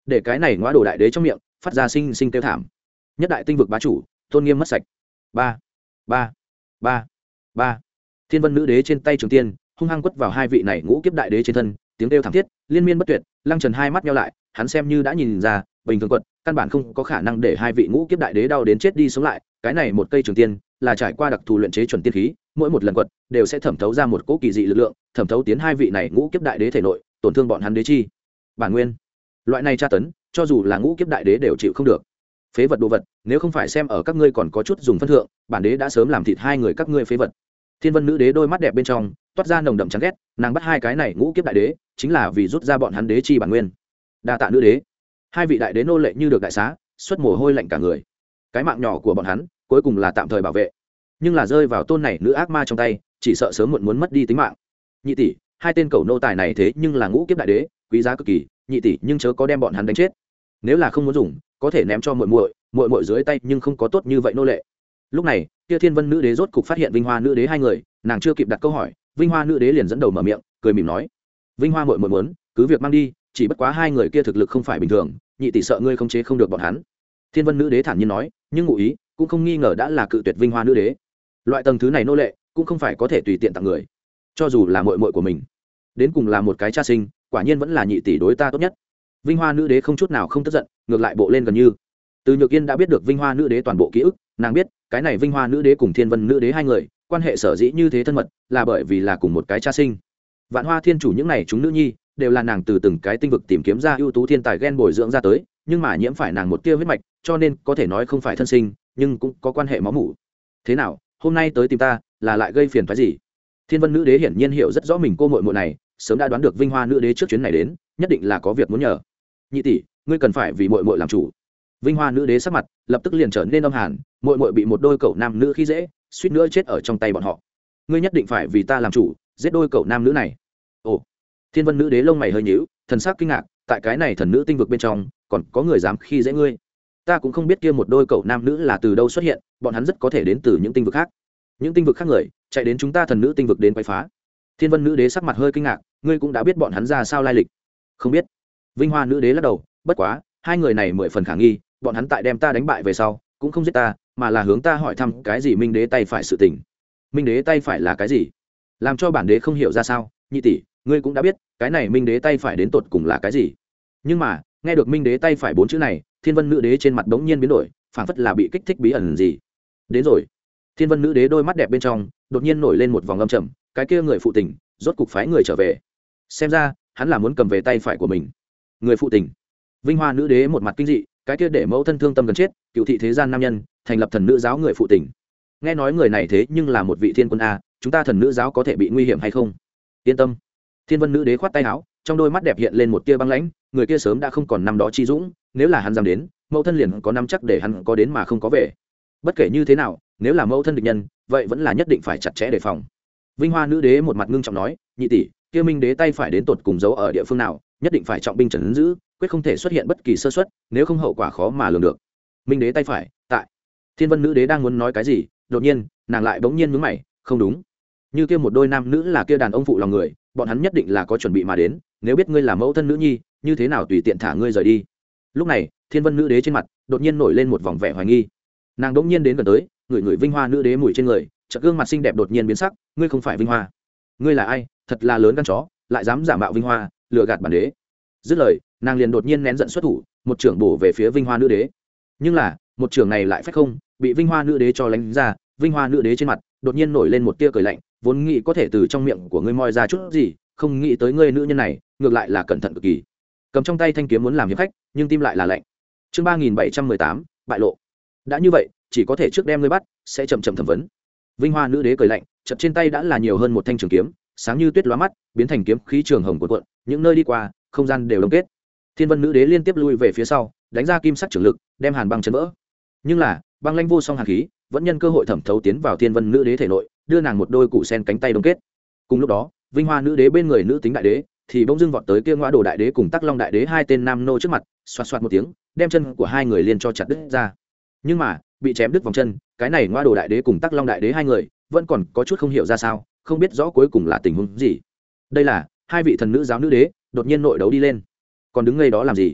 để cái này ngõ đồ đại đế trong miệng phát ra sinh sinh kêu thảm. Nhất đại tinh vực bá chủ, tôn nghiêm mất sạch. Ba, ba, ba, ba. Thiên Vân nữ đế trên tay trường tiên hung hăng quất vào hai vị này ngũ kiếp đại đế trên thân, tiếng kêu thảm thiết liên miên bất tuyệt. Lăng Trần hai mắt nheo lại, hắn xem như đã nhìn ra, bình thường quật căn bản không có khả năng để hai vị ngũ kiếp đại đế đau đến chết đi sống lại. Cái này một cây trường tiên là trải qua đặc thù luyện chế chuẩn tiên khí, mỗi một lần quật đều sẽ thẩm thấu ra một cỗ kỳ dị lực lượng, thẩm thấu tiến hai vị này ngũ kiếp đại đế thể nội, tổn thương bọn hắn đế chi bản nguyên. Loại này tra tấn, cho dù là ngũ kiếp đại đế đều chịu không được. Phế vật đồ vật, nếu không phải xem ở các ngươi còn có chút dùng phân thượng, bản đế đã sớm làm thịt hai người các ngươi phế vật. Thiên Vân nữ đế đôi mắt đẹp bên trong toát ra nồng đậm chán ghét, nàng bắt hai cái này ngũ kiếp đại đế chính là vì rút ra bọn hắn đế chi bản nguyên. Đa tạ nữ đế. Hai vị đại đế nô lệ như được đại xá, xuất mồ hôi lạnh cả người. Cái mạng nhỏ của bọn hắn cuối cùng là tạm thời bảo vệ, nhưng là rơi vào tôn này nữ ác ma trong tay, chỉ sợ sớm muộn muốn mất đi tính mạng. Nhị tỷ, hai tên cầu nô tài này thế nhưng là ngũ kiếp đại đế, quý giá cực kỳ, nhị tỷ nhưng chớ có đem bọn hắn đánh chết. Nếu là không muốn dùng, có thể ném cho muội muội, muội muội dưới tay nhưng không có tốt như vậy nô lệ. Lúc này, kia Thiên Vân nữ đế rốt cục phát hiện Vinh Hoa nữ đế hai người, nàng chưa kịp đặt câu hỏi, Vinh Hoa nữ đế liền dẫn đầu mở miệng, cười mỉm nói: "Vinh Hoa muội muội muốn, cứ việc mang đi, chỉ bất quá hai người kia thực lực không phải bình thường, nhị tỷ sợ ngươi không chế không được bọn hắn." Thiên Vân nữ đế thản nhiên nói, nhưng ngụ ý cũng không nghi ngờ đã là cự tuyệt Vinh Hoa nữ đế. Loại tầng thứ này nô lệ cũng không phải có thể tùy tiện tặng người, cho dù là muội muội của mình, đến cùng là một cái cha sinh, quả nhiên vẫn là nhị tỷ đối ta tốt nhất. Vinh Hoa nữ đế không chút nào không tức giận, ngược lại bộ lên gần như. Từ Nhược Yên đã biết được Vinh Hoa nữ đế toàn bộ ký ức, nàng biết cái này Vinh Hoa nữ đế cùng Thiên Vân nữ đế hai người quan hệ sở dĩ như thế thân mật là bởi vì là cùng một cái cha sinh. Vạn Hoa thiên chủ những này chúng nữ nhi đều là nàng từ từng cái tinh vực tìm kiếm ra ưu tú thiên tài gen bồi dưỡng ra tới, nhưng mà nhiễm phải nàng một tia huyết mạch, cho nên có thể nói không phải thân sinh, nhưng cũng có quan hệ máu mủ. Thế nào, hôm nay tới tìm ta là lại gây phiền phức gì? Thiên Vân nữ đế hiển nhiên hiểu rất rõ mình cô muội muội này, sớm đã đoán được Vinh Hoa nữ đế trước chuyến này đến, nhất định là có việc muốn nhờ. Nhị tỷ, ngươi cần phải vì muội muội làm chủ. Vinh Hoa nữ đế sắc mặt lập tức liền trở nên âm hàn, muội muội bị một đôi cậu nam nữ khi dễ, suýt nữa chết ở trong tay bọn họ. Ngươi nhất định phải vì ta làm chủ, giết đôi cậu nam nữ này. Ồ. Thiên Vân nữ đế lông mày hơi nhíu, thần sắc kinh ngạc, tại cái này thần nữ tinh vực bên trong, còn có người dám khi dễ ngươi? Ta cũng không biết kia một đôi cậu nam nữ là từ đâu xuất hiện, bọn hắn rất có thể đến từ những tinh vực khác. Những tinh vực khác người, chạy đến chúng ta thần nữ tinh vực đến quấy phá. Thiên Vân nữ đế sắc mặt hơi kinh ngạc, ngươi cũng đã biết bọn hắn ra sao lai lịch? Không biết. Vinh Hoa nữ đế lắc đầu, bất quá, hai người này mười phần khả nghi, bọn hắn tại đem ta đánh bại về sau, cũng không giết ta, mà là hướng ta hỏi thăm cái gì Minh đế tay phải sự tình. Minh đế tay phải là cái gì? Làm cho bản đế không hiểu ra sao, nhị tỷ, ngươi cũng đã biết, cái này Minh đế tay phải đến tột cùng là cái gì. Nhưng mà, nghe được Minh đế tay phải bốn chữ này, Thiên Vân nữ đế trên mặt bỗng nhiên biến đổi, phảng phất là bị kích thích bí ẩn gì. Đến rồi. Thiên Vân nữ đế đôi mắt đẹp bên trong đột nhiên nổi lên một vòng âm trầm, cái kia người phụ tình, rốt cục phái người trở về. Xem ra, hắn là muốn cầm về tay phải của mình. Người phụ tình. Vinh Hoa nữ đế một mặt kinh dị, cái kia để mẫu thân thương tâm gần chết, cựu thị thế gian nam nhân, thành lập thần nữ giáo người phụ tình. Nghe nói người này thế nhưng là một vị thiên quân a, chúng ta thần nữ giáo có thể bị nguy hiểm hay không? Yên tâm. Thiên Vân nữ đế khoát tay áo, trong đôi mắt đẹp hiện lên một tia băng lãnh, người kia sớm đã không còn năm đó chi dũng, nếu là hắn dám đến, mẫu thân liền có năm chắc để hắn có đến mà không có về. Bất kể như thế nào, nếu là mẫu thân địch nhân, vậy vẫn là nhất định phải chặt chẽ đề phòng. Vinh Hoa nữ đế một mặt ngưng trọng nói, nhị tỷ, kia Minh đế tay phải đến tột cùng giấu ở địa phương nào, nhất định phải trọng binh trấn giữ, quyết không thể xuất hiện bất kỳ sơ suất, nếu không hậu quả khó mà lường được. Minh đế tay phải tại. Thiên Vân nữ đế đang muốn nói cái gì, đột nhiên nàng lại bỗng nhiên nhướng mày, không đúng, như kia một đôi nam nữ là kia đàn ông phụ lòng người, bọn hắn nhất định là có chuẩn bị mà đến, nếu biết ngươi là mẫu thân nữ nhi, như thế nào tùy tiện thả ngươi rời đi. Lúc này Thiên Vân nữ đế trên mặt đột nhiên nổi lên một vòng vẻ hoài nghi, nàng đỗng nhiên đến gần tới, ngửi ngửi Vinh Hoa nữ đế mùi trên người, chợt gương mặt xinh đẹp đột nhiên biến sắc, ngươi không phải Vinh Hoa, ngươi là ai? Thật là lớn gan chó, lại dám giả mạo Vinh Hoa, lừa gạt bản đế. Dứt lời, nàng liền đột nhiên nén giận xuất thủ, một trưởng bổ về phía Vinh Hoa nữ đế. Nhưng là một trưởng này lại phách không, bị Vinh Hoa nữ đế cho lánh ra. Vinh Hoa nữ đế trên mặt đột nhiên nổi lên một tia cười lạnh, vốn nghĩ có thể từ trong miệng của ngươi moi ra chút gì, không nghĩ tới ngươi nữ nhân này ngược lại là cẩn thận cực kỳ, cầm trong tay thanh kiếm muốn làm hiệp khách, nhưng tim lại là lạnh. Chương ba nghìn bảy trăm mười tám, bại lộ. Đã như vậy, chỉ có thể trước đem ngươi bắt, sẽ chậm chậm thẩm vấn. Vinh Hoa nữ đế cười lạnh, chợt trên tay đã là nhiều hơn một thanh trường kiếm, sáng như tuyết lóa mắt, biến thành kiếm khí trường hồng cuộn cuộn, những nơi đi qua, không gian đều đông kết. Thiên Vân nữ đế liên tiếp lui về phía sau, đánh ra kim sắc trường lực, đem hàn băng chấn vỡ. Nhưng là, băng lãnh vô song hàn khí vẫn nhân cơ hội thẩm thấu tiến vào Thiên Vân nữ đế thể nội, đưa nàng một đôi củ sen cánh tay đông kết. Cùng lúc đó, Vinh Hoa nữ đế bên người nữ tính đại đế thì bỗng dưng vọt tới kia Ngõa Đồ đại đế cùng Tắc Long đại đế hai tên nam nô trước mặt, xoạt xoạt một tiếng, đem chân của hai người liền cho chặt đứt ra. Nhưng mà, bị chém đứt vòng chân, cái này Ngõa Đồ đại đế cùng Tắc Long đại đế hai người vẫn còn có chút không hiểu ra sao, không biết rõ cuối cùng là tình huống gì. Đây là hai vị thần nữ giáo nữ đế đột nhiên nội đấu đi lên, còn đứng ngây đó làm gì?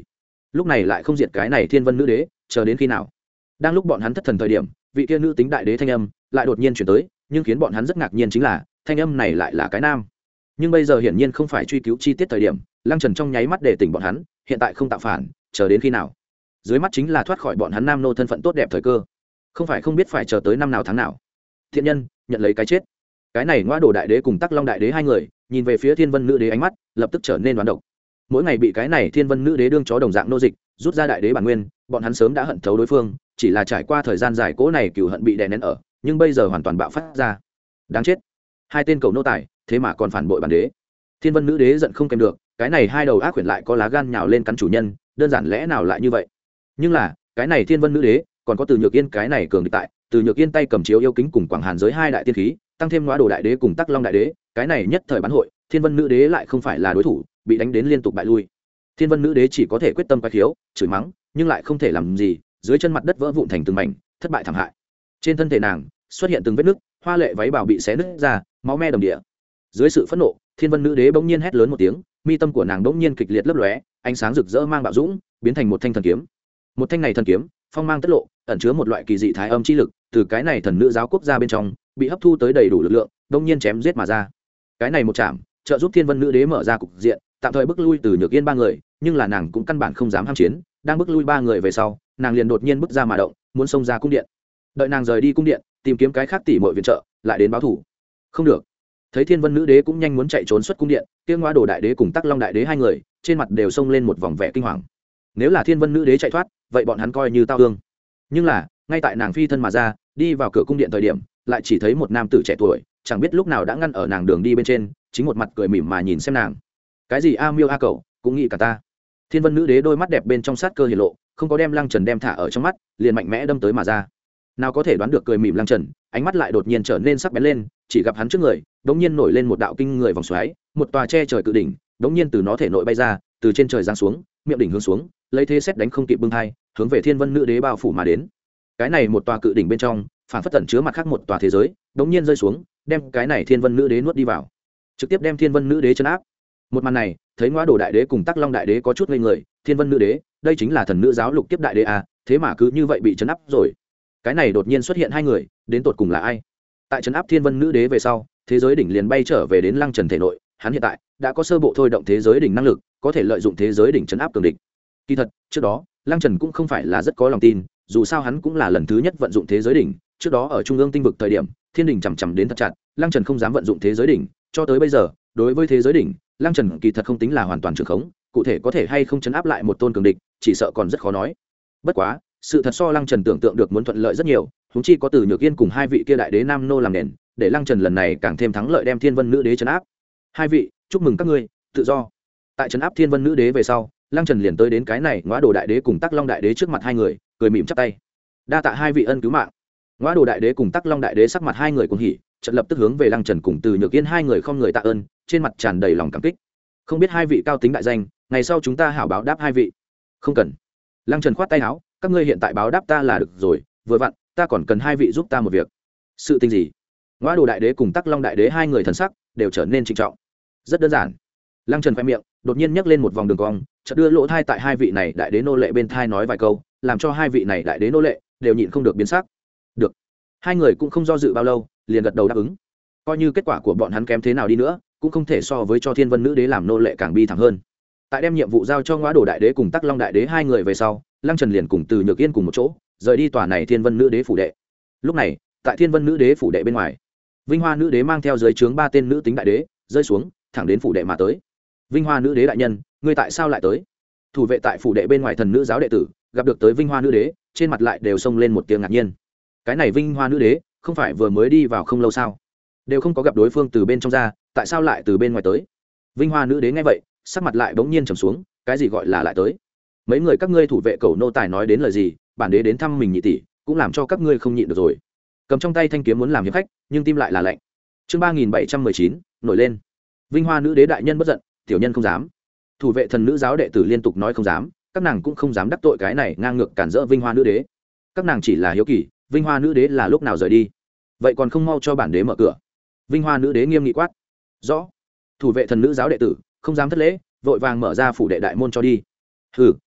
lúc này lại không diệt cái này thiên vân nữ đế, chờ đến khi nào? Đang lúc bọn hắn thất thần thời điểm, vị kia nữ tính đại đế thanh âm lại đột nhiên chuyển tới, nhưng khiến bọn hắn rất ngạc nhiên chính là thanh âm này lại là cái nam. Nhưng bây giờ hiển nhiên không phải truy cứu chi tiết thời điểm, Lăng Trần trong nháy mắt để tỉnh bọn hắn, hiện tại không tạo phản, chờ đến khi nào? Dưới mắt chính là thoát khỏi bọn hắn nam nô thân phận tốt đẹp thời cơ, không phải không biết phải chờ tới năm nào tháng nào. Thiện nhân nhận lấy cái chết. Cái này Ngoa Đồ đại đế cùng Tắc Long đại đế hai người nhìn về phía thiên vân nữ đế, ánh mắt lập tức trở nên đoán độc. Mỗi ngày bị cái này thiên vân nữ đế đương chó đồng dạng nô dịch, rút ra đại đế bản nguyên, bọn hắn sớm đã hận thấu đối phương, chỉ là trải qua thời gian dài cố này cừu hận bị đè nén ở, nhưng bây giờ hoàn toàn bạo phát ra. Đáng chết, hai tên cầu nô tài thế mà còn phản bội bản đế. Thiên vân nữ đế giận không kèm được, cái này hai đầu ác quyển lại có lá gan nhào lên cắn chủ nhân, đơn giản lẽ nào lại như vậy? Nhưng là cái này thiên vân nữ đế còn có Từ Nhược Yên cái này cường địch tại, Từ Nhược Yên tay cầm chiếu yêu kính cùng Quảng Hàn giới hai đại tiên khí, tăng thêm Ngoa Đồ đại đế cùng Tắc Long đại đế, cái này nhất thời bán hội, thiên vân nữ đế lại không phải là đối thủ, bị đánh đến liên tục bại lui. Thiên vân nữ đế chỉ có thể quyết tâm quái khiếu, chửi mắng, nhưng lại không thể làm gì, dưới chân mặt đất vỡ vụn thành từng mảnh, thất bại thảm hại. Trên thân thể nàng xuất hiện từng vết nứt, hoa lệ váy bào bị xé nứt ra, máu me đầm địa. Dưới sự phẫn nộ, thiên vân nữ đế bỗng nhiên hét lớn một tiếng, mi tâm của nàng bỗng nhiên kịch liệt lấp lóe, ánh sáng rực rỡ mang bạo dũng, biến thành một thanh thần kiếm. Một thanh này thần kiếm, phong mang tất lộ, ẩn chứa một loại kỳ dị thái âm chi lực, từ cái này thần nữ giáo quốc gia bên trong, bị hấp thu tới đầy đủ lực lượng, bỗng nhiên chém giết mà ra. Cái này một chạm, trợ giúp thiên vân nữ đế mở ra cục diện, tạm thời bức lui Từ Nhược Yên ba người, nhưng là nàng cũng căn bản không dám ham chiến, đang bức lui ba người về sau, nàng liền đột nhiên bước ra mà động, muốn xông ra cung điện. Đợi nàng rời đi cung điện, tìm kiếm cái khác tỷ muội viện trợ, lại đến báo thủ. Không được. Thấy thiên vân nữ đế cũng nhanh muốn chạy trốn xuất cung điện, kia Ngoa Đồ đại đế cùng Tắc Long đại đế hai người trên mặt đều xông lên một vòng vẻ kinh hoàng. Nếu là thiên vân nữ đế chạy thoát, vậy bọn hắn coi như tao ương. Nhưng là ngay tại nàng phi thân mà ra, đi vào cửa cung điện thời điểm, lại chỉ thấy một nam tử trẻ tuổi, chẳng biết lúc nào đã ngăn ở nàng đường đi bên trên, chính một mặt cười mỉm mà nhìn xem nàng. Cái gì a miêu a cậu, cũng nghĩ cả ta. Thiên vân nữ đế đôi mắt đẹp bên trong sát cơ hiển lộ, không có đem Lăng Trần đem thả ở trong mắt, liền mạnh mẽ đâm tới mà ra. Nào có thể đoán được cười mỉm Lăng Trần, ánh mắt lại đột nhiên trở nên sắc bén lên, chỉ gặp hắn trước người đống nhiên nổi lên một đạo kinh người vòng xoáy, một tòa che trời cự đỉnh đống nhiên từ nó thể nội bay ra, từ trên trời giáng xuống, miệng đỉnh hướng xuống, lấy thế xét đánh không kịp bưng thai, hướng về thiên vân nữ đế bao phủ mà đến. Cái này một tòa cự đỉnh bên trong phản phất tẩn chứa mặt khác một tòa thế giới, đống nhiên rơi xuống, đem cái này thiên vân nữ đế nuốt đi vào, trực tiếp đem thiên vân nữ đế chấn áp. Một màn này thấy Ngoa Đồ đại đế cùng Tắc Long đại đế có chút ngây người, thiên vân nữ đế đây chính là thần nữ giáo lục kiếp đại đế à, thế mà cứ như vậy bị chấn áp rồi. Cái này đột nhiên xuất hiện hai người, đến tột cùng là ai? Tại chấn áp thiên vân nữ đế về sau, thế giới đỉnh liền bay trở về đến Lăng Trần thể nội, hắn hiện tại đã có sơ bộ thôi động thế giới đỉnh năng lực, có thể lợi dụng thế giới đỉnh chấn áp cường địch. Kỳ thật trước đó Lăng Trần cũng không phải là rất có lòng tin, dù sao hắn cũng là lần thứ nhất vận dụng thế giới đỉnh, trước đó ở trung ương tinh vực thời điểm thiên đỉnh chằm chằm đến thật chặt, Lăng Trần không dám vận dụng thế giới đỉnh, cho tới bây giờ đối với thế giới đỉnh Lăng Trần kỳ thật không tính là hoàn toàn trường khống, cụ thể có thể hay không chấn áp lại một tôn cường địch chỉ sợ còn rất khó nói. Bất quá sự thật so Lăng Trần tưởng tượng được muốn thuận lợi rất nhiều, huống chi có Từ Nhược Yên cùng hai vị kia đại đế nam nô làm nền, để Lăng Trần lần này càng thêm thắng lợi đem thiên vân nữ đế chấn áp. Hai vị chúc mừng các ngươi tự do. Tại chấn áp thiên vân nữ đế về sau, Lăng Trần liền tới đến cái này Ngoa Đồ đại đế cùng Tắc Long đại đế trước mặt hai người, cười mỉm chắp tay, đa tạ hai vị ân cứu mạng. Ngoa Đồ đại đế cùng Tắc Long đại đế sắc mặt hai người cuồng hỉ, chợt lập tức hướng về Lăng Trần cùng Từ Nhược Yên hai người không người tạ ơn, trên mặt tràn đầy lòng cảm kích. Không biết hai vị cao tính đại danh, ngày sau chúng ta hảo báo đáp hai vị. Không cần. Lăng Trần khoát tay áo, các ngươi hiện tại báo đáp ta là được rồi, vừa vặn ta còn cần hai vị giúp ta một việc. Sự tình gì? Ngoa Đồ đại đế cùng Tắc Long đại đế hai người thần sắc đều trở nên trịnh trọng. Rất đơn giản. Lăng Trần khoe miệng đột nhiên nhấc lên một vòng đường cong, chợt đưa lỗ thai tại hai vị này đại đế nô lệ bên thai nói vài câu, làm cho hai vị này đại đế nô lệ đều nhịn không được biến sắc. Được. Hai người cũng không do dự bao lâu, liền gật đầu đáp ứng. Coi như kết quả của bọn hắn kém thế nào đi nữa, cũng không thể so với cho thiên vân nữ đế làm nô lệ càng bi thảm hơn. Tại đem nhiệm vụ giao cho Ngoa Đồ đại đế cùng Tắc Long đại đế hai người về sau, Lăng Trần liền cùng Từ Nhược Yên cùng một chỗ rời đi tòa này thiên vân nữ đế phủ đệ. Lúc này tại thiên vân nữ đế phủ đệ bên ngoài, Vinh Hoa nữ đế mang theo dưới trướng ba tên nữ tính đại đế rơi xuống, thẳng đến phủ đệ mà tới. Vinh Hoa nữ đế đại nhân, ngươi tại sao lại tới? Thủ vệ tại phủ đệ bên ngoài thần nữ giáo đệ tử gặp được tới Vinh Hoa nữ đế, trên mặt lại đều xông lên một tiếng ngạc nhiên. Cái này Vinh Hoa nữ đế không phải vừa mới đi vào không lâu sao, đều không có gặp đối phương từ bên trong ra, tại sao lại từ bên ngoài tới? Vinh Hoa nữ đế nghe vậy, sắc mặt lại bỗng nhiên trầm xuống, cái gì gọi là lại tới? Mấy người các ngươi thủ vệ cầu nô tài nói đến lời gì, bản đế đến thăm mình nhị tỷ, cũng làm cho các ngươi không nhịn được rồi. Cầm trong tay thanh kiếm muốn làm hiệp khách, nhưng tim lại là lạnh. Chương ba nghìn bảy trăm mười chín nổi lên. Vinh Hoa nữ đế đại nhân bất giận, tiểu nhân không dám. Thủ vệ thần nữ giáo đệ tử liên tục nói không dám, các nàng cũng không dám đắc tội cái này ngang ngược cản rỡ Vinh Hoa nữ đế. Các nàng chỉ là hiếu kỳ, Vinh Hoa nữ đế là lúc nào rời đi, vậy còn không mau cho bản đế mở cửa. Vinh Hoa nữ đế nghiêm nghị quát. Rõ. Thủ vệ thần nữ giáo đệ tử không dám thất lễ, vội vàng mở ra phủ đệ đại môn cho đi. Hừ,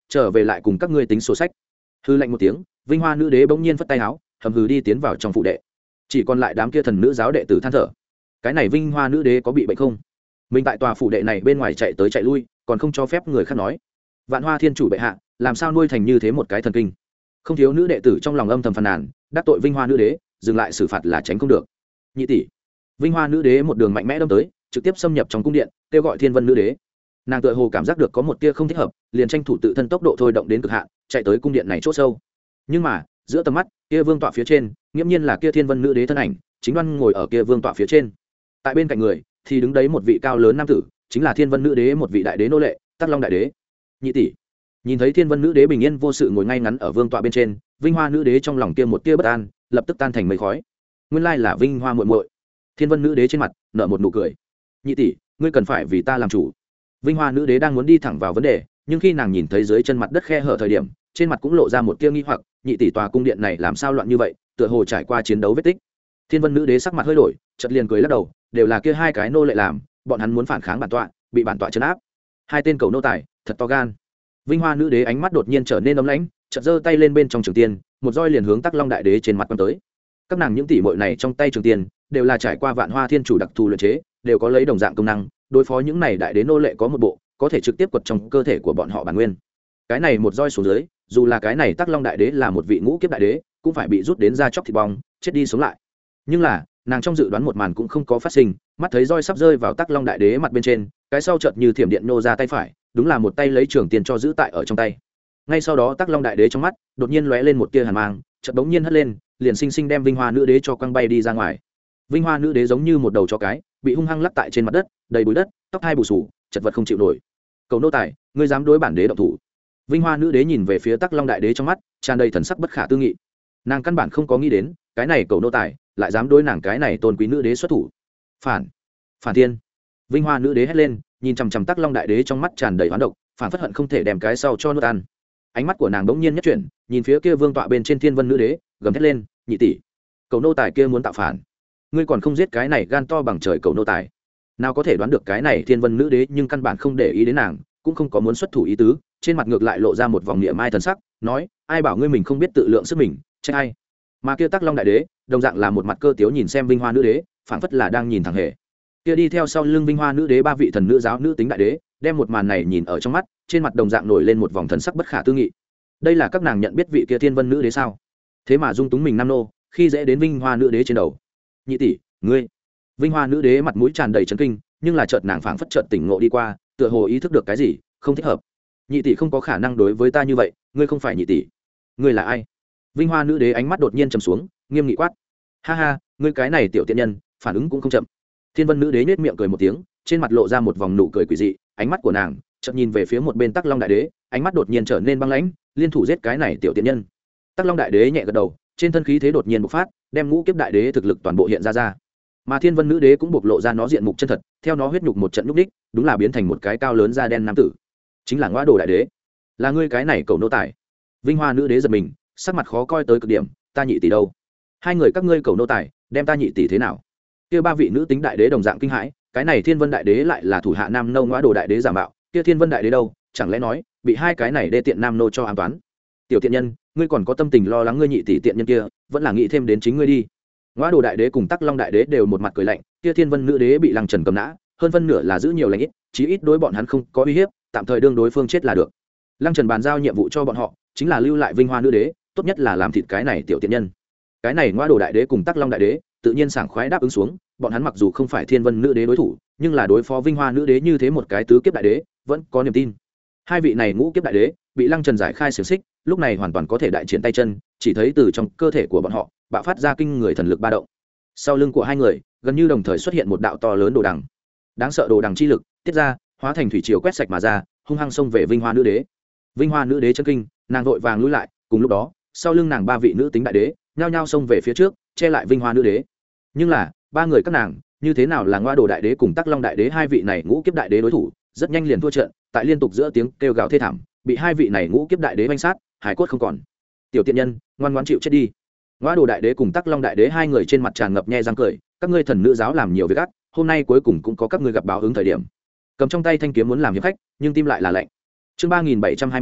trở về lại cùng các ngươi tính sổ sách. Hư lạnh một tiếng, Vinh Hoa nữ đế bỗng nhiên phất tay áo, hầm hừ đi tiến vào trong phủ đệ. Chỉ còn lại đám kia thần nữ giáo đệ tử than thở. Cái này Vinh Hoa nữ đế có bị bệnh không? Mình tại tòa phủ đệ này bên ngoài chạy tới chạy lui, còn không cho phép người khác nói. Vạn Hoa thiên chủ bệ hạ, làm sao nuôi thành như thế một cái thần kinh? Không thiếu nữ đệ tử trong lòng âm thầm phàn nàn, đắc tội Vinh Hoa nữ đế, dừng lại xử phạt là tránh không được. Nhị tỷ, Vinh Hoa nữ đế một đường mạnh mẽ đâm tới, trực tiếp xâm nhập trong cung điện, kêu gọi Thiên Vân nữ đế. Nàng tựa hồ cảm giác được có một tia không thích hợp, liền tranh thủ tự thân tốc độ thôi động đến cực hạn, chạy tới cung điện này chỗ sâu. Nhưng mà giữa tầm mắt kia vương tọa phía trên, nghiễm nhiên là kia Thiên Vân nữ đế thân ảnh, chính đoan ngồi ở kia vương tọa phía trên. Tại bên cạnh người thì đứng đấy một vị cao lớn nam tử, chính là Thiên Vân nữ đế một vị đại đế nô lệ, Tắc Long đại đế. Nhị tỷ, nhìn thấy Thiên Vân nữ đế bình yên vô sự ngồi ngay ngắn ở vương tọa bên trên, Vinh Hoa nữ đế trong lòng kia một tia bất an lập tức tan thành mây khói. Nguyên lai là Vinh Hoa muội muội. Thiên Vân nữ đế trên mặt nở một nụ cười. Nhị tỷ, ngươi cần phải vì ta làm chủ. Vinh Hoa nữ đế đang muốn đi thẳng vào vấn đề, nhưng khi nàng nhìn thấy dưới chân mặt đất khe hở thời điểm, trên mặt cũng lộ ra một tia nghi hoặc. Nhị tỷ, tòa cung điện này làm sao loạn như vậy, tựa hồ trải qua chiến đấu vết tích. Thiên Vân nữ đế sắc mặt hơi đổi, chợt liền cười lắc đầu, đều là kia hai cái nô lệ làm, bọn hắn muốn phản kháng bản tọa, bị bản tọa trấn áp. Hai tên cầu nô tài, thật to gan. Vinh Hoa nữ đế ánh mắt đột nhiên trở nên ấm lãnh, chợt giơ tay lên bên trong trường tiên, một roi liền hướng Tắc Long đại đế trên mặt quăng tới. Các nàng những tỷ muội này trong tay trường tiên đều là trải qua Vạn Hoa thiên chủ đặc thù luyện chế, đều có lấy đồng dạng công năng, đối phó những này đại đế nô lệ có một bộ, có thể trực tiếp quật trong cơ thể của bọn họ bản nguyên. Cái này một roi xuống dưới, dù là cái này Tắc Long đại đế là một vị ngũ kiếp đại đế, cũng phải bị rút đến da chóc thịt bong, chết đi sống lại. Nhưng là, nàng trong dự đoán một màn cũng không có phát sinh, mắt thấy roi sắp rơi vào Tắc Long đại đế mặt bên trên, cái sau chợt như thiểm điện nô ra tay phải, đúng là một tay lấy trường tiền cho giữ tại ở trong tay. Ngay sau đó Tắc Long đại đế trong mắt đột nhiên lóe lên một tia hàn mang, chợt bỗng nhiên hất lên, liền sinh sinh đem Vinh Hoa nữ đế cho quăng bay đi ra ngoài. Vinh Hoa nữ đế giống như một đầu chó cái, bị hung hăng lắc tại trên mặt đất, đầy bụi đất, tóc hai bù sù, chật vật không chịu nổi. Cầu nô tài, ngươi dám đối bản đế động thủ? Vinh Hoa nữ đế nhìn về phía Tắc Long đại đế trong mắt tràn đầy thần sắc bất khả tư nghị. Nàng căn bản không có nghĩ đến, cái này cầu nô tài lại dám đối nàng cái này tôn quý nữ đế xuất thủ. Phản, phản thiên! Vinh Hoa nữ đế hét lên, nhìn chằm chằm Tắc Long đại đế trong mắt tràn đầy hoán độc, phản phất hận không thể đem cái sau cho nuốt ăn. Ánh mắt của nàng đống nhiên nhất chuyển, nhìn phía kia vương tọa bên trên Thiên Vân nữ đế, gầm thét lên, nhị tỷ, cầu nô tài kia muốn tạo phản, ngươi còn không giết cái này gan to bằng trời cầu nô tài? Nào có thể đoán được cái này Thiên Vân nữ đế nhưng căn bản không để ý đến nàng, cũng không có muốn xuất thủ ý tứ, trên mặt ngược lại lộ ra một vòng niệm mai thần sắc, nói, ai bảo ngươi mình không biết tự lượng sức mình, trách ai? Mà kia Tắc Long đại đế đồng dạng là một mặt cơ tiếu nhìn xem Vinh Hoa nữ đế, phảng phất là đang nhìn thẳng hề. Kia đi theo sau lưng Vinh Hoa nữ đế ba vị thần nữ giáo nữ tính đại đế, đem một màn này nhìn ở trong mắt, trên mặt đồng dạng nổi lên một vòng thần sắc bất khả tư nghị. Đây là các nàng nhận biết vị kia Thiên Vân nữ đế sao? Thế mà dung túng mình nam nô, khi dễ đến Vinh Hoa nữ đế trên đầu. Nhị tỷ, ngươi! Vinh Hoa nữ đế mặt mũi tràn đầy chấn kinh, nhưng là chợt nàng phảng phất chợt tỉnh ngộ đi qua, tựa hồ ý thức được cái gì không thích hợp. Nhị tỷ không có khả năng đối với ta như vậy, ngươi không phải nhị tỷ. Ngươi là ai? Vinh Hoa nữ đế ánh mắt đột nhiên trầm xuống, nghiêm nghị quát. Ha ha, ngươi cái này tiểu tiện nhân, phản ứng cũng không chậm. Thiên Vân nữ đế nhếch miệng cười một tiếng, trên mặt lộ ra một vòng nụ cười quỷ dị, ánh mắt của nàng chợt nhìn về phía một bên Tắc Long đại đế, ánh mắt đột nhiên trở nên băng lãnh, liên thủ giết cái này tiểu tiện nhân. Tắc Long đại đế nhẹ gật đầu, trên thân khí thế đột nhiên bộc phát, đem ngũ kiếp đại đế thực lực toàn bộ hiện ra ra. Mà Thiên Vân nữ đế cũng bộc lộ ra nó diện mục chân thật, theo nó huyết nhục một trận nhúc đích, đúng là biến thành một cái cao lớn da đen nam tử, chính là Ngõa Đồ đại đế. Là ngươi cái này cầu nô tài? Vinh Hoa nữ đế giật mình, sắc mặt khó coi tới cực điểm, ta nhị tỷ đâu? Hai người các ngươi cầu nô tài, đem ta nhị tỷ thế nào? Kia ba vị nữ tính đại đế đồng dạng kinh hãi, cái này Thiên Vân đại đế lại là thủ hạ nam nô Ngõa Đồ đại đế giả mạo, kia Thiên Vân đại đế đâu, chẳng lẽ nói bị hai cái này đê tiện nam nô cho ám toán? Tiểu tiện nhân, ngươi còn có tâm tình lo lắng ngươi nhị tỷ tiện nhân kia, vẫn là nghĩ thêm đến chính ngươi đi. Ngõa Đồ đại đế cùng Tắc Long đại đế đều một mặt cười lạnh, kia Thiên Vân nữ đế bị Lăng Trần cầm nã, hơn phân nửa là giữ nhiều lành ít, chí ít đối bọn hắn không có uy hiếp, tạm thời đương đối phương chết là được. Lăng Trần bàn giao nhiệm vụ cho bọn họ, chính là lưu lại Vinh Hoa nữ đế, tốt nhất là làm thịt cái này tiểu tiện nhân. Cái này Ngõa Đồ đại đế cùng Tắc Long đại đế tự nhiên sảng khoái đáp ứng xuống, bọn hắn mặc dù không phải Thiên Vân nữ đế đối thủ, nhưng là đối phó Vinh Hoa nữ đế như thế một cái tứ kiếp đại đế, vẫn có niềm tin. Hai vị này ngũ kiếp đại đế bị Lăng Trần giải khai xiềng xích, lúc này hoàn toàn có thể đại triển tay chân, chỉ thấy từ trong cơ thể của bọn họ bạo phát ra kinh người thần lực ba động. Sau lưng của hai người gần như đồng thời xuất hiện một đạo to lớn đồ đằng, đáng sợ đồ đằng chi lực tiết ra, hóa thành thủy triều quét sạch mà ra, hung hăng xông về Vinh Hoa nữ đế. Vinh Hoa nữ đế chấn kinh, nàng vội vàng lùi lại, cùng lúc đó sau lưng nàng ba vị nữ tính đại đế nhao nhao xông về phía trước, che lại Vinh Hoa nữ đế. Nhưng là ba người các nàng như thế nào là Ngõa Đồ đại đế cùng Tắc Long đại đế hai vị này ngũ kiếp đại đế đối thủ, rất nhanh liền thua trận, tại liên tục giữa tiếng kêu gào thê thảm, bị hai vị này ngũ kiếp đại đế vây sát, hải cốt không còn. Tiểu tiện nhân, ngoan ngoãn chịu chết đi. Ngõa Đồ đại đế cùng Tắc Long đại đế hai người trên mặt tràn ngập nhe răng cười, các ngươi thần nữ giáo làm nhiều việc ác, hôm nay cuối cùng cũng có các ngươi gặp báo ứng thời điểm. Cầm trong tay thanh kiếm muốn làm hiệp khách, nhưng tim lại là lạnh. Chương ba nghìn bảy trăm hai mươi,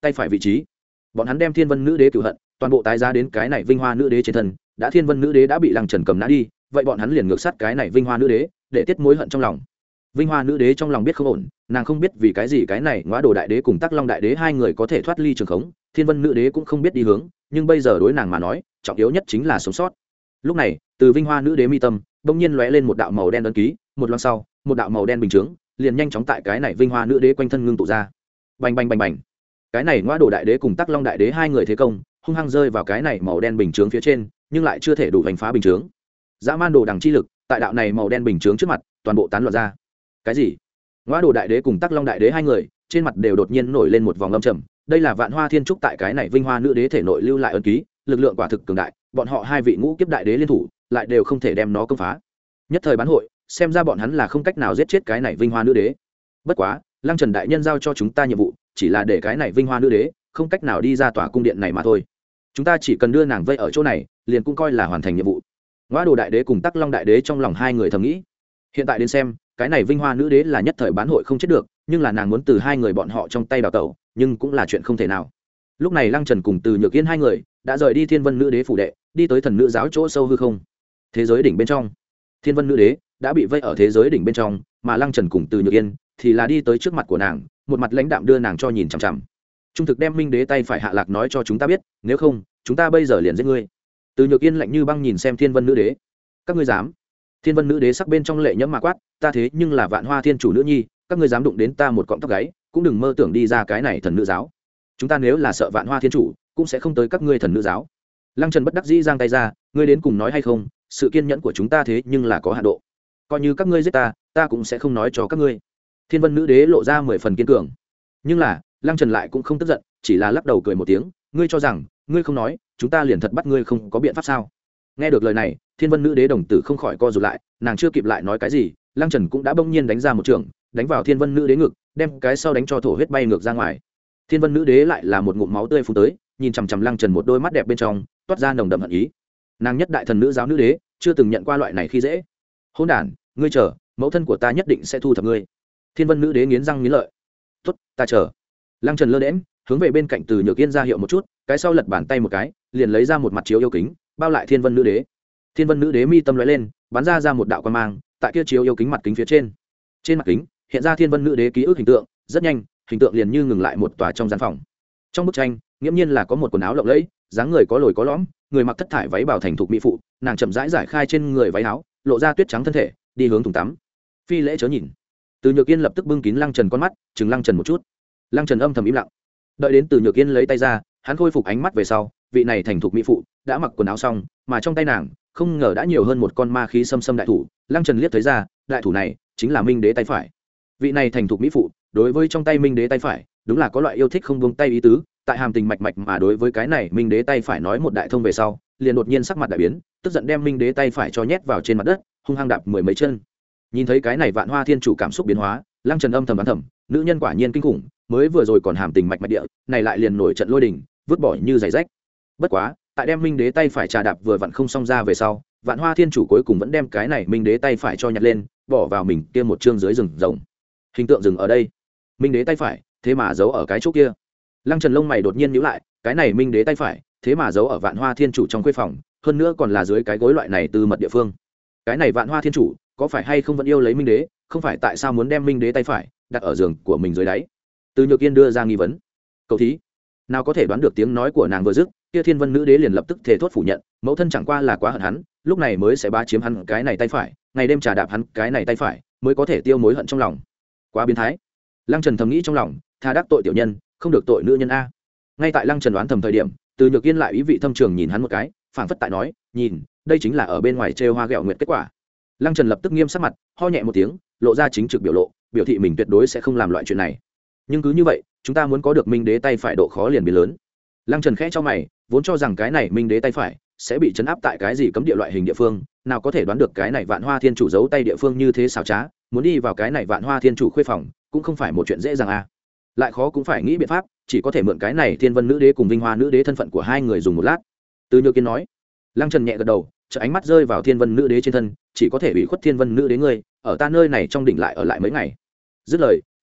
tay phải vị trí. Bọn hắn đem thiên vân nữ đế cửu hận toàn bộ tái giá đến cái này vinh hoa nữ đế trên thân. Đã thiên vân nữ đế đã bị Lăng Trần cầm nã đi, vậy bọn hắn liền ngược sát cái này vinh hoa nữ đế để tiết mối hận trong lòng. Vinh hoa nữ đế trong lòng biết không ổn, nàng không biết vì cái gì cái này ngõa đồ đại đế cùng tắc long đại đế hai người có thể thoát ly trường khống, thiên vân nữ đế cũng không biết đi hướng, nhưng bây giờ đối nàng mà nói trọng yếu nhất chính là sống sót. Lúc này từ vinh hoa nữ đế mi tâm bỗng nhiên lóe lên một đạo màu đen ấn ký, một loáng sau một đạo màu đen bình chướng liền nhanh chóng tại cái này vinh hoa nữ đế quanh thân ngưng tụ ra. Bành bành bành bành, cái này ngõa đồ đại đế cùng tắc long đại đế hai người thế công hung hăng rơi vào cái này màu đen bình chướng phía trên, nhưng lại chưa thể đủ đánh phá bình chướng. Dã man đồ đằng chi lực tại đạo này màu đen bình chướng trước mặt toàn bộ tán loạn ra. Cái gì? Ngõa đồ đại đế cùng tắc long đại đế hai người trên mặt đều đột nhiên nổi lên một vòng âm trầm. Đây là vạn hoa thiên trúc tại cái này vinh hoa nữ đế thể nội lưu lại ấn ký, lực lượng quả thực cường đại, bọn họ hai vị ngũ kiếp đại đế liên thủ lại đều không thể đem nó công phá. Nhất thời bán hội, xem ra bọn hắn là không cách nào giết chết cái này vinh hoa nữ đế. Bất quá Lăng Trần đại nhân giao cho chúng ta nhiệm vụ chỉ là để cái này vinh hoa nữ đế không cách nào đi ra tòa cung điện này mà thôi, chúng ta chỉ cần đưa nàng vây ở chỗ này liền cũng coi là hoàn thành nhiệm vụ. Ngõa đồ đại đế cùng tắc long đại đế trong lòng hai người thầm nghĩ. Hiện tại đến xem cái này vinh hoa nữ đế là nhất thời bán hội không chết được, nhưng là nàng muốn từ hai người bọn họ trong tay đào tẩu nhưng cũng là chuyện không thể nào. Lúc này Lăng Trần cùng Từ Nhược Yên hai người đã rời đi thiên vân nữ đế phủ đệ, đi tới thần nữ giáo chỗ sâu hư không. Thế giới đỉnh bên trong thiên vân nữ đế đã bị vây ở thế giới đỉnh bên trong, mà Lăng Trần cùng Từ Nhược Yên thì là đi tới trước mặt của nàng, một mặt lãnh đạm đưa nàng cho nhìn chằm chằm. Trung thực đem minh đế tay phải hạ lạc nói cho chúng ta biết, nếu không chúng ta bây giờ liền giết ngươi. Từ Nhược Yên lạnh như băng nhìn xem thiên vân nữ đế. Các ngươi dám? Thiên vân nữ đế sắc bên trong lệ nhẫm mà quát, ta thế nhưng là vạn hoa thiên chủ nữ nhi, các ngươi dám đụng đến ta một cọng tóc gáy cũng đừng mơ tưởng đi ra cái này thần nữ giáo. Chúng ta nếu là sợ vạn hoa thiên chủ cũng sẽ không tới các ngươi thần nữ giáo. Lăng Trần bất đắc dĩ giang tay ra, ngươi đến cùng nói hay không, sự kiên nhẫn của chúng ta thế nhưng là có hạn độ, coi như các ngươi giết ta ta cũng sẽ không nói cho các ngươi. Thiên vân nữ đế lộ ra mười phần kiên cường, nhưng là Lăng Trần lại cũng không tức giận, chỉ là lắc đầu cười một tiếng, ngươi cho rằng ngươi không nói chúng ta liền thật bắt ngươi không có biện pháp sao? Nghe được lời này thiên vân nữ đế đồng tử không khỏi co rụt lại, nàng chưa kịp lại nói cái gì, Lăng Trần cũng đã bỗng nhiên đánh ra một trường, đánh vào thiên vân nữ đế ngực, đem cái sau đánh cho thổ huyết bay ngược ra ngoài. Thiên vân nữ đế lại là một ngụm máu tươi phun tới, nhìn chằm chằm Lăng Trần một đôi mắt đẹp bên trong toát ra nồng đậm hận ý. Nàng nhất đại thần nữ giáo nữ đế chưa từng nhận qua loại này khi dễ. Hỗn đản, ngươi chờ, mẫu thân của ta nhất định sẽ thu thập ngươi. Thiên vân nữ đế nghiến răng nghiến lợi. Tốt, ta chờ. Lăng Trần lơ đễnh hướng về bên cạnh Từ Nhược Yên ra hiệu một chút, cái sau lật bàn tay một cái liền lấy ra một mặt chiếu yêu kính bao lại thiên vân nữ đế. Thiên vân nữ đế mi tâm lóe lên, bắn ra ra một đạo quang mang tại kia chiếu yêu kính mặt kính phía trên. Trên mặt kính hiện ra thiên vân nữ đế ký ức hình tượng, rất nhanh hình tượng liền như ngừng lại một tòa trong gian phòng. Trong bức tranh nghiễm nhiên là có một quần áo lộng lẫy, dáng người có lồi có lõm, người mặc thất thải váy bào thành thục mỹ phụ, nàng chậm rãi giải khai trên người váy áo, lộ ra tuyết trắng thân thể, đi hướng thùng tắm. Phi lễ chớ nhìn. Từ Nhược Yên lập tức bưng kín Lăng Trần con mắt, chừng Lăng Trần một chút. Lăng Trần âm thầm im lặng. Đợi đến Từ Nhược Yên lấy tay ra, hắn khôi phục ánh mắt về sau, vị này thành thục mỹ phụ đã mặc quần áo xong, mà trong tay nàng không ngờ đã nhiều hơn một con ma khí xâm xâm đại thủ. Lăng Trần liếc thấy ra, đại thủ này chính là Minh Đế tay phải. Vị này thành thục mỹ phụ đối với trong tay Minh Đế tay phải đúng là có loại yêu thích không buông tay ý tứ, tại hàm tình mạch mạch mà đối với cái này Minh Đế tay phải nói một đại thông về sau, liền đột nhiên sắc mặt đại biến, tức giận đem Minh Đế tay phải cho nhét vào trên mặt đất, hung hăng đạp mười mấy chân. Nhìn thấy cái này vạn hoa thiên chủ cảm xúc biến hóa, Lăng Trần âm thầm đoán thầm, nữ nhân quả nhiên kinh khủng, mới vừa rồi còn hàm tình mạch mạch địa, này lại liền nổi trận lôi đình, vứt bỏ như giày rách. Bất quá, tại đem Minh Đế tay phải trà đạp vừa vặn không xong ra về sau, vạn hoa thiên chủ cuối cùng vẫn đem cái này Minh Đế tay phải cho nhặt lên, bỏ vào mình kia một chương dưới rừng rồng. Hình tượng dừng ở đây. Minh Đế tay phải, thế mà giấu ở cái chỗ kia. Lăng Trần lông mày đột nhiên nhíu lại, cái này Minh Đế tay phải, thế mà giấu ở vạn hoa thiên chủ trong khuê phòng, hơn nữa còn là dưới cái gối loại này từ mật địa phương. Cái này vạn hoa thiên chủ có phải hay không vẫn yêu lấy Minh Đế, không phải tại sao muốn đem Minh Đế tay phải đặt ở giường của mình dưới đáy? Từ Nhược Yên đưa ra nghi vấn. Cậu thí, nào có thể đoán được tiếng nói của nàng vừa dứt, kia thiên vân nữ đế liền lập tức thề thốt phủ nhận, mẫu thân chẳng qua là quá hận hắn, lúc này mới sẽ bá chiếm hắn cái này tay phải, ngày đêm trà đạp hắn cái này tay phải, mới có thể tiêu mối hận trong lòng. Quá biến thái. Lăng Trần thầm nghĩ trong lòng, tha đắc tội tiểu nhân, không được tội nữ nhân a. Ngay tại Lăng Trần đoán thầm thời điểm, Từ Nhược Yên lại ý vị thâm trường nhìn hắn một cái, phảng phất tại nói, nhìn, đây chính là ở bên ngoài trêu hoa ghẹo nguyệt kết quả. Lăng Trần lập tức nghiêm sắc mặt, ho nhẹ một tiếng, lộ ra chính trực biểu lộ, biểu thị mình tuyệt đối sẽ không làm loại chuyện này. Nhưng cứ như vậy, chúng ta muốn có được Minh Đế tay phải độ khó liền biến lớn. Lăng Trần khẽ cho mày, vốn cho rằng cái này Minh Đế tay phải sẽ bị chấn áp tại cái gì cấm địa loại hình địa phương, nào có thể đoán được cái này vạn hoa thiên chủ giấu tay địa phương như thế xảo trá, muốn đi vào cái này vạn hoa thiên chủ khuê phòng cũng không phải một chuyện dễ dàng a. Lại khó cũng phải nghĩ biện pháp, chỉ có thể mượn cái này thiên vân nữ đế cùng vinh hoa nữ đế thân phận của hai người dùng một lát. Từ Nhược Yên nói. Lăng Trần nhẹ gật đầu, chợ ánh mắt rơi vào thiên vân nữ đế trên thân, chỉ có thể bị khuất thiên vân nữ đế ngươi ở ta nơi này trong đỉnh lại ở lại mấy ngày. Dứt lời,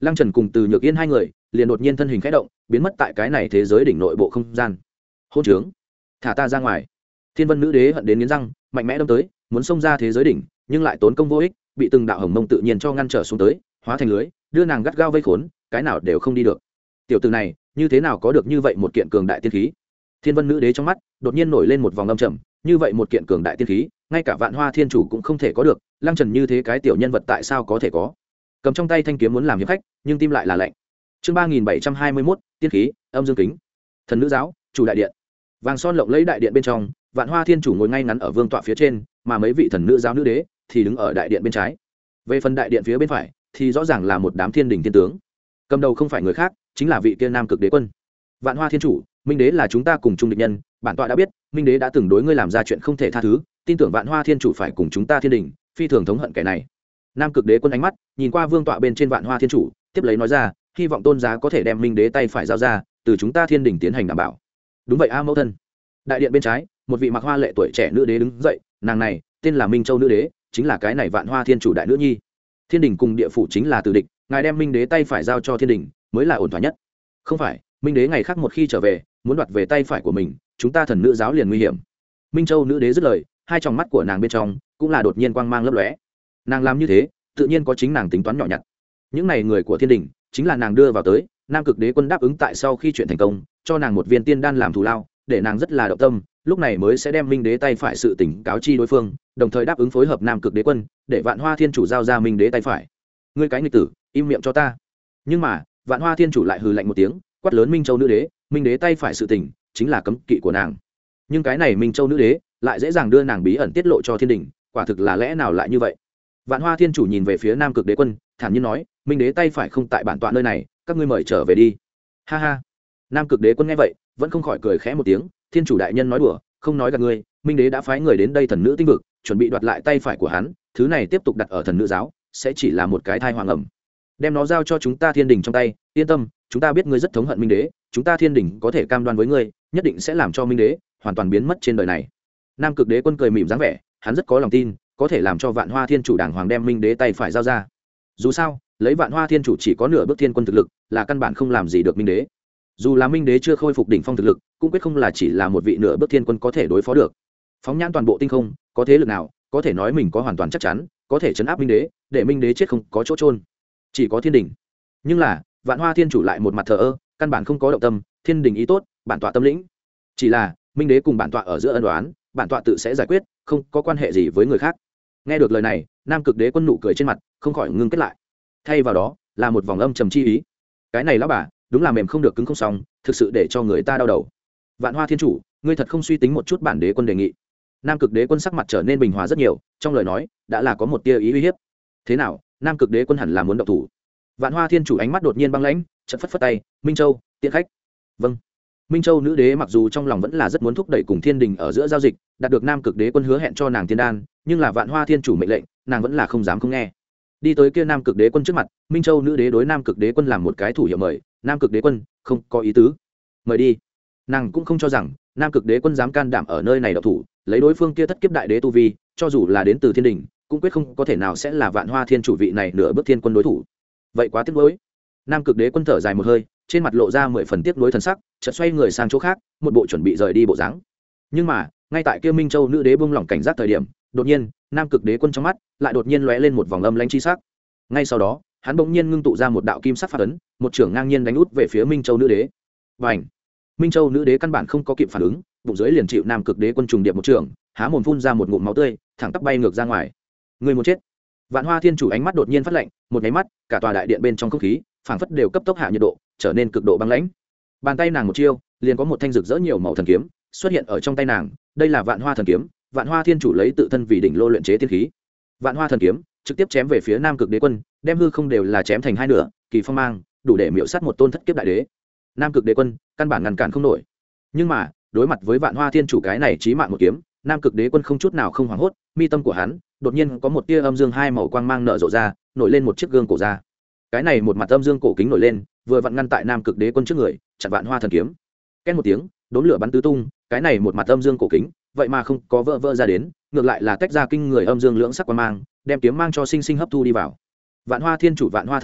Lăng Trần cùng Từ Nhược Yên hai người liền đột nhiên thân hình khẽ động, biến mất tại cái này thế giới đỉnh nội bộ không gian. Hôn trướng, thả ta ra ngoài! Thiên Vân Nữ Đế hận đến nghiến răng, mạnh mẽ đâm tới, muốn xông ra thế giới đỉnh, nhưng lại tốn công vô ích, bị từng đạo hồng mông tự nhiên cho ngăn trở xuống tới, hóa thành lưới, đưa nàng gắt gao vây khốn, cái nào đều không đi được. Tiểu tử này, như thế nào có được như vậy một kiện cường đại tiên khí? Thiên Vân Nữ Đế trong mắt đột nhiên nổi lên một vòng âm trầm, như vậy một kiện cường đại tiên khí, ngay cả Vạn Hoa Thiên Chủ cũng không thể có được, Lăng Trần như thế cái tiểu nhân vật tại sao có thể có? Cầm trong tay thanh kiếm muốn làm hiệp khách, nhưng tim lại là lạnh. Chương ba nghìn bảy trăm hai mươi mốt, tiên khí, âm dương kính. Thần nữ giáo, chủ đại điện. Vàng son lộng lẫy đại điện bên trong, Vạn Hoa Thiên Chủ ngồi ngay ngắn ở vương tọa phía trên, mà mấy vị thần nữ giáo nữ đế thì đứng ở đại điện bên trái. Về phần đại điện phía bên phải thì rõ ràng là một đám thiên đình thiên tướng. Cầm đầu không phải người khác, chính là vị kia Nam Cực Đế Quân. Vạn Hoa Thiên Chủ, Minh Đế là chúng ta cùng chung địch nhân, bản tọa đã biết, Minh Đế đã từng đối ngươi làm ra chuyện không thể tha thứ, tin tưởng Vạn Hoa Thiên Chủ phải cùng chúng ta thiên đình, phi thường thống hận kẻ này. Nam Cực Đế Quân ánh mắt nhìn qua vương tọa bên trên Vạn Hoa Thiên Chủ, tiếp lấy nói ra, hy vọng tôn giá có thể đem Minh Đế tay phải giao ra, từ chúng ta thiên đình tiến hành đảm bảo. Đúng vậy a mẫu thân. Đại điện bên trái, một vị mặc hoa lệ tuổi trẻ nữ đế đứng dậy, nàng này tên là Minh Châu nữ đế, chính là cái này Vạn Hoa Thiên Chủ đại nữ nhi. Thiên đình cùng địa phủ chính là tử địch, ngài đem Minh Đế tay phải giao cho thiên đình mới là ổn thỏa nhất. Không phải, Minh Đế ngày khác một khi trở về, muốn đoạt về tay phải của mình, chúng ta thần nữ giáo liền nguy hiểm. Minh Châu nữ đế dứt lời, hai tròng mắt của nàng bên trong cũng là đột nhiên quang mang lấp lóe. Nàng làm như thế, tự nhiên có chính nàng tính toán nhỏ nhặt. Những này người của thiên đình chính là nàng đưa vào tới, Nam Cực Đế Quân đáp ứng tại sau khi chuyện thành công, cho nàng một viên tiên đan làm thù lao, để nàng rất là động tâm, lúc này mới sẽ đem Minh Đế tay phải sự tình cáo chi đối phương, đồng thời đáp ứng phối hợp Nam Cực Đế Quân, để Vạn Hoa Thiên Chủ giao ra Minh Đế tay phải. Ngươi cái nghịch tử, im miệng cho ta. Nhưng mà, Vạn Hoa Thiên Chủ lại hừ lạnh một tiếng, quát lớn Minh Châu nữ đế, Minh Đế tay phải sự tình chính là cấm kỵ của nàng. Nhưng cái này Minh Châu nữ đế lại dễ dàng đưa nàng bí ẩn tiết lộ cho thiên đình, quả thực là lẽ nào lại như vậy? Vạn Hoa Thiên Chủ nhìn về phía Nam Cực Đế Quân, thản nhiên nói, Minh Đế tay phải không tại bản tọa nơi này, các ngươi mời trở về đi. Ha ha. Nam Cực Đế Quân nghe vậy, vẫn không khỏi cười khẽ một tiếng, Thiên Chủ đại nhân nói đùa, không nói gạt ngươi, Minh Đế đã phái người đến đây thần nữ tinh vực, chuẩn bị đoạt lại tay phải của hắn, thứ này tiếp tục đặt ở thần nữ giáo, sẽ chỉ là một cái thai hoàng ẩm. Đem nó giao cho chúng ta thiên đình trong tay, yên tâm, chúng ta biết ngươi rất thống hận Minh Đế, chúng ta thiên đình có thể cam đoan với ngươi, nhất định sẽ làm cho Minh Đế hoàn toàn biến mất trên đời này. Nam Cực Đế Quân cười mỉm dáng vẻ, hắn rất có lòng tin, có thể làm cho Vạn Hoa Thiên Chủ đàng hoàng đem Minh Đế tay phải giao ra. Dù sao, lấy Vạn Hoa Thiên Chủ chỉ có nửa bước thiên quân thực lực, là căn bản không làm gì được Minh Đế. Dù là Minh Đế chưa khôi phục đỉnh phong thực lực, cũng quyết không là chỉ là một vị nửa bước thiên quân có thể đối phó được. Phóng nhãn toàn bộ tinh không, có thế lực nào có thể nói mình có hoàn toàn chắc chắn có thể chấn áp Minh Đế, để Minh Đế chết không có chỗ trôn? Chỉ có thiên đình. Nhưng là Vạn Hoa Thiên Chủ lại một mặt thờ ơ, căn bản không có động tâm, thiên đình ý tốt, bản tọa tâm lĩnh. Chỉ là Minh Đế cùng bản tọa ở giữa ân đoán, bản tọa tự sẽ giải quyết, không có quan hệ gì với người khác. Nghe được lời này, Nam Cực Đế Quân nụ cười trên mặt không khỏi ngưng kết lại, thay vào đó là một vòng âm trầm chi ý. Cái này lão bà đúng là mềm không được cứng không xong, thực sự để cho người ta đau đầu. Vạn Hoa Thiên Chủ, ngươi thật không suy tính một chút bản Đế Quân đề nghị? Nam Cực Đế Quân sắc mặt trở nên bình hòa rất nhiều, trong lời nói đã là có một tia ý uy hiếp. Thế nào, Nam Cực Đế Quân hẳn là muốn động thủ? Vạn Hoa Thiên Chủ ánh mắt đột nhiên băng lãnh, chợt phất phất tay, Minh Châu, tiện khách. Vâng. Minh Châu nữ đế mặc dù trong lòng vẫn là rất muốn thúc đẩy cùng thiên đình ở giữa giao dịch, đạt được Nam Cực Đế Quân hứa hẹn cho nàng tiên đan, nhưng là Vạn Hoa Thiên Chủ mệnh lệnh, nàng vẫn là không dám không nghe. Đi tới kia Nam Cực Đế Quân trước mặt, Minh Châu nữ đế đối Nam Cực Đế Quân làm một cái thủ hiệu mời, Nam Cực Đế Quân không có ý tứ, mời đi. Nàng cũng không cho rằng Nam Cực Đế Quân dám can đảm ở nơi này động thủ, lấy đối phương kia thất kiếp đại đế tu vi, cho dù là đến từ thiên đình, cũng quyết không có thể nào sẽ là Vạn Hoa Thiên Chủ vị này nửa bước thiên quân đối thủ. Vậy quá tiếc nuối. Nam Cực Đế Quân thở dài một hơi, trên mặt lộ ra mười phần tiếc nuối thần sắc, chợt xoay người sang chỗ khác, một bộ chuẩn bị rời đi bộ dáng. Nhưng mà, ngay tại kia Minh Châu nữ đế buông lỏng cảnh giác thời điểm, đột nhiên, Nam Cực Đế Quân trong mắt lại đột nhiên lóe lên một vòng âm lãnh chi sắc. Ngay sau đó, hắn bỗng nhiên ngưng tụ ra một đạo kim sắc phát ấn, một trưởng ngang nhiên đánh út về phía Minh Châu nữ đế. Bành! Minh Châu nữ đế căn bản không có kịp phản ứng, bụng dưới liền chịu Nam Cực Đế Quân trùng điệp một trưởng, há mồm phun ra một ngụm máu tươi, thẳng tắp bay ngược ra ngoài. Người muốn chết! Vạn Hoa Thiên Chủ ánh mắt đột nhiên phát lạnh, một cái mắt, cả tòa đại điện bên trong không khí phảng phất đều cấp tốc hạ nhiệt độ, trở nên cực độ băng lãnh. Bàn tay nàng một chiêu, liền có một thanh rực rỡ nhiều màu thần kiếm xuất hiện ở trong tay nàng, đây là Vạn Hoa thần kiếm, Vạn Hoa Thiên Chủ lấy tự thân vì đỉnh lô luyện chế tiên khí. Vạn Hoa thần kiếm trực tiếp chém về phía Nam Cực Đế Quân, đem hư không đều là chém thành hai nửa, kỳ phong mang, đủ để miểu sát một tôn thất kiếp đại đế. Nam Cực Đế Quân căn bản ngăn cản không nổi. Nhưng mà, đối mặt với Vạn Hoa Thiên Chủ cái này chí mạng một kiếm, Nam Cực Đế Quân không chút nào không hoảng hốt, mi tâm của hắn đột nhiên có một tia âm dương hai màu quang mang nở rộ ra, nổi lên một chiếc gương cổ ra. Cái này một mặt âm dương cổ kính nổi lên, vừa vặn ngăn tại Nam Cực Đế Quân trước người, chặn Vạn Hoa thần kiếm. Két một tiếng, đốm lửa bắn tứ tung, cái này một mặt âm dương cổ kính, vậy mà không có vỡ vỡ ra đến, ngược lại là tách ra kinh người âm dương lưỡng sắc quang mang, đem kiếm mang cho sinh sinh hấp thu đi vào. Vạn Hoa Thiên Chủ Vạn Hoa thần kiếm,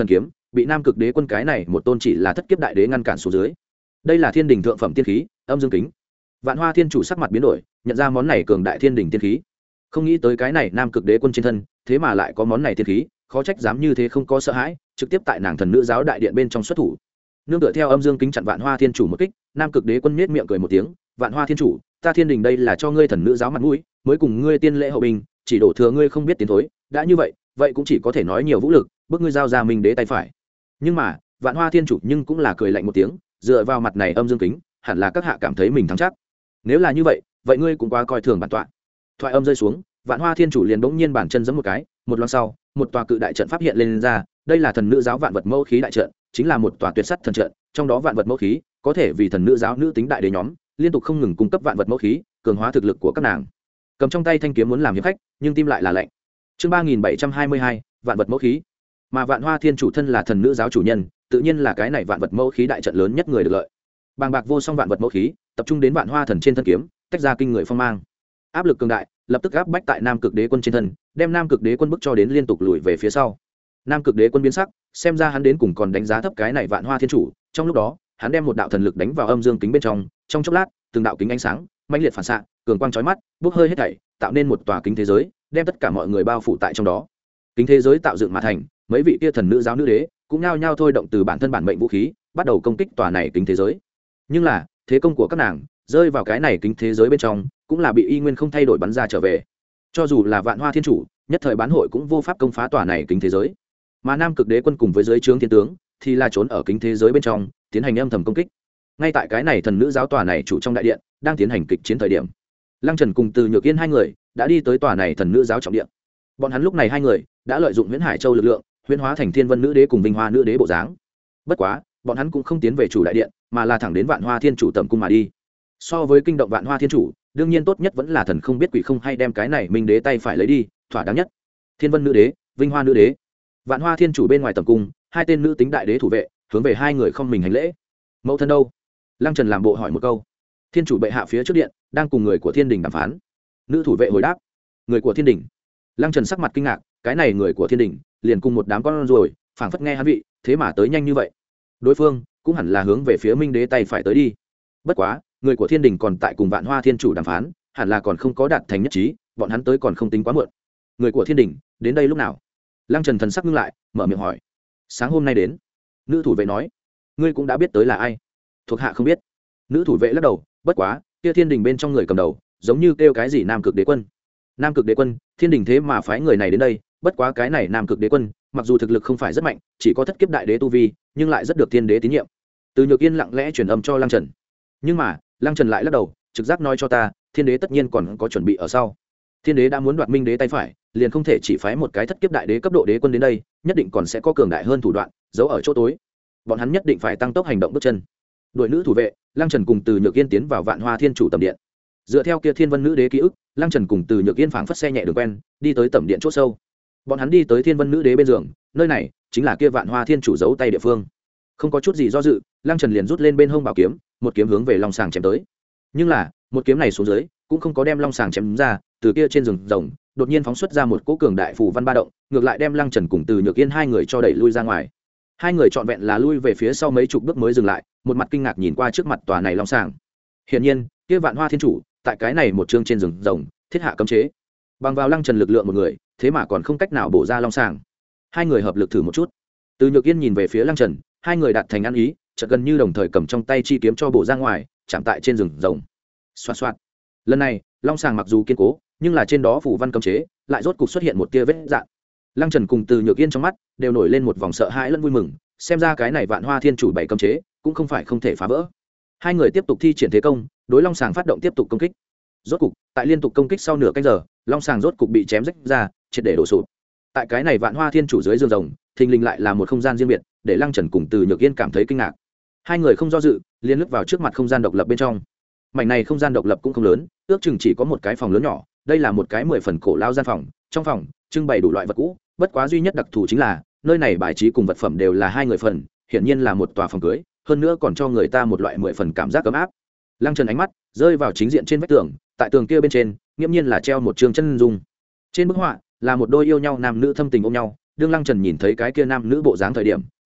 bị nam cực đế quân cái này một tôn chỉ là thất kiếp đại đế ngăn cản xuống dưới. Đây là thiên đình thượng phẩm tiên khí âm dương kính. Vạn Hoa Thiên Chủ sắc mặt biến đổi, nhận ra món này cường đại thiên đình tiên khí. Không nghĩ tới cái này nam cực đế quân trên thân thế mà lại có món này tiên khí, khó trách dám như thế không có sợ hãi, trực tiếp tại nàng thần nữ giáo đại điện bên trong xuất thủ. Nương tựa theo âm dương kính chặn Vạn Hoa Thiên Chủ một kích, nam cực đế quân nhếch miệng cười một tiếng, Vạn Hoa Thiên Chủ, ta thiên đình đây là cho ngươi thần nữ giáo mặt mũi, mới cùng ngươi tiên lễ hậu bình, chỉ đổ thừa ngươi không biết tiến thối, đã như vậy, vậy cũng chỉ có thể nói nhiều vũ lực, bước ngươi giao ra minh đế tay phải. Nhưng mà Vạn Hoa Thiên Chủ nhưng cũng là cười lạnh một tiếng, dựa vào mặt này âm dương kính, hẳn là các hạ cảm thấy mình thắng chắc. Nếu là như vậy, vậy ngươi cũng quá coi thường bản tọa. Thoại âm rơi xuống, Vạn Hoa Thiên Chủ liền bỗng nhiên bản chân giẫm một cái, một loáng sau, một tòa cự đại trận pháp hiện lên, lên ra, đây là thần nữ giáo vạn vật mẫu khí đại trận, chính là một tòa tuyệt sắt thần trận, trong đó vạn vật mẫu khí có thể vì thần nữ giáo nữ tính đại đế nhóm liên tục không ngừng cung cấp vạn vật mẫu khí, cường hóa thực lực của các nàng. Cầm trong tay thanh kiếm muốn làm hiệp khách, nhưng tim lại là lạnh. Chương ba nghìn bảy trăm hai mươi hai, vạn vật mẫu khí. Mà Vạn Hoa Thiên Chủ thân là thần nữ giáo chủ nhân, tự nhiên là cái này vạn vật mẫu khí đại trận lớn nhất người được lợi. Bàng bạc vô song vạn vật mẫu khí, tập trung đến Vạn Hoa thần trên thân kiếm, tách ra kinh người phong mang. Áp lực cường đại, lập tức áp bách tại Nam Cực Đế quân trên thân, đem Nam Cực Đế quân bức cho đến liên tục lùi về phía sau. Nam Cực Đế quân biến sắc, xem ra hắn đến cùng còn đánh giá thấp cái này Vạn Hoa Thiên Chủ. Trong lúc đó, hắn đem một đạo thần lực đánh vào âm dương kính bên trong, trong chốc lát, từng đạo kính ánh sáng mãnh liệt phản xạ, cường quang chói mắt, bốc hơi hết thảy, tạo nên một tòa kính thế giới, đem tất cả mọi người bao phủ tại trong đó. Kính thế giới tạo dựng mà thành, mấy vị kia thần nữ giáo nữ đế cũng nhao nhao thôi động từ bản thân bản mệnh vũ khí, bắt đầu công kích tòa này kính thế giới. Nhưng là, thế công của các nàng rơi vào cái này kính thế giới bên trong, cũng là bị y nguyên không thay đổi bắn ra trở về. Cho dù là Vạn Hoa Thiên Chủ, nhất thời bán hội cũng vô pháp công phá tòa này kính thế giới. Mà Nam Cực Đế quân cùng với dưới trướng thiên tướng thì là trốn ở kính thế giới bên trong, tiến hành âm thầm công kích. Ngay tại cái này thần nữ giáo tòa này chủ trong đại điện đang tiến hành kịch chiến thời điểm, Lăng Trần cùng Từ Nhược Yên hai người đã đi tới tòa này thần nữ giáo trọng điện. Bọn hắn lúc này hai người đã lợi dụng Huyễn Hải Châu lực lượng, huyễn hóa thành Thiên Vân nữ đế cùng Vinh Hoa nữ đế bộ dáng. Bất quá, bọn hắn cũng không tiến về chủ đại điện, mà là thẳng đến Vạn Hoa Thiên Chủ tẩm cung mà đi. So với kinh động Vạn Hoa Thiên Chủ, đương nhiên tốt nhất vẫn là thần không biết quỷ không hay đem cái này minh đế tay phải lấy đi, thỏa đáng nhất. Thiên Vân nữ đế, Vinh Hoa nữ đế. Vạn Hoa Thiên Chủ bên ngoài tẩm cung, hai tên nữ tính đại đế thủ vệ hướng về hai người không mình hành lễ. Mẫu thân đâu? Lăng Trần làm bộ hỏi một câu. Thiên Chủ bệ hạ phía trước điện đang cùng người của Thiên Đình đàm phán. Nữ thủ vệ hồi đáp. Người của Thiên Đình? Lăng Trần sắc mặt kinh ngạc, cái này người của Thiên Đình liền cùng một đám con rồi, phảng phất nghe hắn vị, thế mà tới nhanh như vậy. Đối phương cũng hẳn là hướng về phía minh đế tay phải tới đi. Bất quá, người của Thiên Đình còn tại cùng Vạn Hoa Thiên Chủ đàm phán, hẳn là còn không có đạt thành nhất trí, bọn hắn tới còn không tính quá muộn. Người của Thiên Đình đến đây lúc nào? Lăng Trần thần sắc ngưng lại, mở miệng hỏi. Sáng hôm nay đến. Nữ thủ vệ nói. Ngươi cũng đã biết tới là ai? Thuộc hạ không biết. Nữ thủ vệ lắc đầu, bất quá, kia Thiên Đình bên trong người cầm đầu, giống như kêu cái gì Nam Cực Đế quân. Nam Cực Đế quân, Thiên Đình thế mà phái người này đến đây, bất quá cái này Nam Cực Đế quân, mặc dù thực lực không phải rất mạnh, chỉ có thất kiếp đại đế tu vi, nhưng lại rất được Thiên Đế tín nhiệm. Từ Nhược Yên lặng lẽ truyền âm cho Lăng Trần. Nhưng mà, Lăng Trần lại lắc đầu, trực giác nói cho ta, Thiên Đế tất nhiên còn có chuẩn bị ở sau. Thiên Đế đã muốn đoạt minh đế tay phải, liền không thể chỉ phái một cái thất kiếp đại đế cấp độ đế quân đến đây, nhất định còn sẽ có cường đại hơn thủ đoạn, giấu ở chỗ tối. Bọn hắn nhất định phải tăng tốc hành động bước chân. Đội nữ thủ vệ, Lăng Trần cùng Từ Nhược Yên tiến vào Vạn Hoa Thiên Chủ tầm điện. Dựa theo kia Thiên Vân nữ đế ký ức, Lăng Trần cùng Từ Nhược Yên phảng phất xe nhẹ đường quen, đi tới tầm điện chỗ sâu. Bọn hắn đi tới Thiên Vân nữ đế bên giường, nơi này chính là kia Vạn Hoa Thiên Chủ giấu tay địa phương. Không có chút gì do dự, Lăng Trần liền rút lên bên hông bảo kiếm, một kiếm hướng về long sàng chém tới. Nhưng là, một kiếm này xuống dưới, cũng không có đem long sàng chém ra, từ kia trên rừng rồng, đột nhiên phóng xuất ra một cỗ cường đại phù văn ba động, ngược lại đem Lăng Trần cùng Từ Nhược Yên hai người cho đẩy lui ra ngoài. Hai người trọn vẹn là lui về phía sau mấy chục bước mới dừng lại, một mặt kinh ngạc nhìn qua trước mặt tòa này long sàng. Hiển nhiên, kia Vạn Hoa Thiên Chủ, tại cái này một chương trên rừng rồng, thiết hạ cấm chế. Bằng vào Lăng Trần lực lượng một người, thế mà còn không cách nào bổ ra long sàng. Hai người hợp lực thử một chút. Từ Nhược Yên nhìn về phía Lăng Trần, hai người đạt thành ăn ý, chợt gần như đồng thời cầm trong tay chi kiếm cho bổ ra ngoài, chạm tại trên rừng rồng. Xoạt xoạt. Lần này, long sàng mặc dù kiên cố, nhưng là trên đó phủ văn cấm chế, lại rốt cục xuất hiện một tia vết rạn. Lăng Trần cùng Từ Nhược Yên trong mắt đều nổi lên một vòng sợ hãi lẫn vui mừng, xem ra cái này Vạn Hoa Thiên Chủ bảy cấm chế cũng không phải không thể phá vỡ. Hai người tiếp tục thi triển thế công, đối long sàng phát động tiếp tục công kích. Rốt cục, tại liên tục công kích sau nửa canh giờ, long sàng rốt cục bị chém rách ra, triệt để đổ sụp. Tại cái này Vạn Hoa Thiên Chủ dưới giường rồng, thình lình lại là một không gian riêng biệt, để Lăng Trần cùng Từ Nhược Yên cảm thấy kinh ngạc. Hai người không do dự, liền lướt vào trước mặt không gian độc lập bên trong. Mảnh này không gian độc lập cũng không lớn, ước chừng chỉ có một cái phòng lớn nhỏ, đây là một cái mười phần cổ lao gian phòng, trong phòng trưng bày đủ loại vật cũ, bất quá duy nhất đặc thù chính là nơi này bài trí cùng vật phẩm đều là hai người phần, hiển nhiên là một tòa phòng cưới, hơn nữa còn cho người ta một loại mười phần cảm giác ấm áp. Lăng Trần ánh mắt rơi vào chính diện trên vách tường, tại tường kia bên trên, nghiêm nhiên là treo một trường chân dung. Trên bức họa là một đôi yêu nhau nam nữ thâm tình ôm nhau, đương Lăng Trần nhìn thấy cái kia nam nữ bộ dáng thời điểm,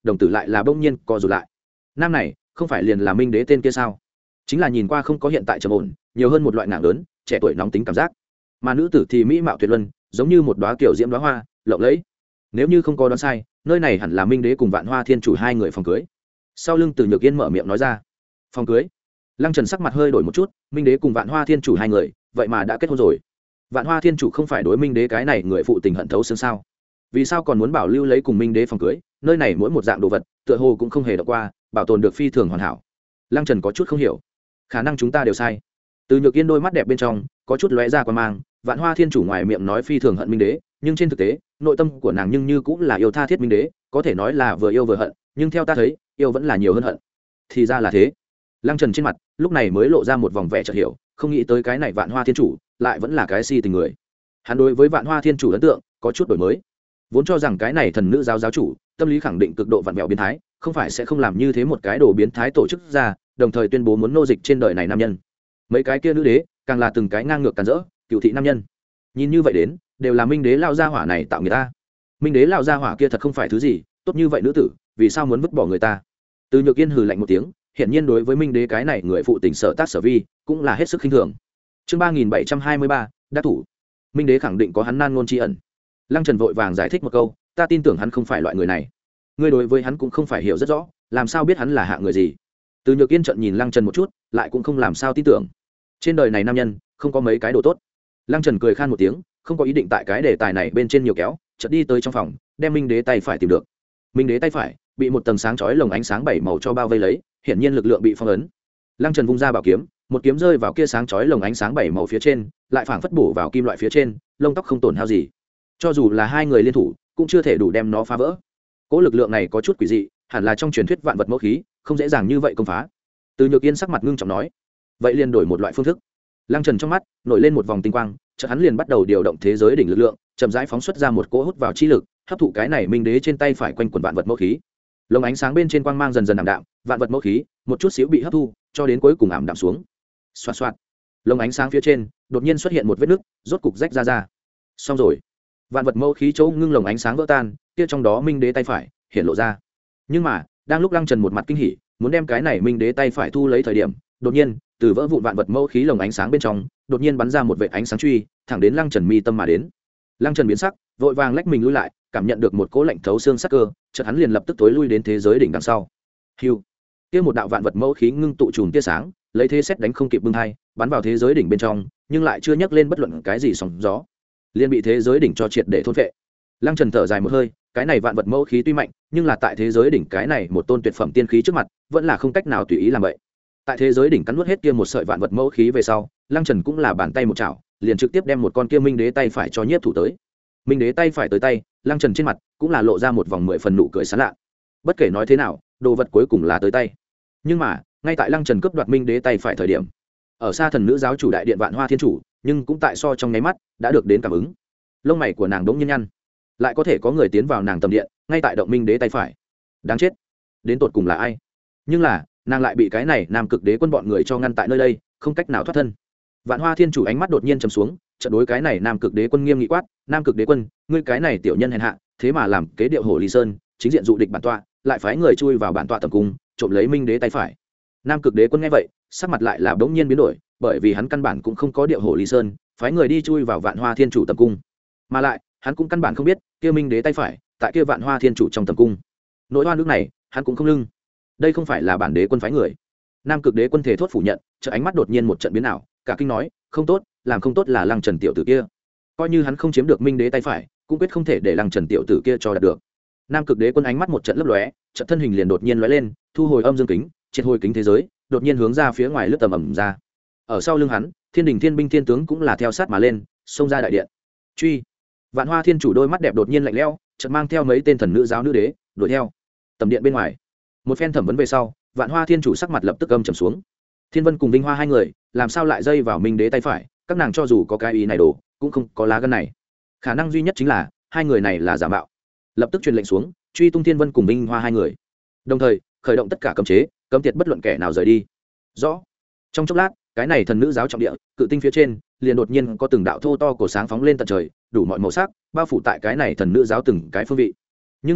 đồng tử lại là bỗng nhiên co rụt lại. Nam này không phải liền là minh đế tên kia sao? Chính là nhìn qua không có hiện tại trầm ổn, nhiều hơn một loại ngạng lớn trẻ tuổi nóng tính cảm giác, mà nữ tử thì mỹ mạo tuyệt luân, giống như một đóa kiểu diễm đóa hoa lộng lẫy. Nếu như không có đoán sai, nơi này hẳn là minh đế cùng Vạn Hoa Thiên Chủ hai người phòng cưới. Sau lưng Từ Nhược Yên mở miệng nói ra. Phòng cưới? Lăng Trần sắc mặt hơi đổi một chút, minh đế cùng Vạn Hoa Thiên Chủ hai người vậy mà đã kết hôn rồi. Vạn Hoa Thiên Chủ không phải đối minh đế cái này người phụ tình hận thấu xương sao? Vì sao còn muốn bảo lưu lấy cùng minh đế phòng cưới? Nơi này mỗi một dạng đồ vật tựa hồ cũng không hề đọc qua, bảo tồn được phi thường hoàn hảo. Lăng Trần có chút không hiểu, khả năng chúng ta đều sai. Từ Nhược Yên đôi mắt đẹp bên trong có chút lóe ra quan mang. Vạn Hoa Thiên Chủ ngoài miệng nói phi thường hận minh đế, nhưng trên thực tế nội tâm của nàng nhưng như cũng là yêu tha thiết minh đế, có thể nói là vừa yêu vừa hận, nhưng theo ta thấy yêu vẫn là nhiều hơn hận. Thì ra là thế. Lăng Trần trên mặt lúc này mới lộ ra một vòng vẻ chợt hiểu, không nghĩ tới cái này Vạn Hoa Thiên Chủ lại vẫn là cái si tình người. Hắn đối với Vạn Hoa Thiên Chủ ấn tượng có chút đổi mới, vốn cho rằng cái này thần nữ giáo giáo chủ tâm lý khẳng định cực độ vặn vẹo biến thái, không phải sẽ không làm như thế một cái đồ biến thái tổ chức ra, đồng thời tuyên bố muốn nô dịch trên đời này nam nhân. Mấy cái kia nữ đế càng là từng cái ngang ngược càn rỡ cựu thị nam nhân, nhìn như vậy đến đều là minh đế lao gia hỏa này tạo người ta. Minh đế lao gia hỏa kia thật không phải thứ gì tốt như vậy nữ tử, vì sao muốn vứt bỏ người ta? Từ Nhược Yên hừ lạnh một tiếng, hiển nhiên đối với minh đế cái này người phụ tình sở tác sở vi cũng là hết sức khinh thường. Chương ba nghìn bảy trăm hai mươi ba, đắc thủ. Minh đế khẳng định có hắn nan ngôn tri ẩn. Lăng Trần vội vàng giải thích một câu, ta tin tưởng hắn không phải loại người này. Ngươi đối với hắn cũng không phải hiểu rất rõ, làm sao biết hắn là hạ người gì? Từ Nhược Yên trợn nhìn Lăng Trần một chút, lại cũng không làm sao tin tưởng. Trên đời này nam nhân không có mấy cái đồ tốt. Lăng Trần cười khan một tiếng, không có ý định tại cái đề tài này bên trên nhiều kéo, chợt đi tới trong phòng, đem minh đế tay phải tìm được. Minh đế tay phải bị một tầng sáng chói lồng ánh sáng bảy màu cho bao vây lấy, hiển nhiên lực lượng bị phong ấn. Lăng Trần vung ra bảo kiếm, một kiếm rơi vào kia sáng chói lồng ánh sáng bảy màu phía trên, lại phảng phất bổ vào kim loại phía trên, lông tóc không tổn hao gì. Cho dù là hai người liên thủ, cũng chưa thể đủ đem nó phá vỡ. Cỗ lực lượng này có chút quỷ dị, hẳn là trong truyền thuyết vạn vật mẫu khí, không dễ dàng như vậy công phá. Từ Nhược Yên sắc mặt ngưng trọng nói, vậy liền đổi một loại phương thức. Lăng Trần trong mắt nổi lên một vòng tinh quang, chợt hắn liền bắt đầu điều động thế giới đỉnh lực lượng, chậm rãi phóng xuất ra một cỗ hút vào chi lực, hấp thụ cái này minh đế trên tay phải quanh quần vạn vật mẫu khí. Lồng ánh sáng bên trên quang mang dần dần ảm đạm, vạn vật mẫu khí một chút xíu bị hấp thu, cho đến cuối cùng ảm đạm xuống. Xoạt xoạt. Lồng ánh sáng phía trên đột nhiên xuất hiện một vết nứt, rốt cục rách ra ra. Xong rồi. Vạn vật mẫu khí chỗ ngưng lồng ánh sáng vỡ tan, kia trong đó minh đế tay phải hiện lộ ra. Nhưng mà, đang lúc Lăng Trần một mặt kinh hỉ, muốn đem cái này minh đế tay phải thu lấy thời điểm, đột nhiên, từ vỡ vụn vạn vật mẫu khí lồng ánh sáng bên trong, đột nhiên bắn ra một vệt ánh sáng truy, thẳng đến Lăng Trần mi tâm mà đến. Lăng Trần biến sắc, vội vàng lách mình lui lại, cảm nhận được một cỗ lạnh thấu xương sắc cơ, chợt hắn liền lập tức tối lui đến thế giới đỉnh đằng sau. Hưu, kia một đạo vạn vật mẫu khí ngưng tụ chùm tia sáng, lấy thế xét đánh không kịp bưng hai, bắn vào thế giới đỉnh bên trong, nhưng lại chưa nhấc lên bất luận cái gì sóng gió, liền bị thế giới đỉnh cho triệt để thôn phệ. Lăng Trần thở dài một hơi, cái này vạn vật mẫu khí tuy mạnh, nhưng là tại thế giới đỉnh cái này một tôn tuyệt phẩm tiên khí trước mặt, vẫn là không cách nào tùy ý làm vậy. Tại thế giới đỉnh cắn nuốt hết kia một sợi vạn vật mẫu khí về sau, Lăng Trần cũng là bàn tay một chảo, liền trực tiếp đem một con kia minh đế tay phải cho nhiếp thủ tới. Minh đế tay phải tới tay, Lăng Trần trên mặt cũng là lộ ra một vòng mười phần nụ cười sán lạ. Bất kể nói thế nào, đồ vật cuối cùng là tới tay. Nhưng mà, ngay tại Lăng Trần cướp đoạt minh đế tay phải thời điểm, ở xa thần nữ giáo chủ đại điện Vạn Hoa Thiên Chủ, nhưng cũng tại so trong nháy mắt đã được đến cảm ứng. Lông mày của nàng đống nhiên nhăn, lại có thể có người tiến vào nàng tầm điện, ngay tại động minh đế tay phải. Đáng chết, đến tột cùng là ai? Nhưng là, nàng lại bị cái này Nam Cực Đế quân bọn người cho ngăn tại nơi đây, không cách nào thoát thân. Vạn Hoa Thiên Chủ ánh mắt đột nhiên trầm xuống, trận đối cái này Nam Cực Đế quân nghiêm nghị quát, Nam Cực Đế quân, ngươi cái này tiểu nhân hèn hạ, thế mà làm kế điệu hổ ly sơn, chính diện dụ địch bản tọa, lại phái người chui vào bản tọa tầm cung, trộm lấy minh đế tay phải. Nam Cực Đế quân nghe vậy, sắc mặt lại là bỗng nhiên biến đổi, bởi vì hắn căn bản cũng không có điệu hổ ly sơn, phái người đi chui vào Vạn Hoa Thiên Chủ tầm cung, mà lại hắn cũng căn bản không biết kia minh đế tay phải tại kia Vạn Hoa Thiên Chủ trong tầm cung. Nỗi oan nước này hắn cũng không lưng, đây không phải là bản đế quân phái người. Nam Cực Đế quân thể thốt phủ nhận, chợ ánh mắt đột nhiên một trận biến ảo, cả kinh nói, không tốt, làm không tốt là Lăng Trần tiểu tử kia, coi như hắn không chiếm được minh đế tay phải, cũng quyết không thể để Lăng Trần tiểu tử kia cho đạt được. Nam Cực Đế quân ánh mắt một trận lấp lóe, trận thân hình liền đột nhiên lóe lên, thu hồi âm dương kính, triệt hồi kính thế giới, đột nhiên hướng ra phía ngoài lướt tầm ầm ra. Ở sau lưng hắn, Thiên Đình Thiên binh thiên tướng cũng là theo sát mà lên, xông ra đại điện. Truy! Vạn Hoa Thiên Chủ đôi mắt đẹp đột nhiên lạnh lẽo, chợt mang theo mấy tên thần nữ giáo nữ đế, đuổi theo. Tầm điện bên ngoài, một phen thẩm vấn về sau, Vạn Hoa Thiên Chủ sắc mặt lập tức âm trầm xuống. Thiên Vân cùng Vinh Hoa hai người, làm sao lại dây vào minh đế tay phải, các nàng cho dù có cái ý này đồ, cũng không có lá gan này. Khả năng duy nhất chính là hai người này là giả mạo. Lập tức truyền lệnh xuống, truy tung Thiên Vân cùng Vinh Hoa hai người. Đồng thời, khởi động tất cả cấm chế, cấm tiệt bất luận kẻ nào rời đi. Rõ. Trong chốc lát, cái này thần nữ giáo trọng địa, cự tinh phía trên, liền đột nhiên có từng đạo thô to cổ sáng phóng lên tận trời, đủ mọi màu sắc, bao phủ tại cái này thần nữ giáo từng cái phương vị. Nhưng mà,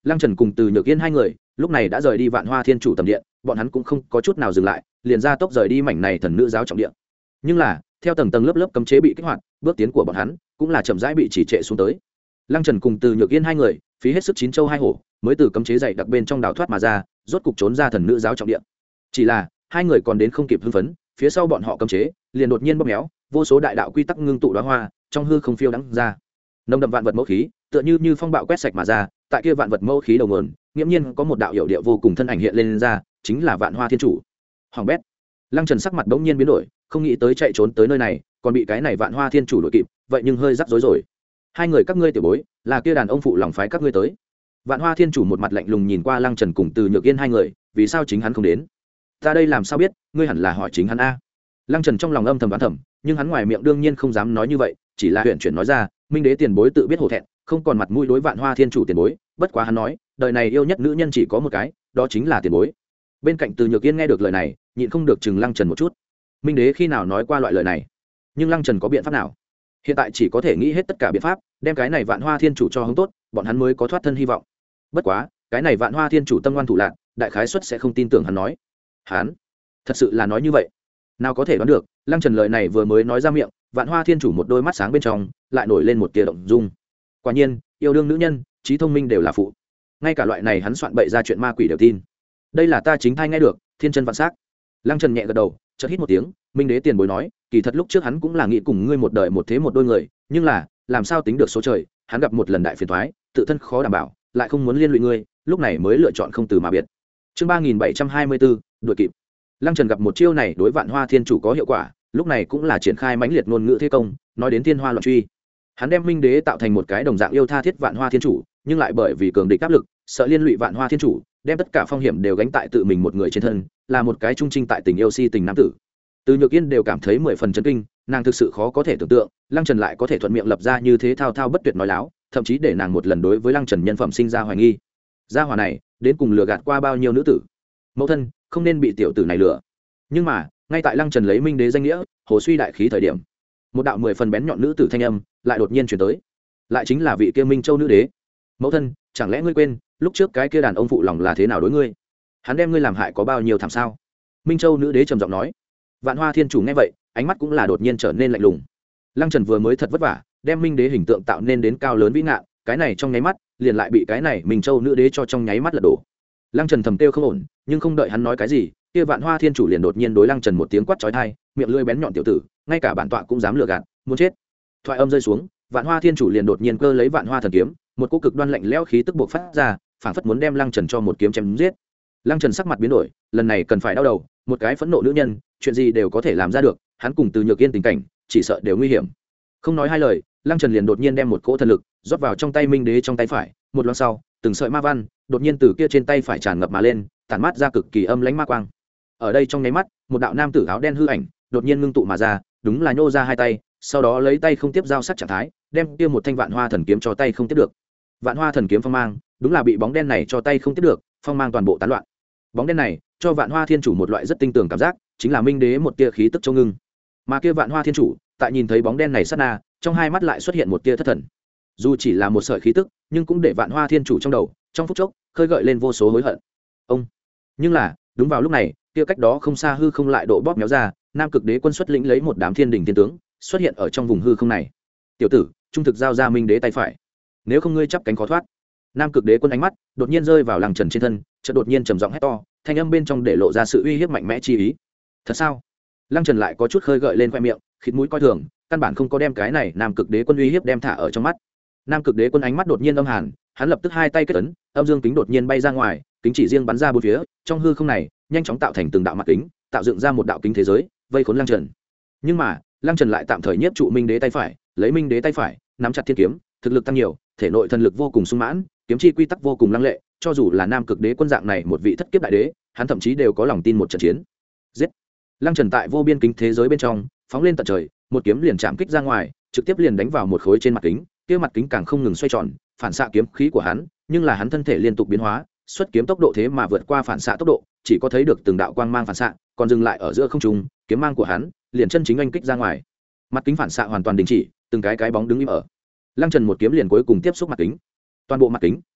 Lăng Trần cùng Từ Nhược Yên hai người lúc này đã rời đi Vạn Hoa Thiên Chủ tầm điện, bọn hắn cũng không có chút nào dừng lại, liền ra tốc rời đi mảnh này thần nữ giáo trọng điện. Nhưng là theo tầng tầng lớp lớp cấm chế bị kích hoạt, bước tiến của bọn hắn cũng là chậm rãi bị chỉ trệ xuống tới. Lăng Trần cùng Từ Nhược Yên hai người phí hết sức chín châu hai hổ mới từ cấm chế dày đặc bên trong đào thoát mà ra, rốt cục trốn ra thần nữ giáo trọng điện. Chỉ là hai người còn đến không kịp hưng phấn, phía sau bọn họ cấm chế liền đột nhiên bóp méo, vô số đại đạo quy tắc ngưng tụ đóa hoa trong hư không phiêu đắng ra. Nồng đậm vạn vật mẫu khí tựa như như phong bạo quét sạch mà ra, tại kia vạn vật mẫu khí đầu nguồn nghiễm nhiên có một đạo hiệu địa vô cùng thân ảnh hiện lên, lên ra, chính là Vạn Hoa Thiên Chủ. Hoàng bét. Lăng Trần sắc mặt bỗng nhiên biến đổi, không nghĩ tới chạy trốn tới nơi này còn bị cái này Vạn Hoa Thiên Chủ đuổi kịp, vậy nhưng hơi rắc rối rồi. Hai người các ngươi tiểu bối, là kia đàn ông phụ lòng phái các ngươi tới. Vạn Hoa Thiên Chủ một mặt lạnh lùng nhìn qua Lăng Trần cùng Từ Nhược Yên hai người, vì sao chính hắn không đến? Ta đây làm sao biết, ngươi hẳn là hỏi chính hắn a. Lăng Trần trong lòng âm thầm đoán thầm, nhưng hắn ngoài miệng đương nhiên không dám nói như vậy, chỉ là huyện chuyển nói ra, Minh Đế tiền bối tự biết hổ thẹn, không còn mặt mũi đối Vạn Hoa Thiên Chủ tiền bối, bất quá hắn nói, đời này yêu nhất nữ nhân chỉ có một cái, đó chính là tiền bối. Bên cạnh Từ Nhược Yên nghe được lời này, nhịn không được chừng Lăng Trần một chút. Minh Đế khi nào nói qua loại lời này? Nhưng Lăng Trần có biện pháp nào? Hiện tại chỉ có thể nghĩ hết tất cả biện pháp, đem cái này Vạn Hoa Thiên Chủ cho hứng tốt, bọn hắn mới có thoát thân hy vọng. Bất quá, cái này Vạn Hoa Thiên Chủ tâm ngoan thủ lạn, đại khái suất sẽ không tin tưởng hắn nói. Hắn thật sự là nói như vậy? Nào có thể đoán được, Lăng Trần lời này vừa mới nói ra miệng, Vạn Hoa Thiên Chủ một đôi mắt sáng bên trong lại nổi lên một tia động dung. Quả nhiên, yêu đương nữ nhân, trí thông minh đều là phụ. Ngay cả loại này hắn soạn bậy ra chuyện ma quỷ đều tin. Đây là ta chính thai nghe được, thiên chân vạn sắc. Lăng Trần nhẹ gật đầu, chợt hít một tiếng, Minh Đế tiền bối nói, kỳ thật lúc trước hắn cũng là nghĩ cùng ngươi một đời một thế một đôi người, nhưng là, làm sao tính được số trời, hắn gặp một lần đại phiền toái, tự thân khó đảm bảo, lại không muốn liên lụy ngươi, lúc này mới lựa chọn không từ mà biệt. Chương ba nghìn bảy trăm hai mươi bốn, đuổi kịp. Lăng Trần gặp một chiêu này đối Vạn Hoa Thiên Chủ có hiệu quả, lúc này cũng là triển khai mãnh liệt ngôn ngữ thế công, nói đến thiên hoa loạn truy. Hắn đem Minh Đế tạo thành một cái đồng dạng yêu tha thiết Vạn Hoa Thiên Chủ, nhưng lại bởi vì cường địch áp lực, sợ liên lụy Vạn Hoa Thiên Chủ, đem tất cả phong hiểm đều gánh tại tự mình một người trên thân, là một cái trung trinh tại tình yêu si tình nam tử. Từ Nhược Yên đều cảm thấy mười phần chấn kinh, nàng thực sự khó có thể tưởng tượng, Lăng Trần lại có thể thuận miệng lập ra như thế thao thao bất tuyệt nói láo, thậm chí để nàng một lần đối với Lăng Trần nhân phẩm sinh ra hoài nghi. Gia hỏa này, đến cùng lừa gạt qua bao nhiêu nữ tử? Mẫu thân, không nên bị tiểu tử này lừa. Nhưng mà, ngay tại Lăng Trần lấy Minh Đế danh nghĩa, hồ suy đại khí thời điểm, một đạo mười phần bén nhọn nữ tử thanh âm lại đột nhiên truyền tới, lại chính là vị kia Minh Châu nữ đế. Mẫu thân, chẳng lẽ ngươi quên, lúc trước cái kia đàn ông phụ lòng là thế nào đối ngươi? Hắn đem ngươi làm hại có bao nhiêu thảm sao? Minh Châu nữ đế trầm giọng nói. Vạn Hoa Thiên Chủ nghe vậy, ánh mắt cũng là đột nhiên trở nên lạnh lùng. Lăng Trần vừa mới thật vất vả đem Minh Đế hình tượng tạo nên đến cao lớn vĩ ngạn, cái này trong nháy mắt liền lại bị cái này Minh Châu nữ đế cho trong nháy mắt lật đổ. Lăng Trần thầm tiêu không ổn, nhưng không đợi hắn nói cái gì, kia Vạn Hoa Thiên Chủ liền đột nhiên đối Lăng Trần một tiếng quát chói tai, miệng lưỡi bén nhọn tiểu tử, ngay cả bản tọa cũng dám lừa gạt, muốn chết. Thoại âm rơi xuống, Vạn Hoa Thiên Chủ liền đột nhiên cơ lấy Vạn Hoa thần kiếm, một cỗ cực đoan lạnh lẽo khí tức bộc phát ra, phảng phất muốn đem Lăng Trần cho một kiếm chém giết. Lăng Trần sắc mặt biến đổi, lần này cần phải đau đầu, một cái phẫn nộ nữ nhân, chuyện gì đều có thể làm ra được, hắn cùng Từ Nhược Yên tình cảnh, chỉ sợ đều nguy hiểm. Không nói hai lời, Lăng Trần liền đột nhiên đem một cỗ thần lực rót vào trong tay Minh Đế trong tay phải, một loáng sau, từng sợi ma văn đột nhiên từ kia trên tay phải tràn ngập mà lên, tản mát ra cực kỳ âm lãnh ma quang. Ở đây trong nháy mắt, một đạo nam tử áo đen hư ảnh đột nhiên ngưng tụ mà ra, đúng là nhô ra hai tay, sau đó lấy tay không tiếp giao sắc trạng thái, đem kia một thanh Vạn Hoa thần kiếm cho tay không tiếp được. Vạn Hoa thần kiếm phong mang, đúng là bị bóng đen này cho tay không tiếp được, phong mang toàn bộ tán loạn. Bóng đen này cho Vạn Hoa Thiên Chủ một loại rất tinh tường cảm giác, chính là Minh Đế một tia khí tức châu ngưng. Mà kia Vạn Hoa Thiên Chủ, tại nhìn thấy bóng đen này sát na, trong hai mắt lại xuất hiện một tia thất thần. Dù chỉ là một sợi khí tức, nhưng cũng để Vạn Hoa Thiên Chủ trong đầu, trong phút chốc, khơi gợi lên vô số hối hận. Ông. Nhưng là, đúng vào lúc này, kia cách đó không xa hư không lại độ bóp méo ra, Nam Cực Đế quân xuất lĩnh lấy một đám thiên đình thiên tướng, xuất hiện ở trong vùng hư không này. Tiểu tử, trung thực giao ra Minh Đế tay phải, nếu không ngươi chắp cánh khó thoát. Nam Cực Đế quân ánh mắt đột nhiên rơi vào Lăng Trần trên thân, chợt đột nhiên trầm giọng hét to, thanh âm bên trong để lộ ra sự uy hiếp mạnh mẽ chi ý. Thật sao? Lăng Trần lại có chút khơi gợi lên khoe miệng, khịt mũi coi thường, căn bản không có đem cái này Nam Cực Đế quân uy hiếp đem thả ở trong mắt. Nam Cực Đế quân ánh mắt đột nhiên âm hàn, hắn lập tức hai tay kết ấn, âm dương kính đột nhiên bay ra ngoài, kính chỉ riêng bắn ra bốn phía, trong hư không này nhanh chóng tạo thành từng đạo mặt kính, tạo dựng ra một đạo kính thế giới, vây khốn Lăng Trần. Nhưng mà, Lăng Trần lại tạm thời nhiếp trụ Minh Đế tay phải, lấy Minh Đế tay phải, nắm chặt thiên kiếm, thực lực tăng nhiều, thể nội thần lực vô cùng sung mãn, kiếm chi quy tắc vô cùng lăng lệ, cho dù là Nam Cực Đế quân dạng này một vị thất kiếp đại đế, hắn thậm chí đều có lòng tin một trận chiến. Giết! Lăng Trần tại vô biên kính thế giới bên trong, phóng lên tận trời, một kiếm liền chạm kích ra ngoài, trực tiếp liền đánh vào một khối trên mặt kính, kia mặt kính càng không ngừng xoay tròn, phản xạ kiếm khí của hắn, nhưng là hắn thân thể liên tục biến hóa, xuất kiếm tốc độ thế mà vượt qua phản xạ tốc độ, chỉ có thấy được từng đạo quang mang phản xạ, còn dừng lại ở giữa không trung, kiếm mang của hắn liền chân chính anh kích ra ngoài. Mặt kính phản xạ hoàn toàn đình chỉ, từng cái cái bóng đứng im ở. Lăng Trần một kiếm liền cuối cùng tiếp xúc mặt kính, toàn bộ mặt kính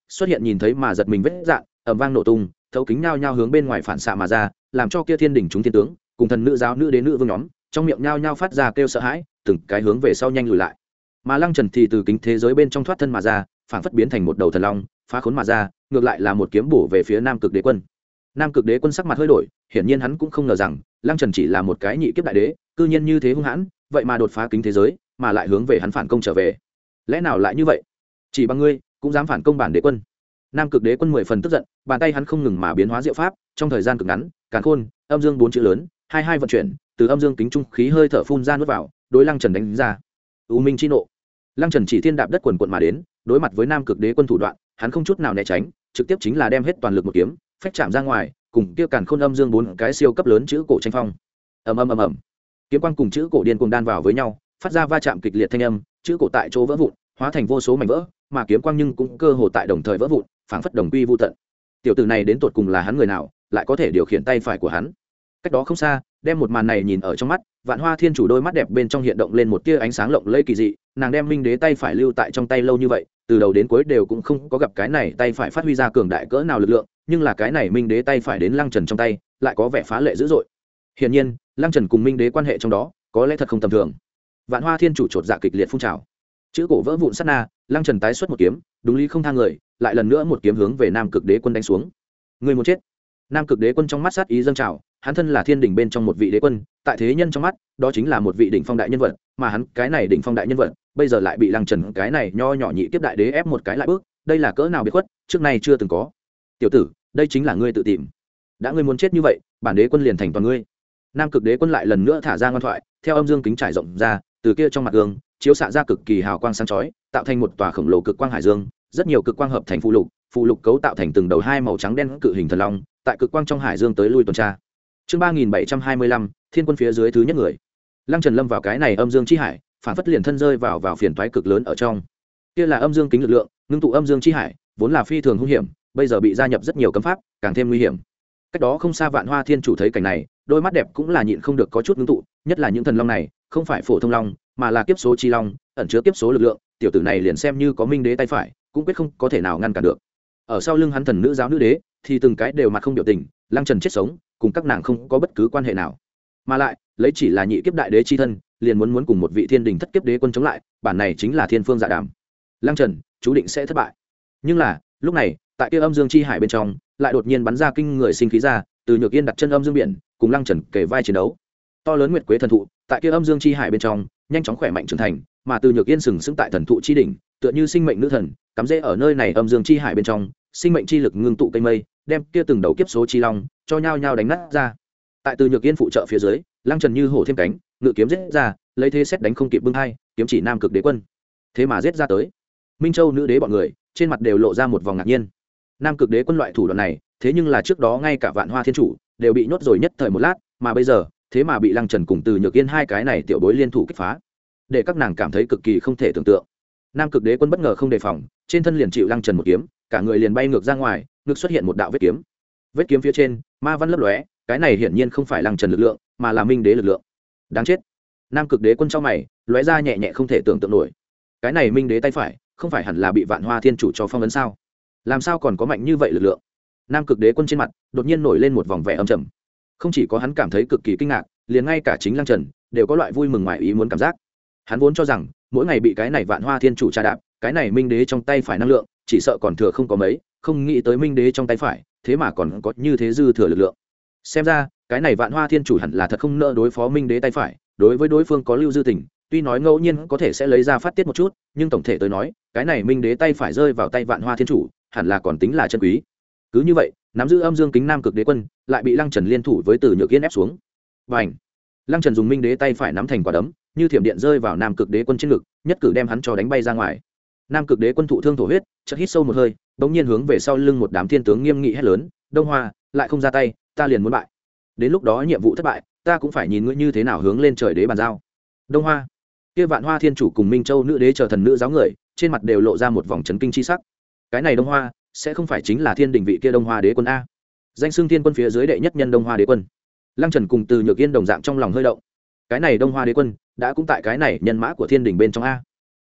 xuất hiện nhìn thấy mà giật mình vết dạn ầm vang nổ tung, thấu kính nhao nhao hướng bên ngoài phản xạ mà ra, làm cho kia thiên đỉnh chúng thiên tướng cùng thần nữ giáo nữ đế nữ vương nhóm trong miệng nhao nhao phát ra kêu sợ hãi, từng cái hướng về sau nhanh lùi lại. Mà Lăng Trần thì từ kính thế giới bên trong thoát thân mà ra, phảng phất biến thành một đầu thần long, phá khốn mà ra, ngược lại là một kiếm bổ về phía Nam Cực Đế quân. Nam Cực Đế quân sắc mặt hơi đổi, hiển nhiên hắn cũng không ngờ rằng Lăng Trần chỉ là một cái nhị kiếp đại đế, cư nhiên như thế hung hãn, vậy mà đột phá kính thế giới, mà lại hướng về hắn phản công trở về. Lẽ nào lại như vậy? Chỉ bằng ngươi cũng dám phản công bản đế quân? Nam Cực Đế quân mười phần tức giận, bàn tay hắn không ngừng mà biến hóa diệu pháp, trong thời gian cực ngắn, càn khôn, âm dương bốn chữ lớn, hai hai vận chuyển, từ âm dương kính trung khí hơi thở phun ra nuốt vào, đối Lăng Trần đánh ra. U minh chi nộ. Lăng Trần chỉ thiên đạp đất quần quần mà đến, đối mặt với Nam Cực Đế quân thủ đoạn, hắn không chút nào né tránh, trực tiếp chính là đem hết toàn lực một kiếm, phách chạm ra ngoài, cùng kia càn khôn âm dương bốn cái siêu cấp lớn chữ cổ tranh phong. Ầm ầm ầm ầm. Kiếm quang cùng chữ cổ điên cuồng đan vào với nhau, phát ra va chạm kịch liệt thanh âm, chữ cổ tại chỗ vỡ vụn, hóa thành vô số mảnh vỡ, mà kiếm quang nhưng cũng cơ hồ tại đồng thời vỡ vụn, phảng phất đồng quy vu tận. Tiểu tử này đến tột cùng là hắn người nào, lại có thể điều khiển tay phải của hắn? Cách đó không xa, đem một màn này nhìn ở trong mắt, Vạn Hoa Thiên chủ đôi mắt đẹp bên trong hiện động lên một tia ánh sáng lộng lẫy kỳ dị, nàng đem Minh Đế tay phải lưu tại trong tay lâu như vậy, từ đầu đến cuối đều cũng không có gặp cái này tay phải phát huy ra cường đại cỡ nào lực lượng, nhưng là cái này Minh Đế tay phải đến Lăng Trần trong tay, lại có vẻ phá lệ dữ dội. Hiển nhiên, Lăng Trần cùng Minh Đế quan hệ trong đó, có lẽ thật không tầm thường. Vạn Hoa Thiên chủ chột dạ kịch liệt phun trào. Chữ cổ vỡ vụn sát na, Lăng Trần tái xuất một kiếm, đúng lý không tha người, lại lần nữa một kiếm hướng về Nam Cực Đế quân đánh xuống. Người muốn chết. Nam Cực Đế quân trong mắt sát ý dâng trào, hắn thân là thiên đỉnh bên trong một vị đế quân, tại thế nhân trong mắt, đó chính là một vị đỉnh phong đại nhân vật, mà hắn cái này đỉnh phong đại nhân vật, bây giờ lại bị Lăng Trần cái này nho nhỏ nhị kiếp đại đế ép một cái lại bước, đây là cỡ nào biệt khuất, trước nay chưa từng có. Tiểu tử, đây chính là ngươi tự tìm. Đã ngươi muốn chết như vậy, bản đế quân liền thành toàn ngươi. Nam Cực Đế quân lại lần nữa thả ra ngoan thoại, theo âm dương kính trải rộng ra, từ kia trong mặt gương, chiếu xạ ra cực kỳ hào quang sáng chói, tạo thành một tòa khổng lồ cực quang hải dương, rất nhiều cực quang hợp thành phụ lục, phụ lục cấu tạo thành từng đầu hai màu trắng đen cự hình thần long, tại cực quang trong hải dương tới lui tuần tra. Chương ba nghìn bảy trăm hai mươi lăm, Thiên quân phía dưới thứ nhất người. Lăng Trần lâm vào cái này âm dương chi hải, phản phất liền thân rơi vào vào phiền toái cực lớn ở trong. Kia là âm dương kính lực lượng, ngưng tụ âm dương chi hải, vốn là phi thường hung hiểm, bây giờ bị gia nhập rất nhiều cấm pháp, càng thêm nguy hiểm. Cách đó không xa Vạn Hoa Thiên chủ thấy cảnh này, đôi mắt đẹp cũng là nhịn không được có chút ngưng tụ, nhất là những thần long này, không phải phổ thông long, mà là kiếp số chi long, ẩn chứa kiếp số lực lượng, tiểu tử này liền xem như có Minh Đế tay phải, cũng quyết không có thể nào ngăn cản được. Ở sau lưng hắn thần nữ giáo nữ đế, thì từng cái đều mặt không biểu tình, Lăng Trần chết sống, cùng các nàng không có bất cứ quan hệ nào. Mà lại, lấy chỉ là nhị kiếp đại đế chi thân, liền muốn muốn cùng một vị thiên đình thất kiếp đế quân chống lại, bản này chính là thiên phương dạ đàm. Lăng Trần, chú định sẽ thất bại. Nhưng là, lúc này, tại kia âm dương chi hải bên trong, lại đột nhiên bắn ra kinh người sinh khí ra, từ Nhược Yên đặt chân âm dương biển, cùng Lăng Trần kề vai chiến đấu. To lớn nguyệt quế thần thụ, tại kia âm dương chi hải bên trong, nhanh chóng khỏe mạnh trưởng thành, mà từ Nhược Yên sừng sững tại thần thụ chi đỉnh, tựa như sinh mệnh nữ thần, cắm rễ ở nơi này âm dương chi hải bên trong, sinh mệnh chi lực ngưng tụ cây mây, đem kia từng đầu kiếp số chi long cho nhau nhau đánh nát ra. Tại từ Nhược Yên phụ trợ phía dưới, Lăng Trần như hổ thêm cánh, ngự kiếm giết ra, lấy thế xét đánh không kịp bưng hai, kiếm chỉ Nam Cực Đế quân. Thế mà giết ra tới. Minh Châu nữ đế bọn người, trên mặt đều lộ ra một vòng ngạc nhiên. Nam Cực Đế quân loại thủ đoạn này, thế nhưng là trước đó ngay cả Vạn Hoa Thiên chủ đều bị nhốt rồi nhất thời một lát, mà bây giờ, thế mà bị Lăng Trần cùng từ Nhược Yên hai cái này tiểu bối liên thủ kích phá, để các nàng cảm thấy cực kỳ không thể tưởng tượng. Nam Cực Đế quân bất ngờ không đề phòng, trên thân liền chịu Lăng Trần một kiếm, cả người liền bay ngược ra ngoài, ngực xuất hiện một đạo vết kiếm. Vết kiếm phía trên, ma văn lấp lóe, cái này hiển nhiên không phải Lăng Trần lực lượng, mà là Minh Đế lực lượng. Đáng chết. Nam Cực Đế quân trong mày, lóe ra nhẹ nhẹ không thể tưởng tượng nổi. Cái này Minh Đế tay phải, không phải hẳn là bị Vạn Hoa Thiên chủ cho phong ấn sao? Làm sao còn có mạnh như vậy lực lượng? Nam Cực Đế quân trên mặt, đột nhiên nổi lên một vòng vẻ âm trầm. Không chỉ có hắn cảm thấy cực kỳ kinh ngạc, liền ngay cả chính Lăng Trần đều có loại vui mừng ngoài ý muốn cảm giác. Hắn vốn cho rằng, mỗi ngày bị cái này Vạn Hoa Thiên chủ tra đạp, cái này Minh Đế trong tay phải năng lượng, chỉ sợ còn thừa không có mấy, không nghĩ tới Minh Đế trong tay phải, thế mà còn có như thế dư thừa lực lượng. Xem ra, cái này Vạn Hoa Thiên chủ hẳn là thật không nỡ đối phó Minh Đế tay phải, đối với đối phương có lưu dư tình, tuy nói ngẫu nhiên có thể sẽ lấy ra phát tiết một chút, nhưng tổng thể tới nói, cái này Minh Đế tay phải rơi vào tay Vạn Hoa Thiên chủ, hẳn là còn tính là chân quý. Cứ như vậy, nắm giữ âm dương kính Nam Cực Đế quân, lại bị Lăng Trần liên thủ với Từ Nhược Yên ép xuống. Bành! Lăng Trần dùng Minh Đế tay phải nắm thành quả đấm, như thiểm điện rơi vào Nam Cực Đế quân trên ngực, nhất cử đem hắn cho đánh bay ra ngoài. Nam Cực Đế quân thụ thương thổ huyết, chợt hít sâu một hơi, bỗng nhiên hướng về sau lưng một đám thiên tướng nghiêm nghị hét lớn, "Đông Hoa, lại không ra tay, ta liền muốn bại. Đến lúc đó nhiệm vụ thất bại, ta cũng phải nhìn ngươi như thế nào hướng lên trời đế bàn giao." Đông Hoa. Kia Vạn Hoa Thiên chủ cùng Minh Châu nữ đế chờ thần nữ giáo người, trên mặt đều lộ ra một vòng chấn kinh chi sắc. Cái này Đông Hoa, sẽ không phải chính là Thiên Đình vị kia Đông Hoa đế quân a? Danh xưng Thiên quân phía dưới đệ nhất nhân Đông Hoa đế quân. Lăng Trần cùng Từ Nhược Yên đồng dạng trong lòng hơi động. Cái này Đông Hoa đế quân, đã cũng tại cái này nhân mã của Thiên Đình bên trong a.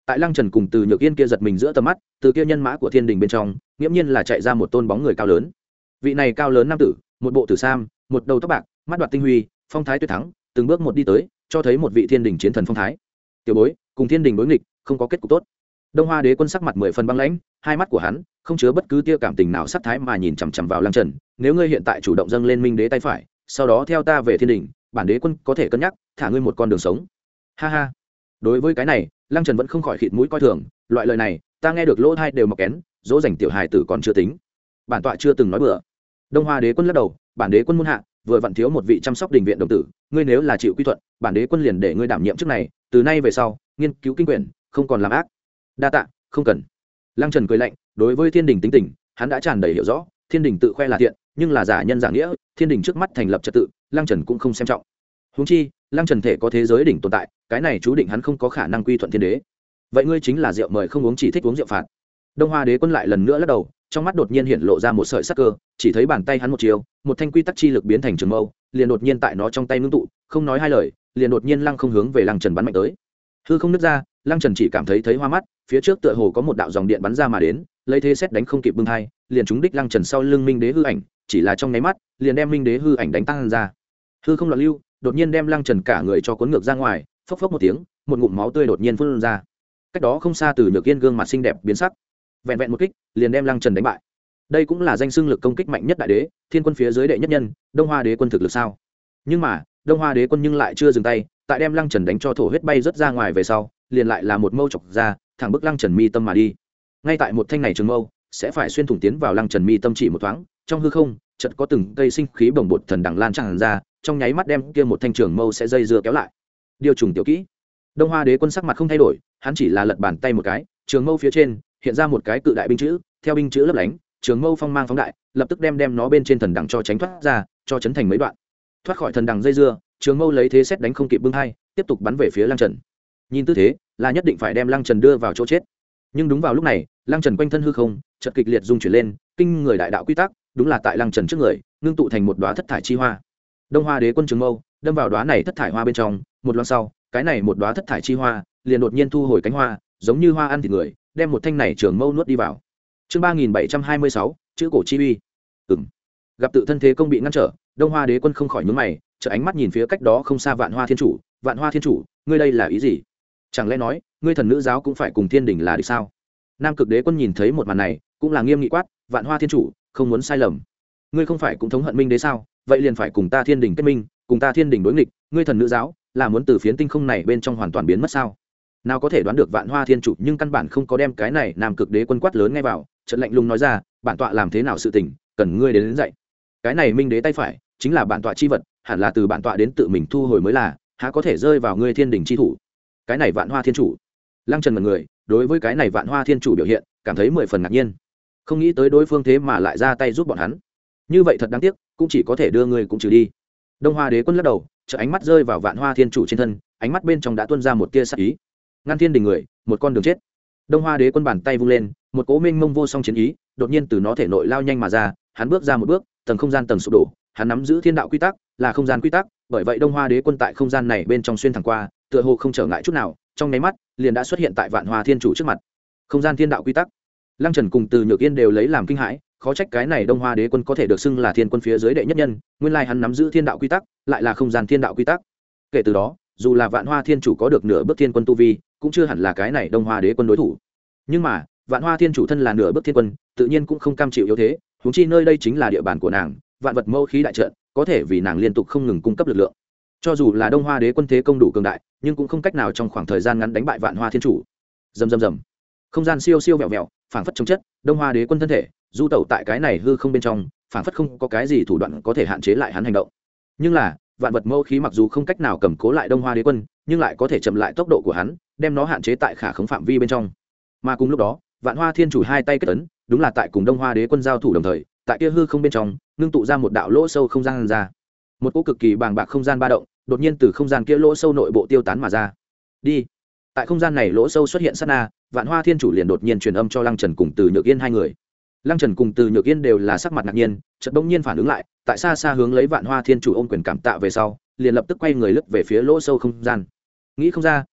tại lăng trần cùng từ nhược yên kia giật mình giữa tầm mắt, từ kia nhân mã của thiên đình bên trong nghiễm nhiên là chạy ra một tôn bóng người cao lớn. Vị này cao lớn nam tử, một bộ tử sam, một đầu tóc bạc, mắt đoạt tinh huy, phong thái tuyệt thắng, từng bước một đi tới, cho thấy một vị thiên đình chiến thần phong thái. Tiểu bối, cùng thiên đình đối nghịch, không có kết cục tốt. Đông Hoa Đế Quân sắc mặt mười phần băng lãnh, hai mắt của hắn không chứa bất cứ tia cảm tình nào sắc thái mà nhìn chằm chằm vào Lăng Trần. Nếu ngươi hiện tại chủ động dâng lên Minh Đế tay phải, sau đó theo ta về thiên đình, bản đế quân có thể cân nhắc thả ngươi một con đường sống. Ha ha. Đối với cái này, Lăng Trần vẫn không khỏi khịt mũi coi thường, loại lời này, ta nghe được lỗ tai đều mọc kén, dỗ dành tiểu hài tử còn chưa tính. Bản tọa chưa từng nói bừa. Đông Hoa Đế Quân lắc đầu, bản đế quân muôn hạ, vừa vặn thiếu một vị chăm sóc đình viện đồng tử, ngươi nếu là chịu quy thuận, bản đế quân liền để ngươi đảm nhiệm chức này, từ nay về sau, nghiên cứu kinh quyển, không còn làm ác. Đa tạ, không cần. Lăng Trần cười lạnh, đối với thiên đình tính tình, hắn đã tràn đầy hiểu rõ, thiên đình tự khoe là thiện, nhưng là giả nhân giả nghĩa, thiên đình trước mắt thành lập trật tự, Lăng Trần cũng không xem trọng. Huống chi, Lăng Trần thể có thế giới đỉnh tồn tại, cái này chú định hắn không có khả năng quy thuận thiên đế. Vậy ngươi chính là rượu mời không uống, chỉ thích uống rượu phạt. Đông Hoa Đế Quân lại lần nữa lắc đầu, trong mắt đột nhiên hiện lộ ra một sợi sắc cơ, chỉ thấy bàn tay hắn một chiều, một thanh quy tắc chi lực biến thành trường mâu, liền đột nhiên tại nó trong tay ngưng tụ, không nói hai lời, liền đột nhiên lăng không hướng về Lăng Trần bắn mạnh tới. Hư không nứt ra, Lăng Trần chỉ cảm thấy thấy hoa mắt, phía trước tựa hồ có một đạo dòng điện bắn ra mà đến, lấy thế xét đánh không kịp bưng hai, liền trúng đích Lăng Trần sau lưng Minh Đế hư ảnh, chỉ là trong nháy mắt, liền đem Minh Đế hư ảnh đánh tăng ra. Hư không loạn lưu, đột nhiên đem Lăng Trần cả người cho cuốn ngược ra ngoài, phốc phốc một tiếng, một ngụm máu tươi đột nhiên phun ra. Cách đó không xa Từ Nhược Yên gương mặt xinh đẹp biến sắc, vẹn vẹn một kích, liền đem Lăng Trần đánh bại. Đây cũng là danh xưng lực công kích mạnh nhất đại đế, thiên quân phía dưới đệ nhất nhân, Đông Hoa Đế Quân thực lực sao? Nhưng mà, Đông Hoa Đế Quân nhưng lại chưa dừng tay, tại đem Lăng Trần đánh cho thổ huyết bay rất ra ngoài về sau, liền lại là một mâu chọc ra, thẳng bức Lăng Trần mi tâm mà đi. Ngay tại một thanh này trường mâu, sẽ phải xuyên thủng tiến vào Lăng Trần mi tâm chỉ một thoáng, trong hư không, chợt có từng cây sinh khí bồng bột thần đằng lan tràn ra, trong nháy mắt đem kia một thanh trường mâu sẽ dây dưa kéo lại. Điều trùng tiểu kỹ. Đông Hoa Đế Quân sắc mặt không thay đổi, hắn chỉ là lật bàn tay một cái, trường mâu phía trên hiện ra một cái cự đại binh chữ, theo binh chữ lấp lánh, trường mâu phong mang phóng đại, lập tức đem đem nó bên trên thần đằng cho tránh thoát ra, cho chấn thành mấy đoạn. Thoát khỏi thần đằng dây dưa, trường mâu lấy thế xét đánh không kịp bưng hai, tiếp tục bắn về phía Lăng Trần. Nhìn tư thế, là nhất định phải đem Lăng Trần đưa vào chỗ chết. Nhưng đúng vào lúc này, Lăng Trần quanh thân hư không chợt kịch liệt rung chuyển lên, kinh người đại đạo quy tắc, đúng là tại Lăng Trần trước người, ngưng tụ thành một đóa thất thải chi hoa. Đông Hoa Đế Quân trường mâu đâm vào đóa này thất thải hoa bên trong, một loáng sau, cái này một đóa thất thải chi hoa liền đột nhiên thu hồi cánh hoa, giống như hoa ăn thịt người, đem một thanh này trường mâu nuốt đi vào. Chương ba nghìn bảy trăm hai mươi sáu, chữ cổ chi uy. Ừm. Gặp tự thân thế công bị ngăn trở, Đông Hoa Đế Quân không khỏi nhướng mày, chợt ánh mắt nhìn phía cách đó không xa Vạn Hoa Thiên Chủ, Vạn Hoa Thiên Chủ, ngươi đây là ý gì? Chẳng lẽ nói, ngươi thần nữ giáo cũng phải cùng thiên đình là địch sao? Nam Cực Đế Quân nhìn thấy một màn này, cũng là nghiêm nghị quát, Vạn Hoa Thiên Chủ, không muốn sai lầm. Ngươi không phải cũng thống hận Minh Đế sao? Vậy liền phải cùng ta thiên đình kết minh, cùng ta thiên đình đối nghịch, ngươi thần nữ giáo là muốn từ phiến tinh không này bên trong hoàn toàn biến mất sao? Nào có thể đoán được Vạn Hoa Thiên Chủ nhưng căn bản không có đem cái này Nam Cực Đế Quân quát lớn ngay vào, trận lạnh lùng nói ra, bản tọa làm thế nào sự tình, cần ngươi đến, đến dạy. Cái này Minh Đế tay phải chính là bản tọa chi vật, hẳn là từ bản tọa đến tự mình thu hồi mới là, há có thể rơi vào ngươi thiên đình chi thủ. Cái này Vạn Hoa Thiên Chủ. Lăng Trần mật người, đối với cái này Vạn Hoa Thiên Chủ biểu hiện, cảm thấy mười phần ngạc nhiên. Không nghĩ tới đối phương thế mà lại ra tay giúp bọn hắn. Như vậy thật đáng tiếc, cũng chỉ có thể đưa ngươi cũng trừ đi. Đông Hoa Đế Quân lắc đầu, chợ ánh mắt rơi vào Vạn Hoa Thiên Chủ trên thân, ánh mắt bên trong đã tuôn ra một tia sát ý. Ngăn thiên đình người, một con đường chết. Đông Hoa Đế Quân bàn tay vung lên, một cỗ mênh mông vô song chiến ý đột nhiên từ nó thể nội lao nhanh mà ra, hắn bước ra một bước, tầng không gian tầng sụp đổ, hắn nắm giữ thiên đạo quy tắc, là không gian quy tắc, bởi vậy Đông Hoa Đế Quân tại không gian này bên trong xuyên thẳng qua, tựa hồ không trở ngại chút nào, trong nháy mắt liền đã xuất hiện tại Vạn Hoa Thiên Chủ trước mặt. Không gian thiên đạo quy tắc. Lăng Trần cùng Từ Nhược Yên đều lấy làm kinh hãi, khó trách cái này Đông Hoa Đế Quân có thể được xưng là thiên quân phía dưới đệ nhất nhân, nguyên lai hắn nắm giữ thiên đạo quy tắc, lại là không gian thiên đạo quy tắc. Kể từ đó, dù là Vạn Hoa Thiên Chủ có được nửa bước thiên quân tu vi, cũng chưa hẳn là cái này Đông Hoa Đế Quân đối thủ. Nhưng mà, Vạn Hoa Thiên Chủ thân là nửa bước thiên quân, tự nhiên cũng không cam chịu yếu thế, huống chi nơi đây chính là địa bàn của nàng, vạn vật mâu khí đại trận, có thể vì nàng liên tục không ngừng cung cấp lực lượng. Cho dù là Đông Hoa Đế Quân thế công đủ cường đại, nhưng cũng không cách nào trong khoảng thời gian ngắn đánh bại Vạn Hoa Thiên Chủ. Rầm rầm rầm. Không gian siêu siêu vẹo vẹo, phảng phất chống chất, Đông Hoa Đế Quân thân thể du tẩu tại cái này hư không bên trong, phảng phất không có cái gì thủ đoạn có thể hạn chế lại hắn hành động. Nhưng là, vạn vật mâu khí mặc dù không cách nào cầm cố lại Đông Hoa Đế Quân, nhưng lại có thể chậm lại tốc độ của hắn, đem nó hạn chế tại khả khống phạm vi bên trong. Mà cùng lúc đó, Vạn Hoa Thiên Chủ hai tay kết ấn, đúng là tại cùng Đông Hoa Đế Quân giao thủ đồng thời, tại kia hư không bên trong, ngưng tụ ra một đạo lỗ sâu không gian ra. Một cỗ cực kỳ bàng bạc không gian ba động, đột nhiên từ không gian kia lỗ sâu nội bộ tiêu tán mà ra. Đi. Tại không gian này lỗ sâu xuất hiện sát na, Vạn Hoa Thiên Chủ liền đột nhiên truyền âm cho Lăng Trần cùng Từ Nhược Yên hai người. Lăng Trần cùng Từ Nhược Yên đều là sắc mặt ngạc nhiên, chợt bỗng nhiên phản ứng lại, tại xa xa hướng lấy Vạn Hoa Thiên Chủ ôm quyền cảm tạ về sau, liền lập tức quay người lướt về phía lỗ sâu không gian. Nghĩ không ra,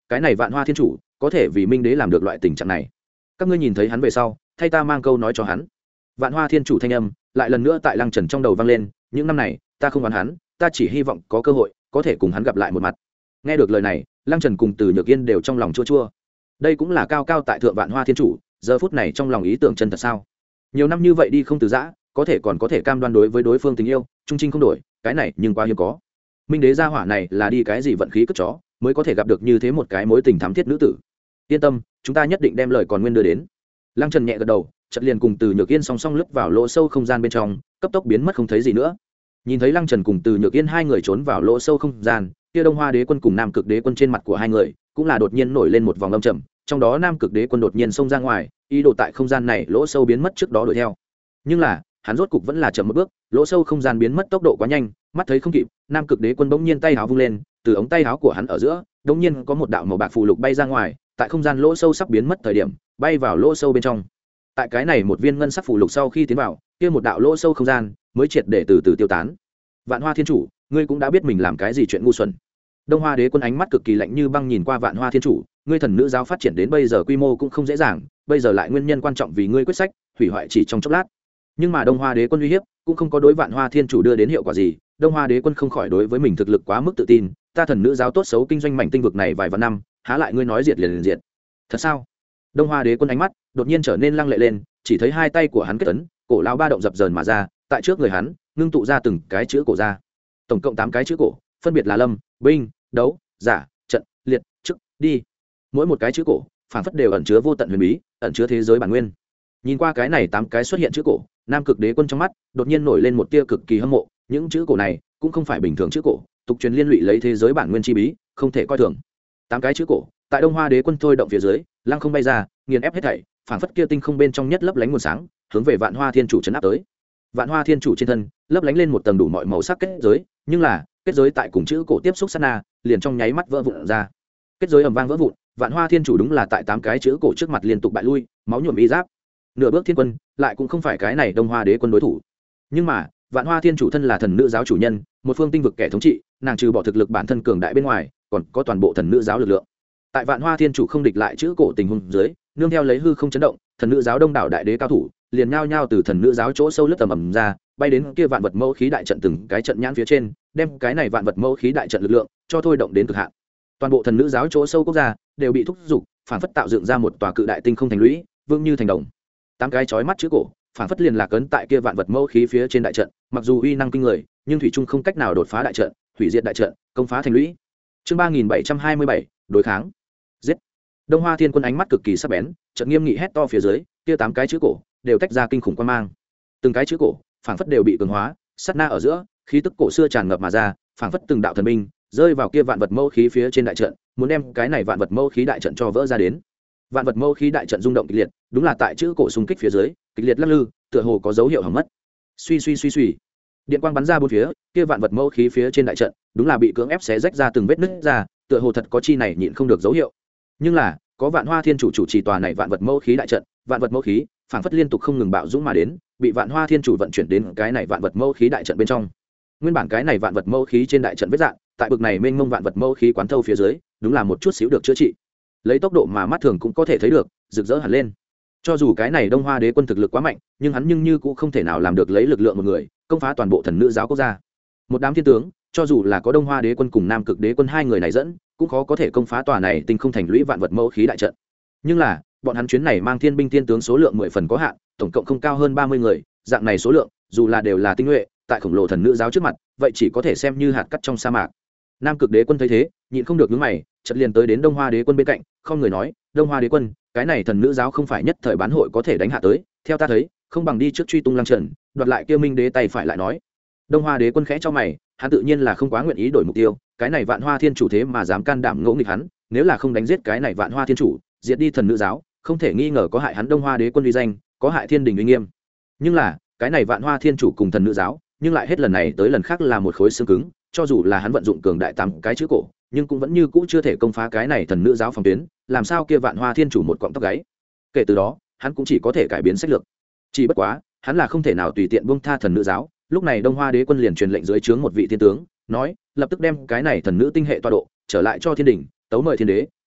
cái này Vạn Hoa Thiên Chủ có thể vì Minh Đế làm được loại tình trạng này. Các ngươi nhìn thấy hắn về sau, thay ta mang câu nói cho hắn. Vạn Hoa Thiên Chủ thanh âm lại lần nữa tại Lăng Trần trong đầu vang lên, những năm này ta không oán hắn, ta chỉ hy vọng có cơ hội có thể cùng hắn gặp lại một mặt. Nghe được lời này, Lăng Trần cùng Từ Nhược Yên đều trong lòng chua chua. Đây cũng là cao cao tại thượng Vạn Hoa Thiên Chủ, giờ phút này trong lòng ý tưởng chân thật sao? Nhiều năm như vậy đi không từ giã, có thể còn có thể cam đoan đối với đối phương tình yêu, trung trinh không đổi, cái này nhưng quá hiếm có. Minh Đế gia hỏa này là đi cái gì vận khí cất chó, mới có thể gặp được như thế một cái mối tình thắm thiết nữ tử. Yên tâm, chúng ta nhất định đem lời còn nguyên đưa đến. Lăng Trần nhẹ gật đầu, chợt liền cùng Từ Nhược Yên song song lướt vào lỗ sâu không gian bên trong, cấp tốc biến mất không thấy gì nữa. Nhìn thấy Lăng Trần cùng Từ Nhược Yên hai người trốn vào lỗ sâu không gian, kia Đông Hoa Đế quân cùng Nam Cực Đế quân trên mặt của hai người cũng là đột nhiên nổi lên một vòng âm trầm, trong đó Nam Cực Đế quân đột nhiên xông ra ngoài, ý đồ tại không gian này lỗ sâu biến mất trước đó đuổi theo. Nhưng là, hắn rốt cục vẫn là chậm một bước, lỗ sâu không gian biến mất tốc độ quá nhanh, mắt thấy không kịp, Nam Cực Đế quân bỗng nhiên tay háo vung lên, từ ống tay háo của hắn ở giữa, đột nhiên có một đạo màu bạc phù lục bay ra ngoài, tại không gian lỗ sâu sắp biến mất thời điểm, bay vào lỗ sâu bên trong. Tại cái này một viên ngân sắc phù lục sau khi tiến vào, kia một đạo lỗ sâu không gian mới triệt để từ từ tiêu tán. Vạn Hoa Thiên Chủ, ngươi cũng đã biết mình làm cái gì chuyện ngu xuẩn. Đông Hoa Đế quân ánh mắt cực kỳ lạnh như băng nhìn qua Vạn Hoa Thiên Chủ, ngươi thần nữ giáo phát triển đến bây giờ quy mô cũng không dễ dàng, bây giờ lại nguyên nhân quan trọng vì ngươi quyết sách hủy hoại chỉ trong chốc lát. Nhưng mà Đông Hoa Đế quân uy hiếp cũng không có đối Vạn Hoa Thiên Chủ đưa đến hiệu quả gì, Đông Hoa Đế quân không khỏi đối với mình thực lực quá mức tự tin, ta thần nữ giáo tốt xấu kinh doanh mảnh tinh vực này vài vạn năm, há lại ngươi nói diệt liền liền diệt. Thật sao? Đông Hoa Đế quân ánh mắt đột nhiên trở nên lăng lệ lên, chỉ thấy hai tay của hắn kết ấn, cổ lao ba động dập dờn mà ra, tại trước người hắn ngưng tụ ra từng cái chữ cổ ra, tổng cộng tám cái chữ cổ, phân biệt là lâm, binh, đấu, giả, trận, liệt, chức, đi. Mỗi một cái chữ cổ phảng phất đều ẩn chứa vô tận huyền bí, ẩn chứa thế giới bản nguyên. Nhìn qua cái này tám cái xuất hiện chữ cổ, Nam Cực Đế quân trong mắt đột nhiên nổi lên một tia cực kỳ hâm mộ, những chữ cổ này cũng không phải bình thường chữ cổ, tục truyền liên lụy lấy thế giới bản nguyên chi bí, không thể coi thường. Tám cái chữ cổ tại Đông Hoa Đế quân thôi động phía dưới, lăng không bay ra, nghiền ép hết thảy, phảng phất kia tinh không bên trong nhất lấp lánh nguồn sáng, hướng về Vạn Hoa Thiên Chủ trấn áp tới. Vạn Hoa Thiên Chủ trên thân lấp lánh lên một tầng đủ mọi màu sắc kết giới, nhưng là kết giới tại cùng chữ cổ tiếp xúc sát na, liền trong nháy mắt vỡ vụn ra. Kết giới ầm vang vỡ vụn, Vạn Hoa Thiên Chủ đúng là tại tám cái chữ cổ trước mặt liên tục bại lui, máu nhuộm y giáp. Nửa bước thiên quân, lại cũng không phải cái này Đông Hoa Đế quân đối thủ. Nhưng mà, Vạn Hoa Thiên Chủ thân là thần nữ giáo chủ nhân, một phương tinh vực kẻ thống trị, nàng trừ bỏ thực lực bản thân cường đại bên ngoài, còn có toàn bộ thần nữ giáo lực lượng. Tại Vạn Hoa Thiên Chủ không địch lại chữ cổ tình huống dưới, nương theo lấy hư không chấn động, thần nữ giáo đông đảo đại đế cao thủ liền nhao nhao từ thần nữ giáo chỗ sâu lướt tầm ầm ra, bay đến kia vạn vật mẫu khí đại trận từng cái trận nhãn phía trên, đem cái này vạn vật mẫu khí đại trận lực lượng cho thôi động đến cực hạn. Toàn bộ thần nữ giáo chỗ sâu quốc gia đều bị thúc giục, phản phất tạo dựng ra một tòa cự đại tinh không thành lũy, vương như thành đồng. Tám cái chói mắt chữ cổ, phản phất liền lạc ấn tại kia vạn vật mẫu khí phía trên đại trận, mặc dù uy năng kinh người, nhưng thủy trung không cách nào đột phá đại trận, hủy diệt đại trận, công phá thành lũy. Chương ba nghìn bảy trăm hai mươi bảy, đối kháng. Giết. Đông Hoa Thiên Quân ánh mắt cực kỳ sắc bén, trận nghiêm nghị hét to phía dưới, kia tám cái chữ cổ đều tách ra kinh khủng quan mang. Từng cái chữ cổ, phảng phất đều bị cường hóa, sát na ở giữa, khí tức cổ xưa tràn ngập mà ra, phảng phất từng đạo thần binh rơi vào kia vạn vật mâu khí phía trên đại trận, muốn đem cái này vạn vật mâu khí đại trận cho vỡ ra đến. Vạn vật mâu khí đại trận rung động kịch liệt, đúng là tại chữ cổ xung kích phía dưới, kịch liệt lắc lư, tựa hồ có dấu hiệu hỏng mất. Suy suy suy suy, điện quang bắn ra bốn phía, kia vạn vật mâu khí phía trên đại trận, đúng là bị cưỡng ép xé rách ra từng vết nứt ra, tựa hồ thật có chi này nhịn không được dấu hiệu. Nhưng là, có Vạn Hoa Thiên Chủ chủ trì tòa này vạn vật mâu khí đại trận, vạn vật mâu khí phảng phất liên tục không ngừng bạo dũng mà đến, bị Vạn Hoa Thiên Chủ vận chuyển đến cái này vạn vật mâu khí đại trận bên trong. Nguyên bản cái này vạn vật mâu khí trên đại trận vết dạng, tại bực này mênh mông vạn vật mâu khí quán thâu phía dưới, đúng là một chút xíu được chữa trị. Lấy tốc độ mà mắt thường cũng có thể thấy được, rực rỡ hẳn lên. Cho dù cái này Đông Hoa Đế quân thực lực quá mạnh, nhưng hắn nhưng như cũng không thể nào làm được lấy lực lượng một người công phá toàn bộ thần nữ giáo quốc gia. Một đám thiên tướng, cho dù là có Đông Hoa Đế quân cùng Nam Cực Đế quân hai người này dẫn, cũng khó có thể công phá tòa này tinh không thành lũy vạn vật mâu khí đại trận. Nhưng là, bọn hắn chuyến này mang thiên binh thiên tướng số lượng mười phần có hạn, tổng cộng không cao hơn ba mươi người, dạng này số lượng, dù là đều là tinh nhuệ, tại khổng lồ thần nữ giáo trước mặt, vậy chỉ có thể xem như hạt cát trong sa mạc. Nam Cực Đế quân thấy thế, nhịn không được nhướng mày, chợt liền tới đến Đông Hoa Đế quân bên cạnh, không người nói, Đông Hoa Đế quân, cái này thần nữ giáo không phải nhất thời bán hội có thể đánh hạ tới, theo ta thấy, không bằng đi trước truy tung Lăng Trần, đoạt lại kia Minh Đế tay phải lại nói. Đông Hoa Đế quân khẽ cho mày, hắn tự nhiên là không quá nguyện ý đổi mục tiêu, cái này Vạn Hoa Thiên Chủ thế mà dám can đảm ngỗ nghịch hắn, nếu là không đánh giết cái này Vạn Hoa Thiên Chủ, diệt đi thần nữ giáo, không thể nghi ngờ có hại hắn Đông Hoa Đế quân uy danh, có hại thiên đình uy nghiêm. Nhưng là, cái này Vạn Hoa Thiên Chủ cùng thần nữ giáo, nhưng lại hết lần này tới lần khác là một khối xương cứng, cho dù là hắn vận dụng cường đại tám cái chữ cổ, nhưng cũng vẫn như cũ chưa thể công phá cái này thần nữ giáo phòng tuyến, làm sao kia Vạn Hoa Thiên Chủ một cọng tóc gáy. Kể từ đó, hắn cũng chỉ có thể cải biến sách lược. Chỉ bất quá, hắn là không thể nào tùy tiện buông tha thần nữ giáo, lúc này Đông Hoa Đế quân liền truyền lệnh dưới trướng một vị thiên tướng, nói, lập tức đem cái này thần nữ tinh hệ tọa độ trở lại cho thiên đình, tấu mời thiên đế,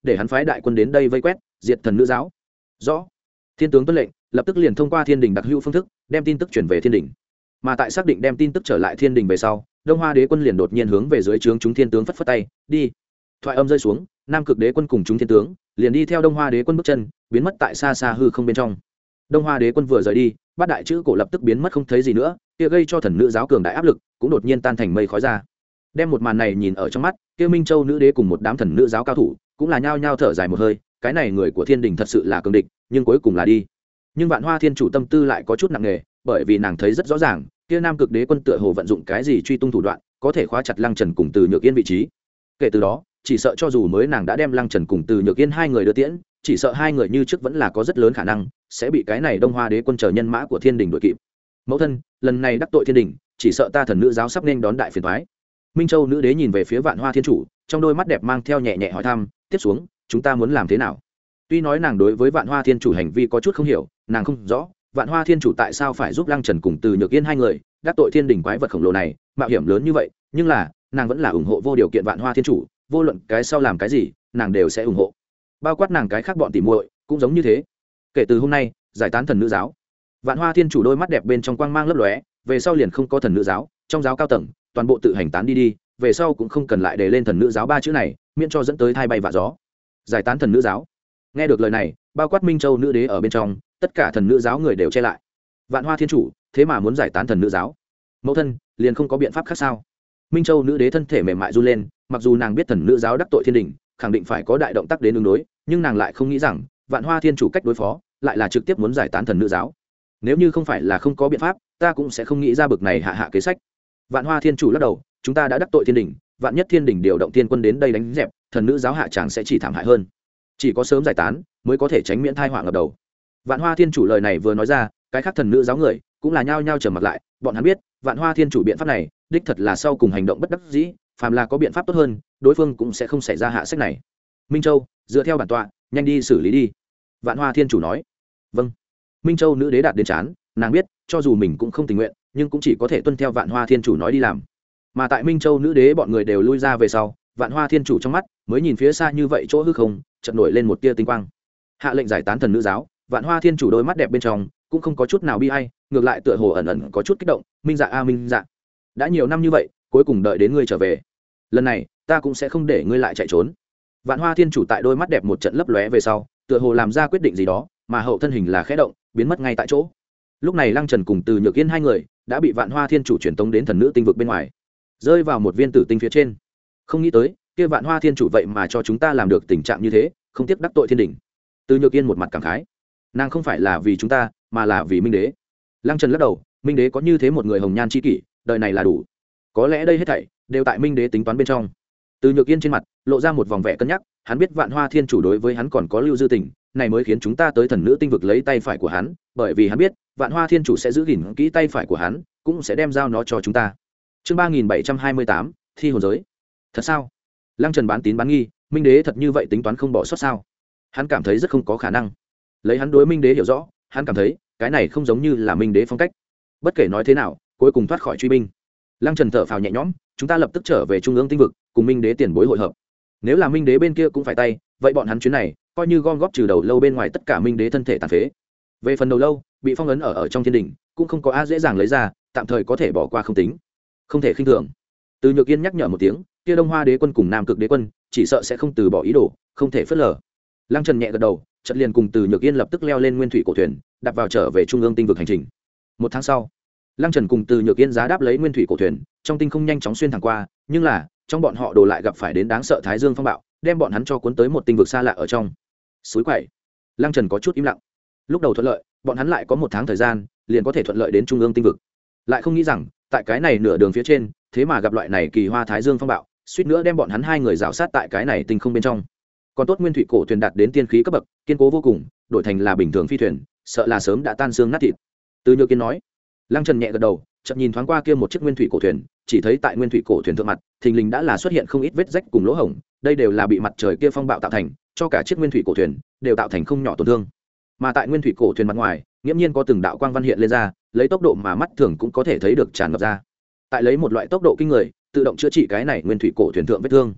để hắn phái đại quân đến đây vây quét diệt thần nữ giáo. Rõ. Thiên tướng tuân lệnh, lập tức liền thông qua thiên đình đặc hữu phương thức đem tin tức chuyển về thiên đình. Mà tại xác định đem tin tức trở lại thiên đình về sau, Đông Hoa đế quân liền đột nhiên hướng về dưới trướng chúng thiên tướng phất phất tay, đi. Thoại âm rơi xuống, Nam Cực đế quân cùng chúng thiên tướng liền đi theo Đông Hoa đế quân bước chân, biến mất tại xa xa hư không bên trong. Đông Hoa đế quân vừa rời đi, bát đại chữ cổ lập tức biến mất không thấy gì nữa, kia gây cho thần nữ giáo cường đại áp lực cũng đột nhiên tan thành mây khói ra. Đem một màn này nhìn ở trong mắt, kia Minh Châu nữ đế cùng một đám thần nữ giáo cao thủ cũng là nhao nhao thở dài một hơi, cái này người của thiên đình thật sự là cường địch, nhưng cuối cùng là đi. Nhưng Vạn Hoa Thiên chủ tâm tư lại có chút nặng nề, bởi vì nàng thấy rất rõ ràng, kia Nam Cực đế quân tựa hồ vận dụng cái gì truy tung thủ đoạn, có thể khóa chặt Lăng Trần cùng Từ Nhược Yên vị trí. Kể từ đó, chỉ sợ cho dù mới nàng đã đem Lăng Trần cùng Từ Nhược Yên hai người đưa tiễn, chỉ sợ hai người như trước vẫn là có rất lớn khả năng sẽ bị cái này Đông Hoa đế quân chờ nhân mã của thiên đình đuổi kịp. Mẫu thân, lần này đắc tội thiên đình, chỉ sợ ta thần nữ giáo sắp nên đón đại phiền toái. Minh Châu nữ đế nhìn về phía Vạn Hoa Thiên chủ, trong đôi mắt đẹp mang theo nhẹ nhẹ hỏi thăm, tiếp xuống chúng ta muốn làm thế nào? Tuy nói nàng đối với Vạn Hoa Thiên chủ hành vi có chút không hiểu, nàng không rõ Vạn Hoa Thiên chủ tại sao phải giúp Lăng Trần cùng Từ Nhược Yên hai người đắc tội thiên đình quái vật khổng lồ này, mạo hiểm lớn như vậy, nhưng là nàng vẫn là ủng hộ vô điều kiện Vạn Hoa Thiên chủ, vô luận cái sau làm cái gì, nàng đều sẽ ủng hộ. Bao quát nàng cái khác bọn tỉ muội cũng giống như thế. Kể từ hôm nay, giải tán thần nữ giáo. Vạn Hoa Thiên chủ đôi mắt đẹp bên trong quang mang lấp lóe, về sau liền không có thần nữ giáo, trong giáo cao tầng toàn bộ tự hành tán đi đi, về sau cũng không cần lại đề lên thần nữ giáo ba chữ này, miễn cho dẫn tới thai bay vạ gió. Giải tán thần nữ giáo. Nghe được lời này, bao quát Minh Châu nữ đế ở bên trong, tất cả thần nữ giáo người đều che lại. Vạn Hoa Thiên chủ thế mà muốn giải tán thần nữ giáo, mẫu thân liền không có biện pháp khác sao? Minh Châu nữ đế thân thể mềm mại run lên, mặc dù nàng biết thần nữ giáo đắc tội thiên đình, khẳng định phải có đại động tác đến ứng đối, nhưng nàng lại không nghĩ rằng Vạn Hoa Thiên chủ cách đối phó lại là trực tiếp muốn giải tán thần nữ giáo. Nếu như không phải là không có biện pháp, ta cũng sẽ không nghĩ ra bực này hạ hạ kế sách. Vạn Hoa Thiên chủ lắc đầu, chúng ta đã đắc tội thiên đình, vạn nhất thiên đình điều động thiên quân đến đây đánh dẹp, thần nữ giáo hạ chẳng sẽ chỉ thảm hại hơn. Chỉ có sớm giải tán mới có thể tránh miễn tai họa ngập đầu. Vạn Hoa Thiên chủ lời này vừa nói ra, cái khác thần nữ giáo người cũng là nhao nhao trầm mặt lại, bọn hắn biết Vạn Hoa Thiên chủ biện pháp này đích thật là sau cùng hành động bất đắc dĩ, phàm là có biện pháp tốt hơn, đối phương cũng sẽ không xảy ra hạ sách này. Minh Châu, dựa theo bản tọa, nhanh đi xử lý đi. Vạn Hoa Thiên chủ nói. Vâng. Minh Châu nữ đế đạt đến chán, nàng biết cho dù mình cũng không tình nguyện, nhưng cũng chỉ có thể tuân theo Vạn Hoa Thiên chủ nói đi làm. Mà tại Minh Châu nữ đế bọn người đều lui ra về sau, Vạn Hoa Thiên chủ trong mắt mới nhìn phía xa như vậy chỗ hư không, chợt nổi lên một tia tinh quang. Hạ lệnh giải tán thần nữ giáo. Vạn Hoa Thiên chủ đôi mắt đẹp bên trong cũng không có chút nào bi ai, ngược lại tựa hồ ẩn ẩn có chút kích động. Minh dạ a Minh dạ, đã nhiều năm như vậy, cuối cùng đợi đến ngươi trở về, lần này ta cũng sẽ không để ngươi lại chạy trốn. Vạn Hoa Thiên chủ tại đôi mắt đẹp một trận lấp lóe về sau, tựa hồ làm ra quyết định gì đó, mà hậu thân hình là khẽ động, biến mất ngay tại chỗ. Lúc này Lăng Trần cùng Từ Nhược Yên hai người đã bị Vạn Hoa Thiên chủ truyền tống đến thần nữ tinh vực bên ngoài, rơi vào một viên tử tinh phía trên. Không nghĩ tới kia Vạn Hoa Thiên chủ vậy mà cho chúng ta làm được tình trạng như thế, không tiếc đắc tội thiên đình. Từ Nhược Yên một mặt cảm khái, nàng không phải là vì chúng ta, mà là vì Minh Đế. Lăng Trần lắc đầu, Minh Đế có như thế một người hồng nhan chi kỷ, đời này là đủ. Có lẽ đây hết thảy đều tại Minh Đế tính toán bên trong. Từ Nhược Yên trên mặt lộ ra một vòng vẻ cân nhắc, hắn biết Vạn Hoa Thiên chủ đối với hắn còn có lưu dư tình, này mới khiến chúng ta tới thần nữ tinh vực lấy tay phải của hắn, bởi vì hắn biết Vạn Hoa Thiên chủ sẽ giữ gìn kỹ tay phải của hắn, cũng sẽ đem giao nó cho chúng ta. Chương ba nghìn bảy trăm hai mươi tám, thi hồn giới. Thật sao? Lăng Trần bán tín bán nghi, Minh Đế thật như vậy tính toán không bỏ sót sao? Hắn cảm thấy rất không có khả năng. Lấy hắn đối Minh Đế hiểu rõ, hắn cảm thấy cái này không giống như là Minh Đế phong cách. Bất kể nói thế nào, cuối cùng thoát khỏi truy binh. Lăng Trần thở phào nhẹ nhõm, chúng ta lập tức trở về trung ương tinh vực, cùng Minh Đế tiền bối hội hợp. Nếu là Minh Đế bên kia cũng phải tay, vậy bọn hắn chuyến này coi như gom góp trừ đầu lâu bên ngoài tất cả Minh Đế thân thể tàn phế. Về phần đầu lâu bị phong ấn ở ở trong thiên đình, cũng không có a dễ dàng lấy ra, tạm thời có thể bỏ qua không tính, không thể khinh thường. Từ Nhược Yên nhắc nhở một tiếng, kia Đông Hoa đế quân cùng Nam Cực đế quân chỉ sợ sẽ không từ bỏ ý đồ, không thể phớt lờ. Lăng Trần nhẹ gật đầu, chợt liền cùng Từ Nhược Yên lập tức leo lên nguyên thủy cổ thuyền, đạp vào trở về trung ương tinh vực hành trình. Một tháng sau, Lăng Trần cùng Từ Nhược Yên giá đáp lấy nguyên thủy cổ thuyền, trong tinh không nhanh chóng xuyên thẳng qua, nhưng là trong bọn họ đồ lại gặp phải đến đáng sợ Thái Dương phong bạo, đem bọn hắn cho cuốn tới một tinh vực xa lạ ở trong. Suối quậy. Lăng Trần có chút im lặng. Lúc đầu thuận lợi, bọn hắn lại có một tháng thời gian, liền có thể thuận lợi đến trung ương tinh vực. Lại không nghĩ rằng, tại cái này nửa đường phía trên, thế mà gặp loại này kỳ hoa Thái Dương phong bạo, suýt nữa đem bọn hắn hai người rào sát tại cái này tinh không bên trong. Còn tốt nguyên thủy cổ thuyền đạt đến tiên khí cấp bậc, kiên cố vô cùng, đổi thành là bình thường phi thuyền, sợ là sớm đã tan xương nát thịt. Từ Nhược Yên nói. Lăng Trần nhẹ gật đầu, chợt nhìn thoáng qua kia một chiếc nguyên thủy cổ thuyền, chỉ thấy tại nguyên thủy cổ thuyền thượng mặt, thình lình đã là xuất hiện không ít vết rách cùng lỗ hổng, đây đều là bị mặt trời kia phong bạo tạo thành, cho cả chiếc nguyên thủy cổ thuyền đều tạo thành không nhỏ tổn thương. Mà tại nguyên thủy cổ thuyền mặt ngoài, nghiễm nhiên có từng đạo quang văn hiện lên ra, lấy tốc độ mà mắt thường cũng có thể thấy được tràn ngập ra. Tại lấy một loại tốc độ kinh người, tự động chữa trị cái này nguyên thủy cổ thuyền thượng vết thương.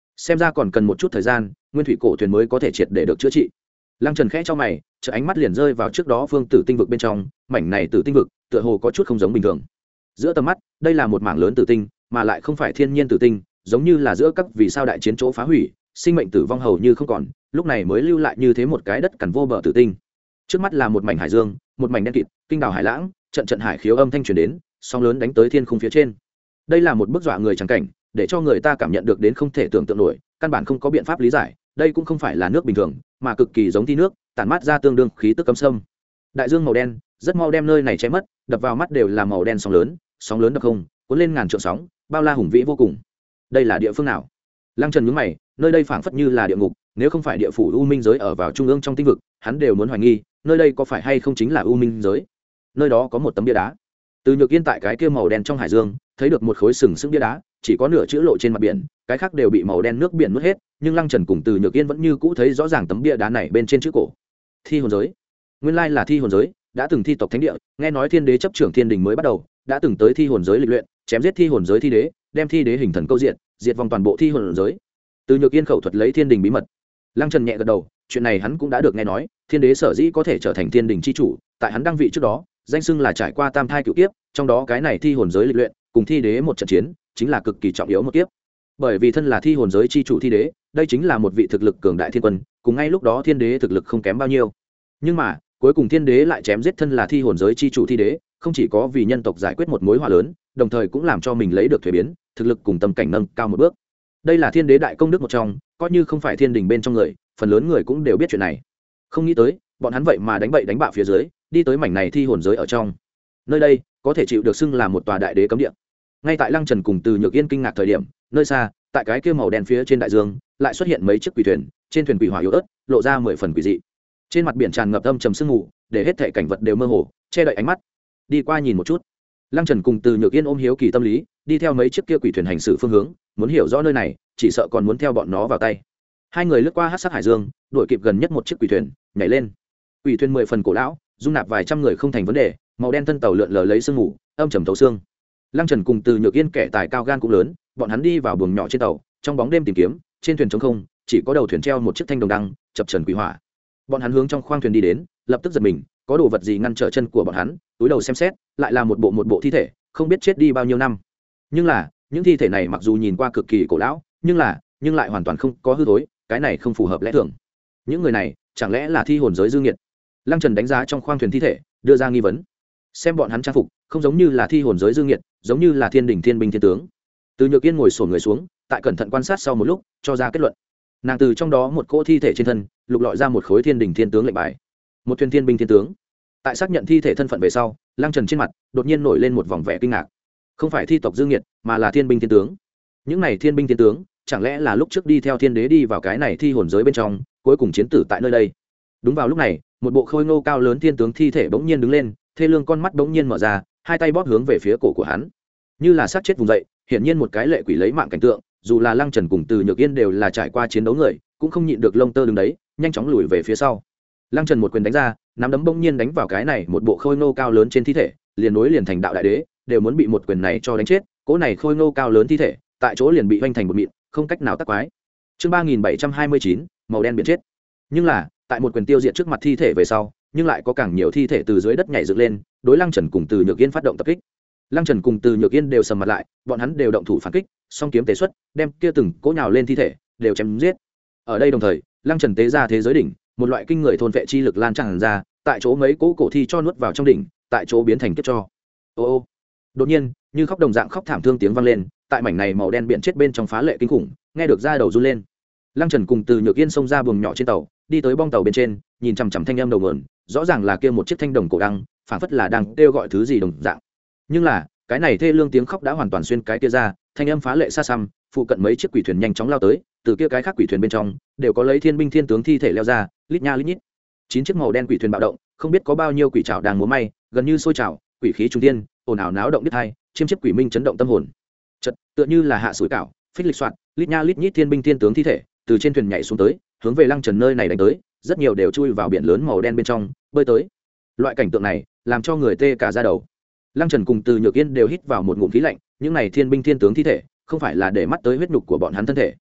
xem ra còn cần một chút thời gian nguyên thủy cổ thuyền mới có thể triệt để được chữa trị. Lăng Trần khẽ cho mày, chợ ánh mắt liền rơi vào trước đó phương tử tinh vực bên trong, mảnh này tử tinh vực tựa hồ có chút không giống bình thường. Giữa tầm mắt đây là một mảng lớn tử tinh, mà lại không phải thiên nhiên tử tinh, giống như là giữa các vì sao đại chiến chỗ phá hủy, sinh mệnh tử vong hầu như không còn, lúc này mới lưu lại như thế một cái đất cằn vô bờ tử tinh. Trước mắt là một mảnh hải dương, một mảnh đen kịt, kinh đảo hải lãng, trận trận hải khiếu âm thanh truyền đến, sóng lớn đánh tới thiên khung phía trên. Đây là một bức dọa người trắng cảnh, để cho người ta cảm nhận được đến không thể tưởng tượng nổi, căn bản không có biện pháp lý giải, đây cũng không phải là nước bình thường, mà cực kỳ giống thi nước, tản mát ra tương đương khí tức cấm sâm. Đại dương màu đen, rất mau đem nơi này che mất, đập vào mắt đều là màu đen sóng lớn, sóng lớn đập không, cuốn lên ngàn trượng sóng, bao la hùng vĩ vô cùng. Đây là địa phương nào? Lăng Trần nhướng mày, nơi đây phảng phất như là địa ngục, nếu không phải địa phủ u minh giới ở vào trung ương trong tinh vực, hắn đều muốn hoài nghi, nơi đây có phải hay không chính là u minh giới. Nơi đó có một tấm bia đá. Từ Nhược Yên tại cái kia màu đen trong hải dương, thấy được một khối sừng sững bia đá, chỉ có nửa chữ lộ trên mặt biển, cái khác đều bị màu đen nước biển nuốt hết, nhưng Lăng Trần cùng Từ Nhược Yên vẫn như cũ thấy rõ ràng tấm bia đá này bên trên chữ cổ. Thi hồn giới. Nguyên lai là thi hồn giới, đã từng thi tộc thánh địa, nghe nói thiên đế chấp trưởng thiên đình mới bắt đầu, đã từng tới thi hồn giới lịch luyện, chém giết thi hồn giới thi đế, đem thi đế hình thần câu diện, diệt vòng toàn bộ thi hồn giới. Từ Nhược Yên khẩu thuật lấy thiên đình bí mật. Lăng Trần nhẹ gật đầu, chuyện này hắn cũng đã được nghe nói, thiên đế sở dĩ có thể trở thành thiên đình chi chủ, tại hắn đăng vị trước đó, danh xưng là trải qua tam thai cửu kiếp, trong đó cái này thi hồn giới lịch luyện, cùng thi đế một trận chiến, chính là cực kỳ trọng yếu một kiếp. Bởi vì thân là thi hồn giới chi chủ thi đế, đây chính là một vị thực lực cường đại thiên quân, cùng ngay lúc đó thiên đế thực lực không kém bao nhiêu. Nhưng mà, cuối cùng thiên đế lại chém giết thân là thi hồn giới chi chủ thi đế, không chỉ có vì nhân tộc giải quyết một mối họa lớn, đồng thời cũng làm cho mình lấy được thuế biến, thực lực cùng tâm cảnh nâng cao một bước. Đây là thiên đế đại công đức một trong, coi như không phải thiên đình bên trong người, phần lớn người cũng đều biết chuyện này. Không nghĩ tới, bọn hắn vậy mà đánh bậy đánh bạ phía dưới, đi tới mảnh này thi hồn giới ở trong. Nơi đây có thể chịu được xưng là một tòa đại đế cấm địa. Ngay tại Lăng Trần cùng Từ Nhược Yên kinh ngạc thời điểm, nơi xa, tại cái kia màu đen phía trên đại dương, lại xuất hiện mấy chiếc quỷ thuyền, trên thuyền quỷ hỏa yếu ớt, lộ ra mười phần quỷ dị. Trên mặt biển tràn ngập âm trầm sương mù, để hết thảy cảnh vật đều mơ hồ, che đậy ánh mắt. Đi qua nhìn một chút. Lăng Trần cùng Từ Nhược Yên ôm hiếu kỳ tâm lý, đi theo mấy chiếc kia quỷ thuyền hành xử phương hướng, muốn hiểu rõ nơi này, chỉ sợ còn muốn theo bọn nó vào tay. Hai người lướt qua hắc sắc hải dương, đuổi kịp gần nhất một chiếc quỷ thuyền, nhảy lên. Quỷ thuyền mười phần cổ lão, dung nạp vài trăm người không thành vấn đề, màu đen thân tàu lượn lờ lấy sương mù, âm trầm thấu xương. Lăng Trần cùng Từ Nhược Yên kẻ tài cao gan cũng lớn, bọn hắn đi vào buồng nhỏ trên tàu, trong bóng đêm tìm kiếm, trên thuyền trống không, chỉ có đầu thuyền treo một chiếc thanh đồng đăng, chập trần quỷ hỏa. Bọn hắn hướng trong khoang thuyền đi đến, lập tức giật mình, có đồ vật gì ngăn trở chân của bọn hắn, túi đầu xem xét, lại là một bộ một bộ thi thể, không biết chết đi bao nhiêu năm. Nhưng là, những thi thể này mặc dù nhìn qua cực kỳ cổ lão, nhưng là, nhưng lại hoàn toàn không có hư thối, cái này không phù hợp lẽ thường. Những người này, chẳng lẽ là thi hồn giới dư nghiệt? Lăng Trần đánh giá trong khoang thuyền thi thể, đưa ra nghi vấn. Xem bọn hắn trang phục, không giống như là thi hồn giới dư nghiệt, giống như là thiên đình thiên binh thiên tướng. Từ Nhược Yên ngồi xổm người xuống, tại cẩn thận quan sát sau một lúc, cho ra kết luận. Nàng từ trong đó một cỗ thi thể trên thân, lục lọi ra một khối thiên đình thiên tướng lệnh bài, một thuyền thiên binh thiên tướng. Tại xác nhận thi thể thân phận về sau, Lăng Trần trên mặt đột nhiên nổi lên một vòng vẻ kinh ngạc. Không phải thi tộc dư nghiệt, mà là thiên binh thiên tướng. Những này thiên binh thiên tướng, chẳng lẽ là lúc trước đi theo thiên đế đi vào cái này thi hồn giới bên trong, cuối cùng chiến tử tại nơi đây. Đúng vào lúc này, một bộ khôi ngô cao lớn thiên tướng thi thể bỗng nhiên đứng lên, thê lương con mắt bỗng nhiên mở ra, hai tay bóp hướng về phía cổ của hắn, như là sát chết vùng dậy. Hiển nhiên một cái lệ quỷ lấy mạng cảnh tượng, dù là Lăng Trần cùng Từ Nhược Yên đều là trải qua chiến đấu người, cũng không nhịn được lông tơ đứng đấy, nhanh chóng lùi về phía sau. Lăng Trần một quyền đánh ra, nắm đấm bỗng nhiên đánh vào cái này một bộ khôi ngô cao lớn trên thi thể, liền nối liền thành đạo đại đế, đều muốn bị một quyền này cho đánh chết. Cỗ này khôi ngô cao lớn thi thể, tại chỗ liền bị hoành thành một mịn, không cách nào tắc quái. Chương ba nghìn bảy trăm hai mươi chín, màu đen biển chết. Nhưng là, tại một quyền tiêu diệt trước mặt thi thể về sau, nhưng lại có càng nhiều thi thể từ dưới đất nhảy dựng lên, đối Lăng Trần cùng Từ Nhược Yên phát động tập kích. Lăng Trần cùng Từ Nhược Yên đều sầm mặt lại, bọn hắn đều động thủ phản kích, song kiếm tế xuất, đem kia từng cỗ nhào lên thi thể đều chém giết. Ở đây đồng thời, Lăng Trần tế ra thế giới đỉnh, một loại kinh người thôn vệ chi lực lan tràn ra, tại chỗ mấy cỗ cổ thi cho nuốt vào trong đỉnh, tại chỗ biến thành kiếp cho. Ô ô. Đột nhiên, như khóc đồng dạng khóc thảm thương tiếng vang lên, tại mảnh này màu đen biển chết bên trong phá lệ kinh khủng, nghe được da đầu run lên. Lăng Trần cùng Từ Nhược Yên xông ra buồng nhỏ trên tàu, đi tới bong tàu bên trên, nhìn chằm chằm thanh âm đầu nguồn, rõ ràng là kia một chiếc thanh đồng cổ đăng, phảng phất là đang kêu gọi thứ gì đồng dạng. Nhưng là, cái này thê lương tiếng khóc đã hoàn toàn xuyên cái kia ra, thanh âm phá lệ xa xăm, phụ cận mấy chiếc quỷ thuyền nhanh chóng lao tới, từ kia cái khác quỷ thuyền bên trong đều có lấy thiên binh thiên tướng thi thể leo ra, lít nha lít nhít. Chín chiếc màu đen quỷ thuyền bạo động, không biết có bao nhiêu quỷ trảo đang múa may, gần như sôi trào, quỷ khí trung tiên, ồn ào náo động biết hai, chiêm chiếc quỷ minh chấn động tâm hồn. Chợt, tựa như là hạ sủi cảo, phích lịch soạn, lít nha lít nhít thiên binh thiên tướng thi thể, từ trên thuyền nhảy xuống tới, hướng về Lăng Trần nơi này đánh tới, rất nhiều đều chui vào biển lớn màu đen bên trong, bơi tới. Loại cảnh tượng này, làm cho người tê cả da đầu. Lăng Trần cùng Từ Nhược Yên đều hít vào một ngụm khí lạnh, những này thiên binh thiên tướng thi thể, không phải là để mắt tới huyết nhục của bọn hắn thân thể.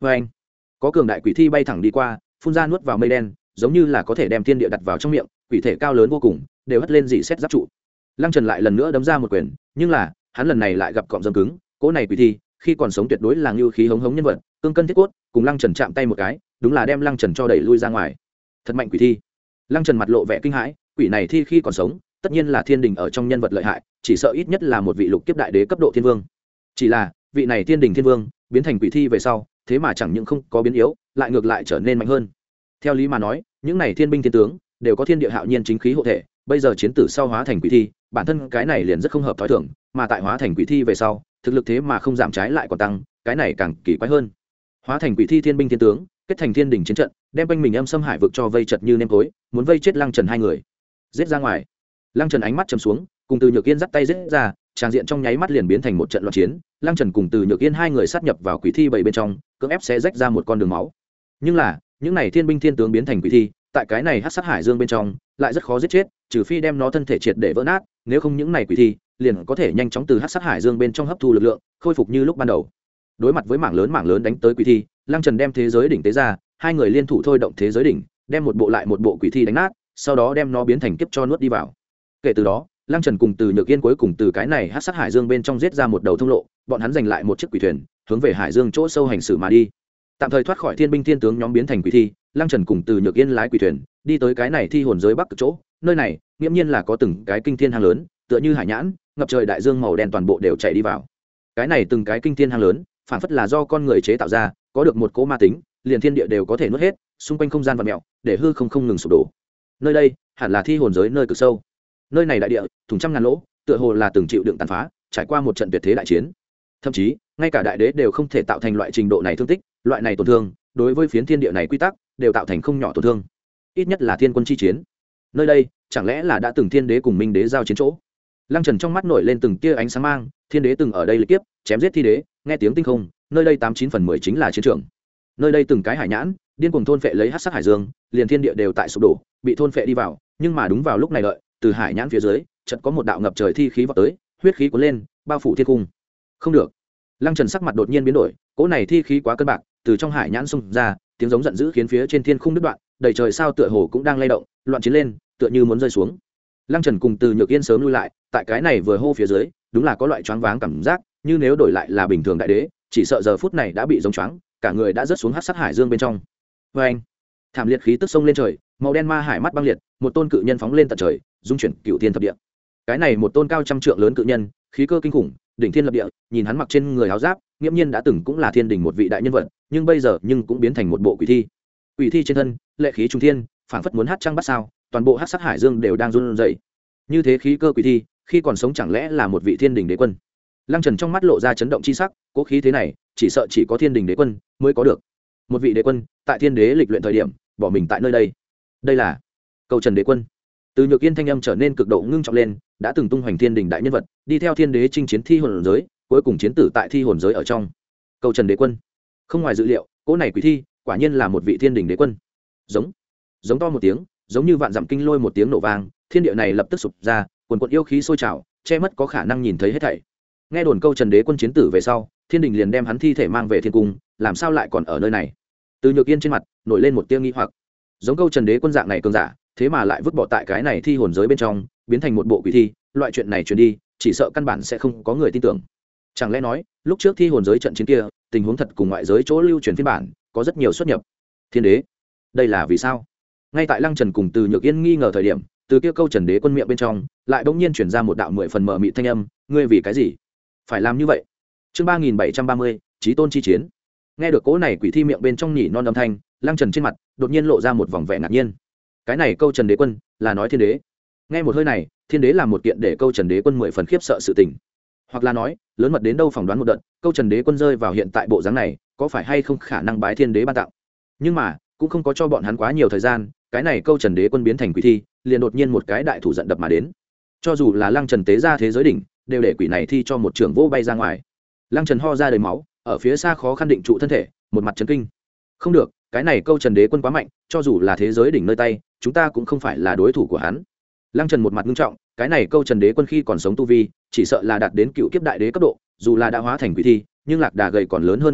vê anh, có cường đại quỷ thi bay thẳng đi qua, phun ra nuốt vào mây đen, giống như là có thể đem thiên địa đặt vào trong miệng. Quỷ thể cao lớn vô cùng, đều hất lên dị xét giáp trụ. Lăng Trần lại lần nữa đấm ra một quyền, nhưng là hắn lần này lại gặp cọm dâm cứng. Cỗ này quỷ thi khi còn sống tuyệt đối là ngưu khí hống hống nhân vật, cương cân thiết cốt, cùng Lăng Trần chạm tay một cái, đúng là đem Lăng Trần cho đẩy lui ra ngoài. Thật mạnh quỷ thi. Lăng Trần mặt lộ vẻ kinh hãi, quỷ này thi khi còn sống tất nhiên là thiên đình ở trong nhân vật lợi hại, chỉ sợ ít nhất là một vị lục kiếp đại đế cấp độ thiên vương. Chỉ là vị này thiên đình thiên vương biến thành quỷ thi về sau, thế mà chẳng những không có biến yếu, lại ngược lại trở nên mạnh hơn. Theo lý mà nói, những này thiên binh thiên tướng đều có thiên địa hạo nhiên chính khí hộ thể, bây giờ chiến tử sau hóa thành quỷ thi, bản thân cái này liền rất không hợp thói thường, mà tại hóa thành quỷ thi về sau, thực lực thế mà không giảm trái lại còn tăng, cái này càng kỳ quái hơn. Hóa thành quỷ thi thiên binh thiên tướng, kết thành thiên đình chiến trận, đem quanh mình âm xâm hải vực cho vây chật như nêm tối, muốn vây chết Lăng Trần hai người. Giết ra ngoài. Lăng Trần ánh mắt trầm xuống, cùng Từ Nhược Yên dắt tay giết ra, tràng diện trong nháy mắt liền biến thành một trận loạn chiến. Lăng Trần cùng Từ Nhược Yên hai người sát nhập vào quỷ thi bảy bên trong, cưỡng ép xé rách ra một con đường máu. Nhưng là, những này thiên binh thiên tướng biến thành quỷ thi, tại cái này hắc sát hải dương bên trong, lại rất khó giết chết, trừ phi đem nó thân thể triệt để vỡ nát, nếu không những này quỷ thi liền có thể nhanh chóng từ hắc sát hải dương bên trong hấp thu lực lượng, khôi phục như lúc ban đầu. Đối mặt với mảng lớn mảng lớn đánh tới quỷ thi, Lăng Trần đem thế giới đỉnh tế ra, hai người liên thủ thôi động thế giới đỉnh, đem một bộ lại một bộ quỷ thi đánh nát, sau đó đem nó biến thành kiếp cho nuốt đi vào. Kể từ đó, Lăng Trần cùng Từ Nhược Yên cuối cùng từ cái này hắc sát hải dương bên trong giết ra một đầu thông lộ, bọn hắn giành lại một chiếc quỷ thuyền, hướng về hải dương chỗ sâu hành xử mà đi. Tạm thời thoát khỏi thiên binh thiên tướng nhóm biến thành quỷ thi, Lăng Trần cùng Từ Nhược Yên lái quỷ thuyền, đi tới cái này thi hồn giới bắc cực chỗ, nơi này, nghiễm nhiên là có từng cái kinh thiên hang lớn, tựa như hải nhãn, ngập trời đại dương màu đen toàn bộ đều chảy đi vào. Cái này từng cái kinh thiên hang lớn, phản phất là do con người chế tạo ra, có được một cỗ ma tính, liền thiên địa đều có thể nuốt hết, xung quanh không gian vặn mèo, để hư không không ngừng sụp đổ. Nơi đây, hẳn là thi hồn giới nơi cực sâu. Nơi này đại địa, thùng trăm ngàn lỗ, tựa hồ là từng chịu đựng tàn phá, trải qua một trận tuyệt thế đại chiến. Thậm chí, ngay cả đại đế đều không thể tạo thành loại trình độ này thương tích, loại này tổn thương, đối với phiến thiên địa này quy tắc, đều tạo thành không nhỏ tổn thương. Ít nhất là thiên quân chi chiến. Nơi đây, chẳng lẽ là đã từng thiên đế cùng minh đế giao chiến chỗ? Lăng Trần trong mắt nổi lên từng tia ánh sáng mang, thiên đế từng ở đây lịch kiếp, chém giết thi đế, nghe tiếng tinh không, nơi đây tám chín phần mười chính là chiến trường. Nơi đây từng cái hải nhãn, điên cuồng thôn phệ lấy hắc sát hải dương, liền thiên địa đều tại sụp đổ, bị thôn phệ đi vào, nhưng mà đúng vào lúc này đợi, từ hải nhãn phía dưới, chợt có một đạo ngập trời thi khí vọt tới, huyết khí cuốn lên, bao phủ thiên cung. Không được. Lăng Trần sắc mặt đột nhiên biến đổi, cỗ này thi khí quá cân bạc, từ trong hải nhãn xung ra, tiếng giống giận dữ khiến phía trên thiên khung đứt đoạn, đầy trời sao tựa hồ cũng đang lay động, loạn chiến lên, tựa như muốn rơi xuống. Lăng Trần cùng Từ Nhược Yên sớm lui lại, tại cái này vừa hô phía dưới, đúng là có loại choáng váng cảm giác, như nếu đổi lại là bình thường đại đế, chỉ sợ giờ phút này đã bị giống choáng, cả người đã rớt xuống hắc sát hải dương bên trong. Và anh, thảm liệt khí tức sông lên trời, màu đen ma hải mắt băng liệt, một tôn cự nhân phóng lên tận trời, dung chuyển cửu thiên thập địa. Cái này một tôn cao trăm trượng lớn cự nhân, khí cơ kinh khủng, đỉnh thiên lập địa, nhìn hắn mặc trên người áo giáp, nghiễm nhiên đã từng cũng là thiên đình một vị đại nhân vật, nhưng bây giờ nhưng cũng biến thành một bộ quỷ thi. Quỷ thi trên thân, lệ khí trung thiên, phảng phất muốn hát trăng bắt sao, toàn bộ hắc sát hải dương đều đang run rẩy. Như thế khí cơ quỷ thi, khi còn sống chẳng lẽ là một vị thiên đình đế quân? Lăng Trần trong mắt lộ ra chấn động chi sắc, cố khí thế này, chỉ sợ chỉ có thiên đình đế quân mới có được. Một vị đế quân, tại thiên đế lịch luyện thời điểm, bỏ mình tại nơi đây. Đây là Câu Trần đế quân. Từ Nhược Yên thanh âm trở nên cực độ ngưng trọng lên, đã từng tung hoành thiên đình đại nhân vật, đi theo thiên đế chinh chiến thi hồn giới, cuối cùng chiến tử tại thi hồn giới ở trong. Câu Trần đế quân. Không ngoài dự liệu, cỗ này quỷ thi, quả nhiên là một vị thiên đình đế quân. Giống, giống to một tiếng, giống như vạn dặm kinh lôi một tiếng nổ vang, thiên địa này lập tức sụp ra, quần quần yêu khí sôi trào, che mất có khả năng nhìn thấy hết thảy. Nghe đồn Câu Trần đế quân chiến tử về sau, thiên đình liền đem hắn thi thể mang về thiên cung, làm sao lại còn ở nơi này? Từ Nhược Yên trên mặt nổi lên một tia nghi hoặc, giống Câu Trần đế quân dạng này cường giả, thế mà lại vứt bỏ tại cái này thi hồn giới bên trong, biến thành một bộ quỷ thi, loại chuyện này truyền đi, chỉ sợ căn bản sẽ không có người tin tưởng. Chẳng lẽ nói, lúc trước thi hồn giới trận chiến kia, tình huống thật cùng ngoại giới chỗ lưu truyền phiên bản có rất nhiều xuất nhập. Thiên đế, đây là vì sao? Ngay tại Lăng Trần cùng Từ Nhược Yên nghi ngờ thời điểm, từ kia Câu Trần đế quân miệng bên trong, lại bỗng nhiên truyền ra một đạo mười phần mờ mịt thanh âm, ngươi vì cái gì phải làm như vậy? Chương ba nghìn bảy trăm ba mươi, Chí tôn chi chiến. Nghe được cỗ này quỷ thi miệng bên trong nhỉ non âm thanh, Lăng Trần trên mặt đột nhiên lộ ra một vòng vẻ ngạc nhiên. Cái này Câu Trần đế quân là nói thiên đế? Nghe một hơi này, thiên đế làm một kiện để Câu Trần đế quân mười phần khiếp sợ sự tình. Hoặc là nói, lớn mật đến đâu phỏng đoán một đợt, Câu Trần đế quân rơi vào hiện tại bộ dáng này, có phải hay không khả năng bái thiên đế ban tặng. Nhưng mà, cũng không có cho bọn hắn quá nhiều thời gian, cái này Câu Trần đế quân biến thành quỷ thi, liền đột nhiên một cái đại thủ giận đập mà đến. Cho dù là Lăng Trần tế ra thế giới đỉnh, đều để quỷ này thi cho một trưởng vô bay ra ngoài. Lăng Trần ho ra đầy máu, ở phía xa khó khăn định trụ thân thể, một mặt chấn kinh. Không được, cái này Câu Trần đế quân quá mạnh, cho dù là thế giới đỉnh nơi tay, chúng ta cũng không phải là đối thủ của hắn. Lăng Trần một mặt nghiêm trọng, cái này Câu Trần đế quân khi còn sống tu vi, chỉ sợ là đạt đến cựu kiếp đại đế cấp độ, dù là đã hóa thành quỷ thi, nhưng lạc đà gầy còn lớn hơn ngựa béo,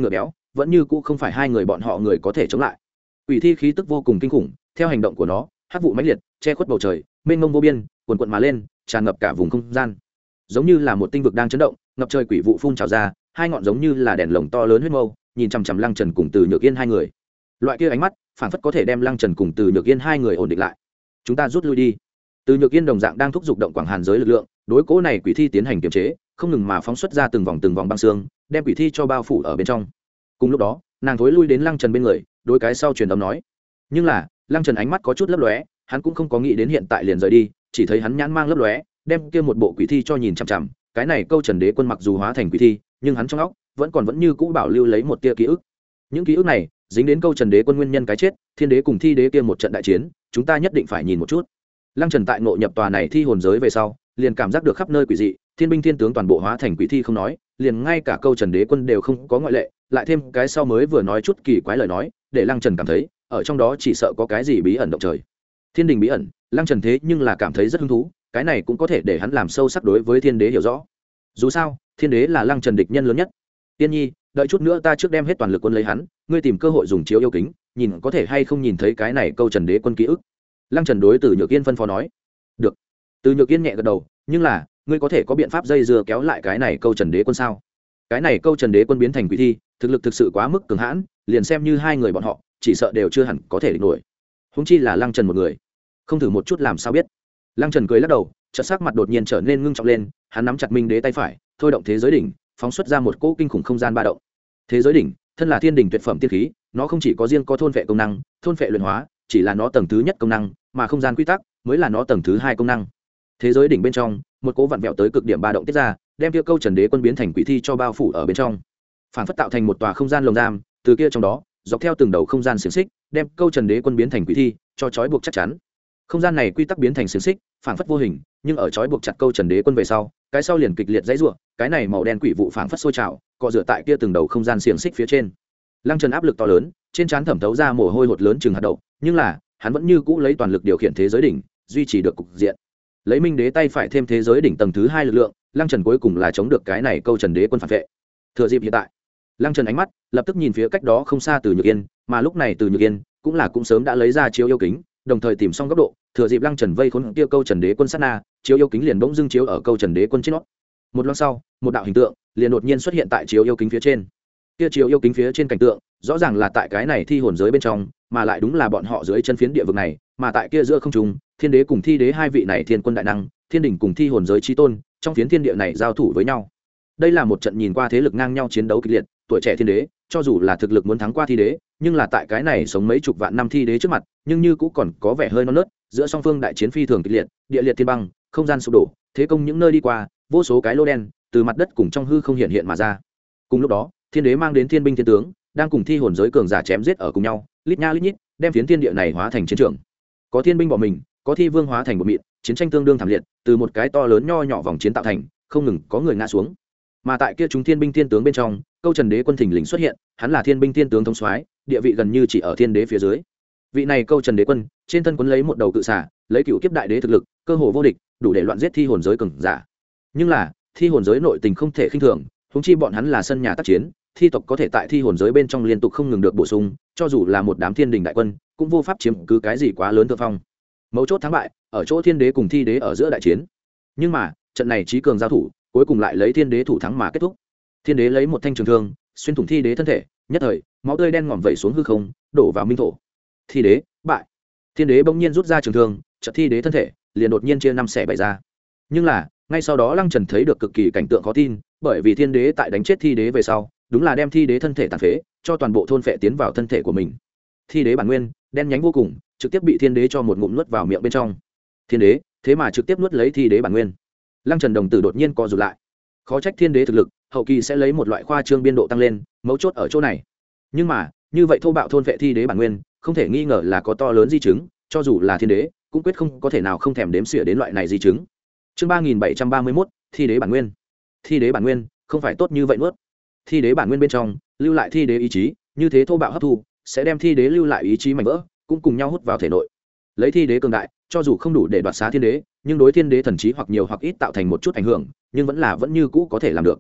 vẫn như cũ không phải hai người bọn họ người có thể chống lại. Quỷ thi khí tức vô cùng kinh khủng, theo hành động của nó, hắc vụ mãnh liệt che khuất bầu trời, mênh mông vô biên, cuồn cuộn mà lên, tràn ngập cả vùng không gian, giống như là một tinh vực đang chấn động, ngập trời quỷ vụ phun trào ra, hai ngọn giống như là đèn lồng to lớn huyết mâu, nhìn chằm chằm Lăng Trần cùng Từ Nhược Yên hai người. Loại kia ánh mắt, phảng phất có thể đem Lăng Trần cùng Từ Nhược Yên hai người ổn định lại. Chúng ta rút lui đi. Từ Nhược Yên đồng dạng đang thúc giục động quảng hàn giới lực lượng, đối cố này quỷ thi tiến hành kiềm chế, không ngừng mà phóng xuất ra từng vòng từng vòng băng xương, đem quỷ thi cho bao phủ ở bên trong. Cùng lúc đó, nàng thối lui đến Lăng Trần bên người, đối cái sau truyền âm nói. Nhưng là, Lăng Trần ánh mắt có chút lấp lóe, hắn cũng không có nghĩ đến hiện tại liền rời đi, chỉ thấy hắn nhãn mang lấp lóe, đem kia một bộ quỷ thi cho nhìn chằm chằm. Cái này Câu Trần Đế Quân mặc dù hóa thành quỷ thi, nhưng hắn trong óc vẫn còn vẫn như cũ bảo lưu lấy một tia ký ức. Những ký ức này dính đến Câu Trần Đế Quân nguyên nhân cái chết, Thiên Đế cùng Thi Đế kia một trận đại chiến, chúng ta nhất định phải nhìn một chút. Lăng Trần tại ngộ nhập tòa này thi hồn giới về sau, liền cảm giác được khắp nơi quỷ dị, thiên binh thiên tướng toàn bộ hóa thành quỷ thi không nói, liền ngay cả Câu Trần Đế Quân đều không có ngoại lệ, lại thêm cái sau mới vừa nói chút kỳ quái lời nói, để Lăng Trần cảm thấy, ở trong đó chỉ sợ có cái gì bí ẩn động trời. Thiên đình bí ẩn, Lăng Trần thế nhưng là cảm thấy rất hứng thú, cái này cũng có thể để hắn làm sâu sắc đối với Thiên Đế hiểu rõ. Dù sao, Thiên Đế là Lăng Trần địch nhân lớn nhất. Tiên Nhi, đợi chút nữa ta trước đem hết toàn lực quân lấy hắn, ngươi tìm cơ hội dùng chiếu yêu kính, nhìn có thể hay không nhìn thấy cái này Câu Trần Đế Quân ký ức. Lăng Trần đối Từ Nhược Yên phân phó nói. Được. Từ Nhược Yên nhẹ gật đầu, nhưng là, ngươi có thể có biện pháp dây dưa kéo lại cái này Câu Trần Đế Quân sao? Cái này Câu Trần Đế Quân biến thành quỷ thi, thực lực thực sự quá mức cường hãn, liền xem như hai người bọn họ, chỉ sợ đều chưa hẳn có thể địch nổi. Huống chi là Lăng Trần một người, không thử một chút làm sao biết. Lăng Trần cười lắc đầu, chợt sắc mặt đột nhiên trở nên ngưng trọng lên, hắn nắm chặt Minh Đế tay phải, thôi động thế giới đỉnh, phóng xuất ra một cỗ kinh khủng không gian ba động. Thế giới đỉnh, thân là thiên đỉnh tuyệt phẩm tiên khí, nó không chỉ có riêng có thôn phệ công năng, thôn phệ luyện hóa, chỉ là nó tầng thứ nhất công năng, mà không gian quy tắc mới là nó tầng thứ hai công năng. Thế giới đỉnh bên trong, một cỗ vặn vẹo tới cực điểm ba động tiết ra, đem kia Câu Trần Đế Quân biến thành quỷ thi cho bao phủ ở bên trong, phản phất tạo thành một tòa không gian lồng giam, từ kia trong đó, dọc theo từng đầu không gian xiềng xích, đem Câu Trần Đế Quân biến thành quỷ thi, cho trói buộc chắc chắn. Không gian này quy tắc biến thành xiềng xích, phản phất vô hình, nhưng ở trói buộc chặt Câu Trần Đế Quân về sau, cái sau liền kịch liệt dãy rủa, cái này màu đen quỷ vụ phản phất sôi trào, cọ rửa tại kia từng đầu không gian xiềng xích phía trên. Lăng Trần áp lực to lớn, trên trán thẩm thấu ra mồ hôi hột lớn chừng hạt đậu, nhưng là, hắn vẫn như cũ lấy toàn lực điều khiển thế giới đỉnh, duy trì được cục diện. Lấy Minh Đế tay phải thêm thế giới đỉnh tầng thứ hai lực lượng, Lăng Trần cuối cùng là chống được cái này Câu Trần Đế Quân phản vệ. Thừa dịp hiện tại, Lăng Trần ánh mắt lập tức nhìn phía cách đó không xa Từ Nhược Yên, mà lúc này Từ Nhược Yên cũng là cũng sớm đã lấy ra chiếu yêu kính, đồng thời tìm xong góc độ, thừa dịp Lăng Trần vây khốn kia Câu Trần Đế Quân sát na, chiếu yêu kính liền bỗng dưng chiếu ở Câu Trần Đế Quân trên nó. Một lát sau, một đạo hình tượng liền đột nhiên xuất hiện tại chiếu yêu kính phía trên. Kia chiếu yêu kính phía trên cảnh tượng, rõ ràng là tại cái này thi hồn giới bên trong, mà lại đúng là bọn họ dưới chân phiến địa vực này, mà tại kia giữa không trung, Thiên Đế cùng Thi Đế hai vị này thiên quân đại năng, thiên đỉnh cùng thi hồn giới chí tôn, trong phiến thiên địa này giao thủ với nhau. Đây là một trận nhìn qua thế lực ngang nhau chiến đấu kịch liệt, tuổi trẻ thiên đế, cho dù là thực lực muốn thắng qua thi đế, nhưng là tại cái này sống mấy chục vạn năm thi đế trước mặt, nhưng như cũng còn có vẻ hơi non nớt, giữa song phương đại chiến phi thường kịch liệt, địa liệt thiên băng, không gian sụp đổ, thế công những nơi đi qua, vô số cái lô đen từ mặt đất cùng trong hư không hiện hiện mà ra. Cùng lúc đó, thiên đế mang đến thiên binh thiên tướng, đang cùng thi hồn giới cường giả chém giết ở cùng nhau, lít nha lít nhít, đem phiến thiên địa này hóa thành chiến trường. Có thiên binh bỏ mình, có thi vương hóa thành một mịn, chiến tranh tương đương thảm liệt, từ một cái to lớn nho nhỏ vòng chiến tạo thành, không ngừng có người ngã xuống. Mà tại kia chúng thiên binh thiên tướng bên trong, Câu Trần Đế Quân thình lình xuất hiện, hắn là thiên binh thiên tướng thống soái, địa vị gần như chỉ ở thiên đế phía dưới. Vị này Câu Trần Đế Quân, trên thân quấn lấy một đầu cự xà, lấy cựu kiếp đại đế thực lực, cơ hồ vô địch, đủ để loạn giết thi hồn giới cường giả. Nhưng là, thi hồn giới nội tình không thể khinh thường, huống chi bọn hắn là sân nhà tác chiến, thi tộc có thể tại thi hồn giới bên trong liên tục không ngừng được bổ sung, cho dù là một đám thiên đình đại quân, cũng vô pháp chiếm cứ cái gì quá lớn thượng phong. Mấu chốt thắng bại ở chỗ thiên đế cùng thi đế ở giữa đại chiến, nhưng mà trận này trí cường giao thủ cuối cùng lại lấy thiên đế thủ thắng mà kết thúc. Thiên đế lấy một thanh trường thương xuyên thủng thi đế thân thể, nhất thời máu tươi đen ngòm vẩy xuống hư không, đổ vào minh thổ. Thi đế bại. Thiên đế bỗng nhiên rút ra trường thương, chợt thi đế thân thể liền đột nhiên chia năm xẻ bảy ra. Nhưng là ngay sau đó Lăng Trần thấy được cực kỳ cảnh tượng khó tin, bởi vì thiên đế tại đánh chết thi đế về sau, đúng là đem thi đế thân thể tàn phế, cho toàn bộ thôn phệ tiến vào thân thể của mình. Thi đế bản nguyên đen nhánh vô cùng, trực tiếp bị thiên đế cho một ngụm nuốt vào miệng bên trong. Thiên đế thế mà trực tiếp nuốt lấy thi đế bản nguyên. Lăng Trần đồng tử đột nhiên co rụt lại, khó trách thiên đế thực lực hậu kỳ sẽ lấy một loại khoa trương biên độ tăng lên, mấu chốt ở chỗ này. Nhưng mà như vậy thô bạo thôn vệ thi đế bản nguyên, không thể nghi ngờ là có to lớn di chứng, cho dù là thiên đế cũng quyết không có thể nào không thèm đếm xỉa đến loại này di chứng. Chương ba nghìn bảy trăm ba mươi mốt, thi đế bản nguyên. Thi đế bản nguyên không phải tốt như vậy nuốt. Thi đế bản nguyên bên trong lưu lại thi đế ý chí, như thế thô bạo hấp thu sẽ đem thi đế lưu lại ý chí mảnh vỡ cũng cùng nhau hút vào thể nội. Lấy thi đế cường đại, cho dù không đủ để đoạt xá thiên đế, nhưng đối thiên đế thần trí hoặc nhiều hoặc ít tạo thành một chút ảnh hưởng, nhưng vẫn là vẫn như cũ có thể làm được.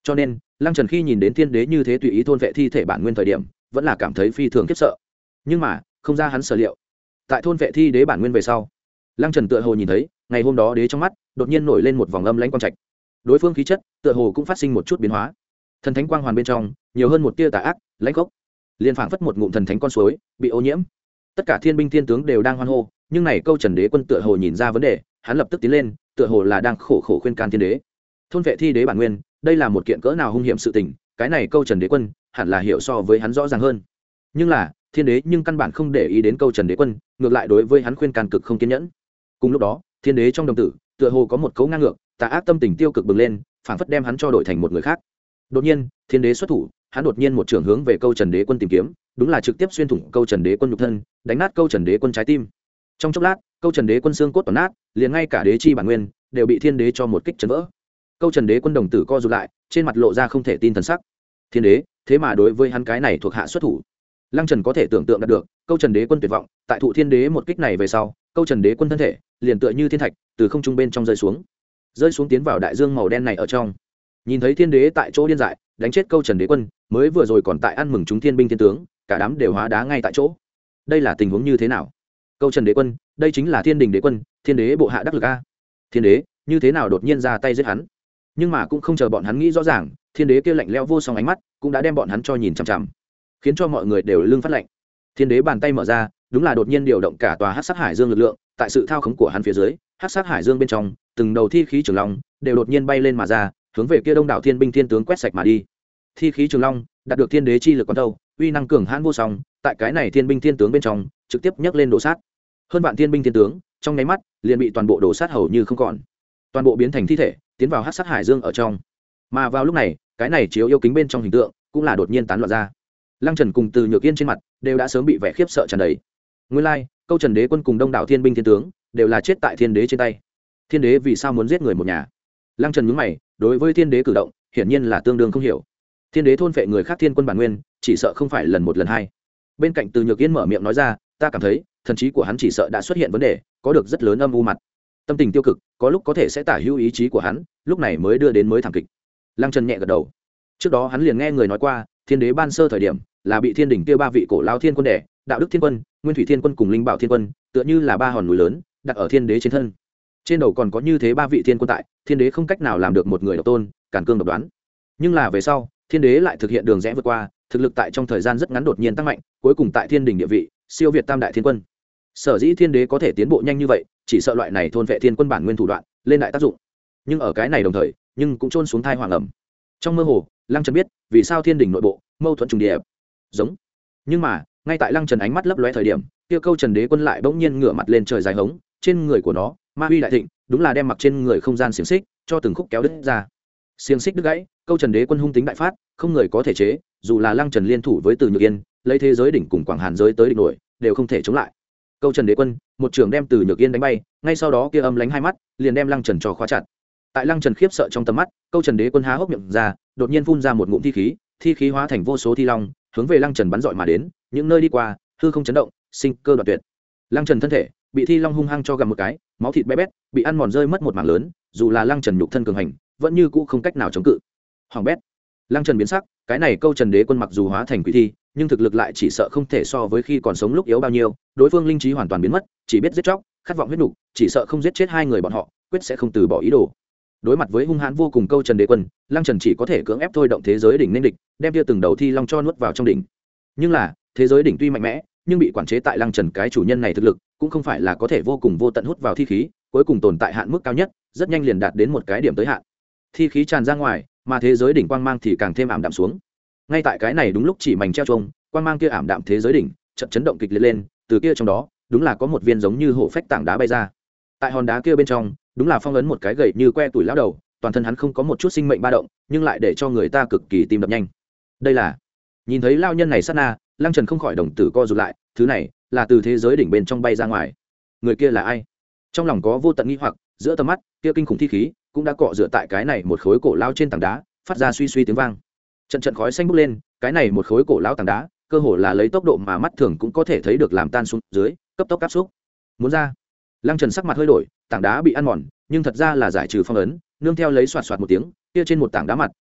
cho nên lăng trần khi nhìn đến thiên đế như thế tùy ý thôn vệ thi thể bản nguyên thời điểm vẫn là cảm thấy phi thường khiếp sợ. Nhưng mà không ra hắn sở liệu, tại thôn vệ thi đế bản nguyên về sau, lăng trần tựa hồ nhìn thấy ngày hôm đó đế trong mắt đột nhiên nổi lên một vòng âm lãnh quang trạch, đối phương khí chất tựa hồ cũng phát sinh một chút biến hóa, thần thánh quang hoàn bên trong nhiều hơn một tia tà ác lãnh gốc, liên phảng phất một ngụm thần thánh con suối bị ô nhiễm. Tất cả thiên binh thiên tướng đều đang hoan hô, nhưng này câu trần đế quân tựa hồ nhìn ra vấn đề, hắn lập tức tiến lên, tựa hồ là đang khổ khổ khuyên can thiên đế thôn vệ thi đế bản nguyên. Đây là một kiện cỡ nào hung hiểm sự tình, cái này câu trần đế quân hẳn là hiểu so với hắn rõ ràng hơn. Nhưng là thiên đế nhưng căn bản không để ý đến câu trần đế quân, ngược lại đối với hắn khuyên can cực không kiên nhẫn. Cùng lúc đó thiên đế trong đồng tử tựa hồ có một cấu ngang ngược tà ác tâm tình tiêu cực bừng lên, phảng phất đem hắn cho đổi thành một người khác. Đột nhiên thiên đế xuất thủ, hắn đột nhiên một trường hướng về câu trần đế quân tìm kiếm, đúng là trực tiếp xuyên thủng câu trần đế quân nhục thân, đánh nát câu trần đế quân trái tim. Trong chốc lát câu trần đế quân xương cốt toàn nát, liền ngay cả đế chi bản nguyên đều bị thiên đế cho một kích chấn vỡ. Câu trần đế quân đồng tử co rụt lại, trên mặt lộ ra không thể tin thần sắc. Thiên đế thế mà đối với hắn cái này thuộc hạ xuất thủ. Lăng Trần có thể tưởng tượng được câu trần đế quân tuyệt vọng, tại thụ thiên đế một kích này về sau, câu trần đế quân thân thể liền tựa như thiên thạch từ không trung bên trong rơi xuống, rơi xuống tiến vào đại dương màu đen này ở trong. Nhìn thấy thiên đế tại chỗ điên dại đánh chết câu trần đế quân, mới vừa rồi còn tại ăn mừng chúng thiên binh thiên tướng cả đám đều hóa đá ngay tại chỗ. Đây là tình huống như thế nào? Câu trần đế quân, đây chính là thiên đình đế quân, thiên đế bộ hạ đắc lực a. Thiên đế như thế nào đột nhiên ra tay giết hắn? Nhưng mà cũng không chờ bọn hắn nghĩ rõ ràng, thiên đế kia lạnh lẽo vô song ánh mắt cũng đã đem bọn hắn cho nhìn chằm chằm, khiến cho mọi người đều lưng phát lạnh. Thiên đế bàn tay mở ra, đúng là đột nhiên điều động cả tòa hắc sát hải dương lực lượng, tại sự thao khống của hắn phía dưới, hắc sát hải dương bên trong từng đầu thi khí trường long đều đột nhiên bay lên mà ra, hướng về kia đông đảo thiên binh thiên tướng quét sạch mà đi. Thi khí trường long đạt được thiên đế chi lực quán thâu, uy năng cường hãn vô song, tại cái này thiên binh thiên tướng bên trong trực tiếp nhấc lên đổ sát. Hơn vạn thiên binh thiên tướng trong nháy mắt liền bị toàn bộ đổ sát hầu như không còn, toàn bộ biến thành thi thể tiến vào hắc sát hải dương ở trong. Mà vào lúc này cái này chiếu yêu kính bên trong hình tượng cũng là đột nhiên tán loạn ra. Lăng Trần cùng Từ Nhược Yên trên mặt đều đã sớm bị vẻ khiếp sợ tràn đầy. Nguyên lai like, câu trần đế quân cùng đông đảo thiên binh thiên tướng đều là chết tại thiên đế trên tay. Thiên đế vì sao muốn giết người một nhà? Lăng Trần nhướng mày, đối với thiên đế cử động hiển nhiên là tương đương không hiểu. Thiên đế thôn phệ người khác thiên quân bản nguyên, chỉ sợ không phải lần một lần hai. Bên cạnh Từ Nhược Yên mở miệng nói ra, ta cảm thấy thần trí của hắn chỉ sợ đã xuất hiện vấn đề, có được rất lớn âm u mặt, tâm tình tiêu cực, có lúc có thể sẽ tả hữu ý chí của hắn, lúc này mới đưa đến mới thảm kịch. Lăng Trần nhẹ gật đầu. Trước đó hắn liền nghe người nói qua, thiên đế ban sơ thời điểm là bị thiên đỉnh kia ba vị cổ lao thiên quân đẻ, đạo đức thiên quân, nguyên thủy thiên quân cùng linh bảo thiên quân, tựa như là ba hòn núi lớn đặt ở thiên đế trên thân. Trên đầu còn có như thế ba vị thiên quân tại, thiên đế không cách nào làm được một người độc tôn, càn cương độc đoán. Nhưng là về sau thiên đế lại thực hiện đường rẽ vượt qua, thực lực tại trong thời gian rất ngắn đột nhiên tăng mạnh, cuối cùng tại thiên đỉnh địa vị siêu việt tam đại thiên quân. Sở dĩ thiên đế có thể tiến bộ nhanh như vậy, chỉ sợ loại này thôn vệ thiên quân bản nguyên thủ đoạn lên đại tác dụng. Nhưng ở cái này đồng thời nhưng cũng trôn xuống thai hoàng ẩm. Trong mơ hồ Lăng Trần biết vì sao thiên đỉnh nội bộ mâu thuẫn trùng điệp giống. Nhưng mà ngay tại Lăng Trần ánh mắt lấp lóe thời điểm, kia câu trần đế quân lại bỗng nhiên ngửa mặt lên trời dài hống, trên người của nó ma huy đại thịnh, đúng là đem mặc trên người không gian xiềng xích cho từng khúc kéo đứt ra. Xiềng xích đứt gãy, câu trần đế quân hung tính đại phát, không người có thể chế, dù là Lăng Trần liên thủ với Từ Nhược Yên lấy thế giới đỉnh cùng Quảng Hàn giới tới địch nổi, đều không thể chống lại. Câu trần đế quân một trường đem Từ Nhược Yên đánh bay, ngay sau đó kia âm lánh hai mắt liền đem Lăng Trần cho khóa chặt. Tại Lăng Trần khiếp sợ trong tầm mắt, câu trần đế quân há hốc miệng ra, đột nhiên phun ra một ngụm thi khí, thi khí hóa thành vô số thi long hướng về Lăng Trần bắn dọi mà đến, những nơi đi qua hư không chấn động, sinh cơ đoạn tuyệt. Lăng Trần thân thể bị thi long hung hăng cho gặm một cái, máu thịt bé bét, bị ăn mòn rơi mất một mảng lớn, dù là Lăng Trần nhục thân cường hành vẫn như cũ không cách nào chống cự. Hoàng bét. Lăng Trần biến sắc, cái này câu trần đế quân mặc dù hóa thành quỷ thi, nhưng thực lực lại chỉ sợ không thể so với khi còn sống lúc yếu bao nhiêu, đối phương linh trí hoàn toàn biến mất, chỉ biết giết chóc, khát vọng huyết nục, chỉ sợ không giết chết hai người bọn họ, quyết sẽ không từ bỏ ý đồ. Đối mặt với hung hãn vô cùng câu trần đế quân, Lăng Trần chỉ có thể cưỡng ép thôi động thế giới đỉnh nên địch, đem kia từng đầu thi long cho nuốt vào trong đỉnh. Nhưng là thế giới đỉnh tuy mạnh mẽ, nhưng bị quản chế tại Lăng Trần cái chủ nhân này thực lực cũng không phải là có thể vô cùng vô tận hút vào thi khí, cuối cùng tồn tại hạn mức cao nhất, rất nhanh liền đạt đến một cái điểm tới hạn. Thi khí tràn ra ngoài, mà thế giới đỉnh quang mang thì càng thêm ảm đạm xuống. Ngay tại cái này đúng lúc chỉ mảnh treo trông, quang mang kia ảm đạm thế giới đỉnh chợt chấn động kịch liệt lên, từ kia trong đó đúng là có một viên giống như hổ phách tảng đá bay ra. Tại hòn đá kia bên trong đúng là phong ấn một cái gậy như que tuổi lão đầu, toàn thân hắn không có một chút sinh mệnh ba động, nhưng lại để cho người ta cực kỳ tim đập nhanh. Đây là nhìn thấy lao nhân này sát na, Lăng Trần không khỏi đồng tử co rụt lại, thứ này là từ thế giới đỉnh bên trong bay ra ngoài. Người kia là ai? Trong lòng có vô tận nghi hoặc, giữa tầm mắt kia kinh khủng thi khí cũng đã cọ rửa tại cái này một khối cổ lao trên tảng đá, phát ra suy suy tiếng vang. Trận trận khói xanh bốc lên, cái này một khối cổ lao tảng đá cơ hồ là lấy tốc độ mà mắt thường cũng có thể thấy được làm tan xuống dưới, cấp tốc áp xúc muốn ra. Lăng Trần sắc mặt hơi đổi, tảng đá bị ăn mòn, nhưng thật ra là giải trừ phong ấn, nương theo lấy xoạt xoạt một tiếng, kia trên một tảng đá mặt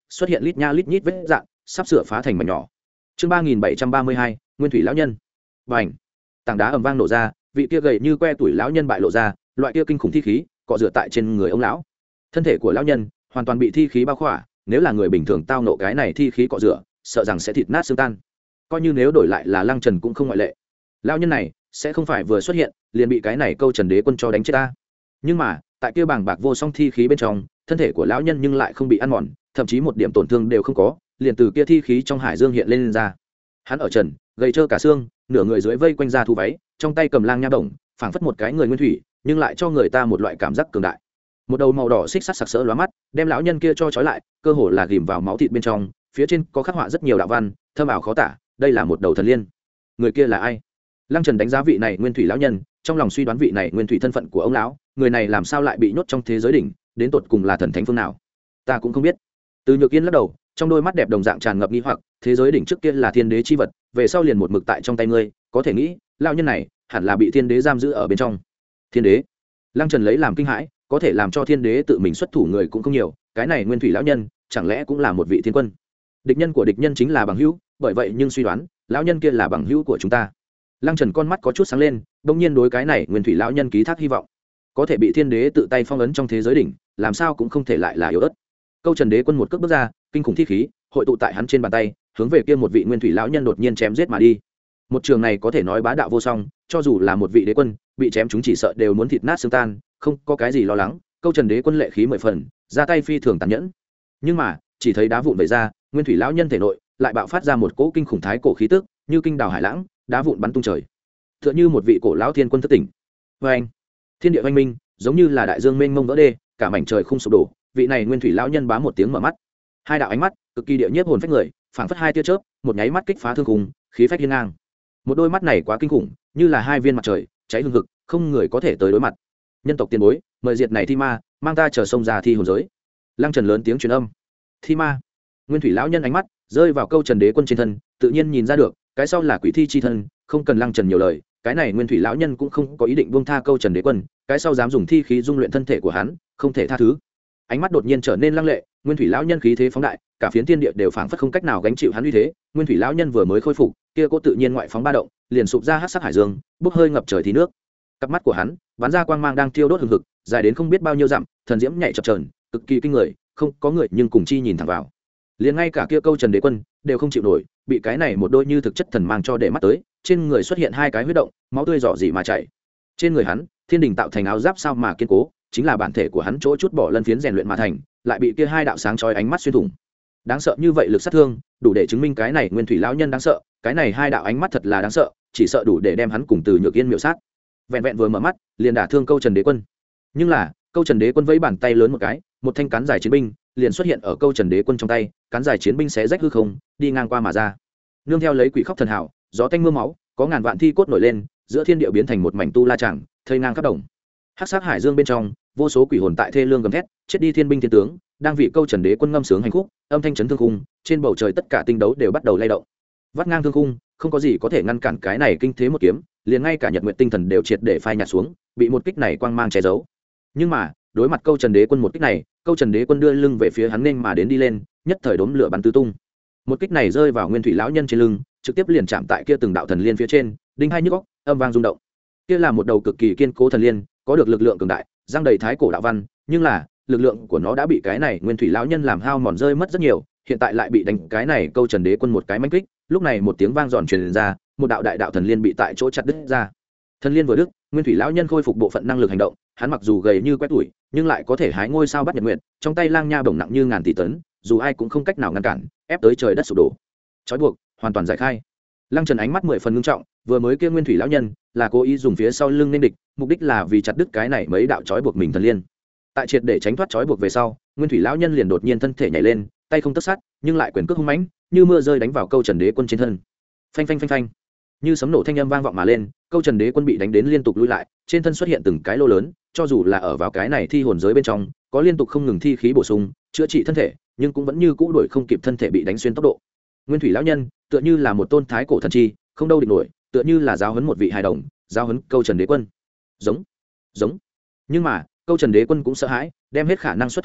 xuất hiện lít nha lít nhít vết dạn, sắp sửa phá thành mảnh nhỏ. Chương ba nghìn bảy trăm ba mươi hai, Nguyên thủy lão nhân. Bành! Tảng đá ầm vang nổ ra, vị kia gầy như que tuổi lão nhân bại lộ ra, loại kia kinh khủng thi khí cọ rửa tại trên người ông lão. Thân thể của lão nhân hoàn toàn bị thi khí bao khỏa, nếu là người bình thường tao nộ cái này thi khí cọ rửa, sợ rằng sẽ thịt nát xương tan. Coi như nếu đổi lại là Lăng Trần cũng không ngoại lệ. Lão nhân này sẽ không phải vừa xuất hiện liền bị cái này câu Trần Đế Quân cho đánh chết ta. Nhưng mà tại kia bàng bạc vô song thi khí bên trong, thân thể của lão nhân nhưng lại không bị ăn mòn, thậm chí một điểm tổn thương đều không có, liền từ kia thi khí trong hải dương hiện lên, lên ra. Hắn ở trần, gầy trơ cả xương, nửa người dưới vây quanh ra thu váy, trong tay cầm lang nha bổng, phảng phất một cái người nguyên thủy, nhưng lại cho người ta một loại cảm giác cường đại. Một đầu màu đỏ xích sắt sặc sỡ lóa mắt, đem lão nhân kia cho trói lại, cơ hồ là ghìm vào máu thịt bên trong, phía trên có khắc họa rất nhiều đạo văn, thâm ảo khó tả, đây là một đầu thần liên. Người kia là ai? Lăng Trần đánh giá vị này nguyên thủy lão nhân, trong lòng suy đoán vị này nguyên thủy thân phận của ông lão, người này làm sao lại bị nhốt trong thế giới đỉnh, đến tột cùng là thần thánh phương nào? Ta cũng không biết. Từ Nhược Yên lắc đầu, trong đôi mắt đẹp đồng dạng tràn ngập nghi hoặc, thế giới đỉnh trước kia là thiên đế chi vật, về sau liền một mực tại trong tay ngươi, có thể nghĩ, lão nhân này hẳn là bị thiên đế giam giữ ở bên trong. Thiên đế? Lăng Trần lấy làm kinh hãi, có thể làm cho thiên đế tự mình xuất thủ người cũng không nhiều, cái này nguyên thủy lão nhân, chẳng lẽ cũng là một vị thiên quân? Địch nhân của địch nhân chính là bằng hữu, bởi vậy nhưng suy đoán, lão nhân kia là bằng hữu của chúng ta. Lăng Trần con mắt có chút sáng lên, bỗng nhiên đối cái này nguyên thủy lão nhân ký thác hy vọng. Có thể bị thiên đế tự tay phong ấn trong thế giới đỉnh, làm sao cũng không thể lại là yếu ớt. Câu Trần Đế Quân một cước bước ra, kinh khủng thi khí hội tụ tại hắn trên bàn tay, hướng về kia một vị nguyên thủy lão nhân đột nhiên chém giết mà đi. Một trường này có thể nói bá đạo vô song, cho dù là một vị đế quân bị chém chúng chỉ sợ đều muốn thịt nát xương tan, không có cái gì lo lắng. Câu Trần Đế Quân lệ khí mười phần, ra tay phi thường tàn nhẫn. Nhưng mà chỉ thấy đá vụn vẩy ra, nguyên thủy lão nhân thể nội lại bạo phát ra một cỗ kinh khủng thái cổ khí tức, như kinh đào hải lãng, đá vụn bắn tung trời, tựa như một vị cổ lão thiên quân thất tỉnh. Vê anh, thiên địa oanh minh, giống như là đại dương mênh mông vỡ đê, cả mảnh trời không sụp đổ. Vị này nguyên thủy lão nhân bá một tiếng mở mắt, hai đạo ánh mắt cực kỳ địa nhiếp hồn phách người, phảng phất hai tia chớp, một nháy mắt kích phá thương khung, khí phách hiên ngang. Một đôi mắt này quá kinh khủng, như là hai viên mặt trời cháy hừng hực, không người có thể tới đối mặt. Nhân tộc tiền bối, mời diệt này thi ma, mang ta chờ sông ra thi hồn giới. Lăng Trần lớn tiếng truyền âm. Thi ma? Nguyên thủy lão nhân ánh mắt rơi vào Câu Trần Đế Quân trên thân, tự nhiên nhìn ra được, cái sau là quỷ thi chi thân, không cần Lăng Trần nhiều lời, cái này nguyên thủy lão nhân cũng không có ý định buông tha Câu Trần Đế Quân, cái sau dám dùng thi khí dung luyện thân thể của hắn, không thể tha thứ. Ánh mắt đột nhiên trở nên lăng lệ, nguyên thủy lão nhân khí thế phóng đại, cả phiến thiên địa đều phảng phất không cách nào gánh chịu hắn uy thế. Nguyên thủy lão nhân vừa mới khôi phục, kia cố tự nhiên ngoại phóng ba động, liền sụp ra hắc sắc hải dương, bốc hơi ngập trời thì nước. Cặp mắt của hắn bắn ra quang mang đang thiêu đốt hừng hực, dài đến không biết bao nhiêu dặm, thần diễm nhảy chập chờn, cực kỳ kinh người, không có người nhưng cùng chi nhìn thẳng vào. Liền ngay cả kia Câu Trần Đế Quân đều không chịu nổi, bị cái này một đôi như thực chất thần mang cho để mắt tới, trên người xuất hiện hai cái huyết động, máu tươi rỉ rỉ mà chảy. Trên người hắn, thiên đình tạo thành áo giáp sao mà kiên cố, chính là bản thể của hắn chỗ chút bỏ lân phiến rèn luyện mà thành, lại bị kia hai đạo sáng chói ánh mắt xuyên thủng. Đáng sợ như vậy lực sát thương, đủ để chứng minh cái này nguyên thủy lão nhân đáng sợ, cái này hai đạo ánh mắt thật là đáng sợ, chỉ sợ đủ để đem hắn cùng Từ Nhược Yên miểu sát. Vẹn vẹn vừa mở mắt, liền đả thương Câu Trần Đế Quân. Nhưng là, Câu Trần Đế Quân vẫy bàn tay lớn một cái, một thanh cán dài chiến binh liền xuất hiện ở Câu Trần Đế Quân trong tay, cán dài chiến binh xé rách hư không, đi ngang qua mà ra. Nương theo lấy quỷ khóc thần hào, gió tanh mưa máu, có ngàn vạn thi cốt nổi lên, giữa thiên địa biến thành một mảnh tu la tràng, thây ngang khắp đồng. Hắc sát hải dương bên trong, vô số quỷ hồn tại thê lương gầm thét, chết đi thiên binh thiên tướng, đang vị Câu Trần Đế Quân ngâm sướng hành khúc, âm thanh chấn thương khung, trên bầu trời tất cả tinh đấu đều bắt đầu lay động. Vắt ngang thương khung, không có gì có thể ngăn cản cái này kinh thế một kiếm, liền ngay cả nhật nguyệt tinh thần đều triệt để phai nhạt xuống, bị một kích này quang mang che giấu. Nhưng mà, đối mặt Câu Trần Đế Quân một kích này, Câu Trần Đế Quân đưa lưng về phía hắn nên mà đến đi lên, nhất thời đốm lửa bắn tứ tung. Một kích này rơi vào nguyên thủy lão nhân trên lưng, trực tiếp liền chạm tại kia từng đạo thần liên phía trên, đinh hai nhức óc, âm vang rung động. Kia là một đầu cực kỳ kiên cố thần liên, có được lực lượng cường đại, giăng đầy thái cổ đạo văn, nhưng là lực lượng của nó đã bị cái này nguyên thủy lão nhân làm hao mòn rơi mất rất nhiều, hiện tại lại bị đánh cái này Câu Trần Đế Quân một cái mãnh kích, lúc này một tiếng vang giòn truyền ra, một đạo đại đạo thần liên bị tại chỗ chặt đứt ra. Thần liên vừa đứt, nguyên thủy lão nhân khôi phục bộ phận năng lực hành động, hắn mặc dù gầy như quét tuổi, nhưng lại có thể hái ngôi sao bắt nhật nguyện, trong tay lang nha bổng nặng như ngàn tỷ tấn, dù ai cũng không cách nào ngăn cản, ép tới trời đất sụp đổ. Trói buộc hoàn toàn giải khai. Lăng Trần ánh mắt mười phần ngưng trọng, vừa mới kia nguyên thủy lão nhân là cố ý dùng phía sau lưng nên địch, mục đích là vì chặt đứt cái này mấy đạo trói buộc mình thần liên. Tại triệt để tránh thoát trói buộc về sau, nguyên thủy lão nhân liền đột nhiên thân thể nhảy lên, tay không tất sát, nhưng lại quyền cước hung mãnh, như mưa rơi đánh vào Câu Trần Đế Quân trên thân. Phanh phanh phanh phanh, như sấm nổ thanh âm vang vọng mà lên, Câu Trần Đế Quân bị đánh đến liên tục lùi lại, trên thân xuất hiện từng cái lỗ lớn, cho dù là ở vào cái này thi hồn giới bên trong, có liên tục không ngừng thi khí bổ sung, chữa trị thân thể, nhưng cũng vẫn như cũ đuổi không kịp thân thể bị đánh xuyên tốc độ. Nguyên thủy lão nhân tựa như là một tôn thái cổ thần chi, không đâu địch nổi, tựa như là giáo huấn một vị hài đồng, giáo huấn Câu Trần Đế Quân. Giống, giống. Nhưng mà, Câu Trần Đế Quân cũng sợ hãi, đem hết khả năng xuất thủ,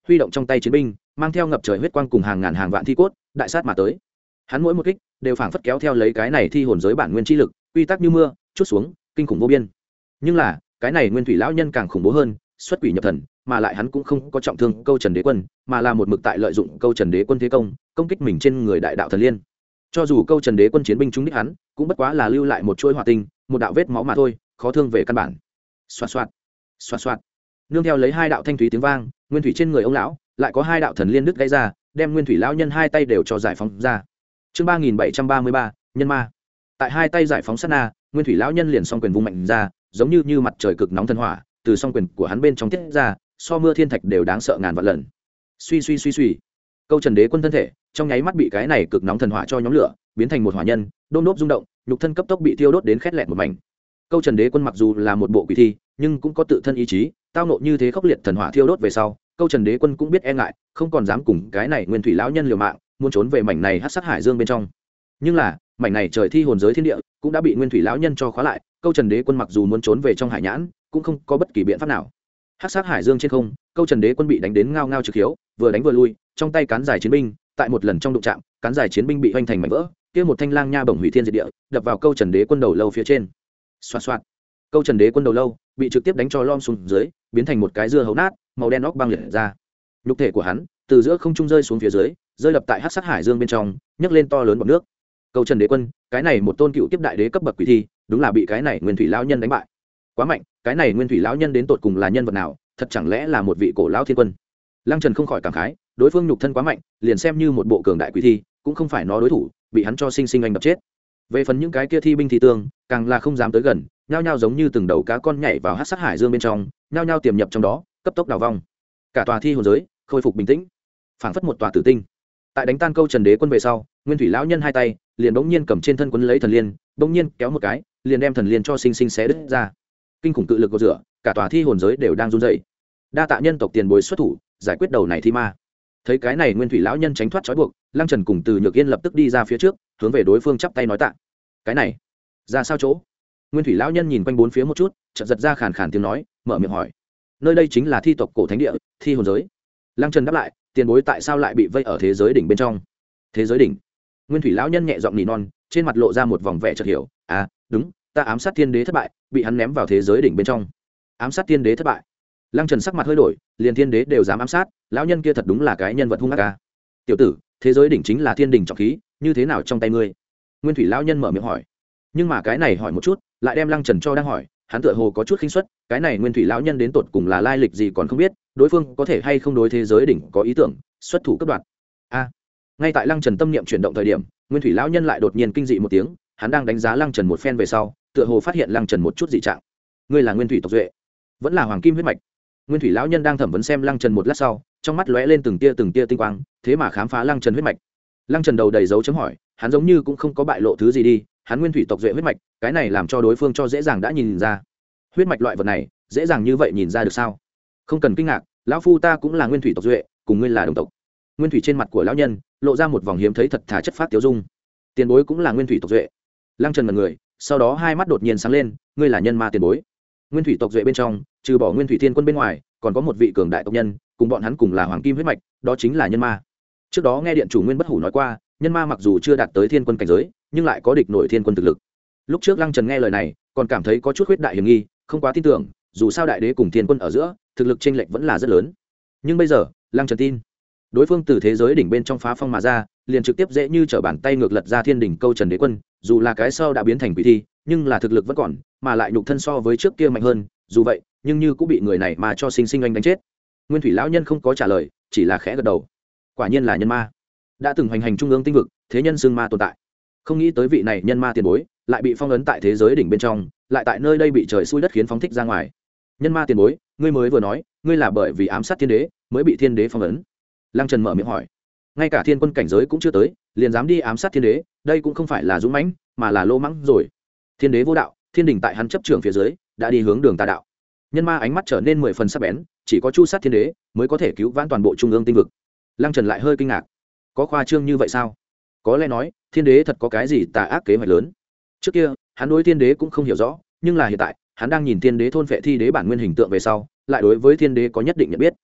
huy động trong tay chiến binh mang theo ngập trời huyết quang cùng hàng ngàn hàng vạn thi cốt đại sát mà tới. Hắn mỗi một kích đều phảng phất kéo theo lấy cái này thi hồn giới bản nguyên chi lực, quy tắc như mưa chút xuống, kinh khủng vô biên. Nhưng là cái này nguyên thủy lão nhân càng khủng bố hơn, xuất quỷ nhập thần, mà lại hắn cũng không có trọng thương câu Trần Đế Quân, mà là một mực tại lợi dụng câu Trần Đế Quân thế công, công kích mình trên người đại đạo thần liên. Cho dù câu Trần Đế Quân chiến binh trúng đích hắn, cũng bất quá là lưu lại một chuỗi hỏa tinh, một đạo vết máu mà thôi, khó thương về căn bản. Xoạt xoạt, xoạt xoạt. Nương theo lấy hai đạo thanh thúy tiếng vang, nguyên thủy trên người ông lão lại có hai đạo thần liên đứt gãy ra, đem nguyên thủy lão nhân hai tay đều cho giải phóng ra. Chương ba nghìn bảy trăm ba mươi ba, nhân ma. Tại hai tay giải phóng sát na, nguyên thủy lão nhân liền song quyền vung mạnh ra, giống như như mặt trời cực nóng thần hỏa, từ song quyền của hắn bên trong tiết ra, so mưa thiên thạch đều đáng sợ ngàn vạn lần. Suy suy suy suy, câu Trần Đế Quân thân thể trong nháy mắt bị cái này cực nóng thần hỏa cho nhóm lửa, biến thành một hỏa nhân, đôm đốp rung động, nhục thân cấp tốc bị thiêu đốt đến khét lẹt một mảnh. Câu Trần Đế Quân mặc dù là một bộ quỷ thi, nhưng cũng có tự thân ý chí, tao nộ như thế khốc liệt thần hỏa thiêu đốt về sau, câu Trần Đế Quân cũng biết e ngại, không còn dám cùng cái này nguyên thủy lão nhân liều mạng, muốn trốn về mảnh này hắc sát hải dương bên trong. Nhưng là mảnh này trời thi hồn giới thiên địa cũng đã bị nguyên thủy lão nhân cho khóa lại, câu Trần Đế Quân mặc dù muốn trốn về trong hải nhãn, cũng không có bất kỳ biện pháp nào. Hắc sát hải dương trên không, câu Trần Đế Quân bị đánh đến ngao ngao trực hiếu, vừa đánh vừa lui, trong tay cán dài chiến binh, tại một lần trong đụng chạm, cán dài chiến binh bị hoành thành mảnh vỡ, kia một thanh lang nha bổng hủy thiên diệt địa, đập vào câu Trần Đế Quân đầu lâu phía trên. Xoạt xoạt, câu Trần Đế Quân đầu lâu bị trực tiếp đánh cho lom xuống dưới, biến thành một cái dưa hấu nát, màu đen óc băng liệt ra. Nhục thể của hắn từ giữa không trung rơi xuống phía dưới, rơi đập tại hắc sát hải dương bên trong, nhấc lên to lớn bọt nước. Câu Trần Đế Quân, cái này một tôn cựu kiếp đại đế cấp bậc quỷ thi, đúng là bị cái này nguyên thủy lão nhân đánh bại. Quá mạnh, cái này nguyên thủy lão nhân đến tột cùng là nhân vật nào, thật chẳng lẽ là một vị cổ lão thiên quân? Lăng Trần không khỏi cảm khái, đối phương nhục thân quá mạnh, liền xem như một bộ cường đại quỷ thi, cũng không phải nó đối thủ, bị hắn cho sinh sinh anh đập chết. Về phần những cái kia thi binh thi tương, càng là không dám tới gần, nhao nhao giống như từng đầu cá con nhảy vào hắc sát hải dương bên trong, nhao nhao tiềm nhập trong đó, cấp tốc đào vong. Cả tòa thi hồn giới khôi phục bình tĩnh, phảng phất một tòa tử tinh. Tại đánh tan câu Trần Đế Quân về sau, nguyên thủy lão nhân hai tay liền bỗng nhiên cầm trên thân quấn lấy thần liên, bỗng nhiên kéo một cái, liền đem thần liên cho sinh sinh xé đứt ra. Kinh khủng cự lực của rửa, cả tòa thi hồn giới đều đang run rẩy. Đa tạ nhân tộc tiền bối xuất thủ, giải quyết đầu này thi ma. Thấy cái này nguyên thủy lão nhân tránh thoát trói buộc, Lăng Trần cùng Từ Nhược Yên lập tức đi ra phía trước, hướng về đối phương chắp tay nói tạ. Cái này, ra sao chỗ? Nguyên thủy lão nhân nhìn quanh bốn phía một chút, chợt giật ra khàn khàn tiếng nói, mở miệng hỏi. Nơi đây chính là thi tộc cổ thánh địa, thi hồn giới. Lăng Trần đáp lại, tiền bối tại sao lại bị vây ở thế giới đỉnh bên trong? Thế giới đỉnh? Nguyên thủy lão nhân nhẹ giọng nỉ non, trên mặt lộ ra một vòng vẻ chợt hiểu, à, đúng, ta ám sát thiên đế thất bại, bị hắn ném vào thế giới đỉnh bên trong. Ám sát thiên đế thất bại? Lăng Trần sắc mặt hơi đổi, liền thiên đế đều dám ám sát, lão nhân kia thật đúng là cái nhân vật hung ác a. Tiểu tử, thế giới đỉnh chính là thiên đỉnh trọng khí, như thế nào trong tay ngươi? Nguyên thủy lão nhân mở miệng hỏi. Nhưng mà cái này hỏi một chút, lại đem Lăng Trần cho đang hỏi, hắn tựa hồ có chút khinh suất, cái này nguyên thủy lão nhân đến tột cùng là lai lịch gì còn không biết, đối phương có thể hay không đối thế giới đỉnh có ý tưởng xuất thủ cấp đoạt. A. Ngay tại Lăng Trần tâm niệm chuyển động thời điểm, nguyên thủy lão nhân lại đột nhiên kinh dị một tiếng, hắn đang đánh giá Lăng Trần một phen về sau, tựa hồ phát hiện Lăng Trần một chút dị trạng. Ngươi là nguyên thủy tộc duệ, vẫn là hoàng kim huyết mạch? Nguyên thủy lão nhân đang thẩm vấn xem Lăng Trần một lát sau, trong mắt lóe lên từng tia từng tia tinh quang, thế mà khám phá Lăng Trần huyết mạch. Lăng Trần đầu đầy dấu chấm hỏi, hắn giống như cũng không có bại lộ thứ gì đi, hắn nguyên thủy tộc duệ huyết mạch, cái này làm cho đối phương cho dễ dàng đã nhìn ra. Huyết mạch loại vật này, dễ dàng như vậy nhìn ra được sao? Không cần kinh ngạc, lão phu ta cũng là nguyên thủy tộc duệ, cùng ngươi là đồng tộc. Nguyên thủy trên mặt của lão nhân lộ ra một vòng hiếm thấy thật thà chất phát tiêu dung. Tiền bối cũng là nguyên thủy tộc duệ. Lăng Trần ngẩn người, sau đó hai mắt đột nhiên sáng lên, ngươi là nhân ma tiền bối? Nguyên thủy tộc duệ bên trong, trừ bỏ nguyên thủy thiên quân bên ngoài, còn có một vị cường đại tộc nhân, cùng bọn hắn cùng là hoàng kim huyết mạch, đó chính là nhân ma. Trước đó nghe điện chủ Nguyên Bất Hủ nói qua, nhân ma mặc dù chưa đạt tới thiên quân cảnh giới, nhưng lại có địch nổi thiên quân thực lực. Lúc trước Lăng Trần nghe lời này, còn cảm thấy có chút khuyết đại hiểm nghi, không quá tin tưởng, dù sao đại đế cùng thiên quân ở giữa, thực lực chênh lệch vẫn là rất lớn. Nhưng bây giờ, Lăng Trần tin, đối phương từ thế giới đỉnh bên trong phá phong mà ra, liền trực tiếp dễ như trở bàn tay ngược lật ra thiên đỉnh câu Trần Đế Quân, dù là cái sau đã biến thành quỷ thi, nhưng là thực lực vẫn còn, mà lại nhục thân so với trước kia mạnh hơn, dù vậy, nhưng như cũng bị người này mà cho sinh sinh anh đánh chết. Nguyên thủy lão nhân không có trả lời, chỉ là khẽ gật đầu. Quả nhiên là nhân ma, đã từng hoành hành trung ương tinh vực, thế nhân xưng ma tồn tại. Không nghĩ tới vị này nhân ma tiền bối, lại bị phong ấn tại thế giới đỉnh bên trong, lại tại nơi đây bị trời xui đất khiến phóng thích ra ngoài. Nhân ma tiền bối, ngươi mới vừa nói, ngươi là bởi vì ám sát thiên đế, mới bị thiên đế phong ấn. Lăng Trần mở miệng hỏi. Ngay cả thiên quân cảnh giới cũng chưa tới, liền dám đi ám sát thiên đế, đây cũng không phải là dũng mãnh, mà là lô mãng rồi. Thiên đế vô đạo, thiên đình tại hắn chấp trưởng phía dưới, đã đi hướng đường tà đạo. Nhân ma ánh mắt trở nên mười phần sắc bén, chỉ có chu sát thiên đế mới có thể cứu vãn toàn bộ trung ương tinh vực. Lăng Trần lại hơi kinh ngạc, có khoa trương như vậy sao? Có lẽ nói, thiên đế thật có cái gì tà ác kế hoạch lớn. Trước kia, hắn đối thiên đế cũng không hiểu rõ, nhưng là hiện tại, hắn đang nhìn thiên đế thôn phệ thi đế bản nguyên hình tượng về sau, lại đối với thiên đế có nhất định nhận biết.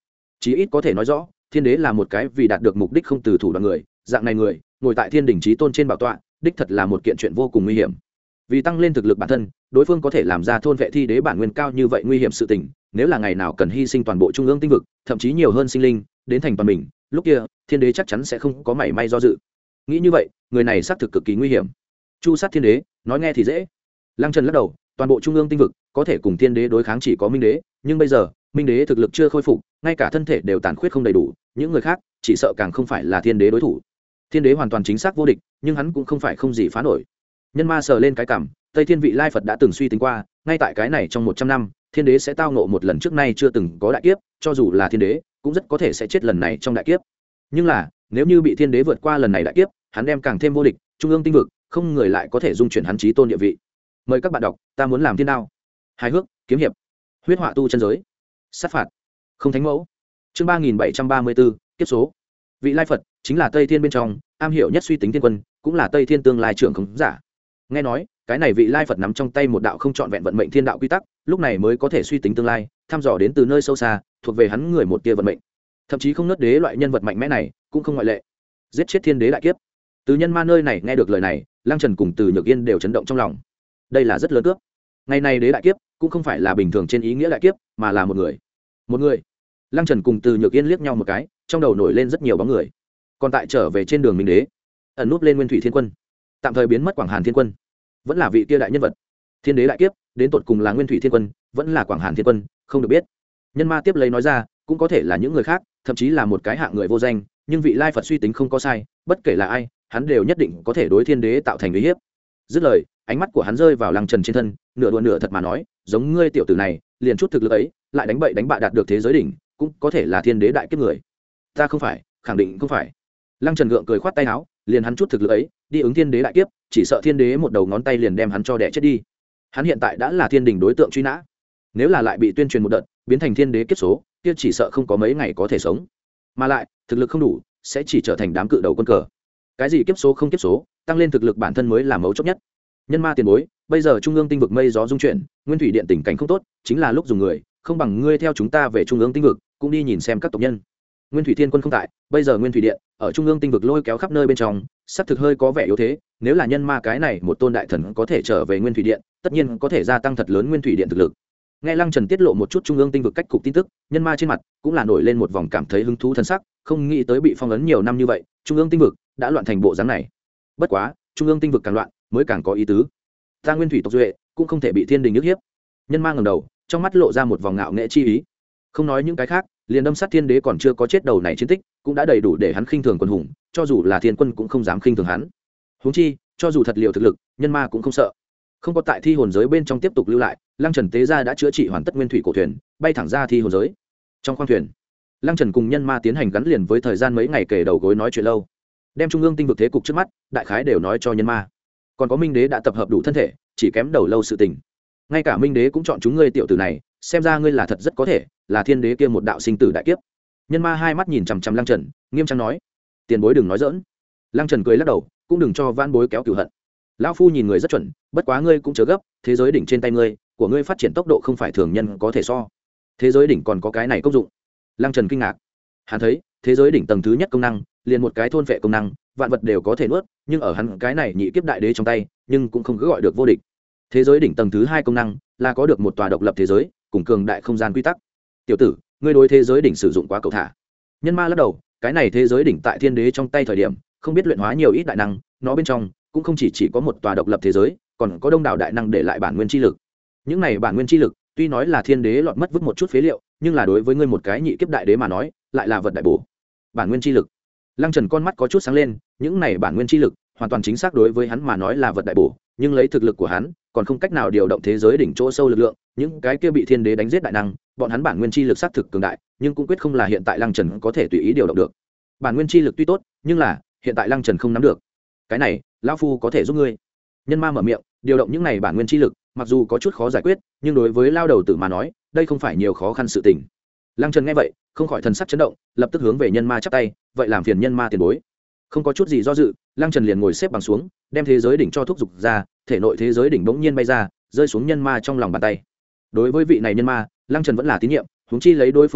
chí ít có thể nói rõ thiên đế là một cái vì đạt được mục đích không từ thủ đoạn người. Dạng này người ngồi tại thiên đình chí tôn trên bảo tọa, đích thật là một kiện chuyện vô cùng nguy hiểm. Vì tăng lên thực lực bản thân, đối phương có thể làm ra thôn vệ thi đế bản nguyên cao như vậy nguy hiểm sự tình, nếu là ngày nào cần hy sinh toàn bộ trung ương tinh vực, thậm chí nhiều hơn sinh linh đến thành toàn mình, lúc kia thiên đế chắc chắn sẽ không có mảy may do dự. Nghĩ như vậy, người này xác thực cực kỳ nguy hiểm. Chu sát thiên đế, nói nghe thì dễ. Lăng Trần lắc đầu, toàn bộ trung ương tinh vực có thể cùng thiên đế đối kháng chỉ có minh đế, nhưng bây giờ minh đế thực lực chưa khôi phục, ngay cả thân thể đều tàn khuyết không đầy đủ, những người khác chỉ sợ càng không phải là thiên đế đối thủ. Thiên đế hoàn toàn chính xác vô địch, nhưng hắn cũng không phải không gì phá nổi. Nhân ma sờ lên cái cằm, Tây Thiên vị Lai Phật đã từng suy tính qua, ngay tại cái này trong một trăm năm, thiên đế sẽ tao ngộ một lần trước nay chưa từng có đại kiếp, cho dù là thiên đế, cũng rất có thể sẽ chết lần này trong đại kiếp. Nhưng là, nếu như bị thiên đế vượt qua lần này đại kiếp, hắn đem càng thêm vô địch, trung ương tinh vực, không người lại có thể dung chuyển hắn chí tôn địa vị. Mời các bạn đọc, ta muốn làm thiên đao. Hài hước, kiếm hiệp, huyết họa tu chân giới, sát phạt, không thánh mẫu. Chương ba nghìn bảy trăm ba mươi bốn, kiếp số. Vị Lai Phật chính là Tây Thiên bên trong am hiểu nhất suy tính thiên quân, cũng là Tây Thiên tương lai trưởng khống giả. Nghe nói, cái này vị Lai Phật nắm trong tay một đạo không trọn vẹn vận mệnh thiên đạo quy tắc, lúc này mới có thể suy tính tương lai, thăm dò đến từ nơi sâu xa, thuộc về hắn người một tia vận mệnh. Thậm chí không nớt đế loại nhân vật mạnh mẽ này, cũng không ngoại lệ. Giết chết thiên đế đại kiếp. Từ nhân ma nơi này nghe được lời này, Lăng Trần cùng Từ Nhược Yên đều chấn động trong lòng. Đây là rất lớn cướp. Ngày này đế đại kiếp cũng không phải là bình thường trên ý nghĩa đại kiếp, mà là một người. Một người. Lăng Trần cùng Từ Nhược Yên liếc nhau một cái, trong đầu nổi lên rất nhiều bóng người. Còn tại trở về trên đường minh đế, ẩn núp lên Nguyên Thủy Thiên Quân, tạm thời biến mất Quảng Hàn Thiên Quân, vẫn là vị kia đại nhân vật. Thiên đế đại kiếp, đến tột cùng là Nguyên Thủy Thiên Quân, vẫn là Quảng Hàn Thiên Quân, không được biết. Nhân ma tiếp lấy nói ra, cũng có thể là những người khác, thậm chí là một cái hạng người vô danh, nhưng vị Lai Phật suy tính không có sai, bất kể là ai, hắn đều nhất định có thể đối thiên đế tạo thành uy hiếp. Dứt lời, ánh mắt của hắn rơi vào Lăng Trần trên thân, nửa đùa nửa thật mà nói, giống ngươi tiểu tử này, liền chút thực lực ấy, lại đánh bậy đánh bạ đạt được thế giới đỉnh, cũng có thể là thiên đế đại kiếp người. Ta không phải, khẳng định không phải. Lăng Trần gượng cười khoát tay áo, liền hắn chút thực lực ấy, đi ứng thiên đế đại kiếp, chỉ sợ thiên đế một đầu ngón tay liền đem hắn cho đẻ chết đi. Hắn hiện tại đã là thiên đình đối tượng truy nã, nếu là lại bị tuyên truyền một đợt, biến thành thiên đế kiếp số, kia chỉ sợ không có mấy ngày có thể sống. Mà lại, thực lực không đủ, sẽ chỉ trở thành đám cự đầu quân cờ. Cái gì kiếp số không kiếp số, tăng lên thực lực bản thân mới là mấu chốt nhất. Nhân ma tiền bối, bây giờ trung ương tinh vực mây gió dung chuyển, nguyên thủy điện tình cảnh không tốt, chính là lúc dùng người, không bằng ngươi theo chúng ta về trung ương tinh vực, cũng đi nhìn xem các tộc nhân. Nguyên Thủy Thiên Quân không tại, bây giờ Nguyên Thủy Điện ở trung ương tinh vực lôi kéo khắp nơi bên trong, sắp thực hơi có vẻ yếu thế, nếu là nhân ma cái này một tôn đại thần có thể trở về Nguyên Thủy Điện, tất nhiên có thể gia tăng thật lớn Nguyên Thủy Điện thực lực. Nghe Lăng Trần tiết lộ một chút trung ương tinh vực cách cục tin tức, nhân ma trên mặt cũng là nổi lên một vòng cảm thấy hứng thú thân sắc, không nghĩ tới bị phong ấn nhiều năm như vậy, trung ương tinh vực đã loạn thành bộ dáng này. Bất quá, trung ương tinh vực càng loạn, mới càng có ý tứ. Ta Nguyên Thủy tộc duệ cũng không thể bị thiên đình nhức hiếp. Nhân ma ngẩng đầu, trong mắt lộ ra một vòng ngạo nghễ chi ý. Không nói những cái khác, liền đâm sát thiên đế còn chưa có chết đầu này chiến tích, cũng đã đầy đủ để hắn khinh thường quân hùng, cho dù là thiên quân cũng không dám khinh thường hắn. Huống chi, cho dù thật liệu thực lực, nhân ma cũng không sợ. Không có tại thi hồn giới bên trong tiếp tục lưu lại, Lăng Trần tế gia đã chữa trị hoàn tất nguyên thủy cổ thuyền, bay thẳng ra thi hồn giới. Trong khoang thuyền, Lăng Trần cùng nhân ma tiến hành gắn liền với thời gian mấy ngày kể đầu gối nói chuyện lâu, đem trung ương tinh vực thế cục trước mắt, đại khái đều nói cho nhân ma. Còn có Minh Đế đã tập hợp đủ thân thể, chỉ kém đầu lâu sự tình. Ngay cả Minh Đế cũng chọn chúng ngươi tiểu tử này, xem ra ngươi là thật rất có thể là thiên đế kia một đạo sinh tử đại kiếp. Nhân ma hai mắt nhìn chằm chằm Lăng Trần, nghiêm trang nói: tiền bối đừng nói dỡn. Lăng Trần cười lắc đầu, cũng đừng cho van bối kéo cửu hận. Lão phu nhìn người rất chuẩn, bất quá ngươi cũng chớ gấp, thế giới đỉnh trên tay ngươi, của ngươi phát triển tốc độ không phải thường nhân có thể so. Thế giới đỉnh còn có cái này công dụng. Lăng Trần kinh ngạc, hắn thấy thế giới đỉnh tầng thứ nhất công năng, liền một cái thôn vệ công năng, vạn vật đều có thể nuốt, nhưng ở hắn cái này nhị kiếp đại đế trong tay, nhưng cũng không cứ gọi được vô địch. Thế giới đỉnh tầng thứ hai công năng là có được một tòa độc lập thế giới, cùng cường đại không gian quy tắc. Tiểu tử, ngươi đối thế giới đỉnh sử dụng quá cầu thả. Nhân ma lắc đầu, cái này thế giới đỉnh tại thiên đế trong tay thời điểm, không biết luyện hóa nhiều ít đại năng, nó bên trong cũng không chỉ chỉ có một tòa độc lập thế giới, còn có đông đảo đại năng để lại bản nguyên chi lực. Những này bản nguyên chi lực, tuy nói là thiên đế lọt mất vứt một chút phế liệu, nhưng là đối với ngươi một cái nhị kiếp đại đế mà nói, lại là vật đại bổ. Bản nguyên chi lực. Lăng Trần con mắt có chút sáng lên, những này bản nguyên chi lực, hoàn toàn chính xác đối với hắn mà nói là vật đại bổ, nhưng lấy thực lực của hắn, còn không cách nào điều động thế giới đỉnh chỗ sâu lực lượng, những cái kia bị thiên đế đánh giết đại năng, bọn hắn bản nguyên chi lực xác thực cường đại, nhưng cũng quyết không là hiện tại Lăng Trần có thể tùy ý điều động được. Bản nguyên chi lực tuy tốt, nhưng là hiện tại Lăng Trần không nắm được. Cái này, lão phu có thể giúp ngươi. Nhân ma mở miệng, điều động những này bản nguyên chi lực, mặc dù có chút khó giải quyết, nhưng đối với lao đầu tử mà nói, đây không phải nhiều khó khăn sự tình. Lăng Trần nghe vậy, không khỏi thần sắc chấn động, lập tức hướng về nhân ma chắp tay, vậy làm phiền nhân ma tiền bối. Không có chút gì do dự, Lăng Trần liền ngồi xếp bằng xuống, đem thế giới đỉnh cho thúc dục ra, thể nội thế giới đỉnh bỗng nhiên bay ra, rơi xuống nhân ma trong lòng bàn tay. Đối với vị này nhân ma, Lăng Trần vẫn là tín nhiệm, huống chi lấy đối phương thực lực,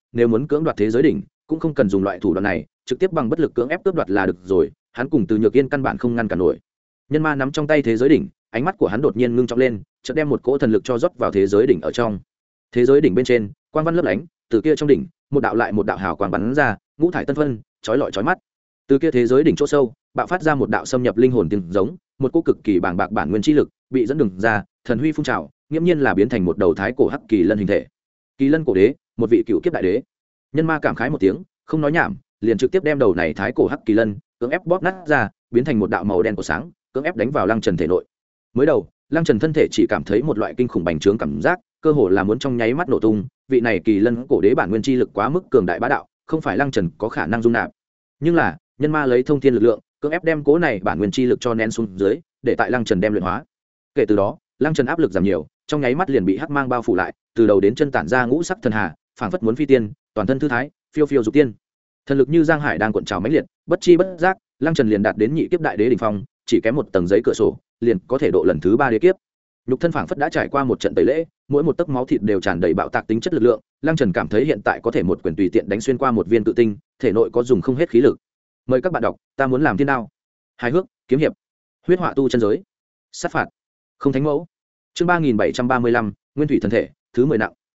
nếu muốn cưỡng đoạt thế giới đỉnh cũng không cần dùng loại thủ đoạn này, trực tiếp bằng bất lực cưỡng ép cướp đoạt là được rồi. Hắn cùng Từ Nhược Yên căn bản không ngăn cản nổi. Nhân ma nắm trong tay thế giới đỉnh, ánh mắt của hắn đột nhiên ngưng trọng lên, chợt đem một cỗ thần lực cho rót vào thế giới đỉnh ở trong. Thế giới đỉnh bên trên quang văn lấp lánh, từ kia trong đỉnh một đạo lại một đạo hào quang bắn ra, ngũ thải tân phân, chói lọi chói mắt. Từ kia thế giới đỉnh chỗ sâu bạo phát ra một đạo xâm nhập linh hồn tiếng giống, một cỗ cực kỳ bàng bạc bản nguyên chi lực bị dẫn đường ra, thần huy phun trào, nghiễm nhiên là biến thành một đầu thái cổ hắc kỳ lân hình thể. Kỳ lân cổ đế, một vị cựu kiếp đại đế. Nhân ma cảm khái một tiếng, không nói nhảm, liền trực tiếp đem đầu này thái cổ hắc kỳ lân cưỡng ép bóp nát ra, biến thành một đạo màu đen của sáng, cưỡng ép đánh vào Lăng Trần thể nội. Mới đầu, Lăng Trần thân thể chỉ cảm thấy một loại kinh khủng bành trướng cảm giác, cơ hồ là muốn trong nháy mắt nổ tung. Vị này kỳ lân cổ đế bản nguyên chi lực quá mức cường đại bá đạo, không phải Lăng Trần có khả năng dung nạp. Nhưng là, nhân ma lấy thông thiên lực lượng, cưỡng ép đem cố này bản nguyên chi lực cho nén xuống dưới, để tại Lăng Trần đem luyện hóa. Kể từ đó, Lăng Trần áp lực giảm nhiều, trong nháy mắt liền bị hắc mang bao phủ lại, từ đầu đến chân tản ra ngũ sắc thần hà, phảng phất muốn phi tiên, toàn thân thư thái, phiêu phiêu dục tiên. Thần lực như giang hải đang cuộn trào mãnh liệt, bất chi bất giác, Lăng Trần liền đạt đến nhị kiếp đại đế đỉnh phong, chỉ kém một tầng giấy cửa sổ, liền có thể độ lần thứ ba đế kiếp. Nhục thân phảng phất đã trải qua một trận tẩy lễ, mỗi một tấc máu thịt đều tràn đầy bạo tạc tính chất lực lượng. Lăng Trần cảm thấy hiện tại có thể một quyền tùy tiện đánh xuyên qua một viên tự tinh, thể nội có dùng không hết khí lực. Mời các bạn đọc, ta muốn làm thiên đao. Hài hước, kiếm hiệp, huyết họa tu chân giới, sát phạt, không thánh mẫu. Chương ba nghìn bảy trăm ba mươi lăm, Nguyên thủy thần thể, thứ mười nặng.